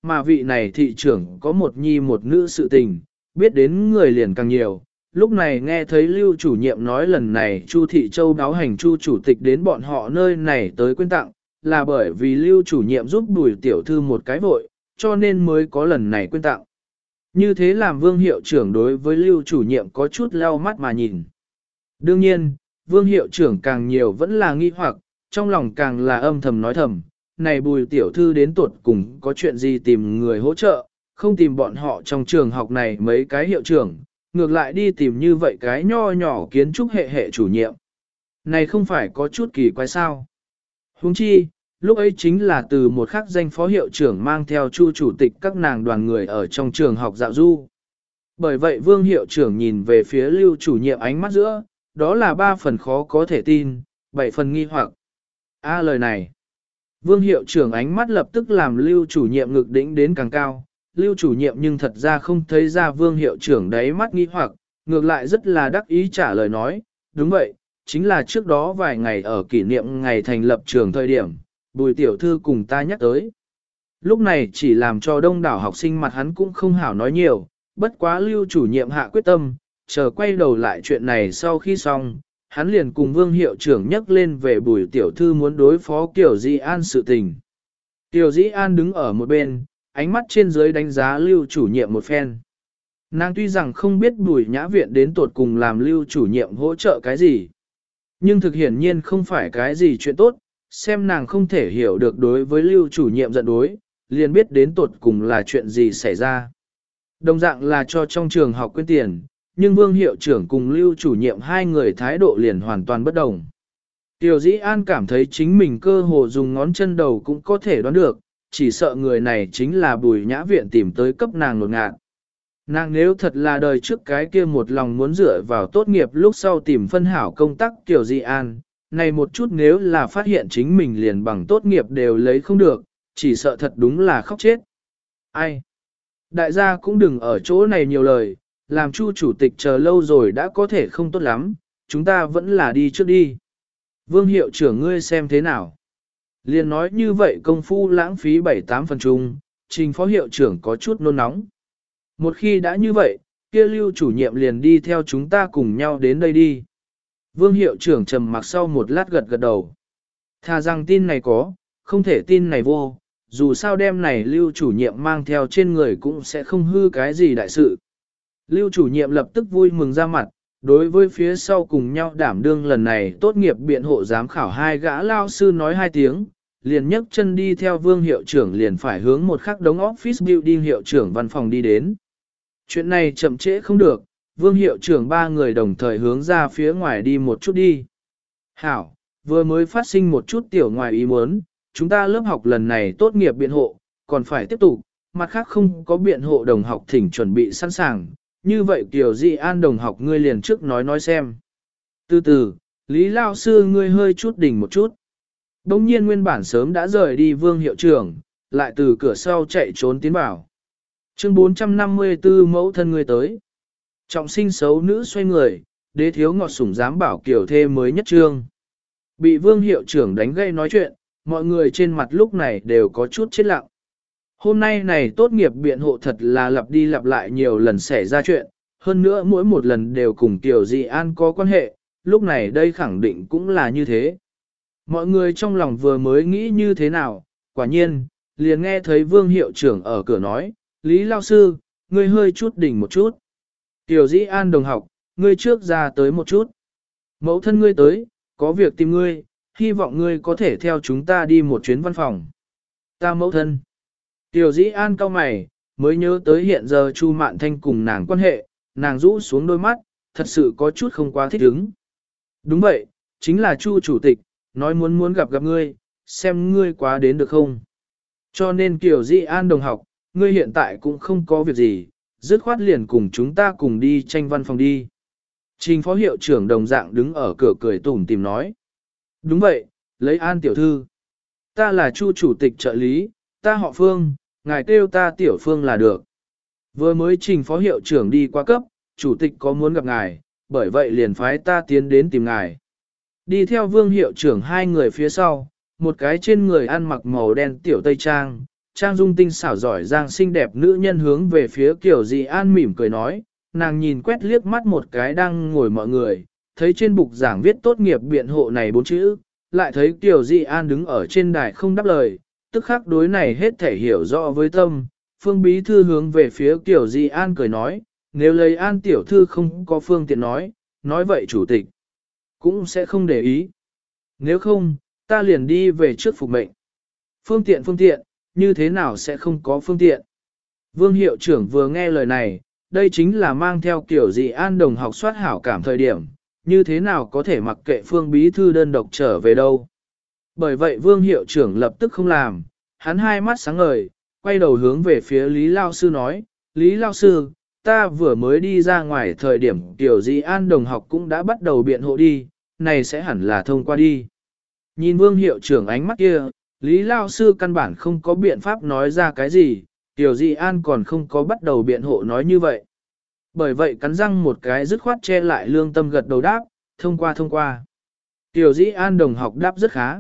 mà vị này thị trưởng có một nhi một nữ sự tình, biết đến người liền càng nhiều. Lúc này nghe thấy Lưu chủ nhiệm nói lần này Chu Thị Châu báo hành Chu chủ tịch đến bọn họ nơi này tới quyên tặng, là bởi vì Lưu chủ nhiệm giúp Bùi tiểu thư một cái vội, cho nên mới có lần này quyên tặng. Như thế làm Vương hiệu trưởng đối với Lưu chủ nhiệm có chút lau mắt mà nhìn. Đương nhiên, Vương hiệu trưởng càng nhiều vẫn là nghi hoặc, trong lòng càng là âm thầm nói thầm, này Bùi tiểu thư đến tuột cùng có chuyện gì tìm người hỗ trợ, không tìm bọn họ trong trường học này mấy cái hiệu trưởng, ngược lại đi tìm như vậy cái nho nhỏ kiến trúc hệ chủ nhiệm. Này không phải có chút kỳ quái sao? Huống chi, lúc ấy chính là từ một khắc danh phó hiệu trưởng mang theo Chu chủ tịch các nàng đoàn người ở trong trường học dạo du. Bởi vậy Vương hiệu trưởng nhìn về phía Lưu chủ nhiệm ánh mắt giữa, đó là 3 phần khó có thể tin, 7 phần nghi hoặc. Lời này. Vương hiệu trưởng ánh mắt lập tức làm Lưu chủ nhiệm ngực đỉnh đến càng cao. Lưu chủ nhiệm nhưng thật ra không thấy ra Vương hiệu trưởng đáy mắt nghi hoặc, ngược lại rất là đắc ý trả lời nói, đúng vậy, chính là trước đó vài ngày ở kỷ niệm ngày thành lập trường thời điểm, Bùi tiểu thư cùng ta nhắc tới. Lúc này chỉ làm cho đông đảo học sinh mặt hắn cũng không hảo nói nhiều, bất quá Lưu chủ nhiệm hạ quyết tâm, chờ quay đầu lại chuyện này sau khi xong, hắn liền cùng Vương hiệu trưởng nhắc lên về Bùi tiểu thư muốn đối phó Kiều Dĩ An sự tình. Kiều Dĩ An đứng ở một bên, ánh mắt trên dưới đánh giá Lưu chủ nhiệm một phen. Nàng tuy rằng không biết Bùi Nhã Viện đến tột cùng làm Lưu chủ nhiệm hỗ trợ cái gì, nhưng thực hiển nhiên không phải cái gì chuyện tốt, xem nàng không thể hiểu được đối với Lưu chủ nhiệm giận đối, liền biết đến tột cùng là chuyện gì xảy ra. Đồng dạng là cho trong trường học quyên tiền, nhưng Vương hiệu trưởng cùng Lưu chủ nhiệm hai người thái độ liền hoàn toàn bất đồng. Tiểu Dĩ An cảm thấy chính mình cơ hồ dùng ngón chân đầu cũng có thể đoán được, chỉ sợ người này chính là Bùi Nhã Viện tìm tới cấp nàng nột ngạt. Nàng nếu thật là đời trước cái kia một lòng muốn dựa vào tốt nghiệp lúc sau tìm phân hảo công tác Tiểu Dĩ An, này một chút nếu là phát hiện chính mình liền bằng tốt nghiệp đều lấy không được, chỉ sợ thật đúng là khóc chết. Ai? Đại gia cũng đừng ở chỗ này nhiều lời, làm Chu chủ tịch chờ lâu rồi đã có thể không tốt lắm, chúng ta vẫn là đi trước đi. Vương hiệu trưởng ngươi xem thế nào? Liền nói như vậy công phu lãng phí 7-8 phần chung, trình phó hiệu trưởng có chút nôn nóng. Một khi đã như vậy, kia Lưu chủ nhiệm liền đi theo chúng ta cùng nhau đến đây đi. Vương hiệu trưởng trầm mặc sau một lát gật gật đầu. Thà rằng tin này có, không thể tin này vô, dù sao đêm này Lưu chủ nhiệm mang theo trên người cũng sẽ không hư cái gì đại sự. Lưu chủ nhiệm lập tức vui mừng ra mặt, đối với phía sau cùng nhau đảm đương lần này tốt nghiệp biện hộ giám khảo hai gã lao sư nói 2 tiếng, liền nhấc chân đi theo Vương hiệu trưởng liền phải hướng một khắc đống office building hiệu trưởng văn phòng đi đến. Chuyện này chậm trễ không được, Vương hiệu trưởng 3 người đồng thời hướng ra phía ngoài đi một chút đi. Hảo, vừa mới phát sinh một chút tiểu ngoài ý muốn, chúng ta lớp học lần này tốt nghiệp biện hộ, còn phải tiếp tục, mặt khác không có biện hộ đồng học thỉnh chuẩn bị sẵn sàng, như vậy Kiều Dĩ An đồng học ngươi liền trước nói xem. Từ từ, Lý Lao Sư ngươi hơi chút đỉnh một chút. Đông nhiên nguyên bản sớm đã rời đi Vương hiệu trưởng, lại từ cửa sau chạy trốn tiến vào. Chương 454 mẫu thân ngươi tới. Trọng sinh xấu nữ xoay người, đế thiếu ngọt sủng dám bảo kiểu thê mới nhất trương. Bị Vương hiệu trưởng đánh gây nói chuyện, mọi người trên mặt lúc này đều có chút chết lặng. Hôm nay này tốt nghiệp biện hộ thật là lặp đi lặp lại nhiều lần xảy ra chuyện, hơn nữa mỗi một lần đều cùng Tiểu Dị An có quan hệ, lúc này đây khẳng định cũng là như thế. Mọi người trong lòng vừa mới nghĩ như thế nào, quả nhiên, liền nghe thấy Vương hiệu trưởng ở cửa nói, Lý Lao Sư, ngươi hơi chút đỉnh một chút. Tiểu Dĩ An đồng học, ngươi trước ra tới một chút. Mẫu thân ngươi tới, có việc tìm ngươi, hy vọng ngươi có thể theo chúng ta đi một chuyến văn phòng. Ta mẫu thân. Tiểu Dĩ An cau mày, mới nhớ tới hiện giờ Chu Mạn Thanh cùng nàng quan hệ, nàng rũ xuống đôi mắt, thật sự có chút không quá thích ứng. Đúng vậy, chính là Chu chủ tịch, nói muốn gặp ngươi, xem ngươi quá đến được không. Cho nên Tiểu Dĩ An đồng học, ngươi hiện tại cũng không có việc gì, dứt khoát liền cùng chúng ta cùng đi tranh văn phòng đi. Trình phó hiệu trưởng đồng dạng đứng ở cửa cười tủm tìm nói. Đúng vậy, lấy An tiểu thư. Ta là Chu chủ tịch trợ lý, ta họ Phương, ngài kêu ta tiểu Phương là được. Vừa mới trình phó hiệu trưởng đi qua cấp, chủ tịch có muốn gặp ngài, bởi vậy liền phái ta tiến đến tìm ngài. Đi theo Vương hiệu trưởng 2 người phía sau, một cái trên người ăn mặc màu đen tiểu tây trang, trang dung tinh xảo giỏi giang xinh đẹp nữ nhân hướng về phía Kiều Dị An mỉm cười nói, nàng nhìn quét liếc mắt một cái đang ngồi mọi người, thấy trên bục giảng viết tốt nghiệp biện hộ này 4 chữ, lại thấy Kiều Dị An đứng ở trên đài không đáp lời, tức khắc đối này hết thể hiểu rõ với tâm. Phương Bí Thư hướng về phía Kiều Dị An cười nói, nếu lấy An tiểu thư không có phương tiện nói vậy chủ tịch cũng sẽ không để ý. Nếu không, ta liền đi về trước phục mệnh. Phương tiện, như thế nào sẽ không có phương tiện? Vương hiệu trưởng vừa nghe lời này, đây chính là mang theo Kiều Dị An đồng học soát hảo cảm thời điểm, như thế nào có thể mặc kệ Phương Bí Thư đơn độc trở về đâu. Bởi vậy Vương hiệu trưởng lập tức không làm, hắn hai mắt sáng ngời, quay đầu hướng về phía Lý Lao Sư nói, Lý Lao Sư, ta vừa mới đi ra ngoài thời điểm Kiều Dị An đồng học cũng đã bắt đầu biện hộ đi, này sẽ hẳn là thông qua đi. Nhìn Vương hiệu trưởng ánh mắt kia, Lý Lao Sư căn bản không có biện pháp nói ra cái gì, Kiều Dị An còn không có bắt đầu biện hộ nói như vậy. Bởi vậy cắn răng một cái dứt khoát che lại lương tâm gật đầu đáp, thông qua. Kiều Dị An đồng học đáp rất khá.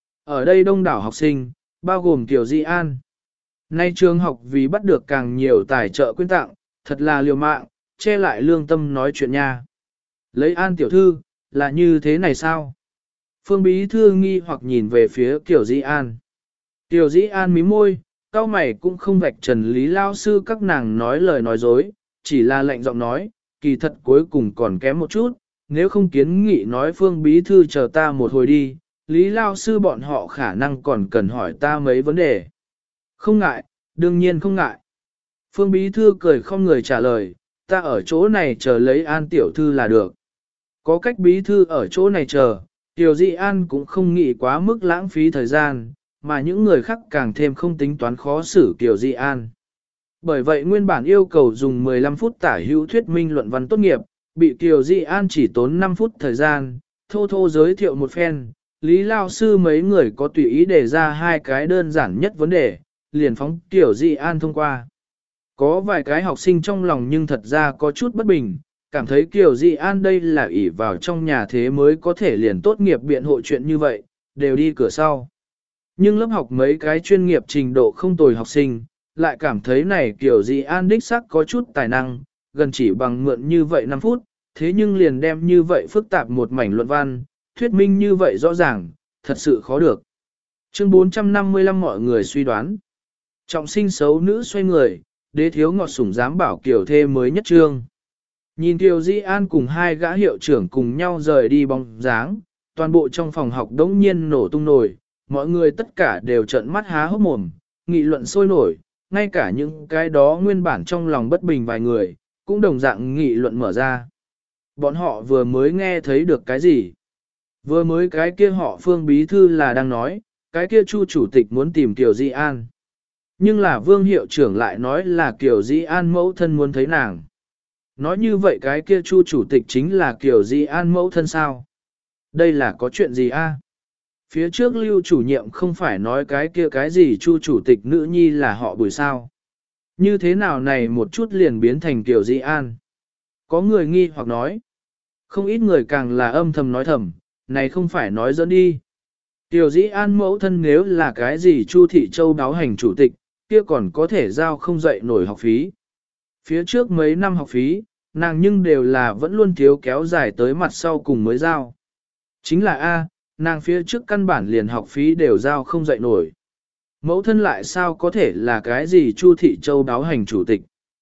Ở đây đông đảo học sinh, bao gồm Kiều Dị An. Nay trường học vì bắt được càng nhiều tài trợ quyên tặng, thật là liều mạng, che lại lương tâm nói chuyện nha. Lấy An tiểu thư, là như thế này sao? Phương Bí Thư nghi hoặc nhìn về phía Kiều Dị An. Kiều Dị An mím môi, cao mày cũng không vạch trần Lý Lao Sư các nàng nói lời nói dối, chỉ là lạnh giọng nói, kỳ thật cuối cùng còn kém một chút, nếu không kiến nghị nói Phương Bí Thư chờ ta một hồi đi, Lý Lao Sư bọn họ khả năng còn cần hỏi ta mấy vấn đề. Không ngại, đương nhiên không ngại. Phương Bí Thư cười không người trả lời, ta ở chỗ này chờ lấy An tiểu thư là được. Có cách Bí Thư ở chỗ này chờ, Kiều Dị An cũng không nghĩ quá mức lãng phí thời gian, mà những người khác càng thêm không tính toán khó xử Kiều Dị An. Bởi vậy nguyên bản yêu cầu dùng 15 phút tả hữu thuyết minh luận văn tốt nghiệp, bị Kiều Dị An chỉ tốn 5 phút thời gian, thô giới thiệu một phen, Lý Lao Sư mấy người có tùy ý đề ra hai cái đơn giản nhất vấn đề, liền phóng Kiều Dị An thông qua. Có vài cái học sinh trong lòng nhưng thật ra có chút bất bình, cảm thấy Kiều Dị An đây là ỷ vào trong nhà thế mới có thể liền tốt nghiệp biện hộ chuyện như vậy, đều đi cửa sau. Nhưng lớp học mấy cái chuyên nghiệp trình độ không tồi học sinh, lại cảm thấy này Kiều Dị An đích sắc có chút tài năng, gần chỉ bằng mượn như vậy 5 phút, thế nhưng liền đem như vậy phức tạp một mảnh luận văn, thuyết minh như vậy rõ ràng, thật sự khó được. Chương 455 mọi người suy đoán. Trọng sinh xấu nữ xoay người, đế thiếu ngọt sủng dám bảo Kiều thê mới nhất trương. Nhìn Kiều Dị An cùng hai gã hiệu trưởng cùng nhau rời đi bóng dáng, toàn bộ trong phòng học đống nhiên nổ tung nổi, mọi người tất cả đều trợn mắt há hốc mồm, nghị luận sôi nổi, ngay cả những cái đó nguyên bản trong lòng bất bình vài người, cũng đồng dạng nghị luận mở ra. Bọn họ vừa mới nghe thấy được cái gì? Vừa mới cái kia họ Phương Bí Thư là đang nói, cái kia Chu chủ tịch muốn tìm Kiều Dị An. Nhưng là Vương hiệu trưởng lại nói là Kiều Dị An mẫu thân muốn thấy nàng. Nói như vậy cái kia Chu chủ tịch chính là Kiều Dị An mẫu thân sao? Đây là có chuyện gì a? Phía trước Lưu chủ nhiệm không phải nói cái kia cái gì Chu chủ tịch nữ nhi là họ Bùi sao? Như thế nào này một chút liền biến thành Kiều Dị An? Có người nghi hoặc nói. Không ít người càng là âm thầm nói thầm, này không phải nói dẫn đi. Kiều Dị An mẫu thân nếu là cái gì Chu Thị Châu đáo hành chủ tịch, kia còn có thể giao không dậy nổi học phí. Phía trước mấy năm học phí, nàng nhưng đều là vẫn luôn thiếu kéo dài tới mặt sau cùng mới giao. Chính là A, nàng phía trước căn bản liền học phí đều giao không dậy nổi. Mẫu thân lại sao có thể là cái gì Chu Thị Châu đáo hành chủ tịch.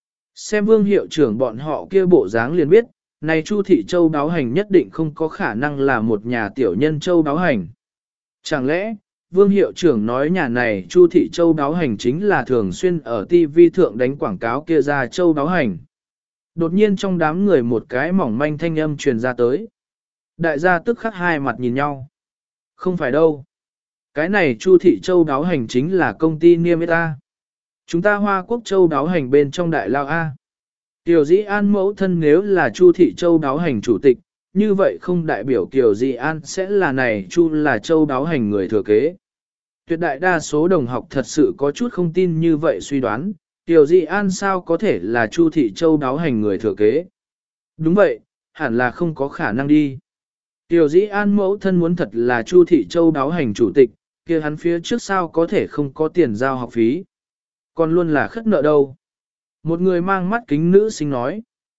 Xem Vương hiệu trưởng bọn họ kia bộ dáng liền biết, này Chu Thị Châu đáo hành nhất định không có khả năng là một nhà tiểu nhân Châu đáo hành. Chẳng lẽ, Vương hiệu trưởng nói nhà này Chu Thị Châu đáo hành chính là thường xuyên ở TV thượng đánh quảng cáo kia ra Châu đáo hành. Đột nhiên trong đám người một cái mỏng manh thanh âm truyền ra tới. Đại gia tức khắc hai mặt nhìn nhau. Không phải đâu. Cái này Chu Thị Châu đáo hành chính là công ty niêm yết A. Chúng ta Hoa Quốc Châu đáo hành bên trong đại lao A. Kiều Dị An mẫu thân nếu là Chu Thị Châu đáo hành chủ tịch, như vậy không đại biểu Kiều Dị An sẽ là này Chu là Châu đáo hành người thừa kế. Tuyệt đại đa số đồng học thật sự có chút không tin như vậy suy đoán, Kiều Dị An sao có thể là Chu Thị Châu đáo hành người thừa kế. Đúng vậy, hẳn là không có khả năng đi. Kiều Dị An mẫu thân muốn thật là Chu Thị Châu đáo hành chủ tịch, kia hắn phía trước sao có thể không có tiền giao học phí. Còn luôn là khất nợ đâu. Một người mang mắt kính nữ sinh nói.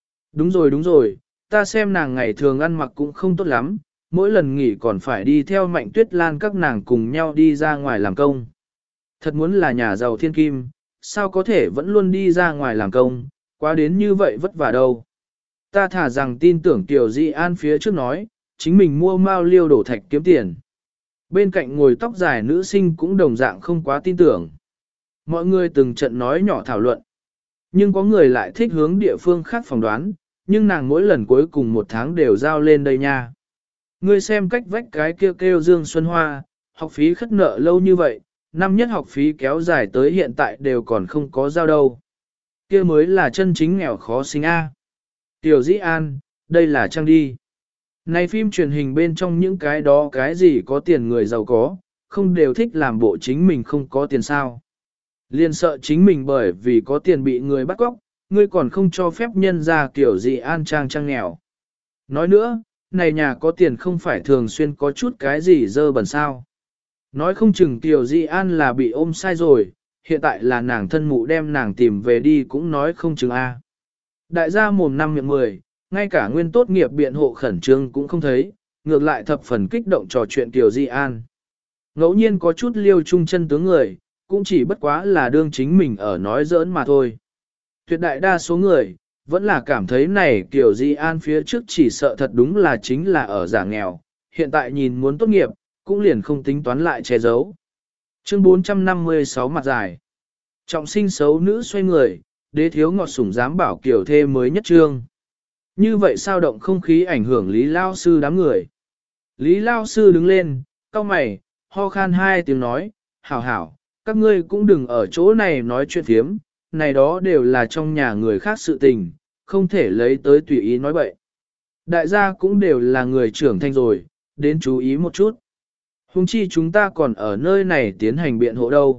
Đúng rồi, ta xem nàng ngày thường ăn mặc cũng không tốt lắm, mỗi lần nghỉ còn phải đi theo Mạnh Tuyết Lan các nàng cùng nhau đi ra ngoài làm công. Thật muốn là nhà giàu thiên kim, sao có thể vẫn luôn đi ra ngoài làm công, quá đến như vậy vất vả đâu. Ta thả rằng tin tưởng Tiểu Di An phía trước nói, chính mình mua mao liêu đổ thạch kiếm tiền. Bên cạnh ngồi tóc dài nữ sinh cũng đồng dạng không quá tin tưởng. Mọi người từng trận nói nhỏ thảo luận. Nhưng có người lại thích hướng địa phương khác phỏng đoán, nhưng nàng mỗi lần cuối cùng một tháng đều giao lên đây nha. Ngươi xem cách vách cái kêu Dương Xuân Hoa, học phí khất nợ lâu như vậy, năm nhất học phí kéo dài tới hiện tại đều còn không có giao đâu. Kia mới là chân chính nghèo khó sinh a. Tiểu Dĩ An, đây là trang đi. Này phim truyền hình bên trong những cái đó cái gì có tiền người giàu có, không đều thích làm bộ chính mình không có tiền sao. Liên sợ chính mình bởi vì có tiền bị người bắt cóc, ngươi còn không cho phép nhân ra Tiểu Dĩ An trang nghèo. Nói nữa, này nhà có tiền không phải thường xuyên có chút cái gì dơ bẩn sao. Nói không chừng Tiểu Dĩ An là bị ôm sai rồi, hiện tại là nàng thân mụ đem nàng tìm về đi cũng nói không chừng a. Đại gia mồm năm miệng 10, ngay cả nguyên tốt nghiệp biện hộ khẩn trương cũng không thấy, ngược lại thập phần kích động trò chuyện Tiểu Dĩ An. Ngẫu nhiên có chút liêu trung chân tướng người, cũng chỉ bất quá là đương chính mình ở nói giỡn mà thôi. Tuyệt đại đa số người, vẫn là cảm thấy này Tiểu Dĩ An phía trước chỉ sợ thật đúng là chính là ở giả nghèo, hiện tại nhìn muốn tốt nghiệp, cũng liền không tính toán lại che giấu. Chương 456 mặt dài. Trọng sinh xấu nữ xoay người, đế thiếu ngọt sủng dám bảo kiểu thê mới nhất trương. Như vậy sao động không khí ảnh hưởng Lý Lao Sư đám người. Lý Lao Sư đứng lên, cau mày, ho khan hai tiếng nói, hảo hảo, các ngươi cũng đừng ở chỗ này nói chuyện thiếm, này đó đều là trong nhà người khác sự tình, không thể lấy tới tùy ý nói bậy. Đại gia cũng đều là người trưởng thành rồi, đến chú ý một chút. Huống chi chúng ta còn ở nơi này tiến hành biện hộ đâu.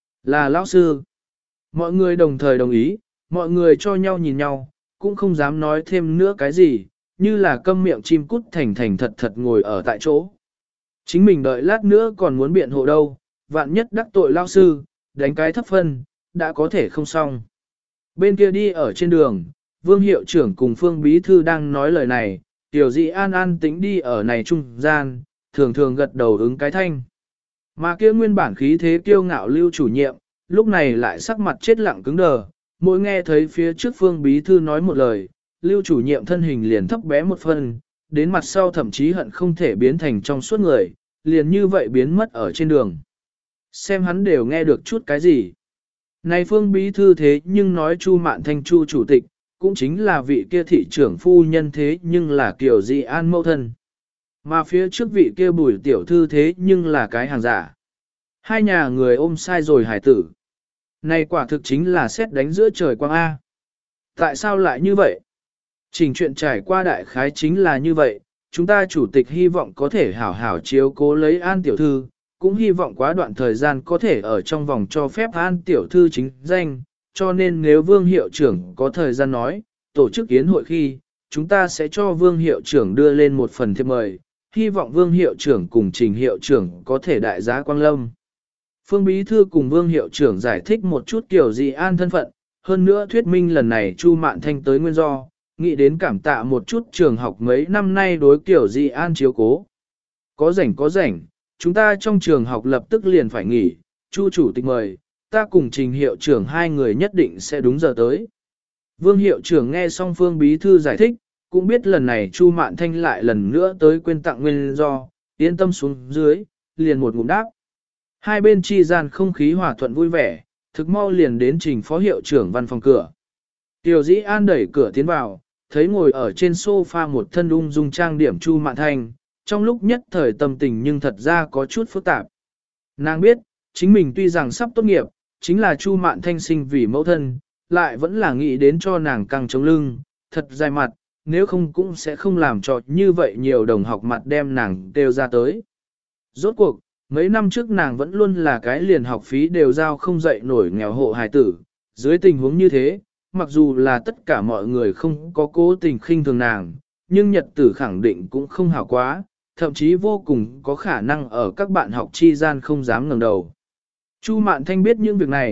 Là lão sư. Mọi người đồng thời đồng ý, mọi người cho nhau nhìn nhau, cũng không dám nói thêm nữa cái gì, như là câm miệng chim cút thành thành thật thật ngồi ở tại chỗ. Chính mình đợi lát nữa còn muốn biện hộ đâu, vạn nhất đắc tội lão sư, đánh cái thấp phân, đã có thể không xong. Bên kia đi ở trên đường, Vương hiệu trưởng cùng Phương Bí Thư đang nói lời này, Tiểu Dĩ An an tĩnh đi ở này trung gian, thường thường gật đầu ứng cái thanh. Mà kia nguyên bản khí thế kiêu ngạo Lưu chủ nhiệm, lúc này lại sắc mặt chết lặng cứng đờ, mỗi nghe thấy phía trước Phương Bí Thư nói một lời, Lưu chủ nhiệm thân hình liền thấp bé một phần, đến mặt sau thậm chí hận không thể biến thành trong suốt người, liền như vậy biến mất ở trên đường. Xem hắn đều nghe được chút cái gì. Này Phương Bí Thư thế nhưng nói Chu Mạn Thanh Chu chủ tịch, cũng chính là vị kia thị trưởng phu nhân thế nhưng là Kiều Dĩ An mẫu thân. Mà phía trước vị kia Bùi tiểu thư thế nhưng là cái hàng giả. Hai nhà người ôm sai rồi hải tử. Này quả thực chính là xét đánh giữa trời quang A. Tại sao lại như vậy? Trình chuyện trải qua đại khái chính là như vậy, chúng ta chủ tịch hy vọng có thể hảo hảo chiếu cố lấy An tiểu thư, cũng hy vọng quá đoạn thời gian có thể ở trong vòng cho phép An tiểu thư chính danh, cho nên nếu Vương hiệu trưởng có thời gian nói, tổ chức yến hội khi, chúng ta sẽ cho Vương hiệu trưởng đưa lên một phần thiệp mời, hy vọng Vương hiệu trưởng cùng Trình hiệu trưởng có thể đại giá quang lâm. Phương Bí Thư cùng Vương hiệu trưởng giải thích một chút Kiều Dĩ An thân phận, hơn nữa thuyết minh lần này Chu Mạn Thanh tới nguyên do, nghĩ đến cảm tạ một chút trường học mấy năm nay đối Kiều Dĩ An chiếu cố. Có rảnh, chúng ta trong trường học lập tức liền phải nghỉ, Chu chủ tịch mời, ta cùng Trình hiệu trưởng hai người nhất định sẽ đúng giờ tới. Vương hiệu trưởng nghe xong Phương Bí Thư giải thích, cũng biết lần này Chu Mạn Thanh lại lần nữa tới quên tặng nguyên do, yên tâm xuống dưới, liền một ngụm đáp. Hai bên chi gian không khí hòa thuận vui vẻ, thực mau liền đến Trình phó hiệu trưởng văn phòng cửa. Tiểu Dĩ An đẩy cửa tiến vào, thấy ngồi ở trên sofa một thân ung dung trang điểm Chu Mạn Thanh, trong lúc nhất thời tâm tình nhưng thật ra có chút phức tạp. Nàng biết, chính mình tuy rằng sắp tốt nghiệp, chính là Chu Mạn Thanh sinh vì mẫu thân, lại vẫn là nghĩ đến cho nàng căng chống lưng, thật dài mặt, nếu không cũng sẽ không làm cho như vậy nhiều đồng học mặt đem nàng đều ra tới. Rốt cuộc, mấy năm trước nàng vẫn luôn là cái liền học phí đều giao không dậy nổi nghèo hộ hài tử, dưới tình huống như thế, mặc dù là tất cả mọi người không có cố tình khinh thường nàng, nhưng nhật tử khẳng định cũng không hảo quá, thậm chí vô cùng có khả năng ở các bạn học chi gian không dám ngẩng đầu. Chu Mạn Thanh biết những việc này,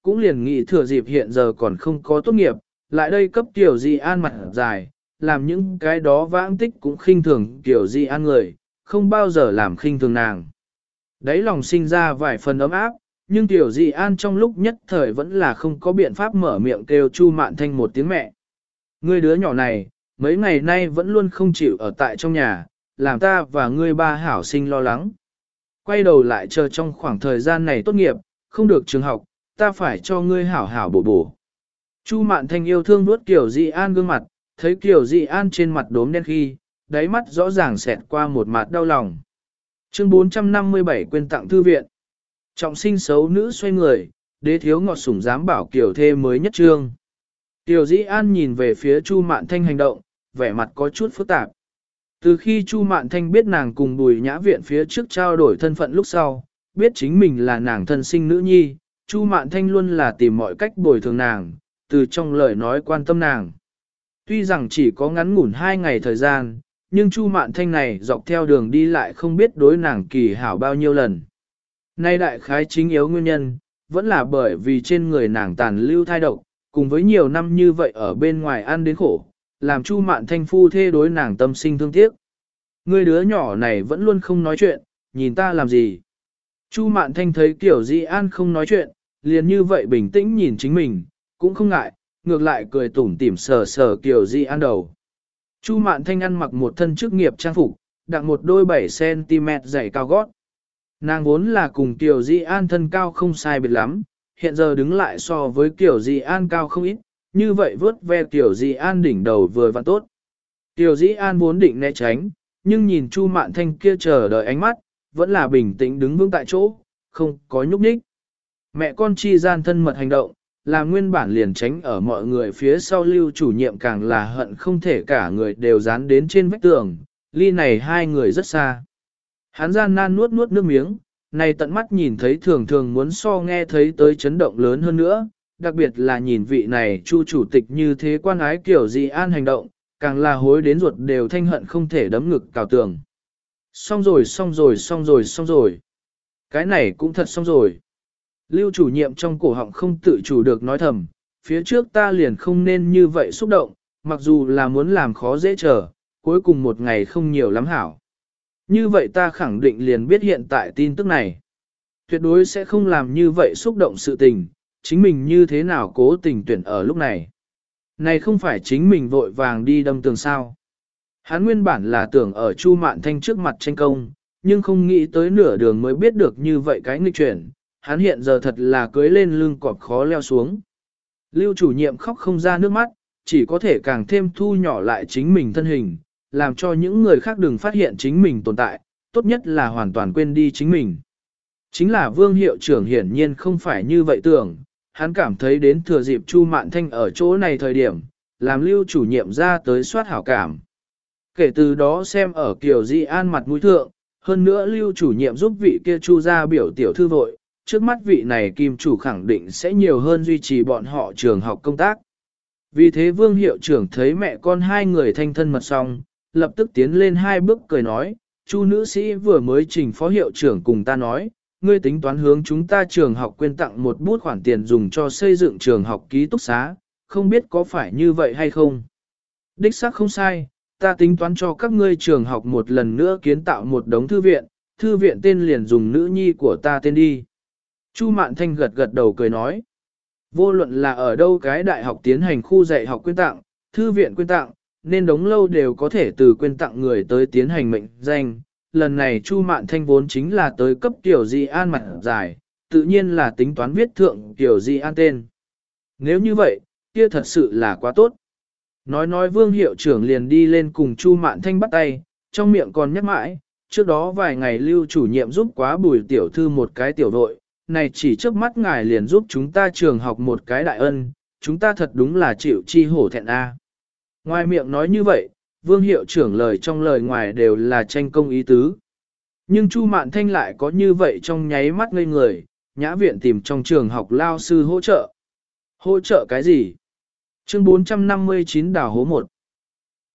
cũng liền nghĩ thừa dịp hiện giờ còn không có tốt nghiệp, lại đây cấp Tiểu Di An mặt dài, làm những cái đó vãng tích cũng khinh thường Tiểu Di An người, không bao giờ làm khinh thường nàng. Đấy lòng sinh ra vài phần ấm áp, nhưng Tiểu Di An trong lúc nhất thời vẫn là không có biện pháp mở miệng kêu Chu Mạn Thanh một tiếng mẹ. Ngươi đứa nhỏ này, mấy ngày nay vẫn luôn không chịu ở tại trong nhà, làm ta và ngươi ba hảo sinh lo lắng. Quay đầu lại chờ trong khoảng thời gian này tốt nghiệp, không được trường học, ta phải cho ngươi hảo hảo bổ bổ. Chu Mạn Thanh yêu thương nuốt Kiều Di An gương mặt, thấy Kiều Di An trên mặt đốm đen khi, đáy mắt rõ ràng xẹt qua một mặt đau lòng. Chương 457 quên tặng thư viện. Trọng sinh xấu nữ xoay người, đế thiếu ngọt sủng dám bảo Kiều thê mới nhất trương. Kiều Di An nhìn về phía Chu Mạn Thanh hành động, vẻ mặt có chút phức tạp. Từ khi Chu Mạn Thanh biết nàng cùng Bùi Nhã Viện phía trước trao đổi thân phận lúc sau, biết chính mình là nàng thân sinh nữ nhi, Chu Mạn Thanh luôn là tìm mọi cách bồi thường nàng, từ trong lời nói quan tâm nàng. Tuy rằng chỉ có ngắn ngủn 2 ngày thời gian, nhưng Chu Mạn Thanh này dọc theo đường đi lại không biết đối nàng kỳ hảo bao nhiêu lần. Nay đại khái chính yếu nguyên nhân, vẫn là bởi vì trên người nàng tàn lưu thai độc, cùng với nhiều năm như vậy ở bên ngoài ăn đến khổ, làm Chu Mạn Thanh phu thê đối nàng tâm sinh thương tiếc. Người đứa nhỏ này vẫn luôn không nói chuyện, nhìn ta làm gì? Chu Mạn Thanh thấy Kiều Di An không nói chuyện, liền như vậy bình tĩnh nhìn chính mình, cũng không ngại, ngược lại cười tủm tỉm sờ sờ Kiều Di An đầu. Chu Mạn Thanh ăn mặc một thân chức nghiệp trang phục, đặng một đôi 7cm dày cao gót. Nàng vốn là cùng Kiều Di An thân cao không sai biệt lắm, hiện giờ đứng lại so với Kiều Di An cao không ít, như vậy vớt ve Kiều Di An đỉnh đầu vừa vặn tốt. Kiều Di An vốn định né tránh, nhưng nhìn Chu Mạn Thanh kia chờ đợi ánh mắt, vẫn là bình tĩnh đứng vững tại chỗ, không có nhúc nhích. Mẹ con chi gian thân mật hành động, là nguyên bản liền tránh ở mọi người phía sau Lưu chủ nhiệm càng là hận không thể cả người đều dán đến trên vách tường, ly này hai người rất xa. Hắn gian nan nuốt nuốt nước miếng, này tận mắt nhìn thấy thường thường muốn so nghe thấy tới chấn động lớn hơn nữa, đặc biệt là nhìn vị này Chu chủ tịch như thế quan ái kiểu Di An hành động, càng là hối đến ruột đều thanh hận không thể đấm ngực cào tường. Xong rồi xong rồi xong rồi xong rồi. Cái này cũng thật xong rồi. Lưu chủ nhiệm trong cổ họng không tự chủ được nói thầm, phía trước ta liền không nên như vậy xúc động, mặc dù là muốn làm khó dễ chờ, cuối cùng một ngày không nhiều lắm hảo. Như vậy ta khẳng định liền biết hiện tại tin tức này. Tuyệt đối sẽ không làm như vậy xúc động sự tình, chính mình như thế nào cố tình tuyển ở lúc này. Này không phải chính mình vội vàng đi đâm tường sao. Hắn nguyên bản là tưởng ở Chu Mạn Thanh trước mặt tranh công, nhưng không nghĩ tới nửa đường mới biết được như vậy cái nghịch chuyển, hắn hiện giờ thật là cưới lên lưng cọp khó leo xuống. Lưu chủ nhiệm khóc không ra nước mắt, chỉ có thể càng thêm thu nhỏ lại chính mình thân hình, làm cho những người khác đừng phát hiện chính mình tồn tại, tốt nhất là hoàn toàn quên đi chính mình. Chính là Vương hiệu trưởng hiển nhiên không phải như vậy tưởng, hắn cảm thấy đến thừa dịp Chu Mạn Thanh ở chỗ này thời điểm, làm Lưu chủ nhiệm ra tới soát hảo cảm. Kể từ đó xem ở Kiều Di An mặt mũi thượng, hơn nữa Lưu chủ nhiệm giúp vị kia Chu ra biểu tiểu thư vội, trước mắt vị này kim chủ khẳng định sẽ nhiều hơn duy trì bọn họ trường học công tác. Vì thế Vương hiệu trưởng thấy mẹ con hai người thanh thân mật xong, lập tức tiến lên 2 bước cười nói, Chu nữ sĩ vừa mới trình phó hiệu trưởng cùng ta nói, ngươi tính toán hướng chúng ta trường học quyên tặng một bút khoản tiền dùng cho xây dựng trường học ký túc xá, không biết có phải như vậy hay không. Đích xác không sai, ta tính toán cho các ngươi trường học một lần nữa kiến tạo một đống thư viện tên liền dùng nữ nhi của ta tên đi. Chu Mạn Thanh gật gật đầu cười nói, vô luận là ở đâu cái đại học tiến hành khu dạy học quyên tặng, thư viện quyên tặng, nên đống lâu đều có thể từ quyên tặng người tới tiến hành mệnh danh. Lần này Chu Mạn Thanh vốn chính là tới cấp Tiểu Di An mặt dài, tự nhiên là tính toán viết thượng Tiểu Di An tên. Nếu như vậy, kia thật sự là quá tốt. Nói Vương hiệu trưởng liền đi lên cùng Chu Mạn Thanh bắt tay, trong miệng còn nhắc mãi, trước đó vài ngày Lưu chủ nhiệm giúp quá Bùi tiểu thư một cái tiểu đội, này chỉ trước mắt ngài liền giúp chúng ta trường học một cái đại ân, chúng ta thật đúng là chịu chi hổ thẹn a. Ngoài miệng nói như vậy, Vương hiệu trưởng lời trong lời ngoài đều là tranh công ý tứ. Nhưng Chu Mạn Thanh lại có như vậy trong nháy mắt ngây người, Nhã Viện tìm trong trường học lao sư hỗ trợ. Hỗ trợ cái gì? Chương 459 đào hố 1.